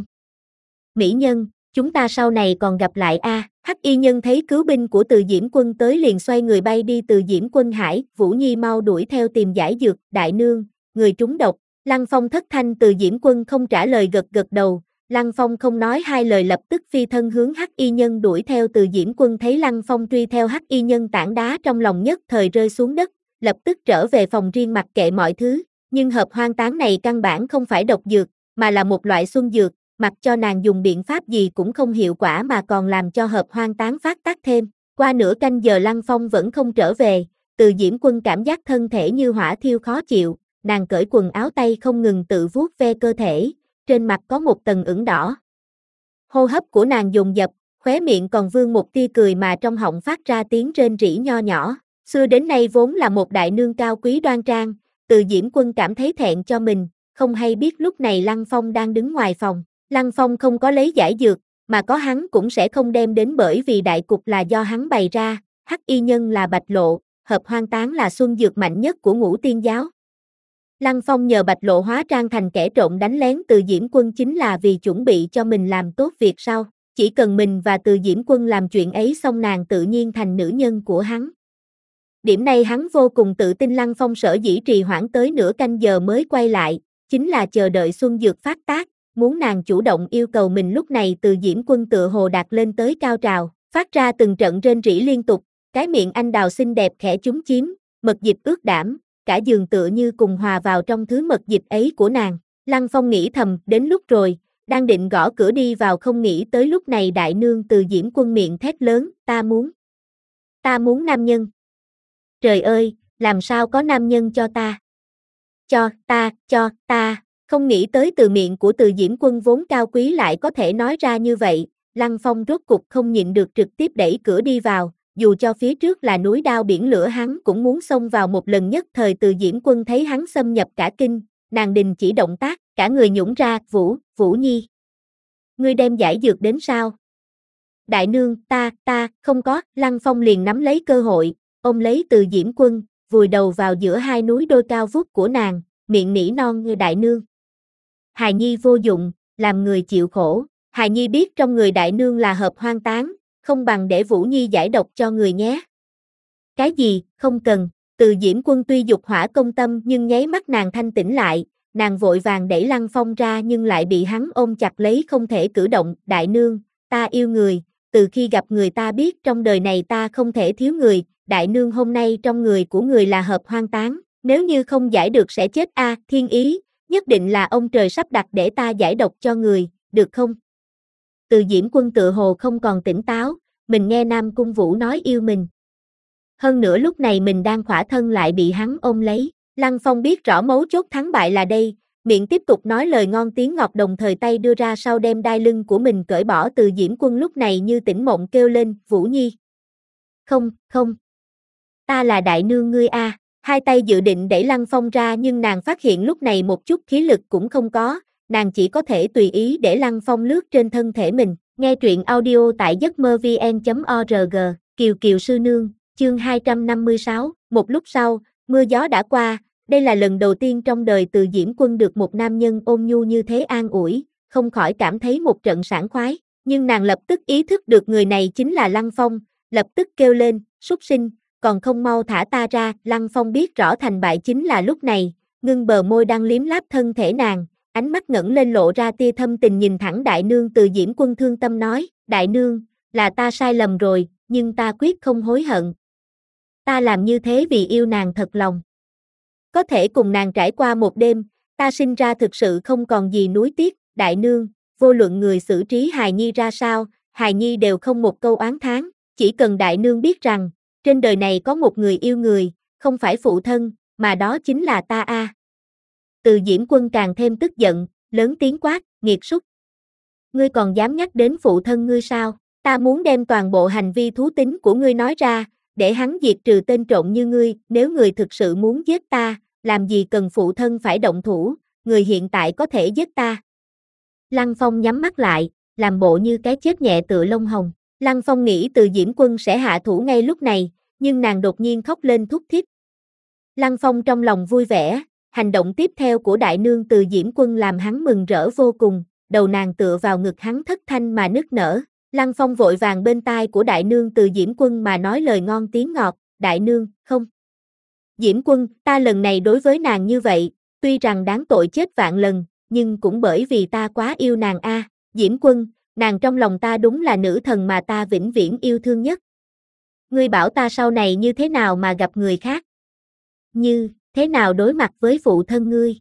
Mỹ nhân, chúng ta sau này còn gặp lại a. À. Hắc Y Nhân thấy cứu binh của Từ Diễm Quân tới liền xoay người bay đi. Từ Diễm Quân hải, Vũ Nhi mau đuổi theo tìm giải dược. Đại nương, người trúng độc. Lăng Phong thất thanh. Từ Diễm Quân không trả lời, gật gật đầu. Lăng Phong không nói hai lời lập tức phi thân hướng Hắc Y Nhân đuổi theo. Từ Diễm Quân thấy Lăng Phong truy theo Hắc Y Nhân, tảng đá trong lòng nhất thời rơi xuống đất, lập tức trở về phòng riêng mặc kệ mọi thứ. Nhưng hợp hoang tán này căn bản không phải độc dược, mà là một loại xuân dược, mặc cho nàng dùng biện pháp gì cũng không hiệu quả mà còn làm cho hợp hoang tán phát tác thêm. Qua nửa canh giờ Lăng Phong vẫn không trở về, Từ Diễm Quân cảm giác thân thể như hỏa thiêu khó chịu, nàng cởi quần áo, tay không ngừng tự vuốt ve cơ thể, trên mặt có một tầng ửng đỏ. Hô hấp của nàng dồn dập, khóe miệng còn vương một tia cười mà trong họng phát ra tiếng rên rỉ nho nhỏ. Xưa đến nay vốn là một đại nương cao quý đoan trang, Từ Diễm Quân cảm thấy thẹn cho mình, không hay biết lúc này Lăng Phong đang đứng ngoài phòng. Lăng Phong không có lấy giải dược, mà có hắn cũng sẽ không đem đến bởi vì đại cục là do hắn bày ra, Hắc Y Nhân là Bạch Lộ, Hợp Hoang Tán là xuân dược mạnh nhất của Ngũ Tiên giáo. Lăng Phong nhờ Bạch Lộ hóa trang thành kẻ trộm đánh lén Từ Diễm Quân chính là vì chuẩn bị cho mình làm tốt việc sau, chỉ cần mình và Từ Diễm Quân làm chuyện ấy xong nàng tự nhiên thành nữ nhân của hắn. Điểm này hắn vô cùng tự tin. Lăng Phong sở dĩ trì hoãn tới nửa canh giờ mới quay lại, chính là chờ đợi xuân dược phát tác, muốn nàng chủ động yêu cầu mình. Lúc này Từ Diễm Quân tựa hồ đạt lên tới cao trào, phát ra từng trận rên rỉ liên tục, cái miệng anh đào xinh đẹp khẽ chúm chiếm, mật dịch ướt đảm, cả giường tựa như cùng hòa vào trong thứ mật dịch ấy của nàng. Lăng Phong nghĩ thầm, đến lúc rồi, đang định gõ cửa đi vào không nghĩ tới lúc này đại nương Từ Diễm Quân miệng thét lớn, ta muốn, ta muốn nam nhân. Trời ơi, làm sao có nam nhân cho ta? Cho, ta, cho, ta, không nghĩ tới từ miệng của Từ Diễm Quân vốn cao quý lại có thể nói ra như vậy, Lăng Phong rốt cục không nhịn được trực tiếp đẩy cửa đi vào, dù cho phía trước là núi đao biển lửa hắn cũng muốn xông vào một lần. Nhất thời Từ Diễm Quân thấy hắn xâm nhập cả kinh, nàng đình chỉ động tác, cả người nhũng ra, Vũ, Vũ Nhi. Ngươi đem giải dược đến sao? Đại nương, ta, ta, không có, Lăng Phong liền nắm lấy cơ hội, ôm lấy Từ Diễm Quân, vùi đầu vào giữa hai núi đôi cao vút của nàng, miệng nỉ non như đại nương. Hài Nhi vô dụng, làm người chịu khổ, Hài Nhi biết trong người đại nương là Hợp Hoang Tán, không bằng để Vũ Nhi giải độc cho người nhé. Cái gì, không cần, Từ Diễm Quân tuy dục hỏa công tâm nhưng nháy mắt nàng thanh tỉnh lại, nàng vội vàng đẩy Lăng Phong ra nhưng lại bị hắn ôm chặt lấy không thể cử động. Đại nương, ta yêu người, từ khi gặp người ta biết trong đời này ta không thể thiếu người, đại nương hôm nay trong người của người là Hợp Hoang Tán, nếu như không giải được sẽ chết a. À, thiên ý, nhất định là ông trời sắp đặt để ta giải độc cho người, được không? Từ Diễm Quân tự hồ không còn tỉnh táo, mình nghe Nam Cung Vũ nói yêu mình. Hơn nữa lúc này mình đang khỏa thân lại bị hắn ôm lấy, Lăng Phong biết rõ mấu chốt thắng bại là đây, miệng tiếp tục nói lời ngon tiếng ngọt đồng thời tay đưa ra sau đem đai lưng của mình cởi bỏ. Từ Diễm Quân lúc này như tỉnh mộng kêu lên, Vũ Nhi. Không, không. Ta là đại nương ngươi a. À. Hai tay dự định đẩy Lăng Phong ra nhưng nàng phát hiện lúc này một chút khí lực cũng không có, nàng chỉ có thể tùy ý để Lăng Phong lướt trên thân thể mình. Nghe truyện audio tại giấc mơ vn chấm org, Kiều Kiều sư nương, chương hai trăm năm mươi sáu, một lúc sau, mưa gió đã qua, đây là lần đầu tiên trong đời Từ Diễm Quân được một nam nhân ôn nhu như thế an ủi, không khỏi cảm thấy một trận sảng khoái, nhưng nàng lập tức ý thức được người này chính là Lăng Phong, lập tức kêu lên, súc sinh, còn không mau thả ta ra. Lăng Phong biết rõ thành bại chính là lúc này, ngưng bờ môi đang liếm láp thân thể nàng, ánh mắt ngẩng lên lộ ra tia thâm tình nhìn thẳng đại nương. Từ Diễm Quân thương tâm nói, đại nương, là ta sai lầm rồi, nhưng ta quyết không hối hận. Ta làm như thế vì yêu nàng thật lòng. Có thể cùng nàng trải qua một đêm, ta sinh ra thực sự không còn gì nuối tiếc. Đại nương, vô luận người xử trí Hài Nhi ra sao, Hài Nhi đều không một câu oán thán, chỉ cần đại nương biết rằng, trên đời này có một người yêu người, không phải phụ thân, mà đó chính là ta a. À. Từ Diễm Quân càng thêm tức giận, lớn tiếng quát, nghiệt súc. Ngươi còn dám nhắc đến phụ thân ngươi sao? Ta muốn đem toàn bộ hành vi thú tính của ngươi nói ra, để hắn diệt trừ tên trộm như ngươi. Nếu người thực sự muốn giết ta, làm gì cần phụ thân phải động thủ, người hiện tại có thể giết ta. Lăng Phong nhắm mắt lại, làm bộ như cái chết nhẹ tựa lông hồng. Lăng Phong nghĩ Từ Diễm Quân sẽ hạ thủ ngay lúc này, nhưng nàng đột nhiên khóc lên thút thít. Lăng Phong trong lòng vui vẻ, hành động tiếp theo của đại nương Từ Diễm Quân làm hắn mừng rỡ vô cùng, đầu nàng tựa vào ngực hắn thất thanh mà nức nở. Lăng Phong vội vàng bên tai của đại nương Từ Diễm Quân mà nói lời ngon tiếng ngọt, đại nương, không. Diễm Quân, ta lần này đối với nàng như vậy, tuy rằng đáng tội chết vạn lần, nhưng cũng bởi vì ta quá yêu nàng a. À. Diễm Quân, nàng trong lòng ta đúng là nữ thần mà ta vĩnh viễn yêu thương nhất. Ngươi bảo ta sau này như thế nào mà gặp người khác? Như, thế nào đối mặt với phụ thân ngươi?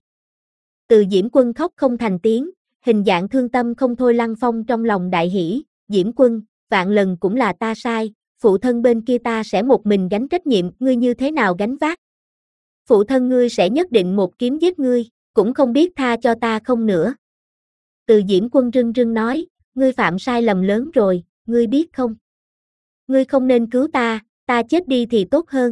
Từ Diễm Quân khóc không thành tiếng, hình dạng thương tâm không thôi. Lăng Phong trong lòng đại hỉ, Diễm Quân, vạn lần cũng là ta sai, phụ thân bên kia ta sẽ một mình gánh trách nhiệm, ngươi như thế nào gánh vác? Phụ thân ngươi sẽ nhất định một kiếm giết ngươi, cũng không biết tha cho ta không nữa. Từ Diễm Quân rưng rưng nói, ngươi phạm sai lầm lớn rồi, ngươi biết không? Ngươi không nên cứu ta, ta chết đi thì tốt hơn.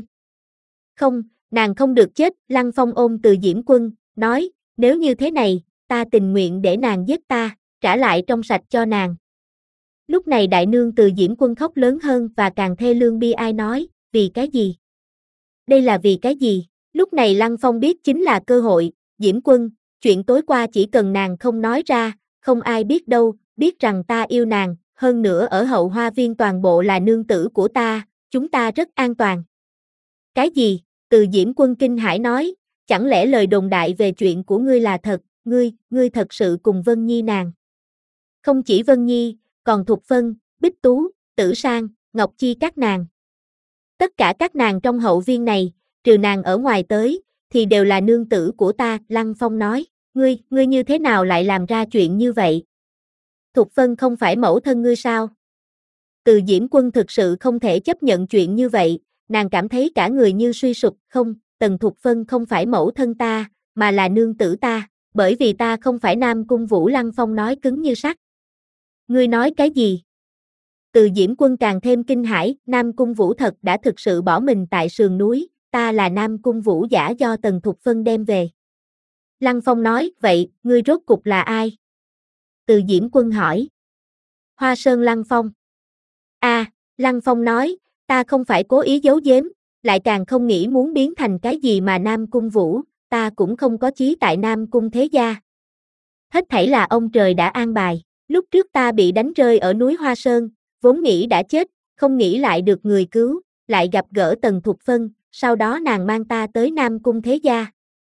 Không, nàng không được chết. Lăng Phong ôm Từ Diễm Quân, nói, nếu như thế này, ta tình nguyện để nàng giết ta, trả lại trong sạch cho nàng. Lúc này đại nương Từ Diễm Quân khóc lớn hơn và càng thê lương bi ai nói, vì cái gì? Đây là vì cái gì? Lúc này Lăng Phong biết chính là cơ hội, Diễm Quân, chuyện tối qua chỉ cần nàng không nói ra, không ai biết đâu, biết rằng ta yêu nàng, hơn nữa ở hậu hoa viên toàn bộ là nương tử của ta, chúng ta rất an toàn. Cái gì? Từ Diễm Quân kinh hãi nói, chẳng lẽ lời đồn đại về chuyện của ngươi là thật, ngươi, ngươi thật sự cùng Vân Nhi nàng. Không chỉ Vân Nhi, còn Thục Phân, Bích Tú, Tử Sang, Ngọc Chi các nàng. Tất cả các nàng trong hậu viên này, trừ nàng ở ngoài tới, thì đều là nương tử của ta, Lăng Phong nói, ngươi, ngươi như thế nào lại làm ra chuyện như vậy? Thục Phân không phải mẫu thân ngươi sao? Từ Diễm Quân thực sự không thể chấp nhận chuyện như vậy, nàng cảm thấy cả người như suy sụp, không, Tần Thục Phân không phải mẫu thân ta, mà là nương tử ta, bởi vì ta không phải Nam Cung Vũ, Lăng Phong nói cứng như sắt. Ngươi nói cái gì? Từ Diễm Quân càng thêm kinh hãi, Nam Cung Vũ thật đã thực sự bỏ mình tại sườn núi, ta là Nam Cung Vũ giả do Tần Thục Phân đem về. Lăng Phong nói, vậy, ngươi rốt cục là ai? Từ Diễm Quân hỏi. Hoa Sơn Lăng Phong. A, à, Lăng Phong nói, ta không phải cố ý giấu giếm, lại càng không nghĩ muốn biến thành cái gì mà Nam Cung Vũ, ta cũng không có chí tại Nam Cung thế gia. Hết thảy là ông trời đã an bài, lúc trước ta bị đánh rơi ở núi Hoa Sơn, vốn nghĩ đã chết, không nghĩ lại được người cứu, lại gặp gỡ Tần Thục Phân, sau đó nàng mang ta tới Nam Cung thế gia.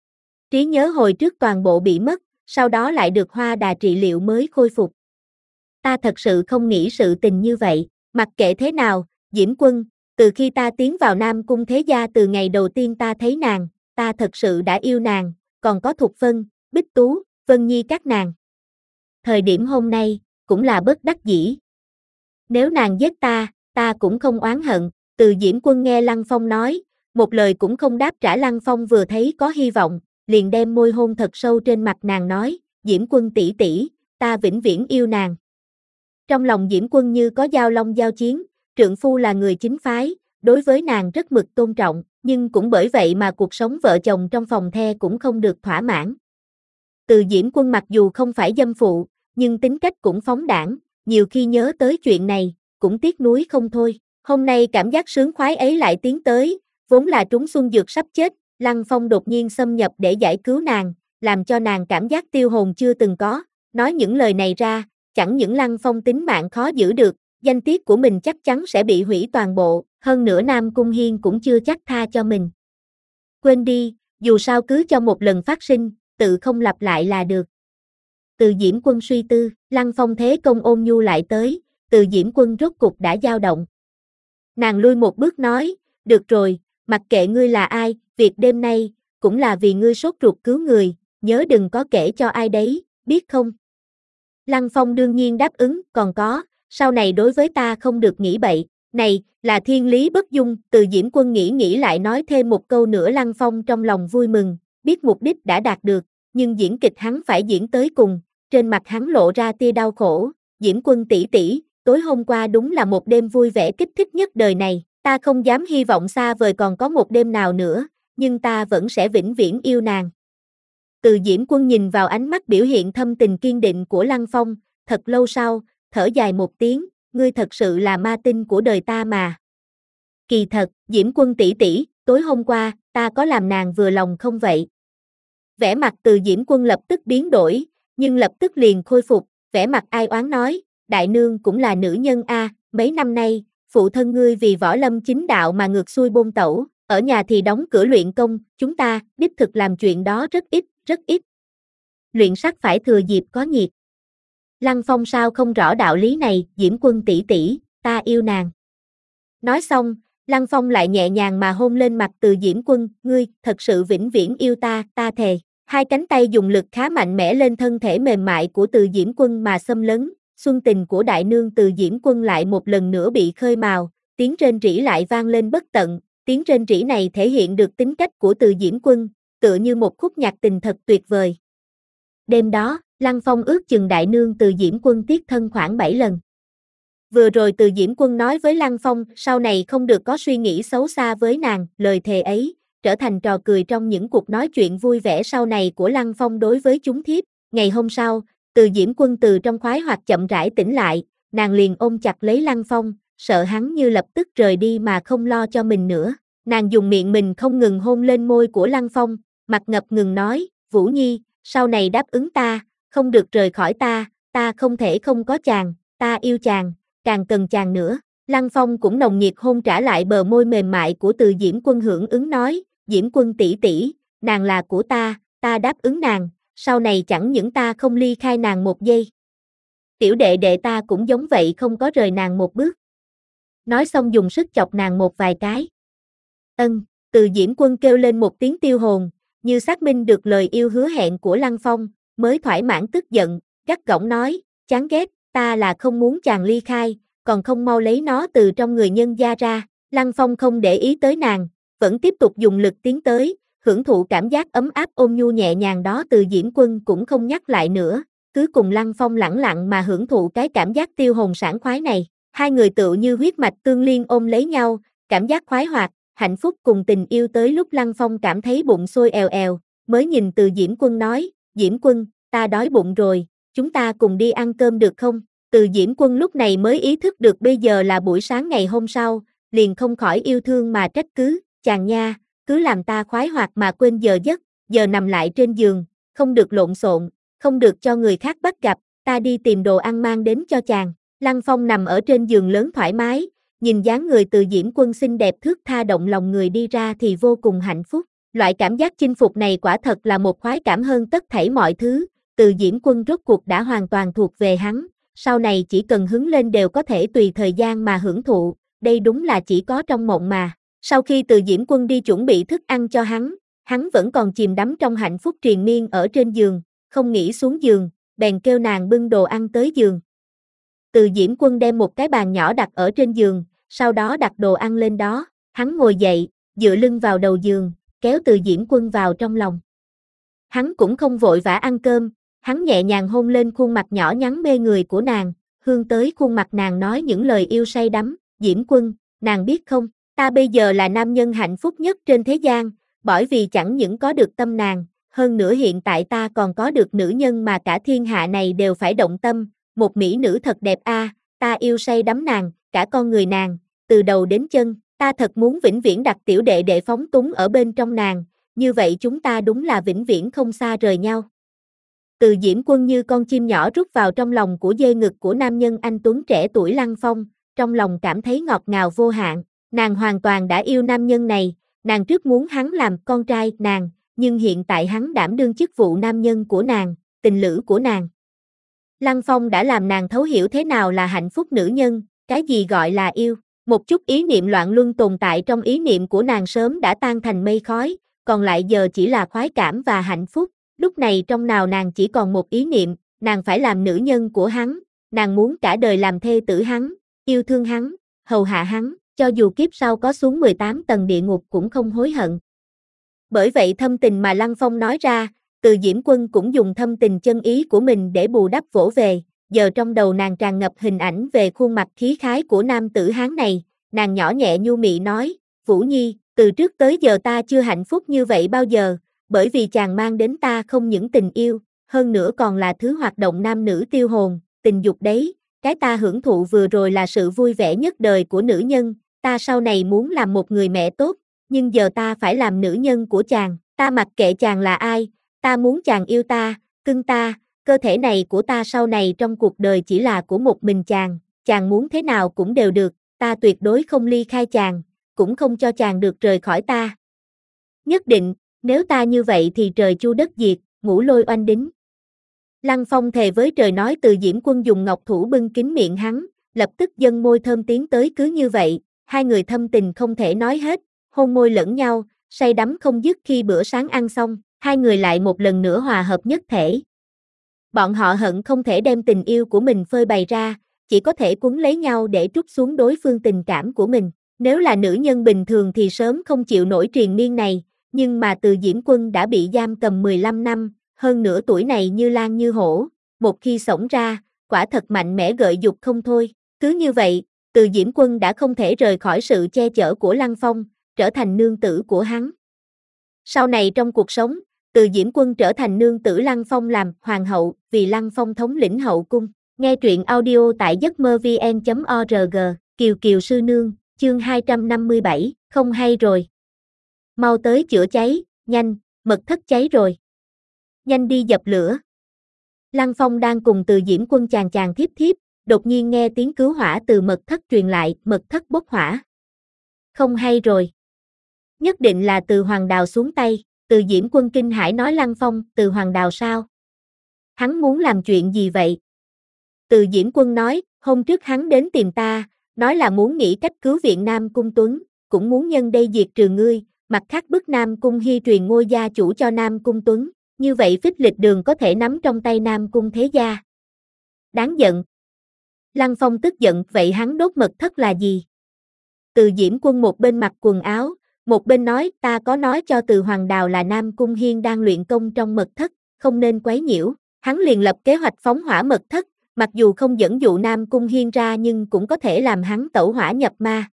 Trí nhớ hồi trước toàn bộ bị mất, sau đó lại được Hoa Đà trị liệu mới khôi phục. Ta thật sự không nghĩ sự tình như vậy, mặc kệ thế nào, Diễm Quân, từ khi ta tiến vào Nam Cung thế gia từ ngày đầu tiên ta thấy nàng, ta thật sự đã yêu nàng, còn có Thục Phân, Bích Tú, Vân Nhi các nàng. Thời điểm hôm nay, cũng là bất đắc dĩ. Nếu nàng giết ta, ta cũng không oán hận, Từ Diễm Quân nghe Lăng Phong nói, một lời cũng không đáp trả. Lăng Phong vừa thấy có hy vọng, liền đem môi hôn thật sâu trên mặt nàng nói, Diễm Quân tỷ tỷ, ta vĩnh viễn yêu nàng. Trong lòng Diễm Quân như có giao long giao chiến, trượng phu là người chính phái, đối với nàng rất mực tôn trọng, nhưng cũng bởi vậy mà cuộc sống vợ chồng trong phòng the cũng không được thỏa mãn. Từ Diễm Quân mặc dù không phải dâm phụ, nhưng tính cách cũng phóng đãng, nhiều khi nhớ tới chuyện này, cũng tiếc nuối không thôi. Hôm nay cảm giác sướng khoái ấy lại tiến tới, vốn là trúng xuân dược sắp chết, Lăng Phong đột nhiên xâm nhập để giải cứu nàng, làm cho nàng cảm giác tiêu hồn chưa từng có, nói những lời này ra, chẳng những Lăng Phong tính mạng khó giữ được, danh tiết của mình chắc chắn sẽ bị hủy toàn bộ, hơn nữa Nam Cung Hiên cũng chưa chắc tha cho mình. Quên đi, dù sao cứ cho một lần phát sinh, tự không lặp lại là được. Từ Diễm Quân suy tư, Lăng Phong thế công ôn nhu lại tới, Từ Diễm Quân rốt cục đã dao động. Nàng lui một bước nói, được rồi, mặc kệ ngươi là ai, việc đêm nay, cũng là vì ngươi sốt ruột cứu người, nhớ đừng có kể cho ai đấy, biết không? Lăng Phong đương nhiên đáp ứng, còn có, sau này đối với ta không được nghĩ bậy, này, là thiên lý bất dung, Từ Diễm Quân nghĩ nghĩ lại nói thêm một câu nữa. Lăng Phong trong lòng vui mừng, biết mục đích đã đạt được, nhưng diễn kịch hắn phải diễn tới cùng, trên mặt hắn lộ ra tia đau khổ, Diễm Quân tỷ tỷ, tối hôm qua đúng là một đêm vui vẻ kích thích nhất đời này, ta không dám hy vọng xa vời còn có một đêm nào nữa, nhưng ta vẫn sẽ vĩnh viễn yêu nàng. Từ Diễm Quân nhìn vào ánh mắt biểu hiện thâm tình kiên định của Lăng Phong, thật lâu sau, thở dài một tiếng, ngươi thật sự là ma tinh của đời ta mà. Kỳ thật, Diễm Quân tỷ tỷ, tối hôm qua, ta có làm nàng vừa lòng không vậy? Vẻ mặt Từ Diễm Quân lập tức biến đổi, nhưng lập tức liền khôi phục, vẻ mặt ai oán nói, đại nương cũng là nữ nhân a, mấy năm nay, phụ thân ngươi vì võ lâm chính đạo mà ngược xuôi bôn tẩu, ở nhà thì đóng cửa luyện công, chúng ta, đích thực làm chuyện đó rất ít, rất ít. Luyện sắc phải thừa dịp có nhiệt. Lăng Phong sao không rõ đạo lý này, Diễm Quân tỷ tỷ, ta yêu nàng. Nói xong, Lăng Phong lại nhẹ nhàng mà hôn lên mặt Từ Diễm Quân, ngươi, thật sự vĩnh viễn yêu ta, ta thề. Hai cánh tay dùng lực khá mạnh mẽ lên thân thể mềm mại của Từ Diễm Quân mà xâm lấn, xuân tình của đại nương Từ Diễm Quân lại một lần nữa bị khơi mào, tiếng rên rỉ lại vang lên bất tận, tiếng rên rỉ này thể hiện được tính cách của Từ Diễm Quân, tựa như một khúc nhạc tình thật tuyệt vời. Đêm đó, Lăng Phong ước chừng đại nương Từ Diễm Quân tiết thân khoảng bảy lần. Vừa rồi Từ Diễm Quân nói với Lăng Phong, sau này không được có suy nghĩ xấu xa với nàng, lời thề ấy trở thành trò cười trong những cuộc nói chuyện vui vẻ sau này của Lăng Phong đối với chúng thiếp. Ngày hôm sau, Từ Diễm Quân từ trong khoái hoặc chậm rãi tỉnh lại, nàng liền ôm chặt lấy Lăng Phong, sợ hắn như lập tức rời đi mà không lo cho mình nữa. Nàng dùng miệng mình không ngừng hôn lên môi của Lăng Phong, mặt ngập ngừng nói, Vũ Nhi, sau này đáp ứng ta, không được rời khỏi ta, ta không thể không có chàng, ta yêu chàng, càng cần chàng nữa. Lăng Phong cũng nồng nhiệt hôn trả lại bờ môi mềm mại của Từ Diễm Quân hưởng ứng nói, Diễm Quân tỷ tỷ, nàng là của ta, ta đáp ứng nàng, sau này chẳng những ta không ly khai nàng một giây. Tiểu đệ đệ ta cũng giống vậy không có rời nàng một bước. Nói xong dùng sức chọc nàng một vài cái. Ân, Từ Diễm Quân kêu lên một tiếng tiêu hồn, như xác minh được lời yêu hứa hẹn của Lăng Phong, mới thỏa mãn tức giận, gắt gỏng nói, chán ghét, ta là không muốn chàng ly khai, còn không mau lấy nó từ trong người nhân gia ra. Lăng Phong không để ý tới nàng, vẫn tiếp tục dùng lực tiến tới, hưởng thụ cảm giác ấm áp ôn nhu nhẹ nhàng đó. Từ Diễm Quân cũng không nhắc lại nữa, cứ cùng Lăng Phong lẳng lặng mà hưởng thụ cái cảm giác tiêu hồn sảng khoái này. Hai người tựa như huyết mạch tương liên ôm lấy nhau, cảm giác khoái hoạt, hạnh phúc cùng tình yêu tới lúc Lăng Phong cảm thấy bụng sôi èo èo, mới nhìn Từ Diễm Quân nói, Diễm Quân, ta đói bụng rồi, chúng ta cùng đi ăn cơm được không? Từ Diễm Quân lúc này mới ý thức được bây giờ là buổi sáng ngày hôm sau, liền không khỏi yêu thương mà trách cứ, chàng nha, cứ làm ta khoái hoạt mà quên giờ giấc, giờ nằm lại trên giường, không được lộn xộn, không được cho người khác bắt gặp, ta đi tìm đồ ăn mang đến cho chàng. Lăng Phong nằm ở trên giường lớn thoải mái, nhìn dáng người Từ Diễm Quân xinh đẹp thướt tha động lòng người đi ra thì vô cùng hạnh phúc. Loại cảm giác chinh phục này quả thật là một khoái cảm hơn tất thảy mọi thứ. Từ Diễm Quân rốt cuộc đã hoàn toàn thuộc về hắn, sau này chỉ cần hứng lên đều có thể tùy thời gian mà hưởng thụ, đây đúng là chỉ có trong mộng mà. Sau khi Từ Diễm Quân đi chuẩn bị thức ăn cho hắn, hắn vẫn còn chìm đắm trong hạnh phúc triền miên ở trên giường, không nghĩ xuống giường, bèn kêu nàng bưng đồ ăn tới giường. Từ Diễm Quân đem một cái bàn nhỏ đặt ở trên giường, sau đó đặt đồ ăn lên đó, hắn ngồi dậy, dựa lưng vào đầu giường, kéo Từ Diễm Quân vào trong lòng. Hắn cũng không vội vã ăn cơm, hắn nhẹ nhàng hôn lên khuôn mặt nhỏ nhắn mê người của nàng, hương tới khuôn mặt nàng nói những lời yêu say đắm, Diễm Quân, nàng biết không, ta bây giờ là nam nhân hạnh phúc nhất trên thế gian, bởi vì chẳng những có được tâm nàng, hơn nữa hiện tại ta còn có được nữ nhân mà cả thiên hạ này đều phải động tâm, một mỹ nữ thật đẹp a, ta yêu say đắm nàng, cả con người nàng, từ đầu đến chân, ta thật muốn vĩnh viễn đặt tiểu đệ đệ phóng túng ở bên trong nàng, như vậy chúng ta đúng là vĩnh viễn không xa rời nhau. Từ Diễm Quân như con chim nhỏ rút vào trong lòng của dê ngực của nam nhân anh tuấn trẻ tuổi Lăng Phong, trong lòng cảm thấy ngọt ngào vô hạn, nàng hoàn toàn đã yêu nam nhân này, nàng trước muốn hắn làm con trai nàng, nhưng hiện tại hắn đảm đương chức vụ nam nhân của nàng, tình lữ của nàng. Lăng Phong đã làm nàng thấu hiểu thế nào là hạnh phúc nữ nhân, cái gì gọi là yêu, một chút ý niệm loạn luân tồn tại trong ý niệm của nàng sớm đã tan thành mây khói, còn lại giờ chỉ là khoái cảm và hạnh phúc. Lúc này trong nào nàng chỉ còn một ý niệm, nàng phải làm nữ nhân của hắn, nàng muốn cả đời làm thê tử hắn, yêu thương hắn, hầu hạ hắn, cho dù kiếp sau có xuống mười tám tầng địa ngục cũng không hối hận. Bởi vậy thâm tình mà Lăng Phong nói ra, Từ Diễm Quân cũng dùng thâm tình chân ý của mình để bù đắp vỗ về, giờ trong đầu nàng tràn ngập hình ảnh về khuôn mặt khí khái của nam tử Hán này, nàng nhỏ nhẹ nhu mị nói, Vũ Nhi, từ trước tới giờ ta chưa hạnh phúc như vậy bao giờ, bởi vì chàng mang đến ta không những tình yêu, hơn nữa còn là thứ hoạt động nam nữ tiêu hồn, tình dục đấy, cái ta hưởng thụ vừa rồi là sự vui vẻ nhất đời của nữ nhân, ta sau này muốn làm một người mẹ tốt, nhưng giờ ta phải làm nữ nhân của chàng, ta mặc kệ chàng là ai, ta muốn chàng yêu ta, cưng ta, cơ thể này của ta sau này trong cuộc đời chỉ là của một mình chàng, chàng muốn thế nào cũng đều được, ta tuyệt đối không ly khai chàng, cũng không cho chàng được rời khỏi ta. Nhất định, nếu ta như vậy thì trời chu đất diệt, ngũ lôi oanh đính. Lăng Phong thề với trời nói. Từ Diễm Quân dùng ngọc thủ bưng kín miệng hắn, lập tức dâng môi thơm tiến tới. Cứ như vậy, hai người thâm tình không thể nói hết, hôn môi lẫn nhau, say đắm không dứt. Khi bữa sáng ăn xong, hai người lại một lần nữa hòa hợp nhất thể. Bọn họ hận không thể đem tình yêu của mình phơi bày ra, chỉ có thể quấn lấy nhau để trút xuống đối phương tình cảm của mình. Nếu là nữ nhân bình thường thì sớm không chịu nổi triền miên này, nhưng mà Từ Diễm Quân đã bị giam cầm mười lăm năm, hơn nữa tuổi này như lang như hổ, một khi xổng ra, quả thật mạnh mẽ gợi dục không thôi. Cứ như vậy, Từ Diễm Quân đã không thể rời khỏi sự che chở của Lăng Phong, trở thành nương tử của hắn. Sau này trong cuộc sống, Từ Diễm Quân trở thành nương tử Lăng Phong làm hoàng hậu, vì Lăng Phong thống lĩnh hậu cung. Nghe truyện audio tại giấc mơ vê en chấm o rờ giê, Kiều Kiều sư nương, chương hai trăm năm mươi bảy, không hay rồi. Mau tới chữa cháy, nhanh, mật thất cháy rồi. Nhanh đi dập lửa. Lăng Phong đang cùng Từ Diễm Quân chàng chàng thiếp thiếp, đột nhiên nghe tiếng cứu hỏa từ mật thất truyền lại, mật thất bốc hỏa. Không hay rồi. Nhất định là Từ Hoàng Đào xuống tay, Từ Diễm Quân kinh hãi nói Lăng Phong, Từ Hoàng Đào sao? Hắn muốn làm chuyện gì vậy? Từ Diễm Quân nói, hôm trước hắn đến tìm ta, nói là muốn nghĩ cách cứu viện Nam Cung Tuấn, cũng muốn nhân đây diệt trừ ngươi, mặt khác bức Nam Cung Hy truyền ngôi gia chủ cho Nam Cung Tuấn, như vậy Phích Lịch Đường có thể nắm trong tay Nam Cung thế gia. Đáng giận. Lăng Phong tức giận, vậy hắn đốt mật thất là gì? Từ Diễm Quân một bên mặc quần áo, một bên nói, ta có nói cho Từ Hoàng Đào là Nam Cung Hiên đang luyện công trong mật thất, không nên quấy nhiễu, hắn liền lập kế hoạch phóng hỏa mật thất. Mặc dù không dẫn dụ Nam Cung Hiên ra nhưng cũng có thể làm hắn tẩu hỏa nhập ma.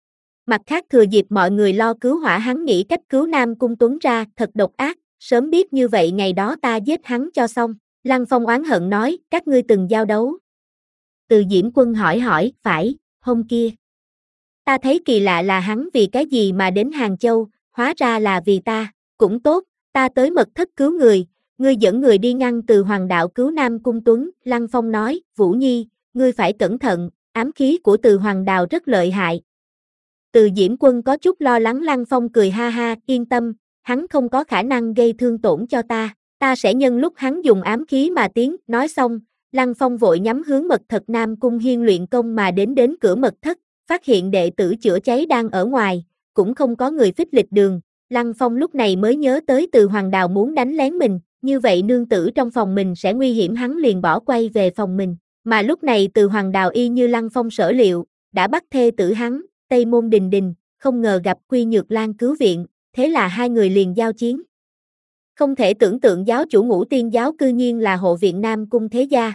Mặt khác thừa dịp mọi người lo cứu hỏa hắn nghĩ cách cứu Nam Cung Tuấn ra, thật độc ác, sớm biết như vậy ngày đó ta giết hắn cho xong. Lăng Phong oán hận nói, các ngươi từng giao đấu. Từ Diễm Quân hỏi hỏi, phải, hôm kia. Ta thấy kỳ lạ là hắn vì cái gì mà đến Hàng Châu, hóa ra là vì ta, cũng tốt, ta tới mật thất cứu người. Ngươi dẫn người đi ngăn Từ Hoàng Đạo cứu Nam Cung Tuấn, Lăng Phong nói, Vũ Nhi, ngươi phải cẩn thận, ám khí của Từ Hoàng Đào rất lợi hại. Từ Diễm Quân có chút lo lắng, Lăng Phong cười ha ha, yên tâm, hắn không có khả năng gây thương tổn cho ta, ta sẽ nhân lúc hắn dùng ám khí mà tiến, nói xong, Lăng Phong vội nhắm hướng mật thất Nam Cung Hiên luyện công mà đến đến cửa mật thất, phát hiện đệ tử chữa cháy đang ở ngoài, cũng không có người Phích Lịch Đường, Lăng Phong lúc này mới nhớ tới Từ Hoàng Đào muốn đánh lén mình. Như vậy nương tử trong phòng mình sẽ nguy hiểm, hắn liền bỏ quay về phòng mình, mà lúc này Từ Hoàng Đào y như Lăng Phong sở liệu, đã bắt thê tử hắn, Tây Môn Đình Đình, không ngờ gặp Quy Nhược Lan cứu viện, thế là hai người liền giao chiến. Không thể tưởng tượng giáo chủ Ngũ Tiên giáo cư nhiên là hộ viện Nam Cung thế gia.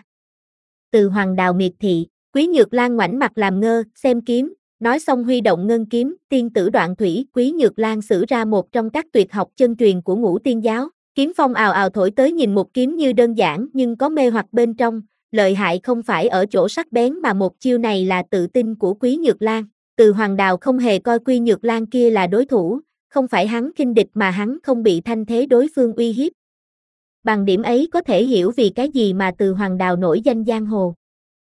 Từ Hoàng Đào miệt thị, Quý Nhược Lan ngoảnh mặt làm ngơ, xem kiếm, nói xong huy động ngân kiếm, tiên tử đoạn thủy, Quý Nhược Lan sử ra một trong các tuyệt học chân truyền của Ngũ Tiên giáo. Kiếm phong ào ào thổi tới, nhìn một kiếm như đơn giản nhưng có mê hoặc bên trong, lợi hại không phải ở chỗ sắc bén mà một chiêu này là tự tin của Quý Nhược Lan. Từ Hoàng Đào không hề coi Quý Nhược Lan kia là đối thủ, không phải hắn khinh địch mà hắn không bị thanh thế đối phương uy hiếp. Bằng điểm ấy có thể hiểu vì cái gì mà Từ Hoàng Đào nổi danh giang hồ.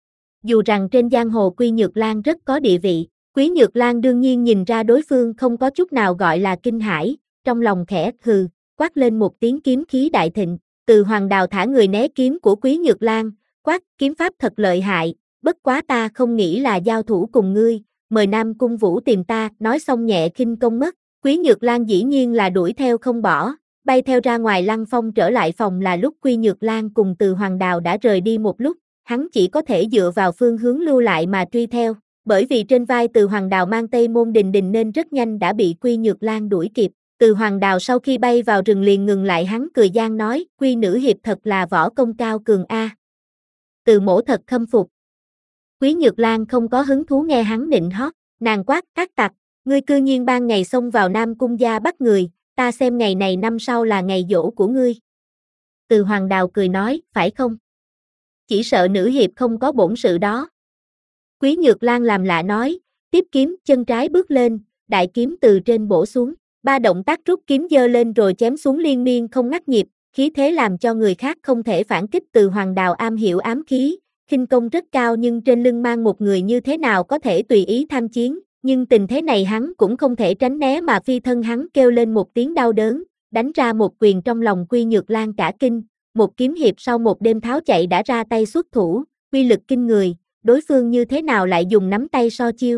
Dù rằng trên giang hồ Quý Nhược Lan rất có địa vị, Quý Nhược Lan đương nhiên nhìn ra đối phương không có chút nào gọi là kinh hãi, trong lòng khẽ hừ. Quát lên một tiếng, kiếm khí đại thịnh, Từ Hoàng Đào thả người né kiếm của Quý Nhược Lan, quát, kiếm pháp thật lợi hại, bất quá ta không nghĩ là giao thủ cùng ngươi, mời Nam Cung Vũ tìm ta, nói xong nhẹ khinh công mất, Quý Nhược Lan dĩ nhiên là đuổi theo không bỏ, bay theo ra ngoài. Lăng Phong trở lại phòng là lúc Quý Nhược Lan cùng Từ Hoàng Đào đã rời đi một lúc, hắn chỉ có thể dựa vào phương hướng lưu lại mà truy theo, bởi vì trên vai Từ Hoàng Đào mang Tây Môn Đình Đình nên rất nhanh đã bị Quý Nhược Lan đuổi kịp. Từ Hoàng Đào sau khi bay vào rừng liền ngừng lại, hắn cười gian nói, Quy nữ hiệp thật là võ công cao cường a. Từ mỗ thật khâm phục. Quý Nhược Lan không có hứng thú nghe hắn nịnh hót, nàng quát, các tặc, ngươi cư nhiên ban ngày xông vào Nam Cung gia bắt người, ta xem ngày này năm sau là ngày giỗ của ngươi. Từ Hoàng Đào cười nói, phải không? Chỉ sợ nữ hiệp không có bổn sự đó. Quý Nhược Lan làm lạ nói, tiếp kiếm, chân trái bước lên, đại kiếm từ trên bổ xuống. Ba động tác rút kiếm giơ lên rồi chém xuống liên miên không ngắt nhịp, khí thế làm cho người khác không thể phản kích. Từ Hoàng Đào am hiểu ám khí, khinh công rất cao nhưng trên lưng mang một người như thế nào có thể tùy ý tham chiến, nhưng tình thế này hắn cũng không thể tránh né mà phi thân, hắn kêu lên một tiếng đau đớn, đánh ra một quyền, trong lòng Quý Nhược Lan cả kinh, một kiếm hiệp sau một đêm tháo chạy đã ra tay xuất thủ, uy lực kinh người, đối phương như thế nào lại dùng nắm tay so chiêu,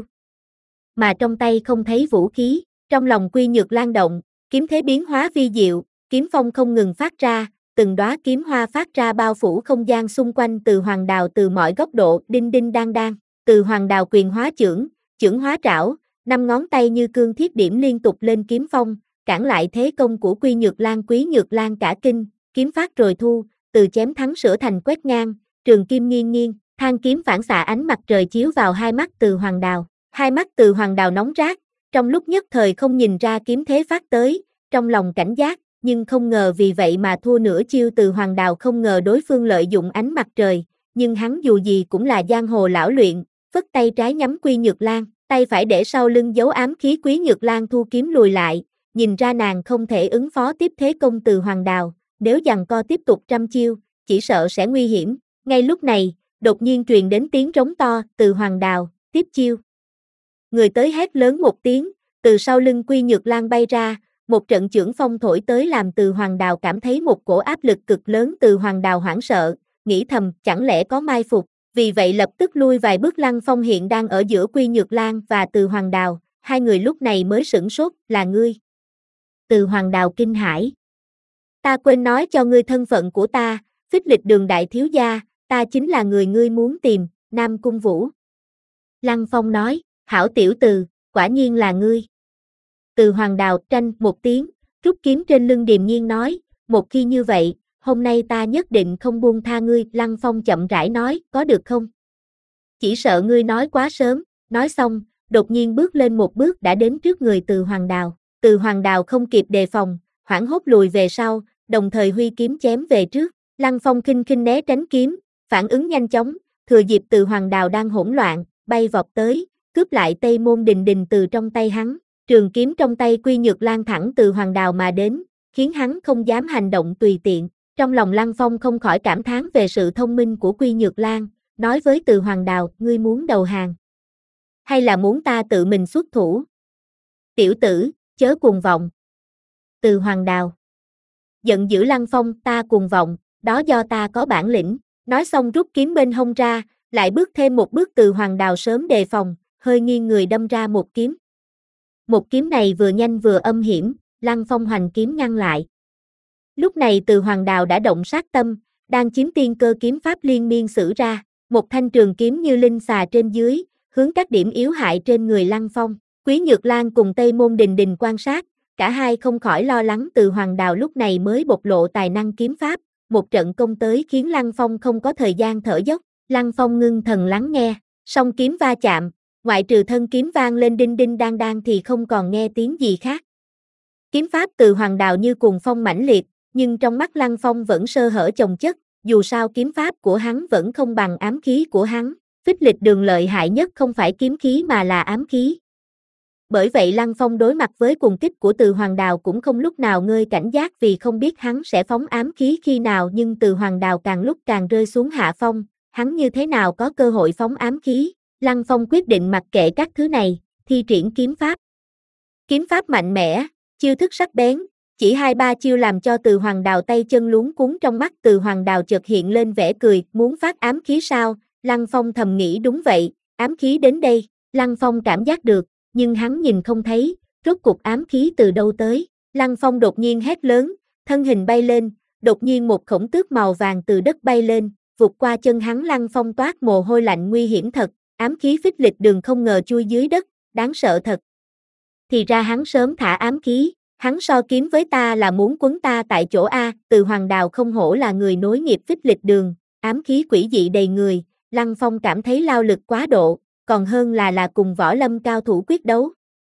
mà trong tay không thấy vũ khí. Trong lòng Quý Nhược Lan động, kiếm thế biến hóa vi diệu, kiếm phong không ngừng phát ra, từng đóa kiếm hoa phát ra bao phủ không gian xung quanh Từ Hoàng Đào từ mọi góc độ, đinh đinh đang đang, Từ Hoàng Đào quyền hóa chưởng, chưởng hóa trảo, năm ngón tay như cương thiết điểm liên tục lên kiếm phong, cản lại thế công của Quý Nhược Lan. Quý Nhược Lan cả kinh, kiếm phát rồi thu, từ chém thắng sửa thành quét ngang, trường kim nghiêng nghiêng, than kiếm phản xạ ánh mặt trời chiếu vào hai mắt Từ Hoàng Đào, hai mắt Từ Hoàng Đào nóng rát. Trong lúc nhất thời không nhìn ra kiếm thế phát tới, trong lòng cảnh giác, nhưng không ngờ vì vậy mà thua nửa chiêu. Từ Hoàng Đào không ngờ đối phương lợi dụng ánh mặt trời, nhưng hắn dù gì cũng là giang hồ lão luyện, phất tay trái nhắm Quy Nhược Lan, tay phải để sau lưng giấu ám khí. Quý Nhược Lan thu kiếm lùi lại, nhìn ra nàng không thể ứng phó tiếp thế công Từ Hoàng Đào, nếu giằng co tiếp tục trăm chiêu, chỉ sợ sẽ nguy hiểm. Ngay lúc này, đột nhiên truyền đến tiếng trống to, Từ Hoàng Đào, tiếp chiêu. Người tới hét lớn một tiếng, từ sau lưng Quy Nhược Lan bay ra, một trận chưởng phong thổi tới làm Từ Hoàng Đào cảm thấy một cổ áp lực cực lớn. Từ Hoàng Đào hoảng sợ, nghĩ thầm, chẳng lẽ có mai phục, vì vậy lập tức lui vài bước. Lăng Phong hiện đang ở giữa Quy Nhược Lan và Từ Hoàng Đào, hai người lúc này mới sửng sốt, là ngươi. Từ Hoàng Đào kinh hãi. Ta quên nói cho ngươi thân phận của ta, Phích Lịch Đường đại thiếu gia, ta chính là người ngươi muốn tìm, Nam Cung Vũ. Lăng Phong nói, hảo tiểu Từ, quả nhiên là ngươi. Từ Hoàng Đào tranh một tiếng, rút kiếm trên lưng điềm nhiên nói, một khi như vậy, hôm nay ta nhất định không buông tha ngươi. Lăng Phong chậm rãi nói, có được không? Chỉ sợ ngươi nói quá sớm. Nói xong, đột nhiên bước lên một bước đã đến trước người Từ Hoàng Đào. Từ Hoàng Đào không kịp đề phòng, hoảng hốt lùi về sau, đồng thời huy kiếm chém về trước. Lăng Phong khinh khinh né tránh kiếm, phản ứng nhanh chóng, thừa dịp Từ Hoàng Đào đang hỗn loạn, bay vọt tới, cướp lại Tây Môn Đình Đình từ trong tay hắn. Trường kiếm trong tay Quy Nhược Lan thẳng Từ Hoàng Đào mà đến, khiến hắn không dám hành động tùy tiện. Trong lòng Lăng Phong không khỏi cảm thán về sự thông minh của Quy Nhược Lan, nói với Từ Hoàng Đào, ngươi muốn đầu hàng? Hay là muốn ta tự mình xuất thủ? Tiểu tử, chớ cuồng vọng. Từ Hoàng Đào giận dữ. Lăng Phong, ta cuồng vọng, đó do ta có bản lĩnh. Nói xong rút kiếm bên hông ra, lại bước thêm một bước. Từ Hoàng Đào sớm đề phòng, hơi nghiêng người đâm ra một kiếm. Một kiếm này vừa nhanh vừa âm hiểm, Lăng Phong hoành kiếm ngăn lại. Lúc này Từ Hoàng Đào đã động sát tâm, đang chiếm tiên cơ kiếm pháp liên miên sử ra, một thanh trường kiếm như linh xà trên dưới, hướng các điểm yếu hại trên người Lăng Phong. Quý Nhược Lan cùng Tây Môn Đình Đình quan sát, cả hai không khỏi lo lắng. Từ Hoàng Đào lúc này mới bộc lộ tài năng kiếm pháp, một trận công tới khiến Lăng Phong không có thời gian thở dốc. Lăng Phong ngưng thần lắng nghe, song kiếm va chạm, ngoại trừ thân kiếm vang lên đinh đinh đang đang thì không còn nghe tiếng gì khác. Kiếm pháp Từ Hoàng Đào như cuồng phong mãnh liệt, nhưng trong mắt Lăng Phong vẫn sơ hở chồng chất, dù sao kiếm pháp của hắn vẫn không bằng ám khí của hắn. Phích Lịch Đường lợi hại nhất không phải kiếm khí mà là ám khí. Bởi vậy Lăng Phong đối mặt với cuồng kích của Từ Hoàng Đào cũng không lúc nào ngơi cảnh giác, vì không biết hắn sẽ phóng ám khí khi nào. Nhưng Từ Hoàng Đào càng lúc càng rơi xuống hạ phong, hắn như thế nào có cơ hội phóng ám khí. Lăng Phong quyết định mặc kệ các thứ này, thi triển kiếm pháp. Kiếm pháp mạnh mẽ, chiêu thức sắc bén, chỉ hai ba chiêu làm cho Từ Hoàng Đào tay chân luống cuống. Trong mắt Từ Hoàng Đào chợt hiện lên vẻ cười, muốn phát ám khí sao? Lăng Phong thầm nghĩ, đúng vậy, ám khí đến đây. Lăng Phong cảm giác được, nhưng hắn nhìn không thấy, rốt cuộc ám khí từ đâu tới. Lăng Phong đột nhiên hét lớn, thân hình bay lên, đột nhiên một khổng tước màu vàng từ đất bay lên, vụt qua chân hắn. Lăng Phong toát mồ hôi lạnh, nguy hiểm thật, ám khí Phích Lịch Đường không ngờ chui dưới đất, đáng sợ thật. Thì ra hắn sớm thả ám khí, hắn so kiếm với ta là muốn quấn ta tại chỗ a. Từ Hoàng Đào không hổ là người nối nghiệp Phích Lịch Đường, ám khí quỷ dị đầy người. Lăng Phong cảm thấy lao lực quá độ, còn hơn là là cùng võ lâm cao thủ quyết đấu.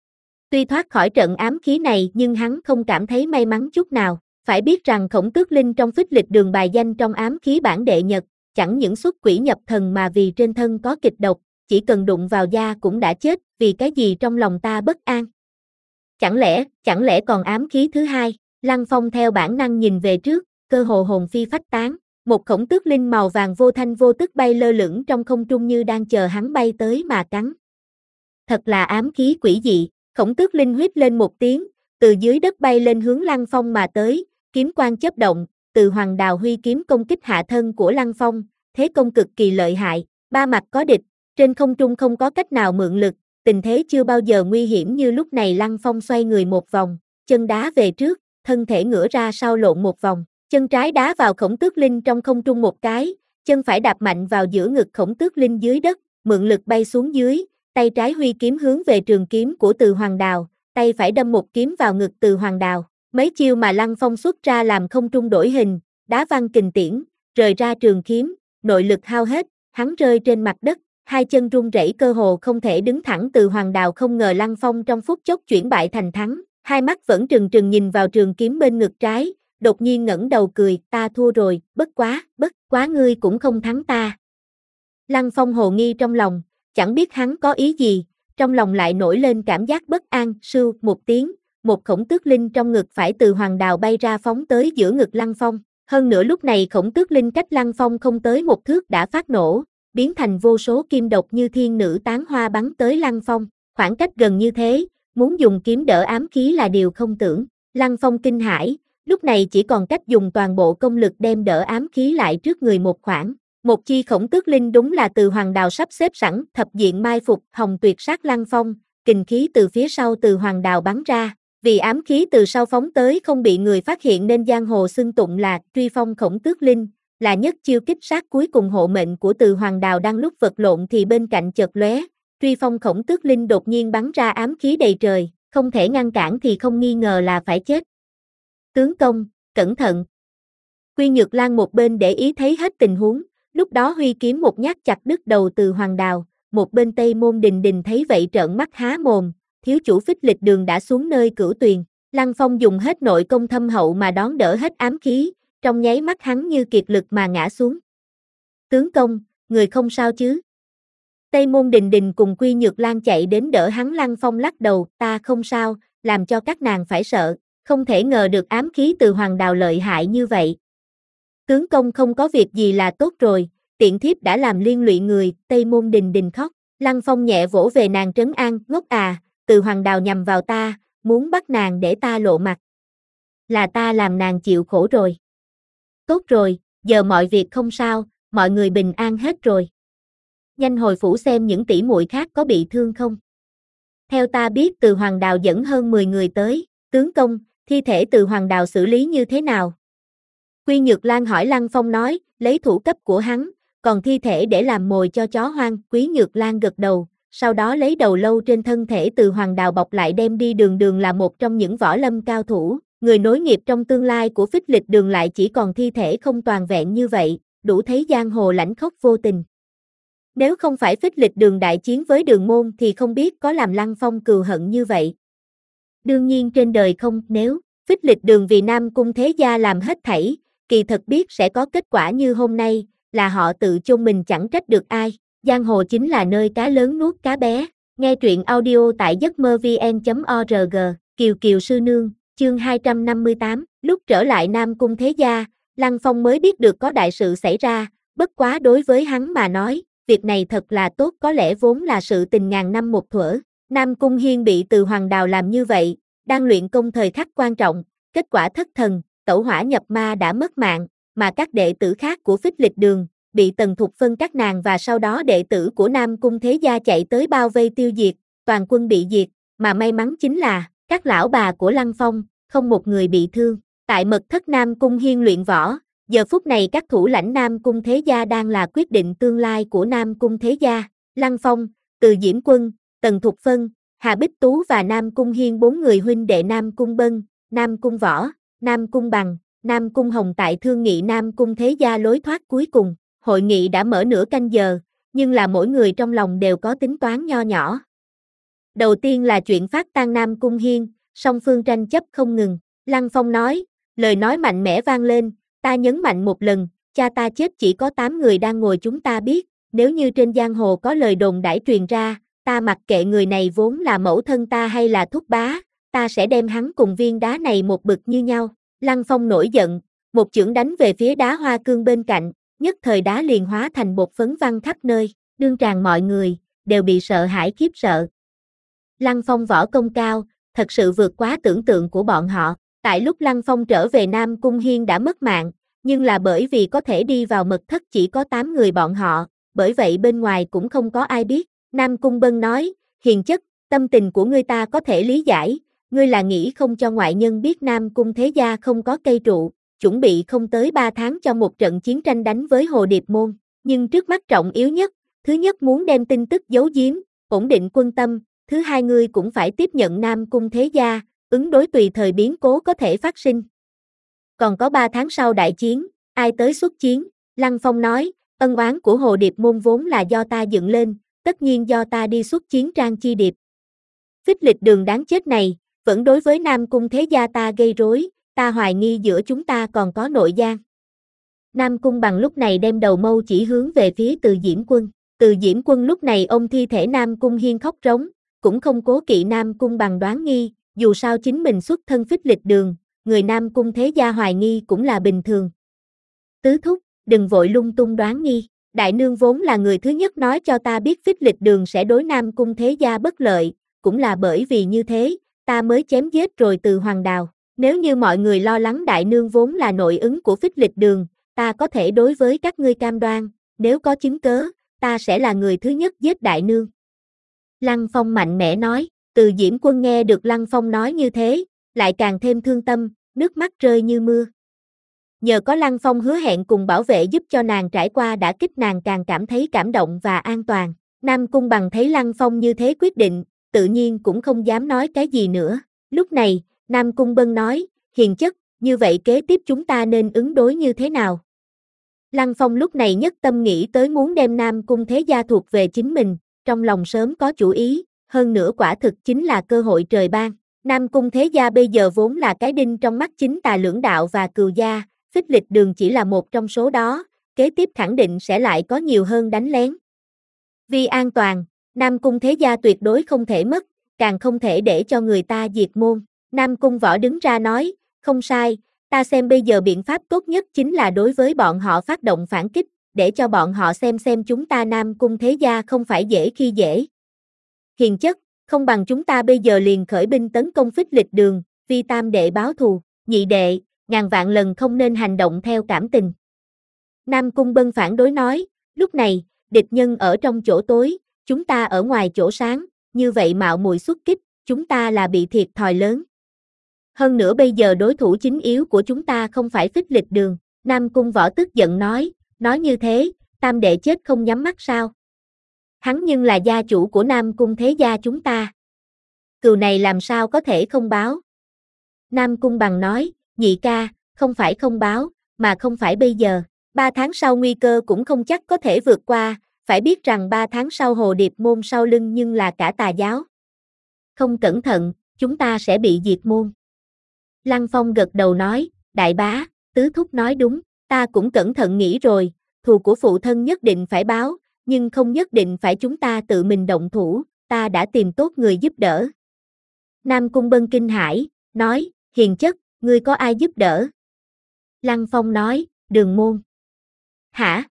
Tuy thoát khỏi trận ám khí này nhưng hắn không cảm thấy may mắn chút nào. Phải biết rằng Khổng Tước Linh trong Phích Lịch Đường bài danh trong ám khí bảng đệ nhật, chẳng những xuất quỷ nhập thần mà vì trên thân có kịch độc, chỉ cần đụng vào da cũng đã chết. Vì cái gì trong lòng ta bất an? Chẳng lẽ, chẳng lẽ còn ám khí thứ hai? Lăng Phong theo bản năng nhìn về trước, cơ hồ hồn phi phách tán. Một khổng tước linh màu vàng vô thanh vô tức bay lơ lửng trong không trung như đang chờ hắn bay tới mà cắn. Thật là ám khí quỷ dị. Khổng tước linh huýt lên một tiếng, từ dưới đất bay lên hướng Lăng Phong mà tới, kiếm quang chớp động, Từ Hoàng Đào huy kiếm công kích hạ thân của Lăng Phong, thế công cực kỳ lợi hại, ba mặt có địch, trên không trung không có cách nào mượn lực, tình thế chưa bao giờ nguy hiểm như lúc này. Lăng Phong xoay người một vòng, chân đá về trước, thân thể ngửa ra sau lộn một vòng, chân trái đá vào khổng tước linh trong không trung một cái, chân phải đạp mạnh vào giữa ngực khổng tước linh dưới đất, mượn lực bay xuống dưới, tay trái huy kiếm hướng về trường kiếm của Từ Hoàng Đào, tay phải đâm một kiếm vào ngực Từ Hoàng Đào. Mấy chiêu mà Lăng Phong xuất ra làm không trung đổi hình, đá văng kình tiễn, rời ra trường kiếm, nội lực hao hết, hắn rơi trên mặt đất, hai chân run rẩy cơ hồ không thể đứng thẳng. Từ Hoàng Đào không ngờ Lăng Phong trong phút chốc chuyển bại thành thắng, hai mắt vẫn trừng trừng nhìn vào trường kiếm bên ngực trái, đột nhiên ngẩng đầu cười, ta thua rồi, bất quá, bất quá ngươi cũng không thắng ta. Lăng Phong hồ nghi trong lòng, chẳng biết hắn có ý gì, trong lòng lại nổi lên cảm giác bất an, sưu một tiếng, một khổng tước linh trong ngực phải từ hoàng đào bay ra phóng tới giữa ngực Lăng Phong. Hơn nữa lúc này khổng tước linh cách Lăng Phong không tới một thước đã phát nổ, biến thành vô số kim độc như thiên nữ tán hoa bắn tới Lăng Phong. Khoảng cách gần như thế, muốn dùng kiếm đỡ ám khí là điều không tưởng. Lăng Phong kinh hãi, lúc này chỉ còn cách dùng toàn bộ công lực đem đỡ ám khí lại trước người một khoảng. Một chi khổng tước linh đúng là từ hoàng đào sắp xếp sẵn, thập diện mai phục, hồng tuyệt sát Lăng Phong, kình khí từ phía sau từ hoàng đào bắn ra. Vì ám khí từ sau phóng tới không bị người phát hiện nên giang hồ xưng tụng là truy phong khổng tước linh, là nhất chiêu kích sát cuối cùng hộ mệnh của từ hoàng đào. Đang lúc vật lộn thì bên cạnh chợt lóe, truy phong khổng tước linh đột nhiên bắn ra ám khí đầy trời, không thể ngăn cản thì không nghi ngờ là phải chết. Tướng công, cẩn thận. Quy Nhược Lan một bên để ý thấy hết tình huống, lúc đó huy kiếm một nhát chặt đứt đầu từ hoàng đào, một bên Tây Môn Đình Đình thấy vậy trợn mắt há mồm, thiếu chủ Phích Lịch Đường đã xuống nơi Cửu Tuyền. Lăng Phong dùng hết nội công thâm hậu mà đón đỡ hết ám khí, trong nháy mắt hắn như kiệt lực mà ngã xuống. Tướng công, người không sao chứ? Tây Môn Đình Đình cùng Quy Nhược Lan chạy đến đỡ hắn. Lăng Phong lắc đầu, ta không sao, làm cho các nàng phải sợ, không thể ngờ được ám khí từ hoàng đào lợi hại như vậy. Tướng công không có việc gì là tốt rồi, tiện thiếp đã làm liên lụy người. Tây Môn Đình Đình khóc. Lăng Phong nhẹ vỗ về nàng trấn an, ngốc à, từ hoàng đào nhằm vào ta, muốn bắt nàng để ta lộ mặt. Là ta làm nàng chịu khổ rồi. Tốt rồi, giờ mọi việc không sao, mọi người bình an hết rồi. Nhanh hồi phủ xem những tỷ muội khác có bị thương không. Theo ta biết từ hoàng đào dẫn hơn mười người tới. Tướng công, thi thể từ hoàng đào xử lý như thế nào? Quy Nhược Lan hỏi. Lăng Phong nói, lấy thủ cấp của hắn, còn thi thể để làm mồi cho chó hoang. Quý Nhược Lan gật đầu, sau đó lấy đầu lâu trên thân thể từ hoàng đào bọc lại đem đi. Đường Đường là một trong những võ lâm cao thủ, người nối nghiệp trong tương lai của Phích Lịch Đường, lại chỉ còn thi thể không toàn vẹn như vậy, đủ thấy giang hồ lãnh khốc vô tình. Nếu không phải Phích Lịch Đường đại chiến với Đường Môn thì không biết có làm Lăng Phong cừu hận như vậy. Đương nhiên trên đời không nếu, Phích Lịch Đường vì Nam Cung Thế Gia làm hết thảy, kỳ thật biết sẽ có kết quả như hôm nay, là họ tự chôn mình chẳng trách được ai. Giang hồ chính là nơi cá lớn nuốt cá bé. Nghe truyện audio tại giấc mơ vn chấm org. Kiều Kiều sư nương, chương hai trăm năm mươi tám. Lúc trở lại Nam Cung Thế Gia, Lăng Phong mới biết được có đại sự xảy ra, bất quá đối với hắn mà nói, việc này thật là tốt, có lẽ vốn là sự tình ngàn năm một thuở. Nam Cung Hiên bị từ hoàng đào làm như vậy, đang luyện công thời khắc quan trọng, kết quả thất thần, tẩu hỏa nhập ma đã mất mạng, mà các đệ tử khác của Phích Lịch Đường bị Tần Thục Phân các nàng và sau đó đệ tử của Nam Cung Thế Gia chạy tới bao vây tiêu diệt, toàn quân bị diệt, mà may mắn chính là các lão bà của Lăng Phong, không một người bị thương. Tại mật thất Nam Cung Hiên luyện võ, giờ phút này các thủ lãnh Nam Cung Thế Gia đang là quyết định tương lai của Nam Cung Thế Gia. Lăng Phong, Từ Diễm Quân, Tần Thục Phân, Hà Bích Tú và Nam Cung Hiên bốn người huynh đệ Nam Cung Bân, Nam Cung Võ, Nam Cung Bằng, Nam Cung Hồng tại thương nghị Nam Cung Thế Gia lối thoát cuối cùng. Hội nghị đã mở nửa canh giờ, nhưng là mỗi người trong lòng đều có tính toán nho nhỏ. Đầu tiên là chuyện phát tan Nam Cung Hiên, song phương tranh chấp không ngừng. Lăng Phong nói, lời nói mạnh mẽ vang lên, ta nhấn mạnh một lần, cha ta chết chỉ có tám người đang ngồi chúng ta biết, nếu như trên giang hồ có lời đồn đãi truyền ra, ta mặc kệ người này vốn là mẫu thân ta hay là thúc bá, ta sẽ đem hắn cùng viên đá này một bực như nhau. Lăng Phong nổi giận, một chưởng đánh về phía đá hoa cương bên cạnh, nhất thời đá liền hóa thành bột phấn văng khắp nơi, đương tràng mọi người đều bị sợ hãi khiếp sợ. Lăng Phong võ công cao, thật sự vượt quá tưởng tượng của bọn họ. Tại lúc Lăng Phong trở về Nam Cung Hiên đã mất mạng, nhưng là bởi vì có thể đi vào mật thất chỉ có tám người bọn họ, bởi vậy bên ngoài cũng không có ai biết. Nam Cung Bân nói, hiền chất, tâm tình của ngươi ta có thể lý giải, ngươi là nghĩ không cho ngoại nhân biết Nam Cung Thế Gia không có cây trụ, chuẩn bị không tới ba tháng cho một trận chiến tranh đánh với Hồ Điệp Môn, nhưng trước mắt trọng yếu nhất, thứ nhất muốn đem tin tức giấu giếm, ổn định quân tâm, thứ hai ngươi cũng phải tiếp nhận Nam Cung Thế Gia, ứng đối tùy thời biến cố có thể phát sinh. Còn có ba tháng sau đại chiến, ai tới xuất chiến? Lăng Phong nói, ân oán của Hồ Điệp Môn vốn là do ta dựng lên, tất nhiên do ta đi xuất chiến Trang Chi Điệp. Phích Lịch Đường đáng chết này, vẫn đối với Nam Cung Thế Gia ta gây rối, ta hoài nghi giữa chúng ta còn có nội gian. Nam Cung Bằng lúc này đem đầu mâu chỉ hướng về phía Từ Diễm Quân. Từ Diễm Quân lúc này ôm thi thể Nam Cung Hiên khóc rống, cũng không cố kỵ Nam Cung Bằng đoán nghi, dù sao chính mình xuất thân Phích Lịch Đường, người Nam Cung thế gia hoài nghi cũng là bình thường. Tứ thúc, đừng vội lung tung đoán nghi, đại nương vốn là người thứ nhất nói cho ta biết Phích Lịch Đường sẽ đối Nam Cung thế gia bất lợi, cũng là bởi vì như thế, ta mới chém giết rồi Từ Hoàng Đào. Nếu như mọi người lo lắng đại nương vốn là nội ứng của Phích Lịch Đường, ta có thể đối với các ngươi cam đoan, nếu có chứng cớ, ta sẽ là người thứ nhất giết đại nương. Lăng Phong mạnh mẽ nói, Từ Diễm Quân nghe được Lăng Phong nói như thế, lại càng thêm thương tâm, nước mắt rơi như mưa. Nhờ có Lăng Phong hứa hẹn cùng bảo vệ giúp cho nàng trải qua đã kích nàng càng cảm thấy cảm động và an toàn. Nam Cung Bằng thấy Lăng Phong như thế quyết định, tự nhiên cũng không dám nói cái gì nữa. Lúc này, Nam Cung Bân nói, hiền chất, như vậy kế tiếp chúng ta nên ứng đối như thế nào? Lăng Phong lúc này nhất tâm nghĩ tới muốn đem Nam Cung thế gia thuộc về chính mình, trong lòng sớm có chủ ý, hơn nữa quả thực chính là cơ hội trời ban. Nam Cung thế gia bây giờ vốn là cái đinh trong mắt chính tà lưỡng đạo và cừu gia, Phích Lịch Đường chỉ là một trong số đó, kế tiếp khẳng định sẽ lại có nhiều hơn đánh lén. Vì an toàn, Nam Cung thế gia tuyệt đối không thể mất, càng không thể để cho người ta diệt môn. Nam Cung Võ đứng ra nói, không sai, ta xem bây giờ biện pháp tốt nhất chính là đối với bọn họ phát động phản kích, để cho bọn họ xem xem chúng ta Nam Cung thế gia không phải dễ khi dễ. Hiền chất, không bằng chúng ta bây giờ liền khởi binh tấn công Phích Lịch Đường, vì tam đệ báo thù, nhị đệ, ngàn vạn lần không nên hành động theo cảm tình. Nam Cung Bân phản đối nói, lúc này, địch nhân ở trong chỗ tối, chúng ta ở ngoài chỗ sáng, như vậy mạo muội xuất kích, chúng ta là bị thiệt thòi lớn. Hơn nữa bây giờ đối thủ chính yếu của chúng ta không phải Phích Lịch Đường, Nam Cung Võ tức giận nói, nói như thế, tam đệ chết không nhắm mắt sao? Hắn nhưng là gia chủ của Nam Cung thế gia chúng ta. Cừu này làm sao có thể không báo? Nam Cung Bằng nói, nhị ca, không phải không báo, mà không phải bây giờ, ba tháng sau nguy cơ cũng không chắc có thể vượt qua, phải biết rằng ba tháng sau Hồ Điệp môn sau lưng nhưng là cả tà giáo. Không cẩn thận, chúng ta sẽ bị diệt môn. Lăng Phong gật đầu nói, đại bá, tứ thúc nói đúng, ta cũng cẩn thận nghĩ rồi, thù của phụ thân nhất định phải báo, nhưng không nhất định phải chúng ta tự mình động thủ, ta đã tìm tốt người giúp đỡ. Nam Cung Bân kinh hãi, nói, hiền chất, ngươi có ai giúp đỡ? Lăng Phong nói, Đường môn. Hả?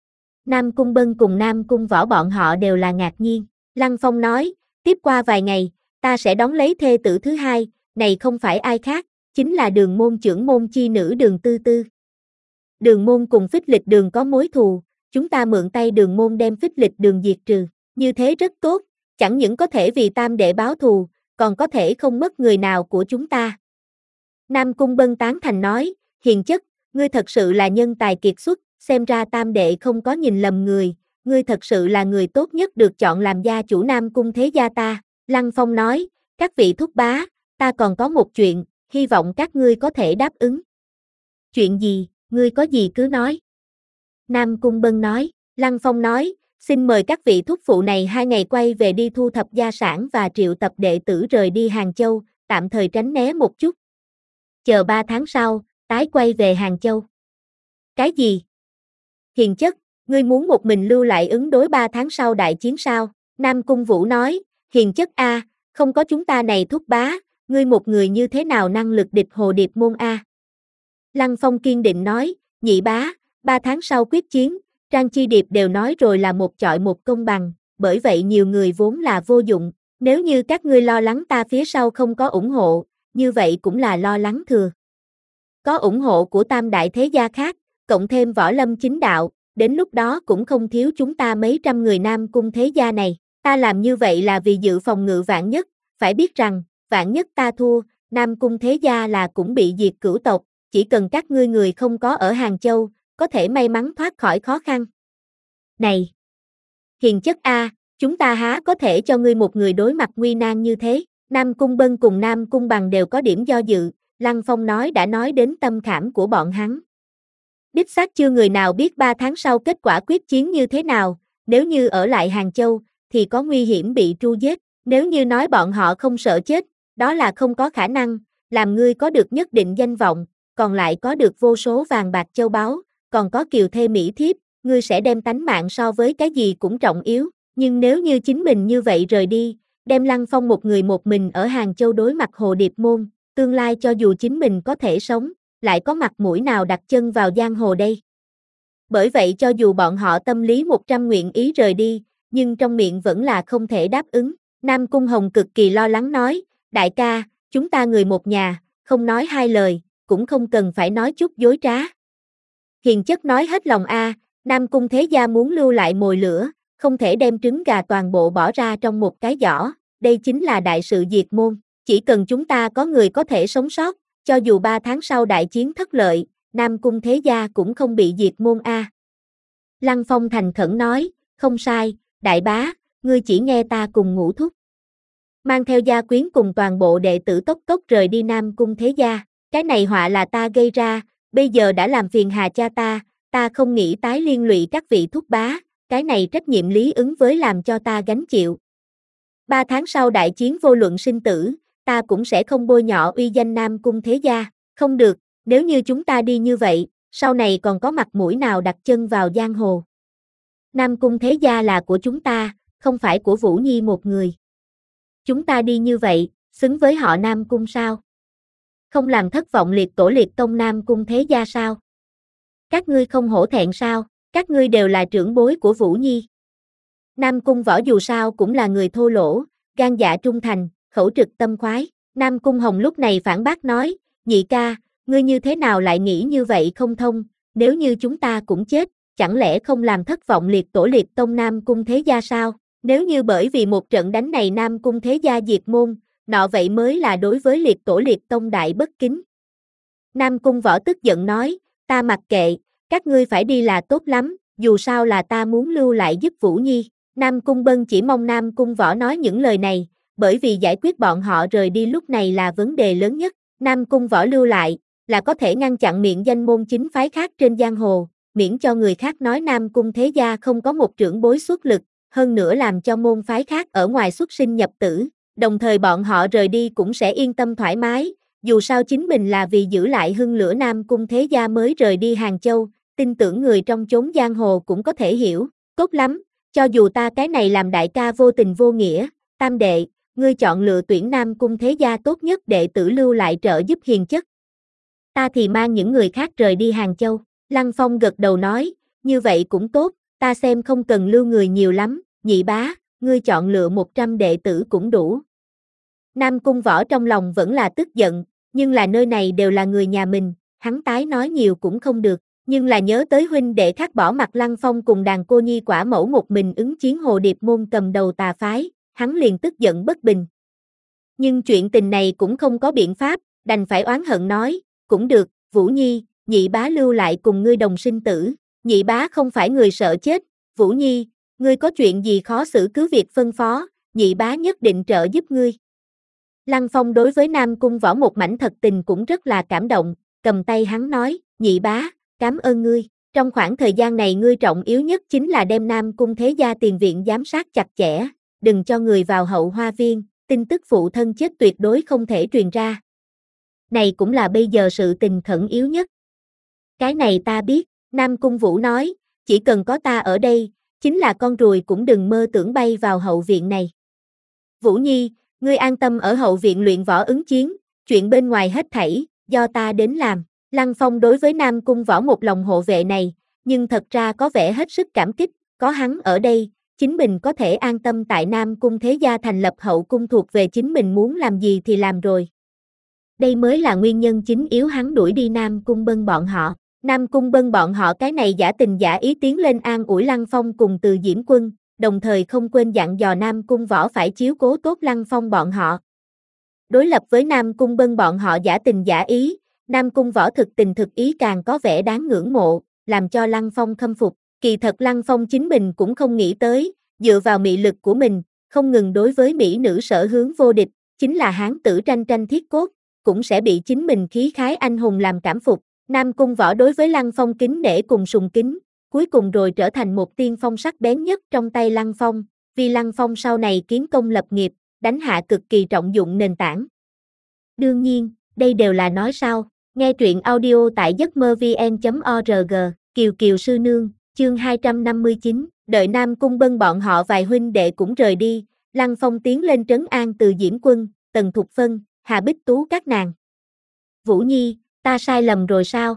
Nam Cung Bân cùng Nam Cung Võ bọn họ đều là ngạc nhiên. Lăng Phong nói, tiếp qua vài ngày, ta sẽ đón lấy thê tử thứ hai, này không phải ai khác, chính là Đường môn trưởng môn chi nữ Đường Tư Tư. Đường môn cùng Phích Lịch Đường có mối thù, chúng ta mượn tay Đường môn đem Phích Lịch Đường diệt trừ, như thế rất tốt, chẳng những có thể vì tam đệ báo thù, còn có thể không mất người nào của chúng ta. Nam Cung Bân tán thành nói, hiền chất, ngươi thật sự là nhân tài kiệt xuất, xem ra tam đệ không có nhìn lầm người, ngươi thật sự là người tốt nhất được chọn làm gia chủ Nam Cung thế gia ta. Lăng Phong nói, các vị thúc bá, ta còn có một chuyện, hy vọng các ngươi có thể đáp ứng. Chuyện gì, ngươi có gì cứ nói. Nam Cung Bân nói, Lăng Phong nói, xin mời các vị thúc phụ này hai ngày quay về đi thu thập gia sản và triệu tập đệ tử rời đi Hàng Châu, tạm thời tránh né một chút. Chờ ba tháng sau, tái quay về Hàng Châu. Cái gì? Hiền chất, ngươi muốn một mình lưu lại ứng đối ba tháng sau đại chiến sao? Nam Cung Vũ nói, hiền chất a, không có chúng ta này thúc bá, ngươi một người như thế nào năng lực địch Hồ Điệp môn a? Lăng Phong kiên định nói, nhị bá, ba tháng sau quyết chiến, Trang Chi Điệp đều nói rồi là một chọi một công bằng, bởi vậy nhiều người vốn là vô dụng, nếu như các ngươi lo lắng ta phía sau không có ủng hộ, như vậy cũng là lo lắng thừa. Có ủng hộ của tam đại thế gia khác, cộng thêm võ lâm chính đạo, đến lúc đó cũng không thiếu chúng ta mấy trăm người Nam Cung thế gia này, ta làm như vậy là vì dự phòng ngự vạn nhất, phải biết rằng, vạn nhất ta thua, Nam Cung thế gia là cũng bị diệt cửu tộc, chỉ cần các ngươi người không có ở Hàng Châu, có thể may mắn thoát khỏi khó khăn. Này! Hiền chất a, chúng ta há có thể cho ngươi một người đối mặt nguy nan như thế? Nam Cung Bân cùng Nam Cung Bằng đều có điểm do dự, Lăng Phong nói đã nói đến tâm khảm của bọn hắn. Đích xác chưa người nào biết ba tháng sau kết quả quyết chiến như thế nào, nếu như ở lại Hàng Châu, thì có nguy hiểm bị tru giết, nếu như nói bọn họ không sợ chết, đó là không có khả năng, làm ngươi có được nhất định danh vọng, còn lại có được vô số vàng bạc châu báu, còn có kiều thê mỹ thiếp, ngươi sẽ đem tánh mạng so với cái gì cũng trọng yếu, nhưng nếu như chính mình như vậy rời đi, đem Lăng Phong một người một mình ở Hàng Châu đối mặt Hồ Điệp môn, tương lai cho dù chính mình có thể sống, lại có mặt mũi nào đặt chân vào giang hồ đây. Bởi vậy cho dù bọn họ tâm lý một trăm nguyện ý rời đi, nhưng trong miệng vẫn là không thể đáp ứng. Nam Cung Hồng cực kỳ lo lắng nói, đại ca, chúng ta người một nhà, không nói hai lời, cũng không cần phải nói chút dối trá. Hiền chất nói hết lòng a, Nam Cung thế gia muốn lưu lại mồi lửa, không thể đem trứng gà toàn bộ bỏ ra trong một cái giỏ, đây chính là đại sự diệt môn, chỉ cần chúng ta có người có thể sống sót, cho dù ba tháng sau đại chiến thất lợi, Nam Cung thế gia cũng không bị diệt môn a. Lăng Phong thành khẩn nói, không sai, đại bá, ngươi chỉ nghe ta cùng ngũ thúc. Mang theo gia quyến cùng toàn bộ đệ tử tốc tốc rời đi Nam Cung thế gia, cái này họa là ta gây ra, bây giờ đã làm phiền hà cha ta, ta không nghĩ tái liên lụy các vị thúc bá, cái này trách nhiệm lý ứng với làm cho ta gánh chịu. Ba tháng sau đại chiến vô luận sinh tử, ta cũng sẽ không bôi nhọ uy danh Nam Cung thế gia, không được, nếu như chúng ta đi như vậy, sau này còn có mặt mũi nào đặt chân vào giang hồ. Nam Cung thế gia là của chúng ta, không phải của Vũ Nhi một người. Chúng ta đi như vậy, xứng với họ Nam Cung sao? Không làm thất vọng liệt tổ liệt tông Nam Cung thế gia sao? Các ngươi không hổ thẹn sao? Các ngươi đều là trưởng bối của Vũ Nhi. Nam Cung Võ dù sao cũng là người thô lỗ, gan dạ trung thành, khẩu trực tâm khoái. Nam Cung Hồng lúc này phản bác nói, nhị ca, ngươi như thế nào lại nghĩ như vậy không thông, nếu như chúng ta cũng chết, chẳng lẽ không làm thất vọng liệt tổ liệt tông Nam Cung thế gia sao? Nếu như bởi vì một trận đánh này Nam Cung thế gia diệt môn, nọ vậy mới là đối với liệt tổ liệt tông đại bất kính. Nam Cung Võ tức giận nói, ta mặc kệ, các ngươi phải đi là tốt lắm, dù sao là ta muốn lưu lại giúp Vũ Nhi. Nam Cung Bân chỉ mong Nam Cung Võ nói những lời này, bởi vì giải quyết bọn họ rời đi lúc này là vấn đề lớn nhất. Nam Cung Võ lưu lại, là có thể ngăn chặn miệng danh môn chính phái khác trên giang hồ, miễn cho người khác nói Nam Cung thế gia không có một trưởng bối xuất lực, hơn nữa làm cho môn phái khác ở ngoài xuất sinh nhập tử, đồng thời bọn họ rời đi cũng sẽ yên tâm thoải mái, dù sao chính mình là vì giữ lại hưng lửa Nam Cung thế gia mới rời đi Hàng Châu, tin tưởng người trong chốn giang hồ cũng có thể hiểu, tốt lắm, cho dù ta cái này làm đại ca vô tình vô nghĩa, tam đệ, ngươi chọn lựa tuyển Nam Cung thế gia tốt nhất đệ tử lưu lại trợ giúp hiền chất. Ta thì mang những người khác rời đi Hàng Châu. Lăng Phong gật đầu nói, như vậy cũng tốt, ta xem không cần lưu người nhiều lắm, nhị bá, ngươi chọn lựa một trăm đệ tử cũng đủ. Nam Cung Võ trong lòng vẫn là tức giận, nhưng là nơi này đều là người nhà mình, hắn tái nói nhiều cũng không được, nhưng là nhớ tới huynh đệ khác bỏ mặt Lăng Phong cùng đàn cô nhi quả mẫu một mình ứng chiến Hồ Điệp môn cầm đầu tà phái, hắn liền tức giận bất bình. Nhưng chuyện tình này cũng không có biện pháp, đành phải oán hận nói, cũng được, Vũ Nhi, nhị bá lưu lại cùng ngươi đồng sinh tử, nhị bá không phải người sợ chết, Vũ Nhi, ngươi có chuyện gì khó xử cứ việc phân phó, nhị bá nhất định trợ giúp ngươi. Lăng Phong đối với Nam Cung Võ một mảnh thật tình cũng rất là cảm động, cầm tay hắn nói, nhị bá, cảm ơn ngươi, trong khoảng thời gian này ngươi trọng yếu nhất chính là đem Nam Cung thế gia tiền viện giám sát chặt chẽ, đừng cho người vào hậu hoa viên, tin tức phụ thân chết tuyệt đối không thể truyền ra. Này cũng là bây giờ sự tình khẩn yếu nhất. Cái này ta biết, Nam Cung Vũ nói, chỉ cần có ta ở đây, chính là con ruồi cũng đừng mơ tưởng bay vào hậu viện này. Vũ Nhi, ngươi an tâm ở hậu viện luyện võ ứng chiến, chuyện bên ngoài hết thảy, do ta đến làm. Lăng Phong đối với Nam Cung Võ một lòng hộ vệ này, nhưng thật ra có vẻ hết sức cảm kích, có hắn ở đây, chính mình có thể an tâm tại Nam Cung thế gia thành lập hậu cung thuộc về chính mình muốn làm gì thì làm rồi. Đây mới là nguyên nhân chính yếu hắn đuổi đi Nam Cung Bân bọn họ. Nam Cung Bân bọn họ cái này giả tình giả ý tiến lên an ủi Lăng Phong cùng Từ Diễm Quân, đồng thời không quên dặn dò Nam Cung Võ phải chiếu cố tốt Lăng Phong bọn họ. Đối lập với Nam Cung Bân bọn họ giả tình giả ý, Nam Cung Võ thực tình thực ý càng có vẻ đáng ngưỡng mộ, làm cho Lăng Phong khâm phục. Kỳ thật Lăng Phong chính mình cũng không nghĩ tới, dựa vào mị lực của mình, không ngừng đối với mỹ nữ sở hướng vô địch, chính là hán tử tranh tranh thiết cốt, cũng sẽ bị chính mình khí khái anh hùng làm cảm phục. Nam Cung Võ đối với Lăng Phong kính nể cùng sùng kính, cuối cùng rồi trở thành một tiên phong sắc bén nhất trong tay Lăng Phong, vì Lăng Phong sau này kiến công lập nghiệp, đánh hạ cực kỳ trọng dụng nền tảng. Đương nhiên, đây đều là nói sau, nghe truyện audio tại giấc mơ vn chấm org. Kiều Kiều sư nương, chương hai trăm năm mươi chín, đợi Nam Cung Bân bọn họ vài huynh đệ cũng rời đi, Lăng Phong tiến lên trấn an Từ Diễm Quân, Tần Thục Phân, Hà Bích Tú các nàng. Vũ Nhi, ta sai lầm rồi sao?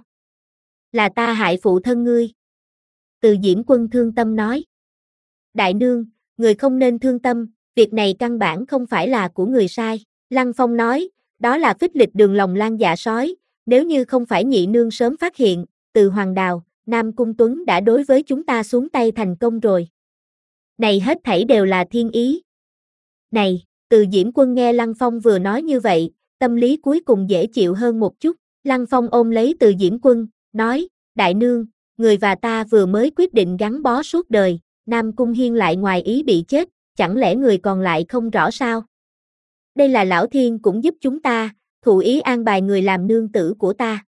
Là ta hại phụ thân ngươi. Từ Diễm Quân thương tâm nói. Đại nương, người không nên thương tâm, việc này căn bản không phải là của người sai. Lăng Phong nói, đó là phích lịch đường lòng lan dạ sói, nếu như không phải nhị nương sớm phát hiện, từ Hoàng Đào, Nam Cung Tuấn đã đối với chúng ta xuống tay thành công rồi. Này hết thảy đều là thiên ý. Này, Từ Diễm Quân nghe Lăng Phong vừa nói như vậy, tâm lý cuối cùng dễ chịu hơn một chút. Lăng Phong ôm lấy Từ Diễm Quân, nói, đại nương, người và ta vừa mới quyết định gắn bó suốt đời, Nam Cung Hiên lại ngoài ý bị chết, chẳng lẽ người còn lại không rõ sao? Đây là Lão Thiên cũng giúp chúng ta, thụ ý an bài người làm nương tử của ta.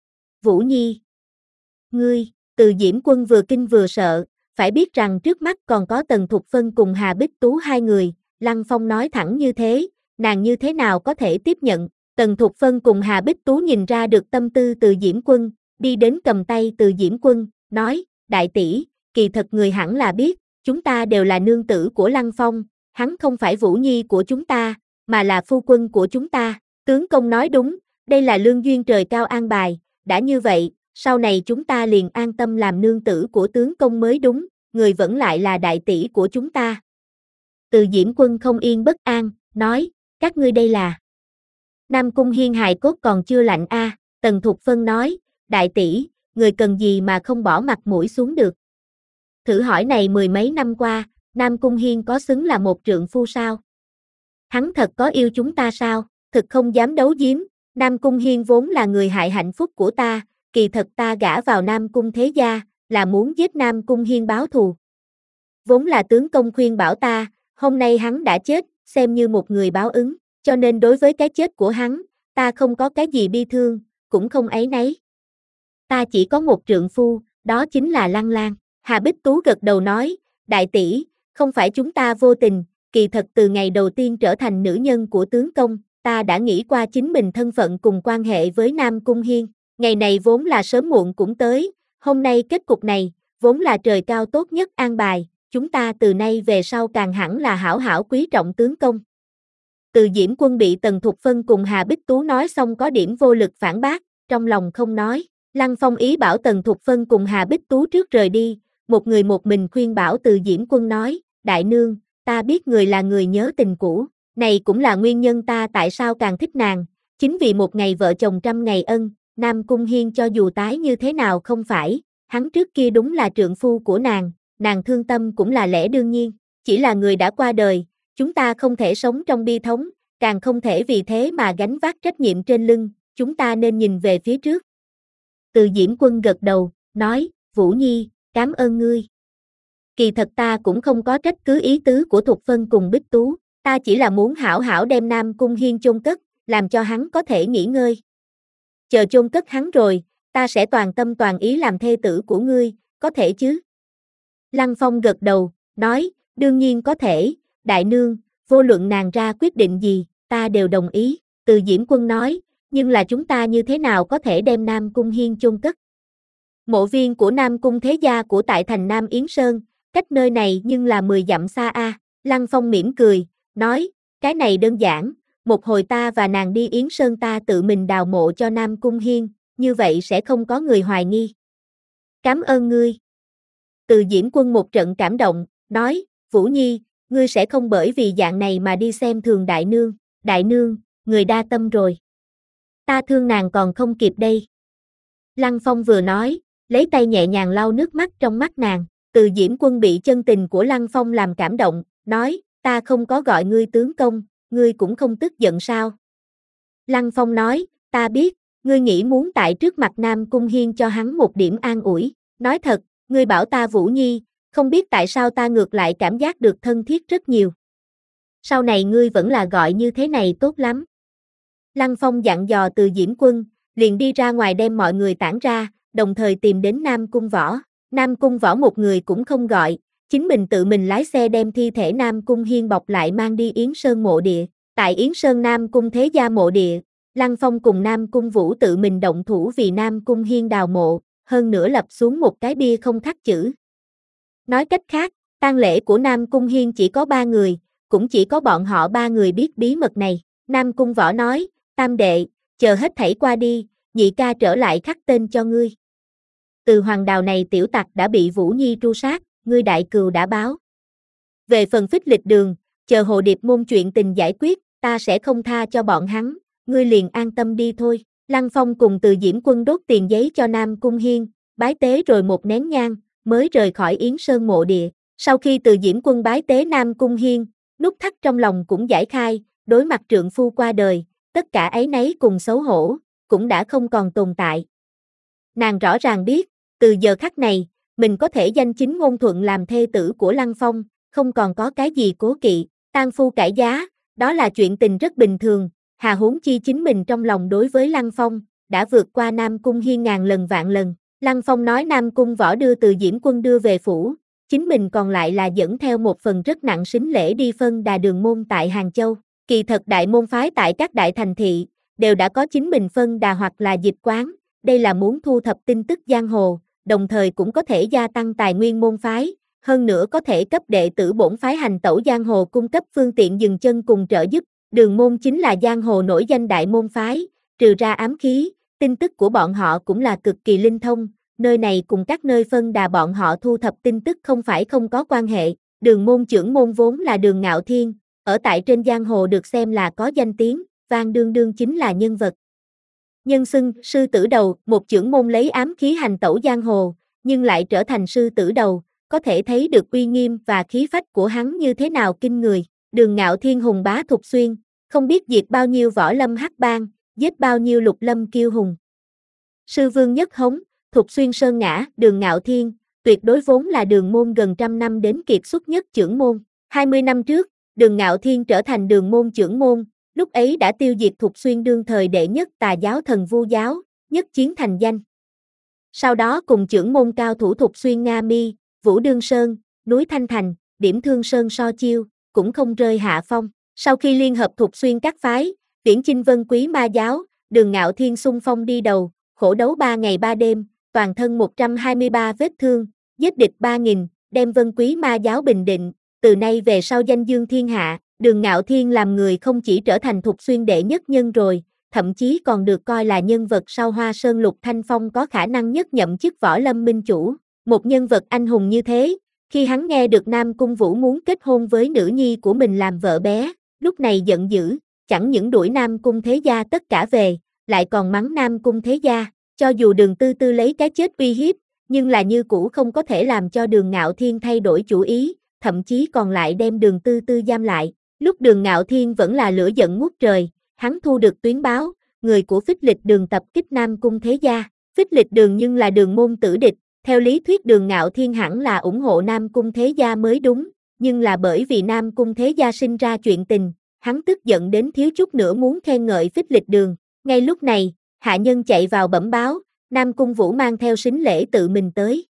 Vũ Nhi. Ngươi, Từ Diễm Quân vừa kinh vừa sợ, phải biết rằng trước mắt còn có Tần Thục Phân cùng Hà Bích Tú hai người, Lăng Phong nói thẳng như thế, nàng như thế nào có thể tiếp nhận? Tần Thục Phân cùng Hà Bích Tú nhìn ra được tâm tư Từ Diễm Quân, đi đến cầm tay Từ Diễm Quân, nói, đại tỷ, kỳ thật người hẳn là biết, chúng ta đều là nương tử của Lăng Phong, hắn không phải Vũ Nhi của chúng ta, mà là phu quân của chúng ta. Tướng công nói đúng, đây là lương duyên trời cao an bài, đã như vậy, sau này chúng ta liền an tâm làm nương tử của tướng công mới đúng, người vẫn lại là đại tỷ của chúng ta. Từ Diễm Quân không yên bất an, nói, các ngươi đây là Nam Cung Hiên hài cốt còn chưa lạnh a. À. Tần Thục Phân nói, đại tỷ, người cần gì mà không bỏ mặt mũi xuống được. Thử hỏi này mười mấy năm qua, Nam Cung Hiên có xứng là một trượng phu sao? Hắn thật có yêu chúng ta sao? Thực không dám đấu giếm, Nam Cung Hiên vốn là người hại hạnh phúc của ta, kỳ thật ta gả vào Nam Cung thế gia, là muốn giết Nam Cung Hiên báo thù. Vốn là tướng công khuyên bảo ta, hôm nay hắn đã chết, xem như một người báo ứng, cho nên đối với cái chết của hắn, ta không có cái gì bi thương, cũng không áy náy. Ta chỉ có một trượng phu, đó chính là Lăng Lang. Hà Bích Tú gật đầu nói, đại tỷ, không phải chúng ta vô tình, kỳ thật từ ngày đầu tiên trở thành nữ nhân của tướng công, ta đã nghĩ qua chính mình thân phận cùng quan hệ với Nam Cung Hiên, ngày này vốn là sớm muộn cũng tới, hôm nay kết cục này, vốn là trời cao tốt nhất an bài, chúng ta từ nay về sau càng hẳn là hảo hảo quý trọng tướng công. Từ Diễm Quân bị Tần Thục Phân cùng Hà Bích Tú nói xong có điểm vô lực phản bác, trong lòng không nói, Lăng Phong ý bảo Tần Thục Phân cùng Hà Bích Tú trước rời đi, một người một mình khuyên bảo Từ Diễm Quân nói, đại nương, ta biết người là người nhớ tình cũ, này cũng là nguyên nhân ta tại sao càng thích nàng, chính vì một ngày vợ chồng trăm ngày ân, Nam Cung Hiên cho dù tái như thế nào không phải, hắn trước kia đúng là trượng phu của nàng, nàng thương tâm cũng là lẽ đương nhiên, chỉ là người đã qua đời, chúng ta không thể sống trong bi thống, càng không thể vì thế mà gánh vác trách nhiệm trên lưng, chúng ta nên nhìn về phía trước. Từ Diễm Quân gật đầu, nói, Vũ Nhi, cảm ơn ngươi. Kỳ thật ta cũng không có trách cứ ý tứ của Thục Phân cùng Bích Tú, ta chỉ là muốn hảo hảo đem Nam Cung Hiên chôn cất, làm cho hắn có thể nghỉ ngơi. Chờ chôn cất hắn rồi, ta sẽ toàn tâm toàn ý làm thê tử của ngươi, có thể chứ? Lăng Phong gật đầu, nói, đương nhiên có thể, đại nương, vô luận nàng ra quyết định gì, ta đều đồng ý. Từ Diễm Quân nói, nhưng là chúng ta như thế nào có thể đem Nam Cung Hiên chôn cất? Mộ viên của Nam Cung thế gia của tại thành Nam Yến Sơn, cách nơi này nhưng là mười dặm xa a. À. Lăng Phong mỉm cười, nói, cái này đơn giản, một hồi ta và nàng đi Yến Sơn ta tự mình đào mộ cho Nam Cung Hiên, như vậy sẽ không có người hoài nghi. Cảm ơn ngươi. Từ Diễm Quân một trận cảm động, nói, Vũ Nhi, ngươi sẽ không bởi vì dạng này mà đi xem thường đại nương, đại nương, người đa tâm rồi. Ta thương nàng còn không kịp đây. Lăng Phong vừa nói, lấy tay nhẹ nhàng lau nước mắt trong mắt nàng, Từ Diễm Quân bị chân tình của Lăng Phong làm cảm động, nói, ta không có gọi ngươi tướng công, ngươi cũng không tức giận sao? Lăng Phong nói, ta biết, ngươi nghĩ muốn tại trước mặt Nam Cung Hiên cho hắn một điểm an ủi, nói thật, ngươi bảo ta Vũ Nhi, không biết tại sao ta ngược lại cảm giác được thân thiết rất nhiều. Sau này ngươi vẫn là gọi như thế này tốt lắm. Lăng Phong dặn dò Từ Diễm Quân, liền đi ra ngoài đem mọi người tản ra, đồng thời tìm đến Nam Cung Võ. Nam Cung Võ một người cũng không gọi, chính mình tự mình lái xe đem thi thể Nam Cung Hiên bọc lại mang đi Yến Sơn mộ địa. Tại Yến Sơn Nam Cung thế gia mộ địa, Lăng Phong cùng Nam Cung Vũ tự mình động thủ vì Nam Cung Hiên đào mộ, hơn nữa lập xuống một cái bia không khắc chữ. Nói cách khác, tang lễ của Nam Cung Hiên chỉ có ba người, cũng chỉ có bọn họ ba người biết bí mật này. Nam Cung Võ nói, tam đệ, chờ hết thảy qua đi, nhị ca trở lại khắc tên cho ngươi. Từ hoàng đào này tiểu tặc đã bị Vũ Nhi tru sát, ngươi đại cừu đã báo. Về phần Phích Lịch Đường, chờ Hồ Điệp môn chuyện tình giải quyết, ta sẽ không tha cho bọn hắn, ngươi liền an tâm đi thôi. Lăng Phong cùng Từ Diễm Quân đốt tiền giấy cho Nam Cung Hiên, bái tế rồi một nén nhang, mới rời khỏi Yến Sơn mộ địa. Sau khi Từ Diễm Quân bái tế Nam Cung Hiên, nút thắt trong lòng cũng giải khai, đối mặt trượng phu qua đời, tất cả áy náy cùng xấu hổ, cũng đã không còn tồn tại. Nàng rõ ràng biết, từ giờ khắc này, mình có thể danh chính ngôn thuận làm thê tử của Lăng Phong, không còn có cái gì cố kỵ, tang phu cải giá, đó là chuyện tình rất bình thường, hà huống chi chính mình trong lòng đối với Lăng Phong, đã vượt qua Nam Cung Hiên ngàn lần vạn lần. Lăng Phong nói Nam Cung Võ đưa Từ Diễm Quân đưa về phủ, chính mình còn lại là dẫn theo một phần rất nặng sính lễ đi phân đà đường môn tại Hàng Châu. Kỳ thật đại môn phái tại các đại thành thị, đều đã có chính mình phân đà hoặc là dịch quán, đây là muốn thu thập tin tức giang hồ, đồng thời cũng có thể gia tăng tài nguyên môn phái, hơn nữa có thể cấp đệ tử bổn phái hành tẩu giang hồ cung cấp phương tiện dừng chân cùng trợ giúp. Đường môn chính là giang hồ nổi danh đại môn phái, trừ ra ám khí, tin tức của bọn họ cũng là cực kỳ linh thông, nơi này cùng các nơi phân đà bọn họ thu thập tin tức không phải không có quan hệ. Đường môn trưởng môn vốn là Đường Ngạo Thiên, ở tại trên giang hồ được xem là có danh tiếng, Vang Đương Đương chính là nhân vật nhân xưng sư tử đầu, một trưởng môn lấy ám khí hành tẩu giang hồ, nhưng lại trở thành sư tử đầu, có thể thấy được uy nghiêm và khí phách của hắn như thế nào kinh người. Đường Ngạo Thiên hùng bá Thục Xuyên, không biết diệt bao nhiêu võ lâm hắc bang, giết bao nhiêu lục lâm kiêu hùng. Sư vương nhất hống, Thục Xuyên sơn ngã, Đường Ngạo Thiên, tuyệt đối vốn là đường môn gần trăm năm đến kiệt xuất nhất trưởng môn. hai mươi năm trước, Đường Ngạo Thiên trở thành đường môn trưởng môn, lúc ấy đã tiêu diệt Thục Xuyên đương thời đệ nhất tà giáo Thần Vu giáo, nhất chiến thành danh. Sau đó cùng trưởng môn cao thủ Thục Xuyên Nga Mi, Vũ Đương Sơn, núi Thanh Thành, Điểm Thương Sơn so chiêu, cũng không rơi hạ phong. Sau khi liên hợp Thục Xuyên các phái, viễn chinh Vân Quý Ma giáo, Đường Ngạo Thiên xung phong đi đầu, khổ đấu ba ngày ba đêm, toàn thân một trăm hai mươi ba vết thương, giết địch ba nghìn, đem Vân Quý Ma giáo bình định, từ nay về sau danh dương thiên hạ. Đường Ngạo Thiên làm người không chỉ trở thành Thục Xuyên đệ nhất nhân rồi, thậm chí còn được coi là nhân vật sau Hoa Sơn Lục Thanh Phong có khả năng nhất nhậm chức võ lâm minh chủ. Một nhân vật anh hùng như thế, khi hắn nghe được Nam Cung Vũ muốn kết hôn với nữ nhi của mình làm vợ bé, lúc này giận dữ, chẳng những đuổi Nam Cung Thế Gia tất cả về, lại còn mắng Nam Cung Thế Gia, cho dù Đường Tư Tư lấy cái chết uy hiếp, nhưng là như cũ không có thể làm cho Đường Ngạo Thiên thay đổi chủ ý, thậm chí còn lại đem Đường Tư Tư giam lại. Lúc Đường Ngạo Thiên vẫn là lửa giận ngút trời, hắn thu được tuyến báo, người của Phích Lịch Đường tập kích Nam Cung Thế Gia. Phích Lịch Đường nhưng là đường môn tử địch, theo lý thuyết Đường Ngạo Thiên hẳn là ủng hộ Nam Cung Thế Gia mới đúng, nhưng là bởi vì Nam Cung Thế Gia sinh ra chuyện tình, hắn tức giận đến thiếu chút nữa muốn khen ngợi Phích Lịch Đường. Ngay lúc này, hạ nhân chạy vào bẩm báo, Nam Cung Vũ mang theo sính lễ tự mình tới.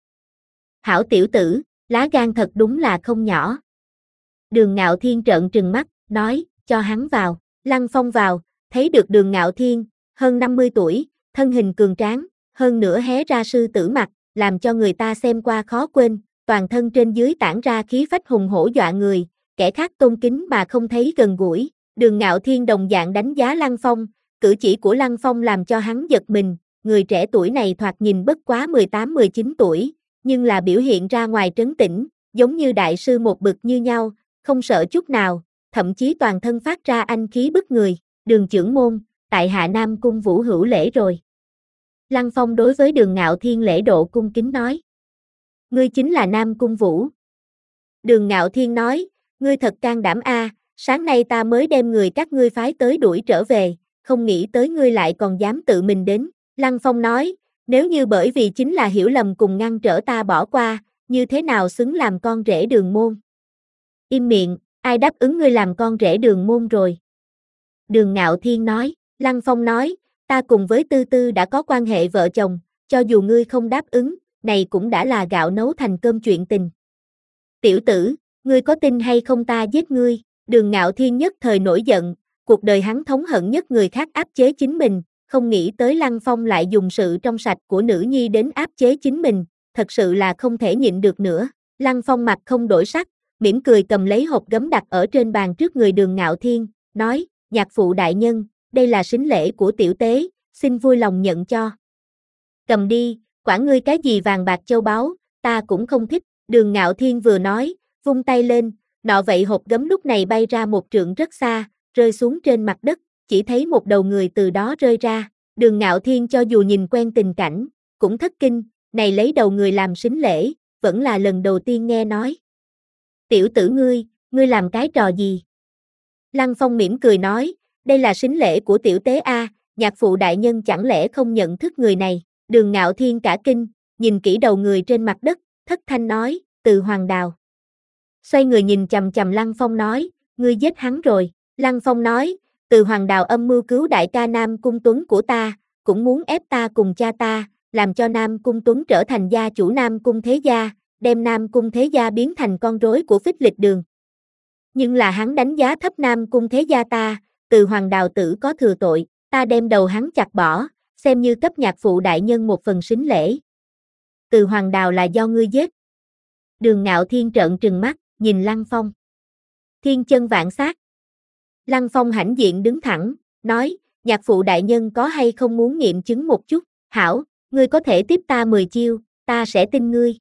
Hảo tiểu tử, lá gan thật đúng là không nhỏ. Đường Ngạo Thiên trợn trừng mắt, nói, cho hắn vào. Lăng Phong vào, thấy được Đường Ngạo Thiên, hơn năm mươi tuổi, thân hình cường tráng, hơn nữa hé ra sư tử mặt, làm cho người ta xem qua khó quên, toàn thân trên dưới tản ra khí phách hùng hổ dọa người, kẻ khác tôn kính mà không thấy gần gũi. Đường Ngạo Thiên đồng dạng đánh giá Lăng Phong, cử chỉ của Lăng Phong làm cho hắn giật mình, người trẻ tuổi này thoạt nhìn bất quá mười tám mười chín tuổi, nhưng là biểu hiện ra ngoài trấn tĩnh, giống như đại sư một bậc như nhau, không sợ chút nào, thậm chí toàn thân phát ra anh khí bức người. Đường trưởng môn, tại hạ Nam Cung Vũ hữu lễ rồi. Lăng Phong đối với Đường Ngạo Thiên lễ độ cung kính nói. Ngươi chính là Nam Cung Vũ. Đường Ngạo Thiên nói, ngươi thật can đảm a, sáng nay ta mới đem người các ngươi phái tới đuổi trở về, không nghĩ tới ngươi lại còn dám tự mình đến. Lăng Phong nói, nếu như bởi vì chính là hiểu lầm cùng ngăn trở ta bỏ qua, như thế nào xứng làm con rể Đường môn? Im miệng, ai đáp ứng ngươi làm con rể Đường môn rồi? Đường Ngạo Thiên nói. Lăng Phong nói, ta cùng với Tư Tư đã có quan hệ vợ chồng, cho dù ngươi không đáp ứng, này cũng đã là gạo nấu thành cơm chuyện tình. Tiểu tử, ngươi có tin hay không ta giết ngươi? Đường Ngạo Thiên nhất thời nổi giận, cuộc đời hắn thống hận nhất người khác áp chế chính mình, không nghĩ tới Lăng Phong lại dùng sự trong sạch của nữ nhi đến áp chế chính mình, thật sự là không thể nhịn được nữa. Lăng Phong mặt không đổi sắc, mỉm cười cầm lấy hộp gấm đặt ở trên bàn trước người Đường Ngạo Thiên, nói, nhạc phụ đại nhân, đây là sính lễ của tiểu tế, xin vui lòng nhận cho. Cầm đi, quản ngươi cái gì vàng bạc châu báu, ta cũng không thích. Đường Ngạo Thiên vừa nói, vung tay lên, nọ vậy hộp gấm lúc này bay ra một trượng rất xa, rơi xuống trên mặt đất, chỉ thấy một đầu người từ đó rơi ra. Đường Ngạo Thiên cho dù nhìn quen tình cảnh, cũng thất kinh, này lấy đầu người làm sính lễ, vẫn là lần đầu tiên nghe nói. Tiểu tử ngươi, ngươi làm cái trò gì? Lăng Phong mỉm cười nói, đây là sính lễ của tiểu tế A, nhạc phụ đại nhân chẳng lẽ không nhận thức người này. Đường Ngạo Thiên cả kinh, nhìn kỹ đầu người trên mặt đất, thất thanh nói, Từ Hoàng Đào. Xoay người nhìn chằm chằm Lăng Phong nói, ngươi giết hắn rồi. Lăng Phong nói, Từ Hoàng Đào âm mưu cứu đại ca Nam Cung Tuấn của ta, cũng muốn ép ta cùng cha ta, làm cho Nam Cung Tuấn trở thành gia chủ Nam Cung Thế Gia, đem Nam Cung Thế Gia biến thành con rối của Phích Lịch Đường. Nhưng là hắn đánh giá thấp Nam Cung Thế Gia ta, Từ Hoàng Đào tử có thừa tội, ta đem đầu hắn chặt bỏ, xem như cấp nhạc phụ đại nhân một phần sính lễ. Từ Hoàng Đào là do ngươi giết. Đường Ngạo Thiên trợn trừng mắt, nhìn Lăng Phong. Thiên chân vạn sát. Lăng Phong hãnh diện đứng thẳng, nói, nhạc phụ đại nhân có hay không muốn nghiệm chứng một chút, hảo, ngươi có thể tiếp ta mười chiêu, ta sẽ tin ngươi.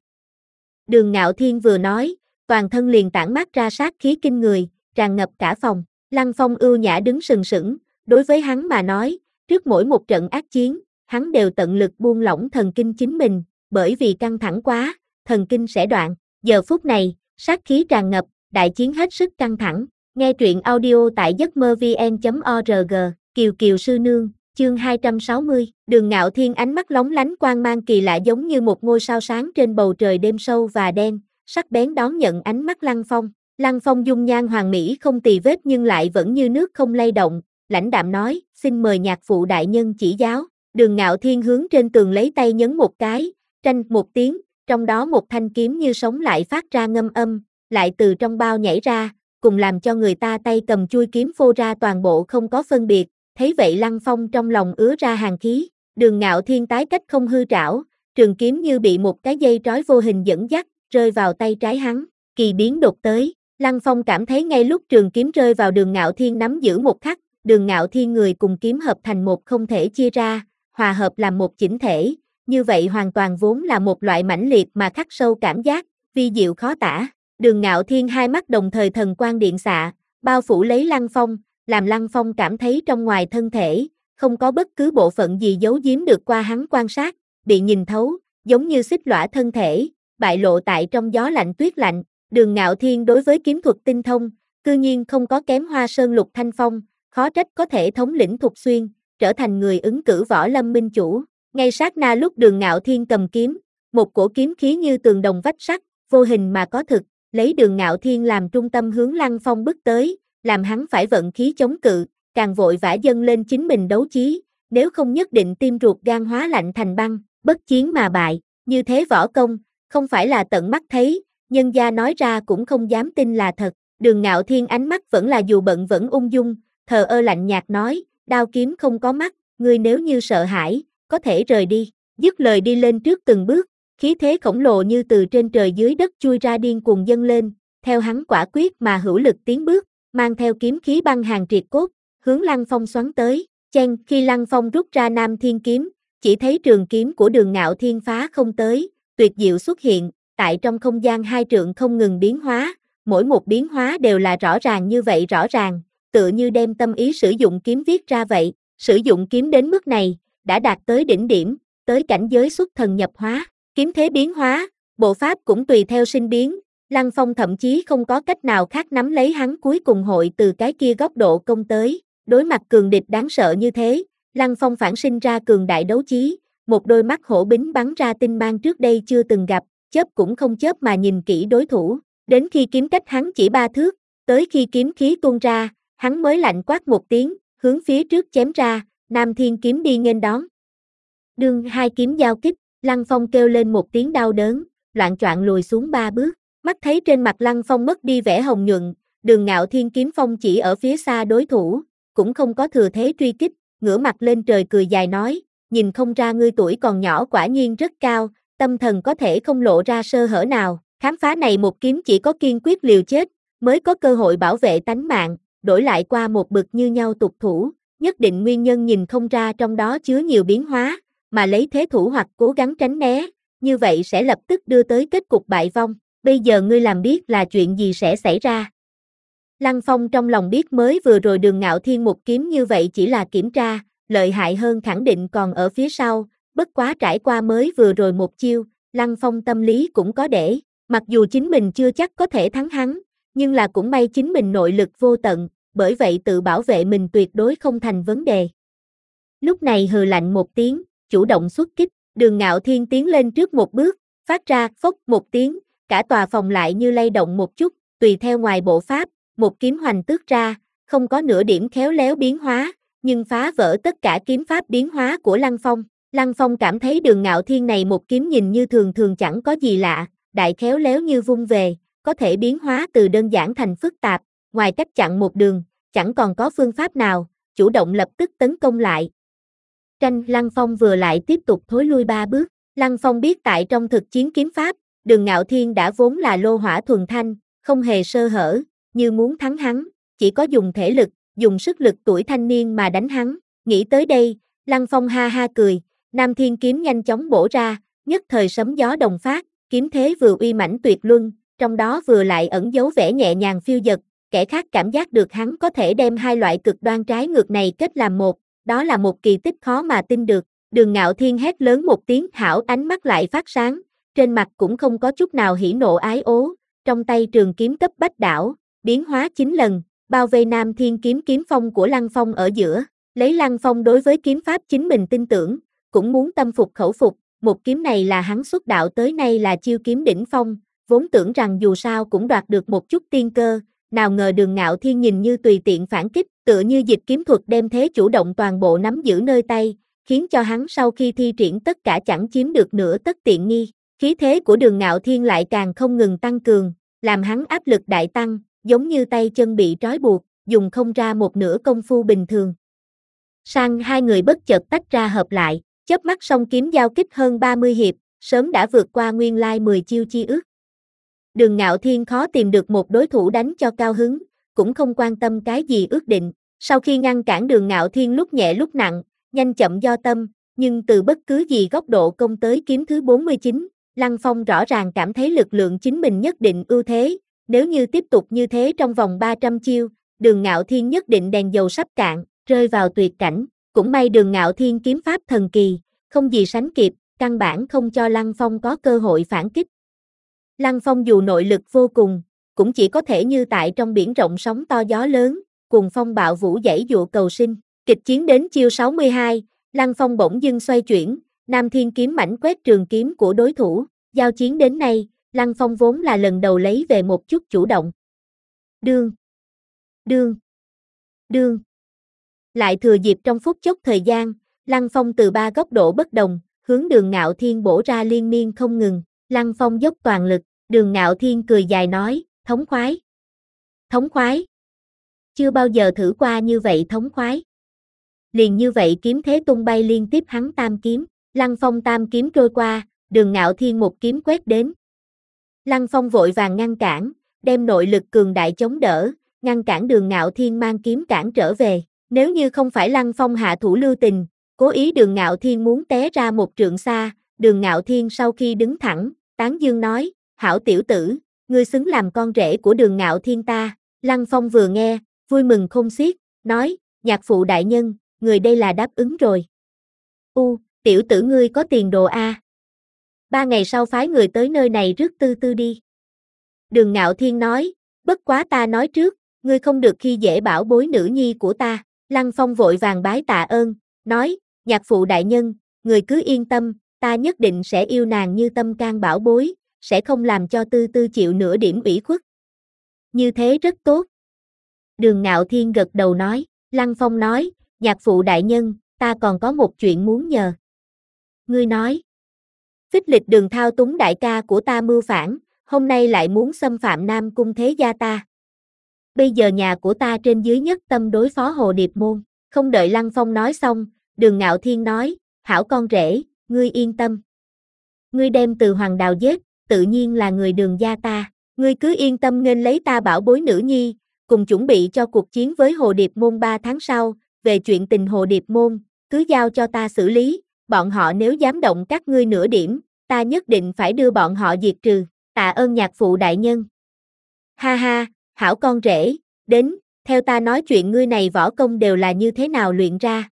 Đường Ngạo Thiên vừa nói, toàn thân liền tản mát ra sát khí kinh người, tràn ngập cả phòng. Lăng Phong ưu nhã đứng sừng sững, đối với hắn mà nói, trước mỗi một trận ác chiến, hắn đều tận lực buông lỏng thần kinh chính mình, bởi vì căng thẳng quá, thần kinh sẽ đoạn. Giờ phút này, sát khí tràn ngập, đại chiến hết sức căng thẳng. Nghe truyện audio tại giấc mơ vn chấm org, Kiều Kiều sư nương, chương hai trăm sáu mươi. Đường Ngạo Thiên ánh mắt lóng lánh quang mang kỳ lạ giống như một ngôi sao sáng trên bầu trời đêm sâu và đen, sắc bén đón nhận ánh mắt Lăng Phong. Lăng Phong dung nhan hoàng mỹ không tì vết nhưng lại vẫn như nước không lay động, lãnh đạm nói, xin mời nhạc phụ đại nhân chỉ giáo. Đường Ngạo Thiên hướng trên tường lấy tay nhấn một cái, tranh một tiếng, trong đó một thanh kiếm như sống lại phát ra ngâm âm, lại từ trong bao nhảy ra, cùng làm cho người ta tay cầm chui kiếm phô ra toàn bộ không có phân biệt. Thấy vậy Lăng Phong trong lòng ứa ra hàn khí. Đường Ngạo Thiên tái cách không hư trảo, trường kiếm như bị một cái dây trói vô hình dẫn dắt, rơi vào tay trái hắn. Kỳ biến đột tới, Lăng Phong cảm thấy ngay lúc trường kiếm rơi vào Đường Ngạo Thiên nắm giữ một khắc, Đường Ngạo Thiên người cùng kiếm hợp thành một không thể chia ra, hòa hợp làm một chỉnh thể, như vậy hoàn toàn vốn là một loại mãnh liệt mà khắc sâu cảm giác, vi diệu khó tả. Đường Ngạo Thiên hai mắt đồng thời thần quang điện xạ, bao phủ lấy Lăng Phong, làm Lăng Phong cảm thấy trong ngoài thân thể, không có bất cứ bộ phận gì giấu giếm được qua hắn quan sát, bị nhìn thấu, giống như xích lõa thân thể, bại lộ tại trong gió lạnh tuyết lạnh. Đường Ngạo Thiên đối với kiếm thuật tinh thông, cư nhiên không có kém Hoa Sơn Lục Thanh Phong, khó trách có thể thống lĩnh Thục Xuyên, trở thành người ứng cử võ lâm minh chủ. Ngay sát na lúc Đường Ngạo Thiên cầm kiếm, một cổ kiếm khí như tường đồng vách sắt, vô hình mà có thực, lấy Đường Ngạo Thiên làm trung tâm hướng Lăng Phong bước tới, làm hắn phải vận khí chống cự, càng vội vã dâng lên chính mình đấu chí, nếu không nhất định tim ruột gan hóa lạnh thành băng, bất chiến mà bại. Như thế võ công, không phải là tận mắt thấy, nhân gia nói ra cũng không dám tin là thật. Đường Ngạo Thiên ánh mắt vẫn là dù bận vẫn ung dung, thờ ơ lạnh nhạt nói, đao kiếm không có mắt, ngươi nếu như sợ hãi, có thể rời đi. Dứt lời đi lên trước từng bước, khí thế khổng lồ như từ trên trời dưới đất chui ra điên cuồng dâng lên, theo hắn quả quyết mà hữu lực tiến bước, mang theo kiếm khí băng hàng triệt cốt, hướng Lăng Phong xoắn tới. Chen, khi Lăng Phong rút ra Nam Thiên kiếm, chỉ thấy trường kiếm của Đường Ngạo Thiên phá không tới, tuyệt diệu xuất hiện, tại trong không gian hai trượng không ngừng biến hóa, mỗi một biến hóa đều là rõ ràng như vậy rõ ràng, tựa như đem tâm ý sử dụng kiếm viết ra vậy. Sử dụng kiếm đến mức này, đã đạt tới đỉnh điểm, tới cảnh giới xuất thần nhập hóa, kiếm thế biến hóa, bộ pháp cũng tùy theo sinh biến. Lăng Phong thậm chí không có cách nào khác nắm lấy hắn cuối cùng hội từ cái kia góc độ công tới. Đối mặt cường địch đáng sợ như thế, Lăng Phong phản sinh ra cường đại đấu chí, một đôi mắt hổ bính bắn ra tinh mang trước đây chưa từng gặp, chớp cũng không chớp mà nhìn kỹ đối thủ, đến khi kiếm cách hắn chỉ ba thước, tới khi kiếm khí tuôn ra, hắn mới lạnh quát một tiếng, hướng phía trước chém ra, Nam Thiên kiếm đi nghênh đón. Đương hai kiếm giao kích, Lăng Phong kêu lên một tiếng đau đớn, loạng choạng lùi xuống ba bước, mắt thấy trên mặt Lăng Phong mất đi vẻ hồng nhuận, Đường Ngạo Thiên kiếm phong chỉ ở phía xa đối thủ, cũng không có thừa thế truy kích, ngửa mặt lên trời cười dài nói, nhìn không ra ngươi tuổi còn nhỏ quả nhiên rất cao, tâm thần có thể không lộ ra sơ hở nào, khám phá này một kiếm chỉ có kiên quyết liều chết, mới có cơ hội bảo vệ tánh mạng, đổi lại qua một bực như nhau tục thủ, nhất định nguyên nhân nhìn không ra trong đó chứa nhiều biến hóa, mà lấy thế thủ hoặc cố gắng tránh né, như vậy sẽ lập tức đưa tới kết cục bại vong, bây giờ ngươi làm biết là chuyện gì sẽ xảy ra. Lăng Phong trong lòng biết mới vừa rồi Đường Ngạo Thiên một kiếm như vậy chỉ là kiểm tra, lợi hại hơn khẳng định còn ở phía sau, bất quá trải qua mới vừa rồi một chiêu, Lăng Phong tâm lý cũng có để, mặc dù chính mình chưa chắc có thể thắng hắn, nhưng là cũng may chính mình nội lực vô tận, bởi vậy tự bảo vệ mình tuyệt đối không thành vấn đề. Lúc này hừ lạnh một tiếng, chủ động xuất kích, Đường Ngạo Thiên tiến lên trước một bước, phát ra phốc một tiếng, cả tòa phòng lại như lay động một chút, tùy theo ngoài bộ pháp, một kiếm hoành tước ra, không có nửa điểm khéo léo biến hóa, nhưng phá vỡ tất cả kiếm pháp biến hóa của Lăng Phong. Lăng Phong cảm thấy Đường Ngạo Thiên này một kiếm nhìn như thường thường chẳng có gì lạ, đại khéo léo như vung về, có thể biến hóa từ đơn giản thành phức tạp, ngoài cách chặn một đường, chẳng còn có phương pháp nào, chủ động lập tức tấn công lại. Tranh Lăng Phong vừa lại tiếp tục thối lui ba bước, Lăng Phong biết tại trong thực chiến kiếm pháp, Đường Ngạo Thiên đã vốn là lô hỏa thuần thanh, không hề sơ hở, như muốn thắng hắn, chỉ có dùng thể lực, dùng sức lực tuổi thanh niên mà đánh hắn, nghĩ tới đây, Lăng Phong ha ha cười, Nam Thiên kiếm nhanh chóng bổ ra, nhất thời sấm gió đồng phát, kiếm thế vừa uy mãnh tuyệt luân, trong đó vừa lại ẩn dấu vẻ nhẹ nhàng phiêu dật, kẻ khác cảm giác được hắn có thể đem hai loại cực đoan trái ngược này kết làm một, đó là một kỳ tích khó mà tin được. Đường Ngạo Thiên hét lớn một tiếng hảo, ánh mắt lại phát sáng, trên mặt cũng không có chút nào hỉ nộ ái ố, trong tay trường kiếm cấp bách đảo, biến hóa chín lần, bao vây Nam Thiên kiếm kiếm phong của Lăng Phong ở giữa, lấy Lăng Phong đối với kiếm pháp chính mình tin tưởng, cũng muốn tâm phục khẩu phục, một kiếm này là hắn xuất đạo tới nay là chiêu kiếm đỉnh phong, vốn tưởng rằng dù sao cũng đoạt được một chút tiên cơ, nào ngờ Đường Ngạo Thiên nhìn như tùy tiện phản kích, tựa như dịch kiếm thuật đem thế chủ động toàn bộ nắm giữ nơi tay, khiến cho hắn sau khi thi triển tất cả chẳng chiếm được nửa tất tiện nghi, khí thế của Đường Ngạo Thiên lại càng không ngừng tăng cường, làm hắn áp lực đại tăng, giống như tay chân bị trói buộc, dùng không ra một nửa công phu bình thường. Sang hai người bất chợt tách ra hợp lại, chớp mắt song kiếm giao kích hơn ba mươi hiệp, sớm đã vượt qua nguyên lai mười chiêu chi ước. Đường Ngạo Thiên khó tìm được một đối thủ đánh cho cao hứng, cũng không quan tâm cái gì ước định, sau khi ngăn cản Đường Ngạo Thiên lúc nhẹ lúc nặng, nhanh chậm do tâm, nhưng từ bất cứ gì góc độ công tới kiếm thứ bốn mươi chín, Lăng Phong rõ ràng cảm thấy lực lượng chính mình nhất định ưu thế, nếu như tiếp tục như thế trong vòng ba trăm chiêu, Đường Ngạo Thiên nhất định đèn dầu sắp cạn, rơi vào tuyệt cảnh, cũng may Đường Ngạo Thiên kiếm pháp thần kỳ, không gì sánh kịp, căn bản không cho Lăng Phong có cơ hội phản kích. Lăng Phong dù nội lực vô cùng, cũng chỉ có thể như tại trong biển rộng sóng to gió lớn, cùng phong bạo vũ dãy dụa cầu sinh. Kịch chiến đến chiêu sáu mươi hai, Lăng Phong bỗng dưng xoay chuyển, Nam Thiên kiếm mảnh quét trường kiếm của đối thủ, giao chiến đến nay, Lăng Phong vốn là lần đầu lấy về một chút chủ động. Đương, đương, đương. Lại thừa dịp trong phút chốc thời gian, Lăng Phong từ ba góc độ bất đồng, hướng Đường Ngạo Thiên bổ ra liên miên không ngừng, Lăng Phong dốc toàn lực, Đường Ngạo Thiên cười dài nói, thống khoái. Thống khoái. Chưa bao giờ thử qua như vậy thống khoái. Liền như vậy kiếm thế tung bay liên tiếp hắn tam kiếm, Lăng Phong tam kiếm trôi qua, Đường Ngạo Thiên một kiếm quét đến. Lăng Phong vội vàng ngăn cản, đem nội lực cường đại chống đỡ, ngăn cản Đường Ngạo Thiên mang kiếm cản trở về. Nếu như không phải Lăng Phong hạ thủ lưu tình, cố ý Đường Ngạo Thiên muốn té ra một trượng xa, Đường Ngạo Thiên sau khi đứng thẳng, tán dương nói, hảo tiểu tử, ngươi xứng làm con rể của Đường Ngạo Thiên ta. Lăng Phong vừa nghe, vui mừng không xiết, nói, nhạc phụ đại nhân, người đây là đáp ứng rồi. U, tiểu tử ngươi có tiền đồ a. Ba ngày sau phái người tới nơi này rước tư tư đi. Đường Ngạo Thiên nói, bất quá ta nói trước, ngươi không được khi dễ bảo bối nữ nhi của ta. Lăng Phong vội vàng bái tạ ơn, nói, nhạc phụ đại nhân, người cứ yên tâm, ta nhất định sẽ yêu nàng như tâm can bảo bối, sẽ không làm cho tư tư chịu nửa điểm ủy khuất. Như thế rất tốt. Đường Ngạo Thiên gật đầu nói, Lăng Phong nói, nhạc phụ đại nhân, ta còn có một chuyện muốn nhờ. Ngươi nói, phích lịch Đường thao túng đại ca của ta mưu phản, hôm nay lại muốn xâm phạm Nam Cung thế gia ta. Bây giờ nhà của ta trên dưới nhất tâm đối phó Hồ Điệp Môn, Không đợi Lăng Phong nói xong, Đường Ngạo Thiên nói, hảo con rể, ngươi yên tâm. Ngươi đem Từ Hoàng Đào giết, tự nhiên là người Đường gia ta, ngươi cứ yên tâm nghênh lấy ta bảo bối nữ nhi, cùng chuẩn bị cho cuộc chiến với Hồ Điệp Môn ba tháng sau, về chuyện tình Hồ Điệp Môn, cứ giao cho ta xử lý, bọn họ nếu dám động các ngươi nửa điểm, ta nhất định phải đưa bọn họ diệt trừ, tạ ơn nhạc phụ đại nhân. Ha ha, hảo con rể, đến, theo ta nói chuyện ngươi này võ công đều là như thế nào luyện ra.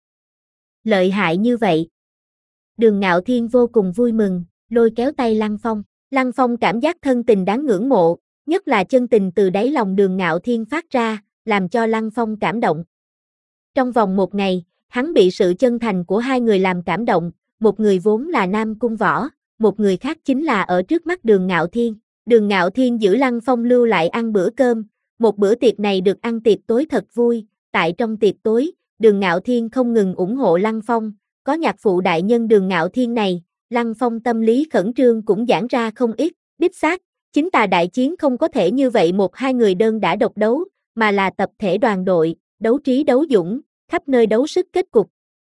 Lợi hại như vậy. Đường Ngạo Thiên vô cùng vui mừng, lôi kéo tay Lăng Phong. Lăng Phong cảm giác thân tình đáng ngưỡng mộ, nhất là chân tình từ đáy lòng Đường Ngạo Thiên phát ra, làm cho Lăng Phong cảm động. Trong vòng một ngày, hắn bị sự chân thành của hai người làm cảm động, một người vốn là Nam Cung Võ, một người khác chính là ở trước mắt Đường Ngạo Thiên. Đường Ngạo Thiên giữ Lăng Phong lưu lại ăn bữa cơm, một bữa tiệc này được ăn tiệc tối thật vui, tại trong tiệc tối, Đường Ngạo Thiên không ngừng ủng hộ Lăng Phong, có nhạc phụ đại nhân Đường Ngạo Thiên này, Lăng Phong tâm lý khẩn trương cũng giãn ra không ít, đích xác, chính tà đại chiến không có thể như vậy một hai người đơn đã độc đấu, mà là tập thể đoàn đội, đấu trí đấu dũng, khắp nơi đấu sức kết cục.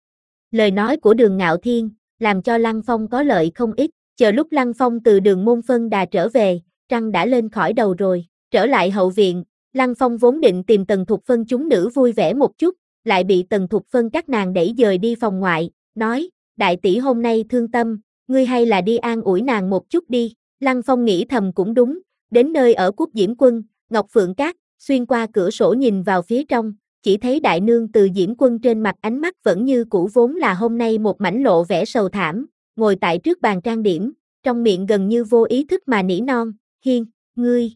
Lời nói của Đường Ngạo Thiên, làm cho Lăng Phong có lợi không ít, chờ lúc Lăng Phong từ Đường Môn Phân Đà trở về, trăng đã lên khỏi đầu rồi, trở lại hậu viện, Lăng Phong vốn định tìm Tần Thục Phân chúng nữ vui vẻ một chút, lại bị Tần Thục Phân các nàng đẩy dời đi phòng ngoại, nói, đại tỷ hôm nay thương tâm, ngươi hay là đi an ủi nàng một chút đi, Lăng Phong nghĩ thầm cũng đúng, đến nơi ở Quốc Diễm Quân, Ngọc Phượng Cát, xuyên qua cửa sổ nhìn vào phía trong, chỉ thấy đại nương Từ Diễm Quân trên mặt ánh mắt vẫn như cũ vốn là hôm nay một mảnh lộ vẻ sầu thảm, ngồi tại trước bàn trang điểm, trong miệng gần như vô ý thức mà nỉ non, Hiên, ngươi,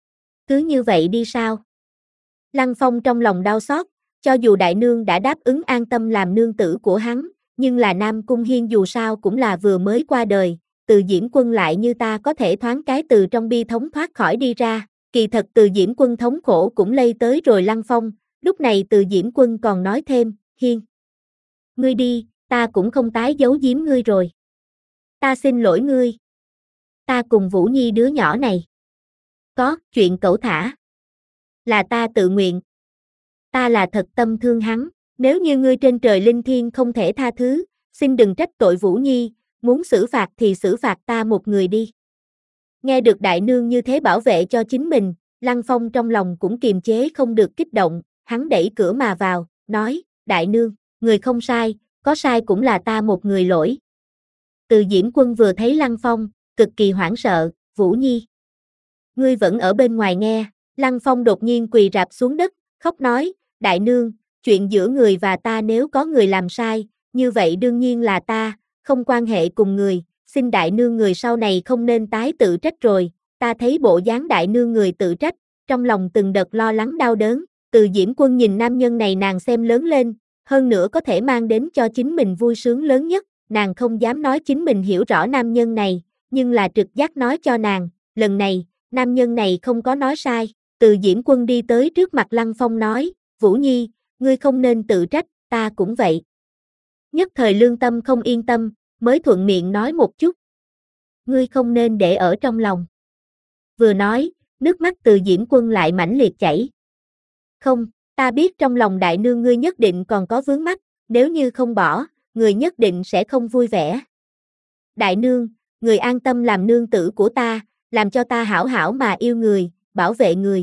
cứ như vậy đi sao? Lăng Phong trong lòng đau xót, cho dù đại nương đã đáp ứng an tâm làm nương tử của hắn, nhưng là Nam Cung Hiên dù sao cũng là vừa mới qua đời, Từ Diễm Quân lại như ta có thể thoáng cái từ trong bi thống thoát khỏi đi ra, kỳ thật Từ Diễm Quân thống khổ cũng lây tới rồi Lăng Phong, lúc này Từ Diễm Quân còn nói thêm, Hiên, ngươi đi, ta cũng không tái giấu giếm ngươi rồi. Ta xin lỗi ngươi. Ta cùng Vũ Nhi đứa nhỏ này. Có, chuyện cẩu thả. Là ta tự nguyện. Ta là thật tâm thương hắn, nếu như ngươi trên trời linh thiên không thể tha thứ, xin đừng trách tội Vũ Nhi, muốn xử phạt thì xử phạt ta một người đi. Nghe được đại nương như thế bảo vệ cho chính mình, Lăng Phong trong lòng cũng kiềm chế không được kích động, hắn đẩy cửa mà vào, nói, đại nương, người không sai, có sai cũng là ta một người lỗi. Từ Diễm Quân vừa thấy Lăng Phong, cực kỳ hoảng sợ, Vũ Nhi. Ngươi vẫn ở bên ngoài nghe, Lăng Phong đột nhiên quỳ rạp xuống đất, khóc nói, đại nương, chuyện giữa người và ta nếu có người làm sai, như vậy đương nhiên là ta, không quan hệ cùng người, xin đại nương người sau này không nên tái tự trách rồi, ta thấy bộ dáng đại nương người tự trách, trong lòng từng đợt lo lắng đau đớn, Từ Diễm Quân nhìn nam nhân này nàng xem lớn lên, hơn nữa có thể mang đến cho chính mình vui sướng lớn nhất, nàng không dám nói chính mình hiểu rõ nam nhân này, nhưng là trực giác nói cho nàng, lần này, nam nhân này không có nói sai, Từ Diễm Quân đi tới trước mặt Lăng Phong nói, Vũ Nhi, ngươi không nên tự trách, ta cũng vậy. Nhất thời lương tâm không yên tâm, mới thuận miệng nói một chút. Ngươi không nên để ở trong lòng. Vừa nói, nước mắt Từ Diễm Quân lại mãnh liệt chảy. Không, ta biết trong lòng đại nương ngươi nhất định còn có vướng mắc, nếu như không bỏ, người nhất định sẽ không vui vẻ. Đại nương, người an tâm làm nương tử của ta, làm cho ta hảo hảo mà yêu người, bảo vệ người.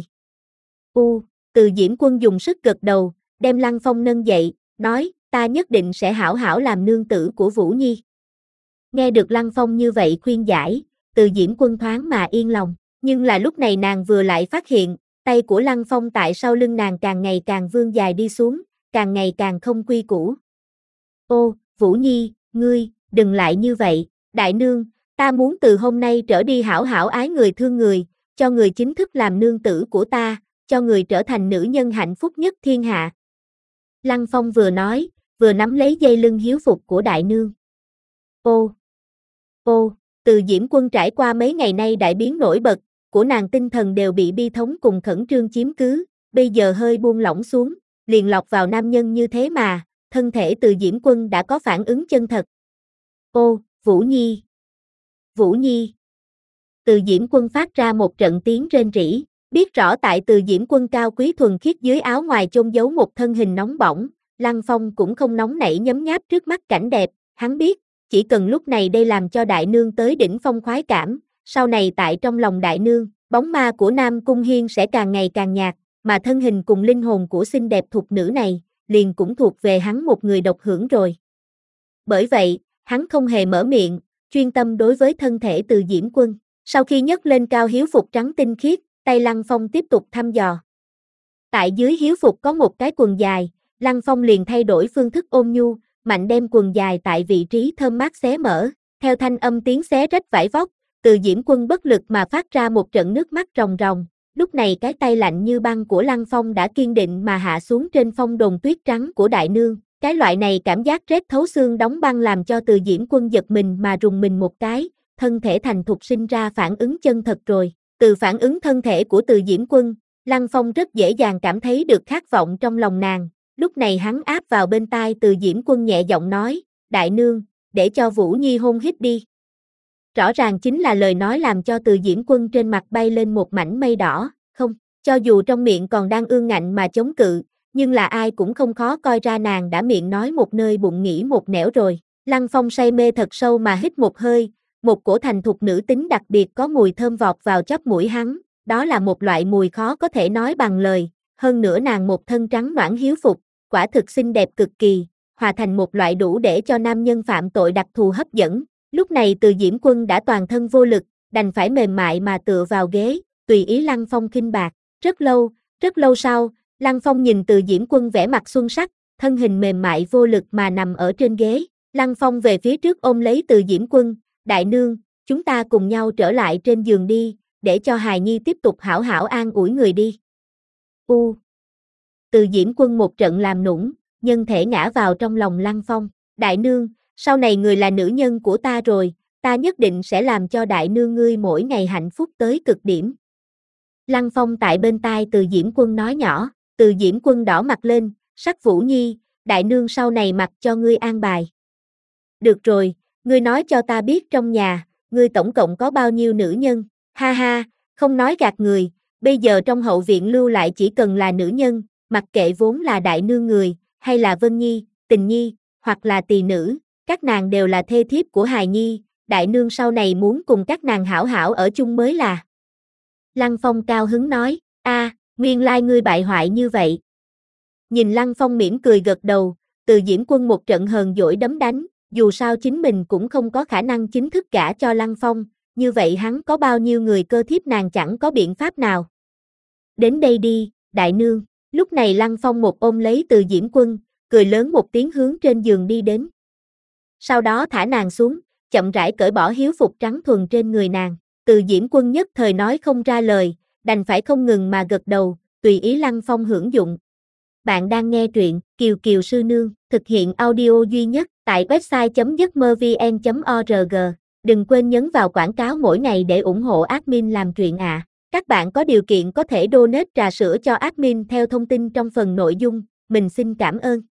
U, Từ Diễm Quân dùng sức gật đầu, đem Lăng Phong nâng dậy, nói, ta nhất định sẽ hảo hảo làm nương tử của Vũ Nhi. Nghe được Lăng Phong như vậy khuyên giải, Từ Diễm Quân thoáng mà yên lòng, nhưng là lúc này nàng vừa lại phát hiện, tay của Lăng Phong tại sau lưng nàng càng ngày càng vươn dài đi xuống, càng ngày càng không quy củ. Ô, Vũ Nhi, ngươi, đừng lại như vậy, đại nương, ta muốn từ hôm nay trở đi hảo hảo ái người thương người, cho người chính thức làm nương tử của ta, cho người trở thành nữ nhân hạnh phúc nhất thiên hạ. Lăng Phong vừa nói, vừa nắm lấy dây lưng hiếu phục của đại nương. Ô, ô, Từ Diễm Quân trải qua mấy ngày nay đại biến nổi bật, của nàng tinh thần đều bị bi thống cùng khẩn trương chiếm cứ, bây giờ hơi buông lỏng xuống, liền lọt vào nam nhân như thế mà, thân thể Từ Diễm Quân đã có phản ứng chân thật. Ô, Vũ Nhi! Vũ Nhi! Từ Diễm Quân phát ra một trận tiếng rên rỉ, biết rõ tại Từ Diễm Quân cao quý thuần khiết dưới áo ngoài chôn giấu một thân hình nóng bỏng, Lăng Phong cũng không nóng nảy nhấm nháp trước mắt cảnh đẹp, hắn biết, chỉ cần lúc này đây làm cho đại nương tới đỉnh phong khoái cảm, sau này tại trong lòng đại nương, bóng ma của Nam Cung Hiên sẽ càng ngày càng nhạt, mà thân hình cùng linh hồn của xinh đẹp thục nữ này, liền cũng thuộc về hắn một người độc hưởng rồi. Bởi vậy, hắn không hề mở miệng, chuyên tâm đối với thân thể Từ Diễm Quân. Sau khi nhấc lên cao hiếu phục trắng tinh khiết, tay Lăng Phong tiếp tục thăm dò. Tại dưới hiếu phục có một cái quần dài, Lăng Phong liền thay đổi phương thức ôn nhu, mạnh đem quần dài tại vị trí thơm mát xé mở, theo thanh âm tiếng xé rách vải vóc, Từ Diễm Quân bất lực mà phát ra một trận nước mắt ròng ròng. Lúc này cái tay lạnh như băng của Lăng Phong đã kiên định mà hạ xuống trên phong đồn tuyết trắng của đại nương. Cái loại này cảm giác rét thấu xương đóng băng làm cho Từ Diễm Quân giật mình mà rùng mình một cái, thân thể thành thục sinh ra phản ứng chân thật rồi. Từ phản ứng thân thể của Từ Diễm Quân, Lăng Phong rất dễ dàng cảm thấy được khát vọng trong lòng nàng. Lúc này hắn áp vào bên tai Từ Diễm Quân nhẹ giọng nói, đại nương, để cho Vũ Nhi hôn hít đi. Rõ ràng chính là lời nói làm cho Từ Diễm Quân trên mặt bay lên một mảnh mây đỏ, không, cho dù trong miệng còn đang ương ngạnh mà chống cự, nhưng là ai cũng không khó coi ra nàng đã miệng nói một nơi bụng nghĩ một nẻo rồi. Lăng Phong say mê thật sâu mà hít một hơi, một cổ thành thục nữ tính đặc biệt có mùi thơm vọt vào chóp mũi hắn, đó là một loại mùi khó có thể nói bằng lời, hơn nữa nàng một thân trắng nõn hiếu phục, quả thực xinh đẹp cực kỳ, hòa thành một loại đủ để cho nam nhân phạm tội đặc thù hấp dẫn. Lúc này Từ Diễm Quân đã toàn thân vô lực, đành phải mềm mại mà tựa vào ghế, tùy ý Lăng Phong khinh bạc. Rất lâu, rất lâu sau, Lăng Phong nhìn Từ Diễm Quân vẻ mặt xuân sắc, thân hình mềm mại vô lực mà nằm ở trên ghế. Lăng Phong về phía trước ôm lấy Từ Diễm Quân, đại nương, chúng ta cùng nhau trở lại trên giường đi, để cho hài nhi tiếp tục hảo hảo an ủi người đi. U. Từ Diễm Quân một trận làm nũng, nhân thể ngã vào trong lòng Lăng Phong. Đại nương, sau này người là nữ nhân của ta rồi, ta nhất định sẽ làm cho đại nương ngươi mỗi ngày hạnh phúc tới cực điểm. Lăng Phong tại bên tai Từ Diễm Quân nói nhỏ. Từ Diễm Quân đỏ mặt lên, sắc Vũ Nhi, đại nương sau này mặc cho ngươi an bài. Được rồi, ngươi nói cho ta biết trong nhà, ngươi tổng cộng có bao nhiêu nữ nhân, ha ha, không nói gạt người, bây giờ trong hậu viện lưu lại chỉ cần là nữ nhân, mặc kệ vốn là đại nương người, hay là Vân Nhi, Tình Nhi, hoặc là tỳ nữ, các nàng đều là thê thiếp của hài nhi, đại nương sau này muốn cùng các nàng hảo hảo ở chung mới là. Lăng Phong cao hứng nói, a, nguyên lai ngươi bại hoại như vậy. Nhìn Lăng Phong mỉm cười gật đầu, Từ Diễm Quân một trận hờn dỗi đấm đánh, dù sao chính mình cũng không có khả năng chính thức gả cho Lăng Phong, như vậy hắn có bao nhiêu người cơ thiếp nàng chẳng có biện pháp nào. Đến đây đi, đại nương. Lúc này Lăng Phong một ôm lấy Từ Diễm Quân, cười lớn một tiếng hướng trên giường đi đến. Sau đó thả nàng xuống, chậm rãi cởi bỏ hiếu phục trắng thuần trên người nàng. Từ Diễm Quân nhất thời nói không ra lời, đành phải không ngừng mà gật đầu, tùy ý Lăng Phong hưởng dụng. Bạn đang nghe truyện Kiều Kiều Sư Nương, thực hiện audio duy nhất tại website chấm giấc mơ vn chấm org. Đừng quên nhấn vào quảng cáo mỗi ngày để ủng hộ admin làm truyện ạ. À. Các bạn có điều kiện có thể donate trà sữa cho admin theo thông tin trong phần nội dung, mình xin cảm ơn.